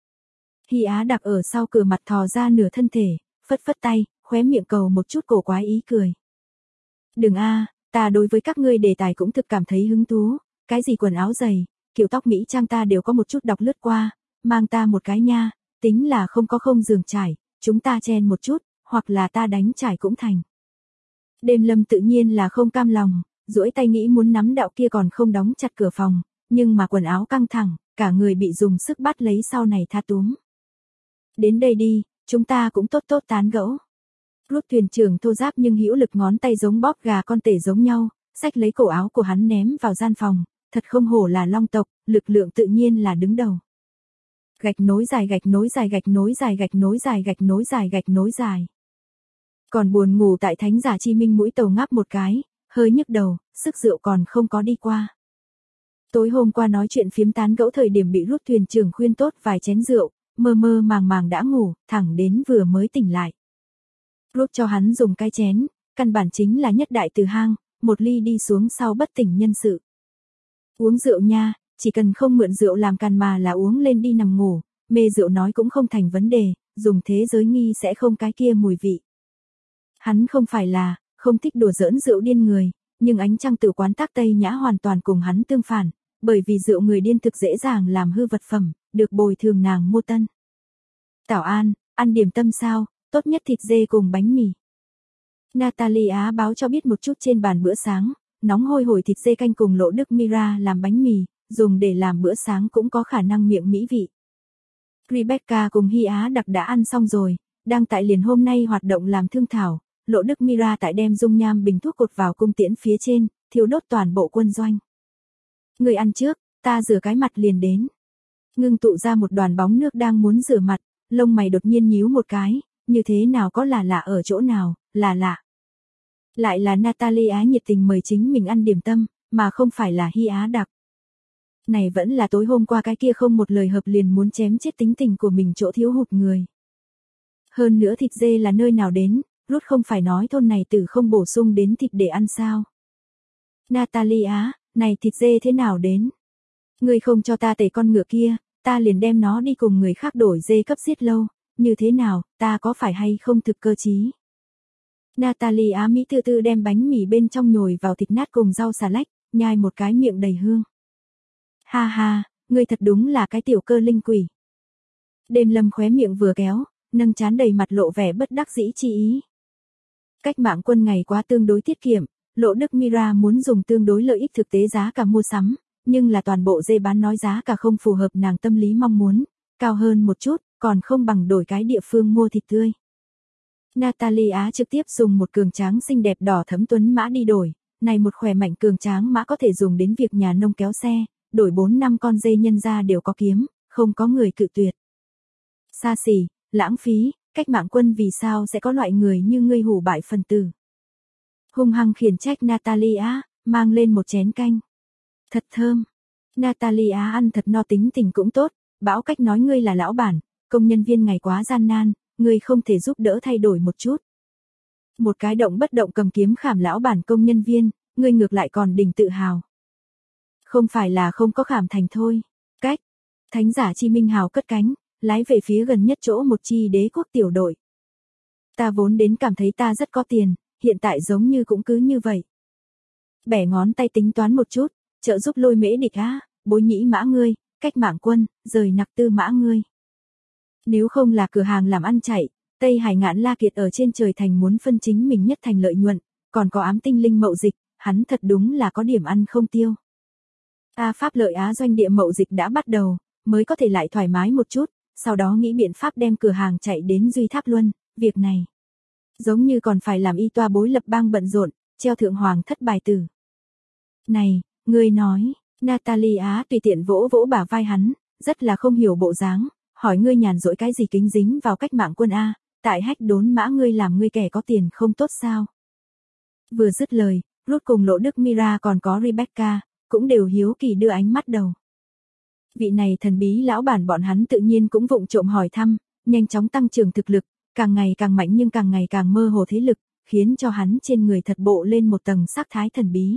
Hy Á đặc ở sau cửa mặt thò ra nửa thân thể, phất phất tay, khóe miệng cầu một chút cổ quái ý cười. Đừng a, ta đối với các ngươi đề tài cũng thực cảm thấy hứng thú, cái gì quần áo dày, kiểu tóc Mỹ trang ta đều có một chút đọc lướt qua, mang ta một cái nha, tính là không có không giường trải, chúng ta chen một chút, hoặc là ta đánh trải cũng thành. Đêm Lâm tự nhiên là không cam lòng, duỗi tay nghĩ muốn nắm đạo kia còn không đóng chặt cửa phòng, nhưng mà quần áo căng thẳng, cả người bị dùng sức bắt lấy sau này tha túm. Đến đây đi, chúng ta cũng tốt tốt tán gẫu. Rút thuyền trưởng thô giáp nhưng hữu lực ngón tay giống bóp gà con tể giống nhau, xách lấy cổ áo của hắn ném vào gian phòng, thật không hổ là long tộc, lực lượng tự nhiên là đứng đầu. Gạch nối dài gạch nối dài gạch nối dài gạch nối dài gạch nối dài gạch nối dài. Còn buồn ngủ tại thánh giả chi minh mũi tàu ngáp một cái, hơi nhức đầu, sức rượu còn không có đi qua. Tối hôm qua nói chuyện phiếm tán gẫu thời điểm bị Rút thuyền trưởng khuyên tốt vài chén rượu, mơ mơ màng màng đã ngủ, thẳng đến vừa mới tỉnh lại. Rút cho hắn dùng cái chén, căn bản chính là nhất đại từ hang, một ly đi xuống sau bất tỉnh nhân sự. Uống rượu nha, chỉ cần không mượn rượu làm càn mà là uống lên đi nằm ngủ, mê rượu nói cũng không thành vấn đề, dùng thế giới nghi sẽ không cái kia mùi vị. Hắn không phải là, không thích đùa giỡn rượu điên người, nhưng ánh trăng tử quán Tác Tây Nhã hoàn toàn cùng hắn tương phản, bởi vì rượu người điên thực dễ dàng làm hư vật phẩm, được bồi thường nàng mua tân. Tảo An, ăn điểm tâm sao, tốt nhất thịt dê cùng bánh mì. Natalie Á báo cho biết một chút trên bàn bữa sáng, nóng hôi hổi thịt dê canh cùng Lộ Đức Mira làm bánh mì, dùng để làm bữa sáng cũng có khả năng miệng mỹ vị. Rebecca cùng Hy Á đặc đã ăn xong rồi, đang tại liền hôm nay hoạt động làm thương thảo, Lộ Đức Mira tại đem dung nham bình thuốc cột vào cung tiễn phía trên, thiêu đốt toàn bộ quân doanh. Người ăn trước, ta rửa cái mặt liền đến. Ngưng tụ ra một đoàn bóng nước đang muốn rửa mặt, lông mày đột nhiên nhíu một cái, như thế nào có là lạ ở chỗ nào, là lạ. Lại là Natalie Á nhiệt tình mời chính mình ăn điểm tâm, mà không phải là Hy Á đặc. Này vẫn là tối hôm qua cái kia không một lời hợp liền muốn chém chết tính tình của mình chỗ thiếu hụt người. Hơn nữa thịt dê là nơi nào đến, Rút không phải nói thôn này tử không bổ sung đến thịt để ăn sao. Natalie Á, này thịt dê thế nào đến? Ngươi không cho ta tẩy con ngựa kia, ta liền đem nó đi cùng người khác đổi dê cấp giết lâu, như thế nào, ta có phải hay không thực cơ trí? Natalie Á Mỹ tư tư đem bánh mì bên trong nhồi vào thịt nát cùng rau xà lách, nhai một cái miệng đầy hương. Ha ha, ngươi thật đúng là cái tiểu cơ linh quỷ. Đêm Lâm khóe miệng vừa kéo, nâng trán đầy mặt lộ vẻ bất đắc dĩ chi ý. Cách mạng quân ngày quá tương đối tiết kiệm, Lộ Đức Mira muốn dùng tương đối lợi ích thực tế giá cả mua sắm, nhưng là toàn bộ dê bán nói giá cả không phù hợp nàng tâm lý mong muốn, cao hơn một chút, còn không bằng đổi cái địa phương mua thịt tươi. Natalie Á trực tiếp dùng một cường tráng xinh đẹp đỏ thẫm tuấn mã đi đổi, này một khỏe mạnh cường tráng mã có thể dùng đến việc nhà nông kéo xe, đổi 4-5 con dê nhân ra đều có kiếm, không có người cự tuyệt. Xa xỉ, lãng phí, cách mạng quân vì sao sẽ có loại người như ngươi hủ bại phần tử. Hung hăng khiển trách Natalie Á, mang lên một chén canh. Thật thơm. Natalie Á ăn thật no tính tình cũng tốt, bão cách nói ngươi là lão bản, công nhân viên ngày quá gian nan, ngươi không thể giúp đỡ thay đổi một chút. Một cái động bất động cầm kiếm khảm lão bản công nhân viên, ngươi ngược lại còn đỉnh tự hào. Không phải là không có khảm thành thôi. Cách. Thánh giả Chi Minh Hào cất cánh, lái về phía gần nhất chỗ một chi đế quốc tiểu đội. Ta vốn đến cảm thấy ta rất có tiền, hiện tại giống như cũng cứ như vậy. Bẻ ngón tay tính toán một chút, trợ giúp Lôi Mễ Địch Á, Bối Nhĩ mã ngươi, cách mạng quân, rời nặc tư mã ngươi. Nếu không là cửa hàng làm ăn chạy, Tây Hải Ngạn La Kiệt ở trên trời thành muốn phân chính mình nhất thành lợi nhuận, còn có ám tinh linh mậu dịch, hắn thật đúng là có điểm ăn không tiêu. Pháp Lợi Á doanh địa mậu dịch đã bắt đầu, mới có thể lại thoải mái một chút, sau đó nghĩ biện pháp đem cửa hàng chạy đến Duy Tháp Luân, việc này giống như còn phải làm y toa bối lập bang bận rộn, treo thượng hoàng thất bài tử. Này, ngươi nói, Natalie Á tùy tiện vỗ vỗ bả vai hắn, rất là không hiểu bộ dáng, hỏi ngươi nhàn rỗi cái gì kính dính vào cách mạng quân A, tại hách đốn mã ngươi làm ngươi kẻ có tiền không tốt sao. Vừa dứt lời, Ruth cùng Lộ Đức Mira còn có Rebecca, cũng đều hiếu kỳ đưa ánh mắt đầu. Vị này thần bí lão bản bọn hắn tự nhiên cũng vụng trộm hỏi thăm, nhanh chóng tăng trưởng thực lực, càng ngày càng mạnh nhưng càng ngày càng mơ hồ thế lực, khiến cho hắn trên người thật bộ lên một tầng sắc thái thần bí.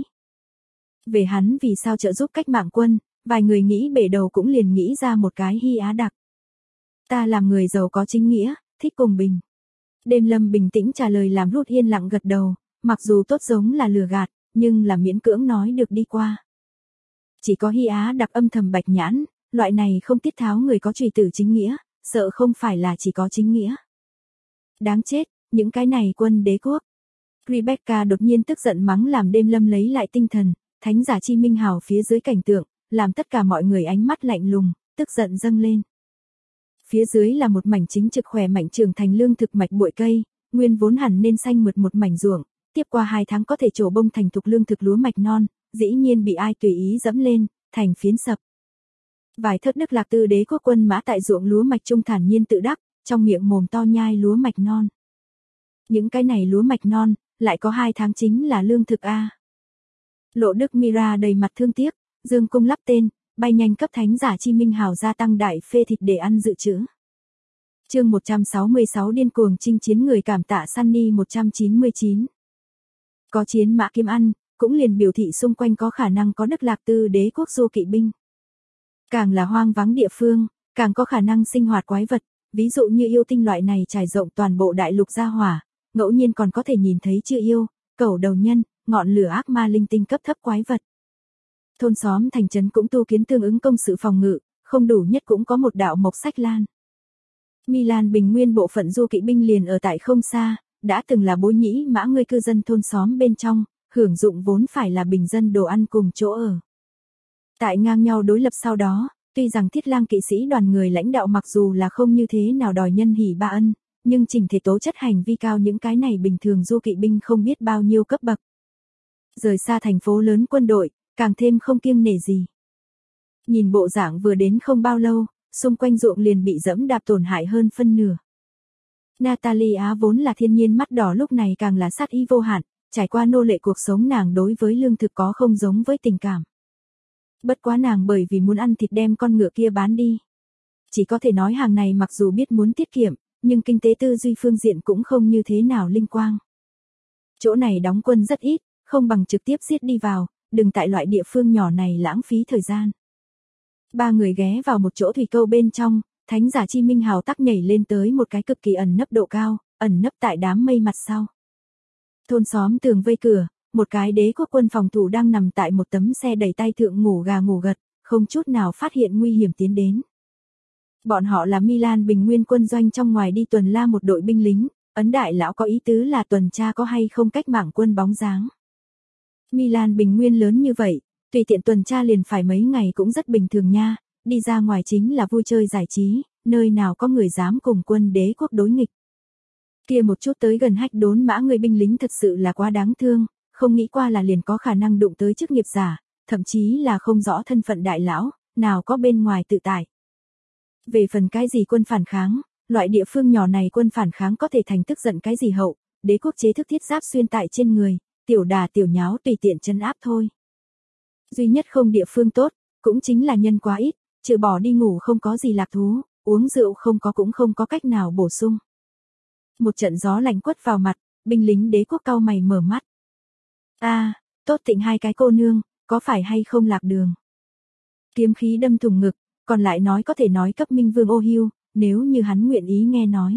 Về hắn vì sao trợ giúp cách mạng quân, vài người nghĩ bể đầu cũng liền nghĩ ra một cái hy á đặc. Ta làm người giàu có chính nghĩa, thích cùng bình. Đêm Lâm bình tĩnh trả lời làm Ruth yên lặng gật đầu, mặc dù tốt giống là lừa gạt, nhưng là miễn cưỡng nói được đi qua. Chỉ có Hy Á đặc âm thầm bạch nhãn, loại này không tiết tháo người có trùy tử chính nghĩa, sợ không phải là chỉ có chính nghĩa. Đáng chết, những cái này quân đế quốc. Rebecca đột nhiên tức giận mắng làm Đêm Lâm lấy lại tinh thần, thánh giả Chi Minh Hào phía dưới cảnh tượng, làm tất cả mọi người ánh mắt lạnh lùng, tức giận dâng lên. Phía dưới là một mảnh chính trực khỏe mạnh trưởng thành lương thực mạch bụi cây, nguyên vốn hẳn nên xanh mượt một mảnh ruộng, tiếp qua 2 tháng có thể trổ bông thành thục lương thực lúa mạch non, dĩ nhiên bị ai tùy ý dẫm lên, thành phiến sập. Vài thớt Đức Lạc Tư đế quốc quân mã tại ruộng lúa mạch trung thản nhiên tự đắc, trong miệng mồm to nhai lúa mạch non. Những cái này lúa mạch non, lại có 2 tháng chính là lương thực A. Lộ Đức Mira đầy mặt thương tiếc, dương cung lắp tên, bay nhanh cấp thánh giả Chi Minh Hào gia tăng đại phê thịt để ăn dự trữ. Chương 166 điên cuồng chinh chiến người cảm tạ Sunny 199. Có chiến mã kiếm ăn, cũng liền biểu thị xung quanh có khả năng có Đức Lạc Tư đế quốc du kỵ binh. Càng là hoang vắng địa phương, càng có khả năng sinh hoạt quái vật, ví dụ như yêu tinh loại này trải rộng toàn bộ đại lục gia hỏa, ngẫu nhiên còn có thể nhìn thấy chư yêu, cẩu đầu nhân, ngọn lửa ác ma linh tinh cấp thấp quái vật. Thôn xóm thành trấn cũng tu kiến tương ứng công sự phòng ngự, không đủ nhất cũng có một đạo mộc sách lan. Milan bình nguyên bộ phận du kỵ binh liền ở tại không xa, đã từng là Bối Nhĩ mã ngươi cư dân thôn xóm bên trong, hưởng dụng vốn phải là bình dân đồ ăn cùng chỗ ở. Tại ngang nhau đối lập sau đó, tuy rằng Thiết Lang kỵ sĩ đoàn người lãnh đạo mặc dù là không như thế nào đòi nhân hỉ ba ân, nhưng chỉnh thể tố chất hành vi cao những cái này bình thường du kỵ binh không biết bao nhiêu cấp bậc. Rời xa thành phố lớn quân đội, càng thêm không kiêng nể gì. Nhìn bộ dạng vừa đến không bao lâu, xung quanh ruộng liền bị dẫm đạp tổn hại hơn phân nửa. Natalie Á vốn là thiên nhiên mắt đỏ lúc này càng là sát ý vô hạn, trải qua nô lệ cuộc sống nàng đối với lương thực có không giống với tình cảm. Bất quá nàng bởi vì muốn ăn thịt đem con ngựa kia bán đi. Chỉ có thể nói hàng này mặc dù biết muốn tiết kiệm, nhưng kinh tế tư duy phương diện cũng không như thế nào linh quang. Chỗ này đóng quân rất ít, không bằng trực tiếp giết đi vào, đừng tại loại địa phương nhỏ này lãng phí thời gian. Ba người ghé vào một chỗ thủy câu bên trong, thánh giả Chi Minh Hào tắc nhảy lên tới một cái cực kỳ ẩn nấp độ cao, ẩn nấp tại đám mây mặt sau. Thôn xóm tường vây cửa, một cái đế quốc quân phòng thủ đang nằm tại một tấm xe đẩy tay thượng ngủ gà ngủ gật, không chút nào phát hiện nguy hiểm tiến đến. Bọn họ là Milan Bình Nguyên quân doanh trong ngoài đi tuần la một đội binh lính, Ấn đại lão có ý tứ là tuần tra có hay không cách mạng quân bóng dáng. Milan Bình Nguyên lớn như vậy, tùy tiện tuần tra liền phải mấy ngày cũng rất bình thường nha, đi ra ngoài chính là vui chơi giải trí, nơi nào có người dám cùng quân đế quốc đối nghịch. Kia một chút tới gần hách đốn mã người binh lính thật sự là quá đáng thương, không nghĩ qua là liền có khả năng đụng tới chức nghiệp giả, thậm chí là không rõ thân phận đại lão, nào có bên ngoài tự tại. Về phần cái gì quân phản kháng, loại địa phương nhỏ này quân phản kháng có thể thành tức giận cái gì hậu, đế quốc chế thức thiết giáp xuyên tại trên người, tiểu đà tiểu nháo tùy tiện trấn áp thôi. Duy nhất không địa phương tốt, cũng chính là nhân quá ít, trừ bỏ đi ngủ không có gì lạc thú, uống rượu không có cũng không có cách nào bổ sung. Một trận gió lạnh quất vào mặt, binh lính đế quốc cau mày mở mắt. Tốt Tịnh hai cái cô nương, có phải hay không lạc đường? Kiếm khí đâm thủng ngực, còn lại nói có thể nói cấp Minh Vương ô hiu, nếu như hắn nguyện ý nghe nói.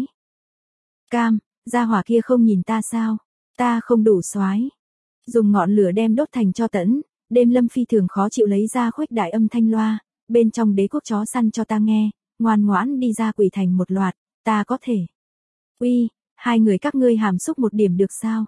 Cam, gia hỏa kia không nhìn ta sao? Ta không đủ soái. Dùng ngọn lửa đem đốt thành cho tẫn, đêm lâm phi thường khó chịu lấy ra khuếch đại âm thanh loa, bên trong đế quốc chó săn cho ta nghe, ngoan ngoãn đi ra quỷ thành một loạt, ta có thể. Uy, hai người các ngươi hàm xúc một điểm được sao?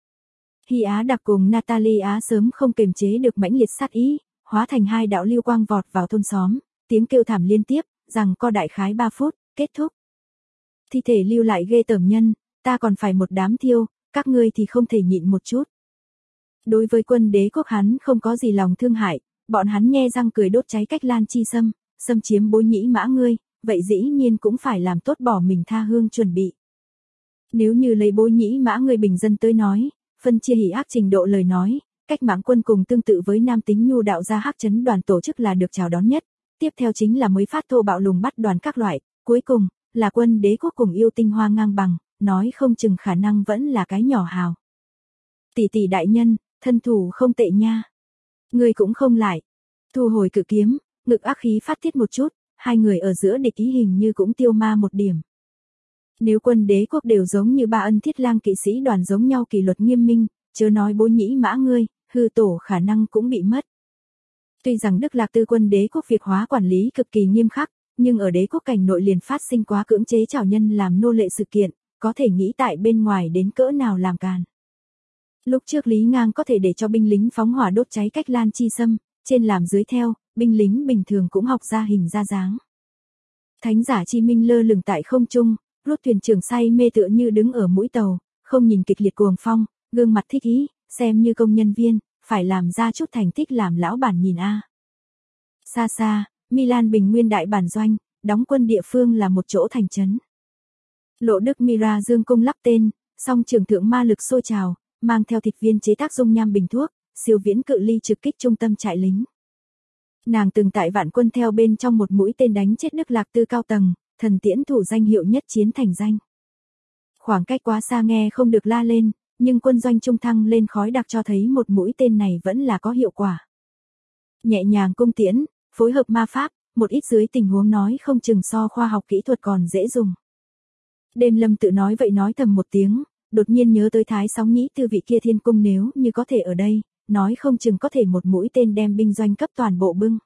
Hy Á Đặc cùng Natalie Á sớm không kềm chế được mãnh liệt sát ý, hóa thành hai đạo lưu quang vọt vào thôn xóm, tiếng kêu thảm liên tiếp, rằng co đại khái 3 phút, kết thúc. Thi thể lưu lại ghê tởm nhân, ta còn phải một đám thiêu, các ngươi thì không thể nhịn một chút. Đối với quân đế quốc hắn không có gì lòng thương hại, bọn hắn nhe răng cười đốt cháy cách lan chi xâm chiếm Bối Nhĩ Mã ngươi, vậy dĩ nhiên cũng phải làm tốt bỏ mình tha hương chuẩn bị. Nếu như lấy Bối Nhĩ Mã người bình dân tới nói, phân chia hỉ ác trình độ lời nói, cách mạng quân cùng tương tự với nam tính nhu đạo gia hắc chấn đoàn tổ chức là được chào đón nhất, tiếp theo chính là mới phát thô bạo lùng bắt đoàn các loại, cuối cùng là quân đế quốc cùng yêu tinh hoa ngang bằng, nói không chừng khả năng vẫn là cái nhỏ hào. Tỷ tỷ đại nhân, thân thủ không tệ nha. Người cũng không lại. Thu hồi cự kiếm, ngực ác khí phát tiết một chút, hai người ở giữa địch ý hình như cũng tiêu ma một điểm. Nếu quân đế quốc đều giống như ba ân thiết lang kỵ sĩ đoàn giống nhau kỷ luật nghiêm minh, chớ nói Bối Nhĩ Mã ngươi, hư tổ khả năng cũng bị mất. Tuy rằng Đức Lạc Tư quân đế quốc việc hóa quản lý cực kỳ nghiêm khắc, nhưng ở đế quốc cảnh nội liền phát sinh quá cưỡng chế trảo nhân làm nô lệ sự kiện, có thể nghĩ tại bên ngoài đến cỡ nào làm càn. Lúc trước Lý Ngang có thể để cho binh lính phóng hỏa đốt cháy cách lan chi xâm, trên làm dưới theo, binh lính bình thường cũng học ra hình ra dáng. Thánh giả Chi Minh lơ lửng tại không trung, rút thuyền trưởng say mê tựa như đứng ở mũi tàu, không nhìn kịch liệt cuồng phong, gương mặt thích ý, xem như công nhân viên, phải làm ra chút thành tích làm lão bản nhìn a. Xa xa, Milan Bình Nguyên đại bản doanh, đóng quân địa phương là một chỗ thành trấn. Lộ Đức Mira dương cung lắp tên, song trường thượng ma lực sôi trào, mang theo thịt viên chế tác dung nham bình thuốc, siêu viễn cự ly trực kích trung tâm trại lính. Nàng từng tại vạn quân theo bên trong một mũi tên đánh chết Đức Lạc Tư cao tầng, thần tiễn thủ danh hiệu nhất chiến thành danh. Khoảng cách quá xa nghe không được la lên, nhưng quân doanh trung thăng lên khói đặc cho thấy một mũi tên này vẫn là có hiệu quả. Nhẹ nhàng cung tiễn, phối hợp ma pháp, một ít dưới tình huống nói không chừng so khoa học kỹ thuật còn dễ dùng. Đêm Lâm tự nói vậy nói thầm một tiếng, đột nhiên nhớ tới Thái Sóng Nhĩ Tư vị kia thiên cung nếu như có thể ở đây, nói không chừng có thể một mũi tên đem binh doanh cấp toàn bộ bưng.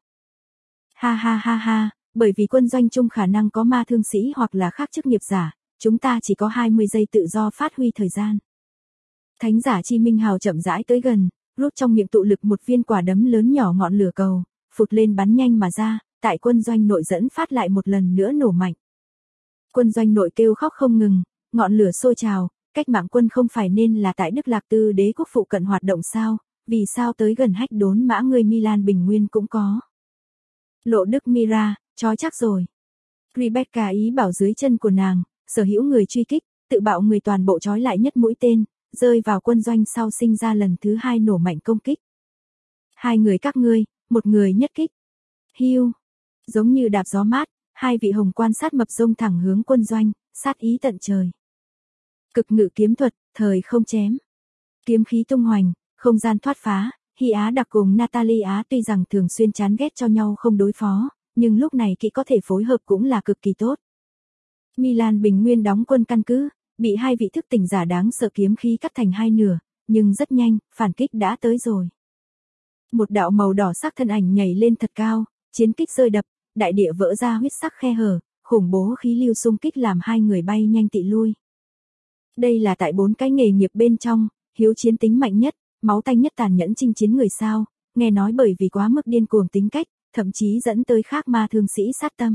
Ha ha ha ha, bởi vì quân doanh chung khả năng có ma thương sĩ hoặc là khác chức nghiệp giả, chúng ta chỉ có 20 giây tự do phát huy thời gian. Thánh giả Chi Minh Hào chậm rãi tới gần, rút trong miệng tụ lực một viên quả đấm lớn nhỏ ngọn lửa cầu, phụt lên bắn nhanh mà ra, tại quân doanh nội dẫn phát lại một lần nữa nổ mạnh. Quân doanh nội kêu khóc không ngừng, ngọn lửa sôi trào, cách mạng quân không phải nên là tại Đức Lạc Tư đế quốc phụ cận hoạt động sao, vì sao tới gần hách đốn mã người Milan Bình Nguyên cũng có. Lộ Đức Mira, chói chắc rồi. Rebecca ý bảo dưới chân của nàng, sở hữu người truy kích, tự bạo người toàn bộ chói lại nhất mũi tên, rơi vào quân doanh sau sinh ra lần thứ 2 nổ mạnh công kích. Hai người các ngươi, một người nhất kích. Hiu, giống như đạp gió mát, hai vị hồng quan sát mập rông thẳng hướng quân doanh, sát ý tận trời. Cực ngự kiếm thuật, thời không chém. Kiếm khí tung hoành, không gian thoát phá, Hy Á Đặc cùng Natalie Á tuy rằng thường xuyên chán ghét cho nhau không đối phó, nhưng lúc này kỹ có thể phối hợp cũng là cực kỳ tốt. Milan Bình Nguyên đóng quân căn cứ, bị hai vị thức tỉnh giả đáng sợ kiếm khí cắt thành hai nửa, nhưng rất nhanh, phản kích đã tới rồi. Một đạo màu đỏ sắc thân ảnh nhảy lên thật cao, chiến kích rơi đập, đại địa vỡ ra huyết sắc khe hở, khủng bố khí lưu xung kích làm hai người bay nhanh tị lui. Đây là tại 4 cái nghề nghiệp bên trong, hiếu chiến tính mạnh nhất, máu tanh nhất tàn nhẫn chinh chiến người sao, nghe nói bởi vì quá mức điên cuồng tính cách, thậm chí dẫn tới khác ma thương sĩ sát tâm.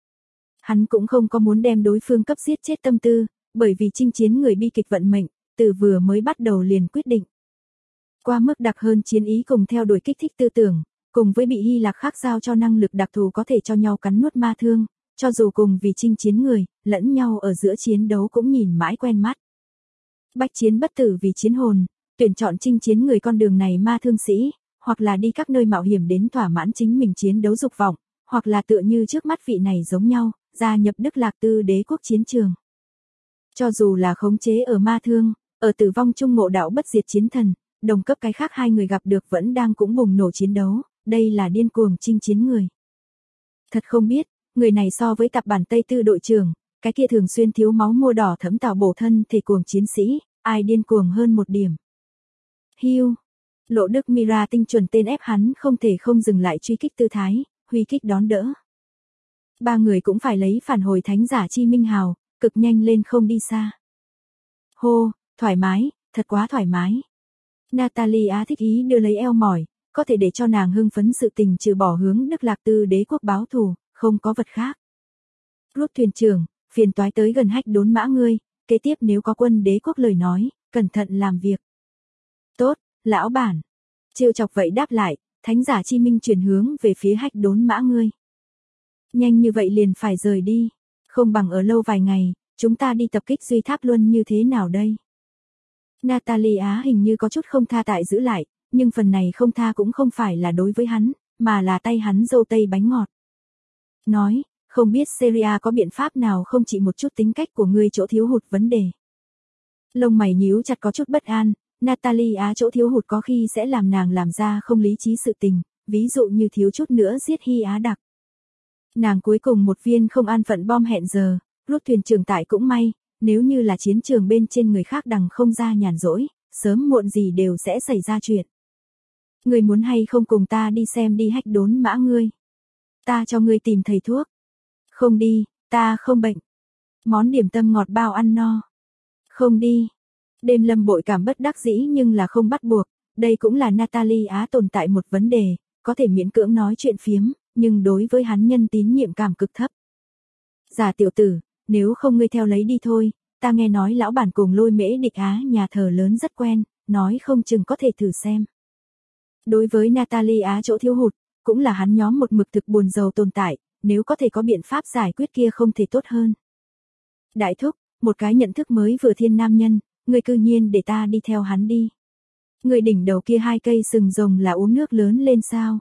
Hắn cũng không có muốn đem đối phương cấp giết chết tâm tư, bởi vì chinh chiến người bi kịch vận mệnh, từ vừa mới bắt đầu liền quyết định. Qua mức đặc hơn chiến ý cùng theo đuổi kích thích tư tưởng, cùng với bị Hy Lạc khác giao cho năng lực đặc thù có thể cho nhau cắn nuốt ma thương, cho dù cùng vì chinh chiến người, lẫn nhau ở giữa chiến đấu cũng nhìn mãi quen mắt. Bách chiến bất tử vì chiến hồn, tuyển chọn chinh chiến người con đường này ma thương sĩ, hoặc là đi các nơi mạo hiểm đến thỏa mãn chính mình chiến đấu dục vọng, hoặc là tựa như trước mắt vị này giống nhau, gia nhập Đức Lạc Tư đế quốc chiến trường. Cho dù là khống chế ở ma thương, ở tử vong chung ngộ đạo bất diệt chiến thần, đồng cấp cái khác hai người gặp được vẫn đang cũng bùng nổ chiến đấu, đây là điên cuồng chinh chiến người. Thật không biết, người này so với tập bản Tây Tư đội trưởng, cái kia thường xuyên thiếu máu mua đỏ thấm tạo bổ thân thể cuồng chiến sĩ, ai điên cuồng hơn một điểm. Hưu, Lộ Đức Mira tinh chuẩn tên ép hắn không thể không dừng lại truy kích tư thái, huy kích đón đỡ. Ba người cũng phải lấy phản hồi thánh giả chi minh hào, cực nhanh lên không đi xa. Hô, thoải mái, thật quá thoải mái. Natalia thích ý đưa lấy eo mỏi, có thể để cho nàng hưng phấn sự tình trừ bỏ hướng Đức Lạc Tư đế quốc báo thù, không có vật khác. Rút thuyền trưởng, phiền toái tới gần Hách Đốn Mã ngươi, kế tiếp nếu có quân đế quốc lời nói, cẩn thận làm việc. Tốt, lão bản. Trêu chọc vậy đáp lại, thánh giả chi minh chuyển hướng về phía Hách Đốn Mã ngươi. Nhanh như vậy liền phải rời đi, không bằng ở lâu vài ngày, chúng ta đi tập kích Duy Tháp Luân như thế nào đây? Natalia hình như có chút không tha tại giữ lại, nhưng phần này không tha cũng không phải là đối với hắn, mà là tay hắn dâu tây bánh ngọt. Nói, không biết Syria có biện pháp nào không chỉ một chút tính cách của ngươi chỗ thiếu hụt vấn đề. Lông mày nhíu chặt có chút bất an, Natalia chỗ thiếu hụt có khi sẽ làm nàng làm ra không lý trí sự tình, ví dụ như thiếu chút nữa giết Hy Á Đặc. Nàng cuối cùng một viên không an phận bom hẹn giờ, rút thuyền trưởng tại cũng may, nếu như là chiến trường bên trên người khác đằng không ra nhàn rỗi, sớm muộn gì đều sẽ xảy ra chuyện. Ngươi muốn hay không cùng ta đi xem đi Hách Đốn Mã ngươi? Ta cho ngươi tìm thầy thuốc. Không đi, ta không bệnh. Món điểm tâm ngọt bao ăn no. Không đi. Đêm Lâm bội cảm bất đắc dĩ nhưng là không bắt buộc, đây cũng là Natalia tồn tại một vấn đề, có thể miễn cưỡng nói chuyện phiếm, nhưng đối với hắn nhân tín nhiệm cảm cực thấp. Giả tiểu tử, nếu không ngươi theo lấy đi thôi, ta nghe nói lão bản cùng Lôi Mễ Địch Á nhà thờ lớn rất quen, nói không chừng có thể thử xem. Đối với Natalia chỗ thiếu hụt, cũng là hắn nhóm một mực thực buồn rầu tồn tại, nếu có thể có biện pháp giải quyết kia không thể tốt hơn. Đại thúc, một cái nhận thức mới vừa thiên nam nhân, người cư nhiên để ta đi theo hắn đi. Người đỉnh đầu kia 2 cây sừng rồng là uống nước lớn lên sao?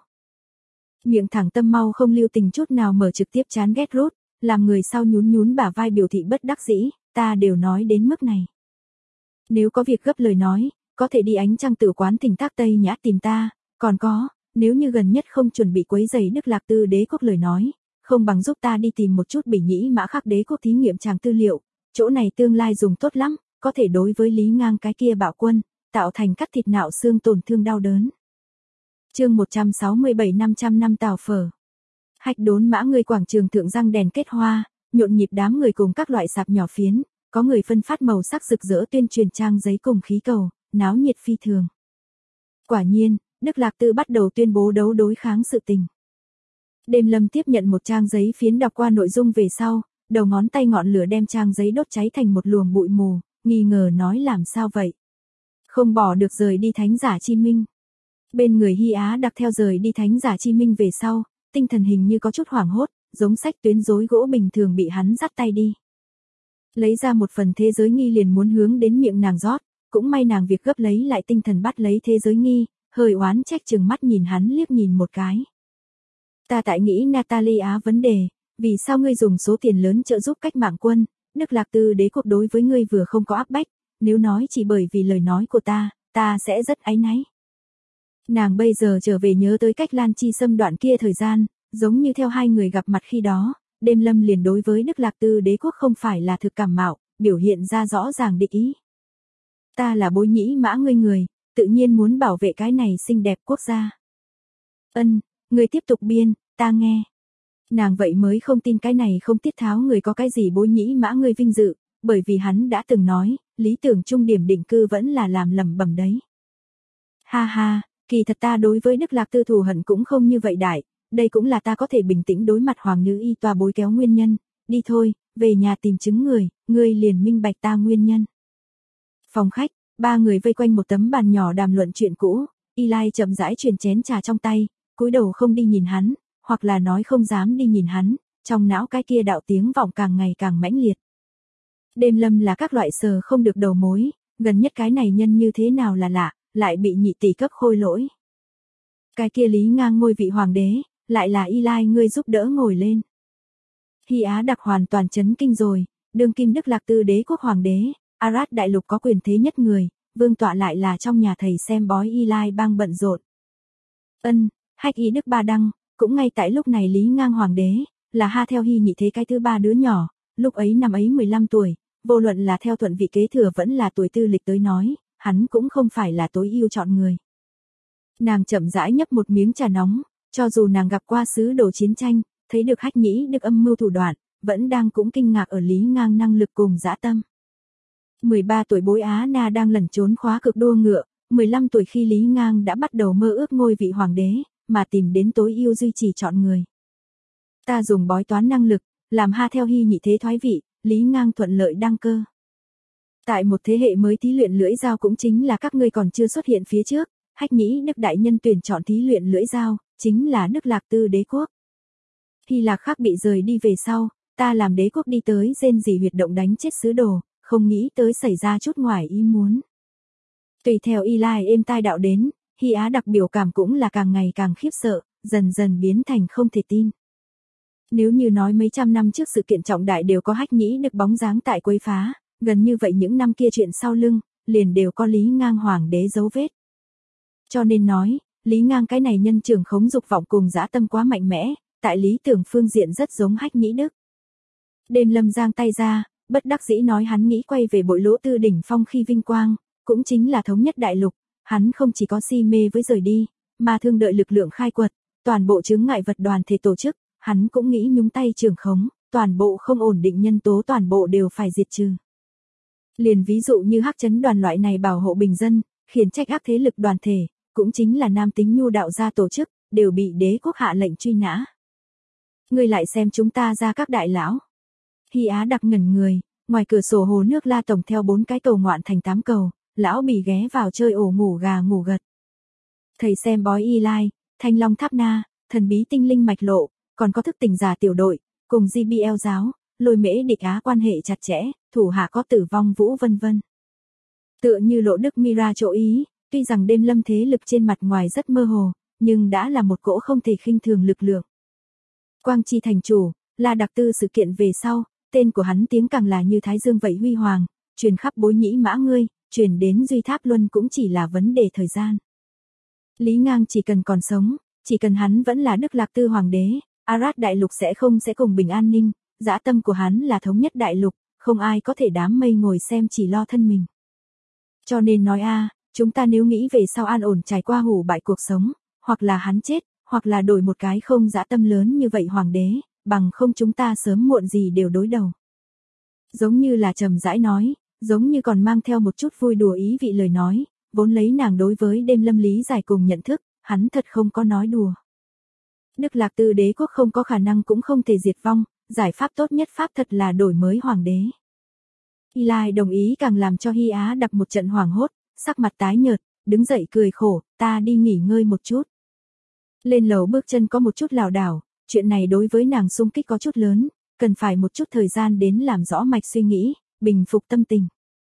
Miệng thẳng tâm mau không lưu tình chút nào mở trực tiếp chán ghét rút, làm người sau nhún nhún bả vai biểu thị bất đắc dĩ, ta đều nói đến mức này. Nếu có việc gấp lời nói, có thể đi Ánh Trăng Tử quán Tỉnh Thác Tây Nhã tìm ta, còn có, nếu như gần nhất không chuẩn bị quấy rầy Đức Lạc Tư đế quốc lời nói, không bằng giúp ta đi tìm một chút Bỉ Nhĩ Mã Khắc đế quốc thí nghiệm tràng tư liệu, chỗ này tương lai dùng tốt lắm, có thể đối với Lý Ngang cái kia bạo quân, tạo thành cắt thịt nạo xương tổn thương đau đớn. Chương 167 500 năm Tào Phở. Hách Đốn Mã người quảng trường thượng răng đèn kết hoa, nhộn nhịp đám người cùng các loại sạp nhỏ phiến, có người phân phát màu sắc rực rỡ tuyên truyền trang giấy cùng khí cầu, náo nhiệt phi thường. Quả nhiên, Đức Lạc Tư bắt đầu tuyên bố đấu đối kháng sự tình. Đêm Lâm tiếp nhận một trang giấy phiến đọc qua nội dung về sau, đầu ngón tay ngọn lửa đem trang giấy đốt cháy thành một luồng bụi mù, nghi ngờ nói làm sao vậy? Không bỏ được rời đi thánh giả chi minh. Bên người Hy Á Đặc theo rời đi thánh giả chi minh về sau, tinh thần hình như có chút hoảng hốt, giống sách tuyến rối gỗ bình thường bị hắn dắt tay đi. Lấy ra một phần thế giới nghi liền muốn hướng đến miệng nàng rót, cũng may nàng việc gấp lấy lại tinh thần bắt lấy thế giới nghi, hơi oán trách chừng mắt nhìn hắn liếc nhìn một cái. Ta tại nghĩ Natalia vấn đề, vì sao ngươi dùng số tiền lớn trợ giúp cách mạng quân, Đức Lạc Tư đế quốc đối với ngươi vừa không có áp bách, nếu nói chỉ bởi vì lời nói của ta sẽ rất áy náy. Nàng bây giờ trở về nhớ tới cách Lan Chi xâm đoạn kia thời gian, Giống như theo hai người gặp mặt khi đó, Đêm Lâm liền đối với Đức Lạc Tư đế quốc không phải là thực cảm mạo, biểu hiện ra rõ ràng địch ý. Ta là bối nhĩ mã ngươi người, tự nhiên muốn bảo vệ cái này xinh đẹp quốc gia. Ân, ngươi tiếp tục biên, ta nghe. Nàng vậy mới không tin cái này không tiết tháo người có cái gì bối nhĩ mã ngươi vinh dự, bởi vì hắn đã từng nói, lý tưởng trung điểm định cư vẫn là làm lẩm bẩm đấy. Ha ha, kỳ thật ta đối với Đức Lạc Tư thù hận cũng không như vậy đại, đây cũng là ta có thể bình tĩnh đối mặt hoàng nữ y tòa bối kéo nguyên nhân, đi thôi, về nhà tìm chứng người, ngươi liền minh bạch ta nguyên nhân. Phòng khách, ba người vây quanh một tấm bàn nhỏ đàm luận chuyện cũ, Eli chậm rãi truyền chén trà trong tay, cúi đầu không đi nhìn hắn, hoặc là nói không dám đi nhìn hắn, trong não cái kia đạo tiếng vọng càng ngày càng mãnh liệt. Đêm Lâm là các loại sờ không được đầu mối, gần nhất cái này nhân như thế nào là lạ, lại bị nhị tỷ cấp khôi lỗi. Cái kia Lý Ngang ngôi vị hoàng đế, lại là Eli ngươi giúp đỡ ngồi lên. Hy Á Đặc hoàn toàn chấn kinh rồi, đương kim Đức Lạc Tư đế quốc hoàng đế, Arad đại lục có quyền thế nhất người, vương tọa lại là trong nhà thầy xem bói Eli bang bận rộn. Hách Y Đức Ba Đăng, cũng ngay tại lúc này Lý Ngang hoàng đế, là ha theo Hy nhị thế cái thứ ba đứa nhỏ, lúc ấy năm ấy 15 tuổi, vô luận là theo thuận vị kế thừa vẫn là tuổi tư lịch tới nói, hắn cũng không phải là tối ưu chọn người. Nàng chậm rãi nhấp một miếng trà nóng, cho dù nàng gặp qua sứ đồ chiến tranh, thấy được Hách nhĩ Đức âm mưu thủ đoạn, vẫn đang cũng kinh ngạc ở Lý Ngang năng lực cùng dã tâm. 13 tuổi bối Á Na đang lẩn trốn khóa cực đua ngựa, 15 tuổi khi Lý Ngang đã bắt đầu mơ ước ngôi vị hoàng đế, mà tìm đến tối ưu duy trì chọn người. Ta dùng bói toán năng lực, làm ha theo Hy nhị thế thoái vị, Lý Ngang thuận lợi đăng cơ. Tại một thế hệ mới thí luyện lưỡi dao cũng chính là các ngươi còn chưa xuất hiện phía trước, Hách nhĩ Đức đại nhân tuyển chọn thí luyện lưỡi dao, chính là Đức Lạc Tư đế quốc. Hy Lạc khác bị rời đi về sau, ta làm đế quốc đi tới rên rỉ huyệt động đánh chết sứ đồ, không nghĩ tới xảy ra chút ngoài ý muốn. Tùy theo Eli êm tai đạo đến, Hy Á Đặc biểu cảm cũng là càng ngày càng khiếp sợ, dần dần biến thành không thể tin. Nếu như nói mấy trăm năm trước sự kiện trọng đại đều có Hách nhĩ Đức bóng dáng tại quấy phá, gần như vậy những năm kia chuyện sau lưng, liền đều có Lý Ngang hoàng đế dấu vết. Cho nên nói, Lý Ngang cái này nhân trưởng khống dục vọng cùng dã tâm quá mạnh mẽ, tại lý tưởng phương diện rất giống Hách nhĩ Đức. Đêm Lâm giang tay ra, bất đắc dĩ nói hắn nghĩ quay về bội lỗ tư đỉnh phong khi vinh quang, cũng chính là thống nhất đại lục, hắn không chỉ có si mê với rời đi, mà thương đợi lực lượng khai quật, toàn bộ chướng ngại vật đoàn thể tổ chức, hắn cũng nghĩ nhúng tay trưởng khống, toàn bộ không ổn định nhân tố toàn bộ đều phải diệt trừ. Liền ví dụ như Hắc Chấn đoàn loại này bảo hộ bình dân, khiển trách ác thế lực đoàn thể, cũng chính là nam tính nhu đạo gia tổ chức, đều bị đế quốc hạ lệnh truy nã. Ngươi lại xem chúng ta ra các đại lão. Hy Á Đặc ngẩn người, ngoài cửa sổ hồ nước La tổng theo 4 cái cầu ngoạn thành 8 cầu, lão bì ghé vào chơi ổ ngủ gà ngủ gật. Thầy xem bói Eli, Thanh Long Tháp Na, thần bí tinh linh mạch lộ, còn có thức tỉnh giả tiểu đội, cùng GBL giáo, Lôi Mễ địch Á quan hệ chặt chẽ, thủ hạ có tử vong vũ vân vân. Tựa như Lộ Đức Mira chỗ ý, tuy rằng Đêm Lâm thế lực trên mặt ngoài rất mơ hồ, nhưng đã là một cỗ không thể khinh thường lực lượng. Quang Chi thành chủ, là đặc tư sự kiện về sau, tên của hắn tiếng càng là như Thái Dương vậy huy hoàng, truyền khắp bối nhĩ mã ngươi, truyền đến Duy Tháp Luân cũng chỉ là vấn đề thời gian. Lý Ngang chỉ cần còn sống, chỉ cần hắn vẫn là Đức Lạc Tư hoàng đế, Arad đại lục sẽ cùng bình an ninh, dã tâm của hắn là thống nhất đại lục, không ai có thể đám mây ngồi xem chỉ lo thân mình. Cho nên nói chúng ta nếu nghĩ về sau an ổn trải qua hủ bại cuộc sống, hoặc là hắn chết, hoặc là đổi một cái không dã tâm lớn như vậy hoàng đế, bằng không chúng ta sớm muộn gì đều đối đầu. Giống như là trầm rãi nói, giống như còn mang theo một chút vui đùa ý vị lời nói, vốn lấy nàng đối với Đêm Lâm lý giải cùng nhận thức, hắn thật không có nói đùa. Đức Lạc Tư đế quốc không có khả năng cũng không thể diệt vong, giải pháp tốt nhất pháp thật là đổi mới hoàng đế. Eli đồng ý càng làm cho Hy Á Đặc một trận hoảng hốt, sắc mặt tái nhợt, đứng dậy cười khổ, ta đi nghỉ ngơi một chút. Lên lầu bước chân có một chút lảo đảo, chuyện này đối với nàng xung kích có chút lớn, cần phải một chút thời gian đến làm rõ mạch suy nghĩ, bình phục tâm tình.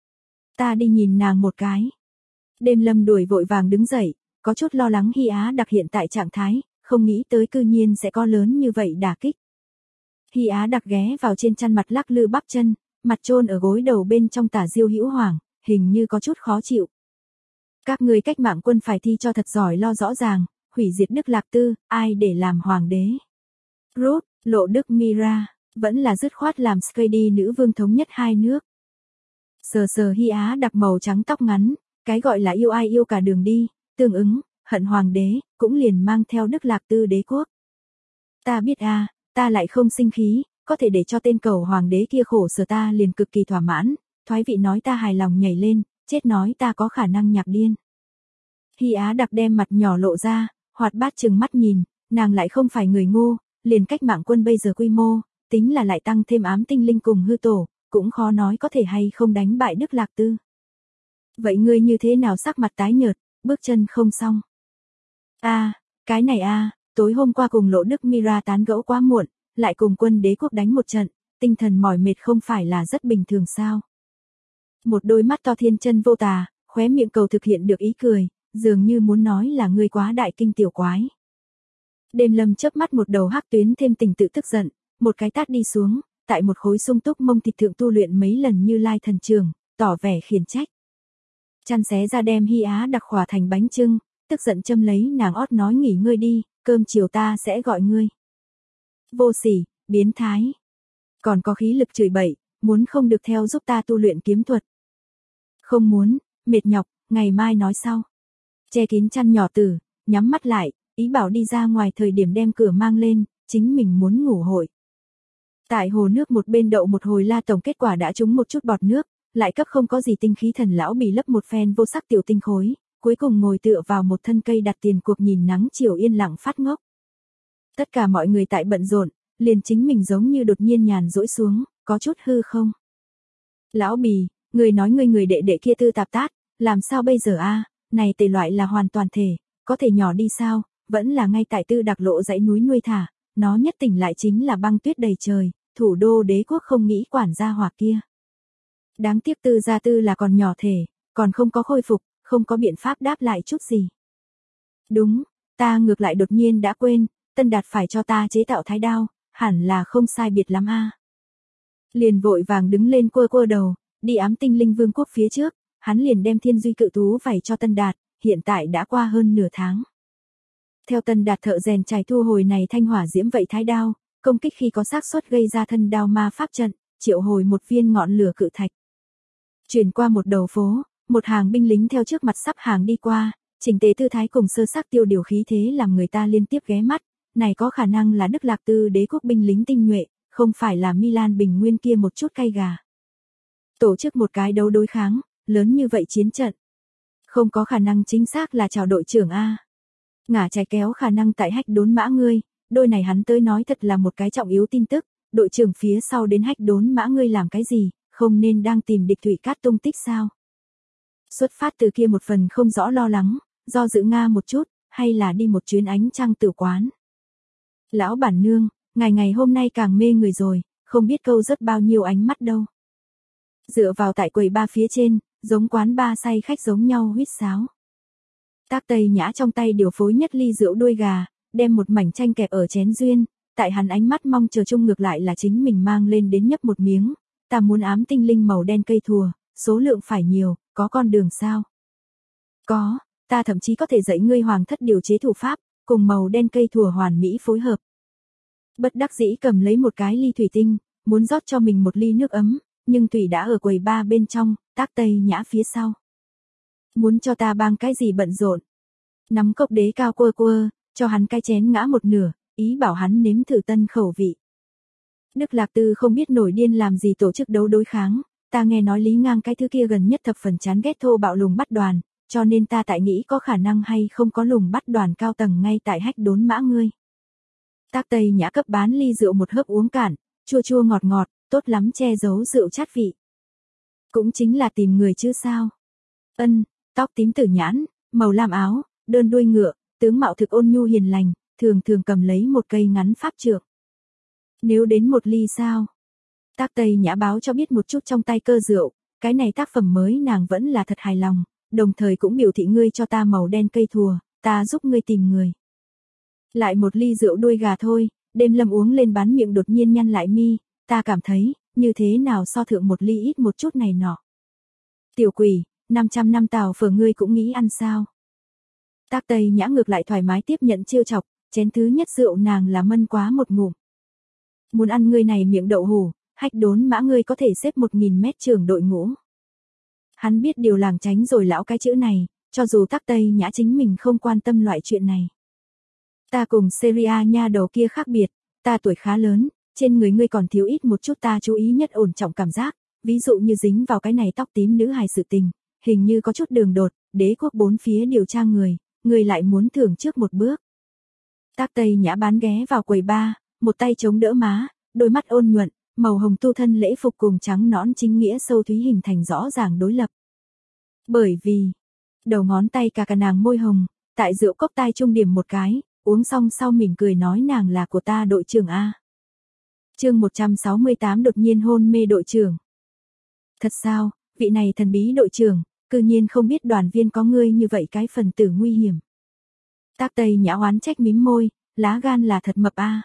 Ta đi nhìn nàng một cái. Đêm Lâm đuổi vội vàng đứng dậy, có chút lo lắng Hy Á Đặc hiện tại trạng thái, không nghĩ tới cư nhiên sẽ có lớn như vậy đả kích. Hy Á Đặc ghé vào trên chăn mặt lắc lư bắp chân, mặt chôn ở gối đầu bên trong tả Diêu Hữu Hoàng, hình như có chút khó chịu. Các người cách mạng quân phải thi cho thật giỏi lo rõ ràng, hủy diệt Đức Lạc Tư, ai để làm hoàng đế. Ruth, Lộ Đức Mira, vẫn là dứt khoát làm Skady nữ vương thống nhất hai nước. Sờ sờ Hy Á đặc màu trắng tóc ngắn, cái gọi là yêu ai yêu cả đường đi, tương ứng, hận hoàng đế, cũng liền mang theo Đức Lạc Tư đế quốc. Ta biết ta lại không sinh khí, có thể để cho tên cầu hoàng đế kia khổ sở ta liền cực kỳ thỏa mãn, thoái vị nói ta hài lòng nhảy lên, chết nói ta có khả năng nhạc điên. Hy Á đặc đem mặt nhỏ lộ ra, hoạt bát chừng mắt nhìn, nàng lại không phải người ngu, liền cách mạng quân bây giờ quy mô, tính là lại tăng thêm ám tinh linh cùng hư tổ, cũng khó nói có thể hay không đánh bại Đức Lạc Tư. Vậy ngươi như thế nào sắc mặt tái nhợt, bước chân không xong? Cái này tối hôm qua cùng Lộ Đức Mira tán gẫu quá muộn, lại cùng quân đế quốc đánh một trận, tinh thần mỏi mệt không phải là rất bình thường sao? Một đôi mắt to thiên chân vô tà, khóe miệng cầu thực hiện được ý cười, dường như muốn nói là ngươi quá đại kinh tiểu quái. Đêm Lâm chớp mắt một đầu hắc tuyến thêm tình tự tức giận, một cái tát đi xuống, tại một khối sung túc mông thịt thượng tu luyện mấy lần Như Lai thần trường, tỏ vẻ khiển trách. Chăn xé ra đem Hy Á đặc khỏa thành bánh chưng, tức giận châm lấy nàng ót nói nghỉ ngơi đi, cơm chiều ta sẽ gọi ngươi. Vô sỉ, biến thái. Còn có khí lực chửi bậy, muốn không được theo giúp ta tu luyện kiếm thuật. Không muốn, mệt nhọc, ngày mai nói sau. Che kín chăn nhỏ tử, nhắm mắt lại, ý bảo đi ra ngoài thời điểm đem cửa mang lên, chính mình muốn ngủ hội. Tại hồ nước một bên đậu một hồi la tổng kết quả đã trúng một chút bọt nước, lại cấp không có gì tinh khí thần lão bì lấp một phen vô sắc tiểu tinh khối, cuối cùng ngồi tựa vào một thân cây đặt tiền cuộc nhìn nắng chiều yên lặng phát ngốc. Tất cả mọi người tại bận rộn, liền chính mình giống như đột nhiên nhàn rỗi xuống, có chút hư không. Lão bì, người nói người đệ đệ kia tư tạp tát, làm sao bây giờ này tề loại là hoàn toàn thể, có thể nhỏ đi sao, vẫn là ngay tại Tư Đặc Lộ dãy núi nuôi thả, nó nhất tỉnh lại chính là băng tuyết đầy trời, thủ đô đế quốc không nghĩ quản gia hỏa kia. Đáng tiếc Tư gia Tư là còn nhỏ thể, còn không có khôi phục, không có biện pháp đáp lại chút gì. Đúng, ta ngược lại đột nhiên đã quên, Tân Đạt phải cho ta chế tạo thái đao, hẳn là không sai biệt lắm Liền vội vàng đứng lên quơ đầu, đi ám tinh linh vương quốc phía trước, hắn liền đem thiên duy cự thú vảy cho Tân Đạt, hiện tại đã qua hơn nửa tháng. Theo Tân Đạt thợ rèn trải thu hồi này thanh hỏa diễm vậy thái đao, công kích khi có xác suất gây ra thân đao ma pháp trận, triệu hồi một viên ngọn lửa cự thạch. Chuyển qua một đầu phố, một hàng binh lính theo trước mặt sắp hàng đi qua, chỉnh tề tư thái cùng sơ sắc tiêu điều khí thế làm người ta liên tiếp ghé mắt, này có khả năng là Đức Lạc Tư đế quốc binh lính tinh nhuệ, không phải là Milan Bình Nguyên kia một chút cay gà. Tổ chức một cái đấu đối kháng, lớn như vậy chiến trận. Không có khả năng chính xác là chào đội trưởng Ngả trái kéo khả năng tại hách đốn mã ngươi, đôi này hắn tới nói thật là một cái trọng yếu tin tức, đội trưởng phía sau đến hách đốn mã ngươi làm cái gì, không nên đang tìm địch thủy cát tung tích sao. Xuất phát từ kia một phần không rõ lo lắng, do dự Nga một chút, hay là đi một chuyến ánh trăng tử quán. Lão bản nương, ngày hôm nay càng mê người rồi, không biết câu rất bao nhiêu ánh mắt đâu. Dựa vào tại quầy ba phía trên, giống quán ba say khách giống nhau huýt sáo. Tác Tây Nhã trong tay điều phối nhất ly rượu đuôi gà, đem một mảnh chanh kẹp ở chén duyên, tại hắn ánh mắt mong chờ chung ngược lại là chính mình mang lên đến nhấp một miếng, ta muốn ám tinh linh màu đen cây thùa, số lượng phải nhiều, có con đường sao? Có, ta thậm chí có thể dạy ngươi hoàng thất điều chế thủ pháp, cùng màu đen cây thùa hoàn mỹ phối hợp. Bất đắc dĩ cầm lấy một cái ly thủy tinh, muốn rót cho mình một ly nước ấm, nhưng thủy đã ở quầy ba bên trong, Tác Tây Nhã phía sau. Muốn cho ta bang cái gì bận rộn? Nắm cốc đế cao quơ, cho hắn cái chén ngã một nửa, ý bảo hắn nếm thử tân khẩu vị. Đức Lạc Tư không biết nổi điên làm gì tổ chức đấu đối kháng, ta nghe nói Lý Ngang cái thứ kia gần nhất thập phần chán ghét thô bạo lùng bắt đoàn, cho nên ta tại nghĩ có khả năng hay không có lùng bắt đoàn cao tầng ngay tại hách đốn mã ngươi. Tác Tây Nhã cấp bán ly rượu một hớp uống cạn, chua ngọt, tốt lắm che giấu rượu chát vị. Cũng chính là tìm người chứ sao. Tóc tím tử nhãn, màu lam áo, đơn đuôi ngựa, tướng mạo thực ôn nhu hiền lành, thường cầm lấy một cây ngắn pháp trượng. Nếu đến một ly sao? Tác Tây Nhã báo cho biết một chút trong tay cơ rượu, cái này tác phẩm mới nàng vẫn là thật hài lòng, đồng thời cũng biểu thị ngươi cho ta màu đen cây thùa, ta giúp ngươi tìm người. Lại một ly rượu đuôi gà thôi, Đêm Lâm uống lên bán miệng đột nhiên nhăn lại mi, ta cảm thấy, như thế nào so thượng một ly ít một chút này nọ. Tiểu quỷ, 500 năm tàu phở ngươi cũng nghĩ ăn sao? Tác Tây Nhã ngược lại thoải mái tiếp nhận trêu chọc, chén thứ nhất rượu nàng là mân quá một ngụm, Muốn ăn ngươi này miệng đậu hủ, Hách Đốn Mã ngươi có thể xếp 1000 mét trưởng đội ngũ. Hắn biết điều làng tránh rồi lão cái chữ này, cho dù Tắc Tây Nhã chính mình không quan tâm loại chuyện này. Ta cùng Seria nha đầu kia khác biệt, ta tuổi khá lớn, trên người ngươi còn thiếu ít một chút ta chú ý nhất ổn trọng cảm giác, ví dụ như dính vào cái này tóc tím nữ hài sự tình, hình như có chút đường đột, đế quốc bốn phía điều tra người lại muốn thưởng trước một bước. Tắc Tây Nhã bán ghé vào quầy bar, một tay chống đỡ má, đôi mắt ôn nhuận, màu hồng tu thân lễ phục cùng trắng nõn chính nghĩa sâu thúy hình thành rõ ràng đối lập. Bởi vì, đầu ngón tay cả nàng môi hồng, tại rượu cốc tai trung điểm một cái, uống xong sau mỉm cười nói nàng là của ta đội trưởng A. Chương 168 đột nhiên hôn mê đội trưởng. Thật sao, vị này thần bí đội trưởng, cư nhiên không biết đoàn viên có ngươi như vậy cái phần tử nguy hiểm. Tắc Tây Nhã oán trách mím môi, lá gan là thật mập A.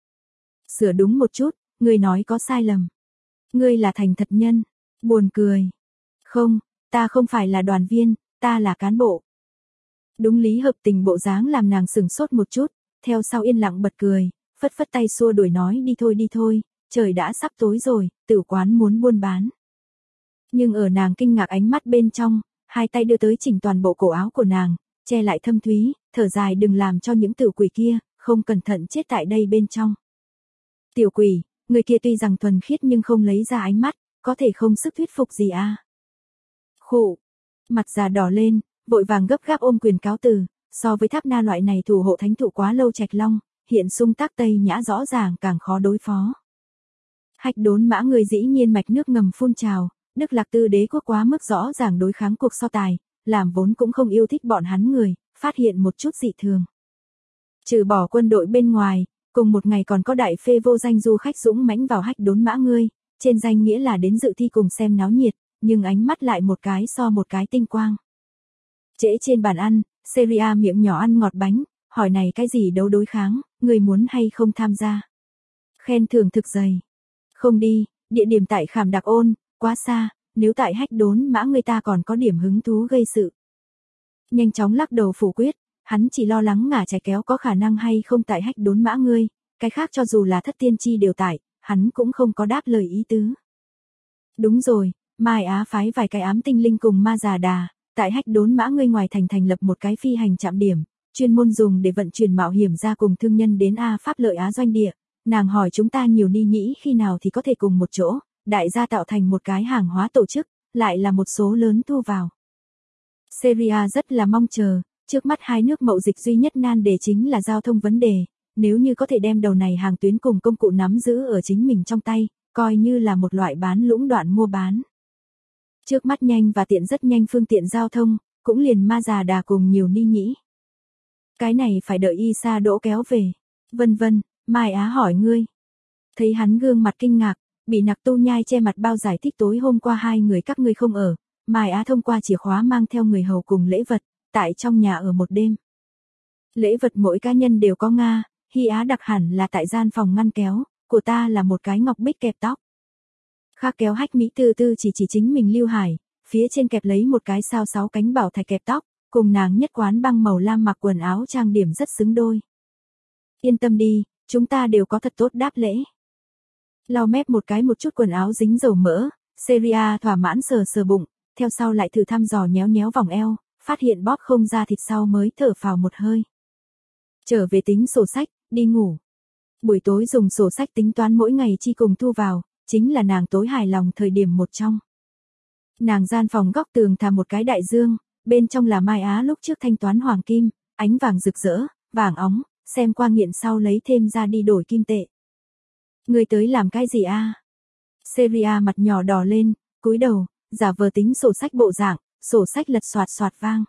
Sửa đúng một chút, ngươi nói có sai lầm. Ngươi là thành thật nhân, buồn cười. Không, ta không phải là đoàn viên, ta là cán bộ. Đúng lý hợp tình bộ dáng làm nàng sừng sốt một chút, theo sau yên lặng bật cười, phất phất tay xua đuổi nói đi thôi, trời đã sắp tối rồi, tử quán muốn buôn bán. Nhưng ở nàng kinh ngạc ánh mắt bên trong, hai tay đưa tới chỉnh toàn bộ cổ áo của nàng, che lại thâm thúy, thở dài đừng làm cho những tử quỷ kia, không cẩn thận chết tại đây bên trong. Tiểu quỷ, người kia tuy rằng thuần khiết nhưng không lấy ra ánh mắt, có thể không sức thuyết phục gì a. Khụ, mặt già đỏ lên, vội vàng gấp gáp ôm quyền cáo từ, so với Tháp Na loại này thủ hộ thánh thụ quá lâu Trạch Long, hiện Sung Tắc Tây Nhã rõ ràng càng khó đối phó. Hách Đốn Mã người dĩ nhiên mạch nước ngầm phun trào, Đức Lạc Tư đế quốc quá mức rõ ràng đối kháng cuộc so tài, làm vốn cũng không yêu thích bọn hắn người, phát hiện một chút dị thường. Trừ bỏ quân đội bên ngoài, cùng một ngày còn có đại phê vô danh du khách dũng mãnh vào Hách Đốn Mã ngươi, trên danh nghĩa là đến dự thi cùng xem náo nhiệt, nhưng ánh mắt lại một cái so một cái tinh quang. Trễ trên bàn ăn, Seria miệng nhỏ ăn ngọt bánh, hỏi này cái gì đấu đối kháng, người muốn hay không tham gia. Khen thưởng thực dày. Không đi, địa điểm tại Khảm Đặc Ôn, quá xa, nếu tại Hách Đốn Mã người ta còn có điểm hứng thú gây sự. Nhanh chóng lắc đầu phủ quyết, hắn chỉ lo lắng ngả trái kéo có khả năng hay không tại Hách Đốn Mã ngươi, cái khác cho dù là Thất Tiên Tri đều tại, hắn cũng không có đáp lời ý tứ. Đúng rồi, Mai Á phái vài cái ám tinh linh cùng ma già đà, tại Hách Đốn Mã ngươi ngoài thành thành lập một cái phi hành trạm điểm, chuyên môn dùng để vận chuyển mạo hiểm ra cùng thương nhân đến A Pháp Lợi Á doanh địa, nàng hỏi chúng ta nhiều ni nhĩ khi nào thì có thể cùng một chỗ, đại gia tạo thành một cái hàng hóa tổ chức, lại là một số lớn thu vào. Seria rất là mong chờ, trước mắt hai nước mậu dịch duy nhất nan đề chính là giao thông vấn đề, nếu như có thể đem đầu này hàng tuyến cùng công cụ nắm giữ ở chính mình trong tay, coi như là một loại bán lũng đoạn mua bán. Trước mắt nhanh và tiện rất nhanh phương tiện giao thông, cũng liền ma già đà cùng nhiều ni nhĩ. Cái này phải đợi Isa đỗ kéo về. Vân vân, Mai Á hỏi ngươi. Thấy hắn gương mặt kinh ngạc, bị Nặc Tu Nhai che mặt bao giải thích tối hôm qua hai người các ngươi không ở. Mai Á thông qua chìa khóa mang theo người hầu cùng lễ vật, tại trong nhà ở một đêm. Lễ vật mỗi cá nhân đều có Nga, Hy Á đặc hẳn là tại gian phòng ngăn kéo, của ta là một cái ngọc bích kẹp tóc. Khác kéo Hách Mỹ từ từ chỉ chính mình Lưu Hải, phía trên kẹp lấy một cái sao 6 cánh bảo thạch kẹp tóc, cùng nàng nhất quán băng màu lam mặc quần áo trang điểm rất xứng đôi. Yên tâm đi, chúng ta đều có thật tốt đáp lễ. Lau mép một chút quần áo dính dầu mỡ, Seria thỏa mãn sờ bụng, theo sau lại thử thăm dò nhéo vòng eo, phát hiện bóp không ra thịt sau mới thở phào một hơi. Trở về tính sổ sách, đi ngủ. Buổi tối dùng sổ sách tính toán mỗi ngày chi cùng thu vào, chính là nàng tối hài lòng thời điểm một trong. Nàng gian phòng góc tường thả một cái đại dương, bên trong là Mai Á lúc trước thanh toán hoàng kim, ánh vàng rực rỡ, vàng óng, xem qua nghiện sau lấy thêm ra đi đổi kim tệ. Người tới làm cái gì a? Seria mặt nhỏ đỏ lên, cúi đầu, giả vờ tính sổ sách bộ dạng, sổ sách lật xoạt vang.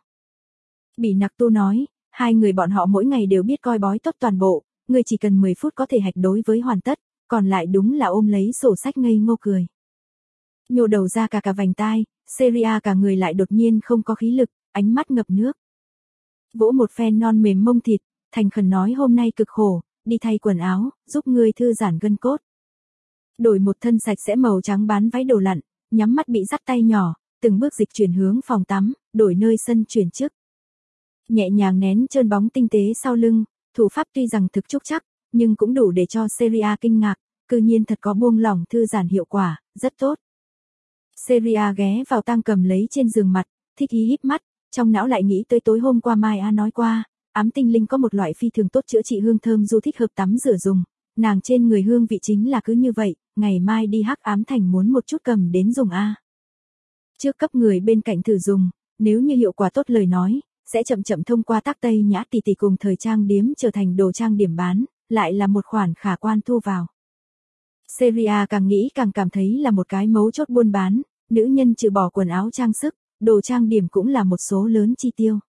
Bỉ Nặc Tu nói, hai người bọn họ mỗi ngày đều biết coi bói tốt toàn bộ, người chỉ cần 10 phút có thể hạch đối với hoàn tất, còn lại đúng là ôm lấy sổ sách ngây ngô cười. Nhô đầu ra cả vành tai, Seria cả người lại đột nhiên không có khí lực, ánh mắt ngập nước. Vỗ một phen non mềm mông thịt, thành khẩn nói hôm nay cực khổ, đi thay quần áo, giúp ngươi thư giãn gân cốt. Đổi một thân sạch sẽ màu trắng bán váy đồ lặn, nhắm mắt bị dắt tay nhỏ, từng bước dịch chuyển hướng phòng tắm, đổi nơi sân chuyển chức. Nhẹ nhàng nén trơn bóng tinh tế sau lưng, thủ pháp tuy rằng thực trúc chắc, nhưng cũng đủ để cho Seria kinh ngạc, cư nhiên thật có buông lỏng thư giãn hiệu quả, rất tốt. Seria ghé vào tang cầm lấy trên giường mặt, thích hí híp mắt, trong não lại nghĩ tới tối hôm qua Mai Á nói qua, ám tinh linh có một loại phi thường tốt chữa trị hương thơm du thích hợp tắm rửa dùng, nàng trên người hương vị chính là cứ như vậy, ngày mai đi Hắc Ám Thành muốn một chút cầm đến dùng a. Trước cấp người bên cạnh thử dùng, nếu như hiệu quả tốt lời nói, sẽ chậm chậm thông qua tác Tây Nhã tỷ tỷ cùng thời trang điếm trở thành đồ trang điểm bán, lại là một khoản khả quan thu vào. Seria càng nghĩ càng cảm thấy là một cái mấu chốt buôn bán, nữ nhân trừ bỏ quần áo trang sức, đồ trang điểm cũng là một số lớn chi tiêu.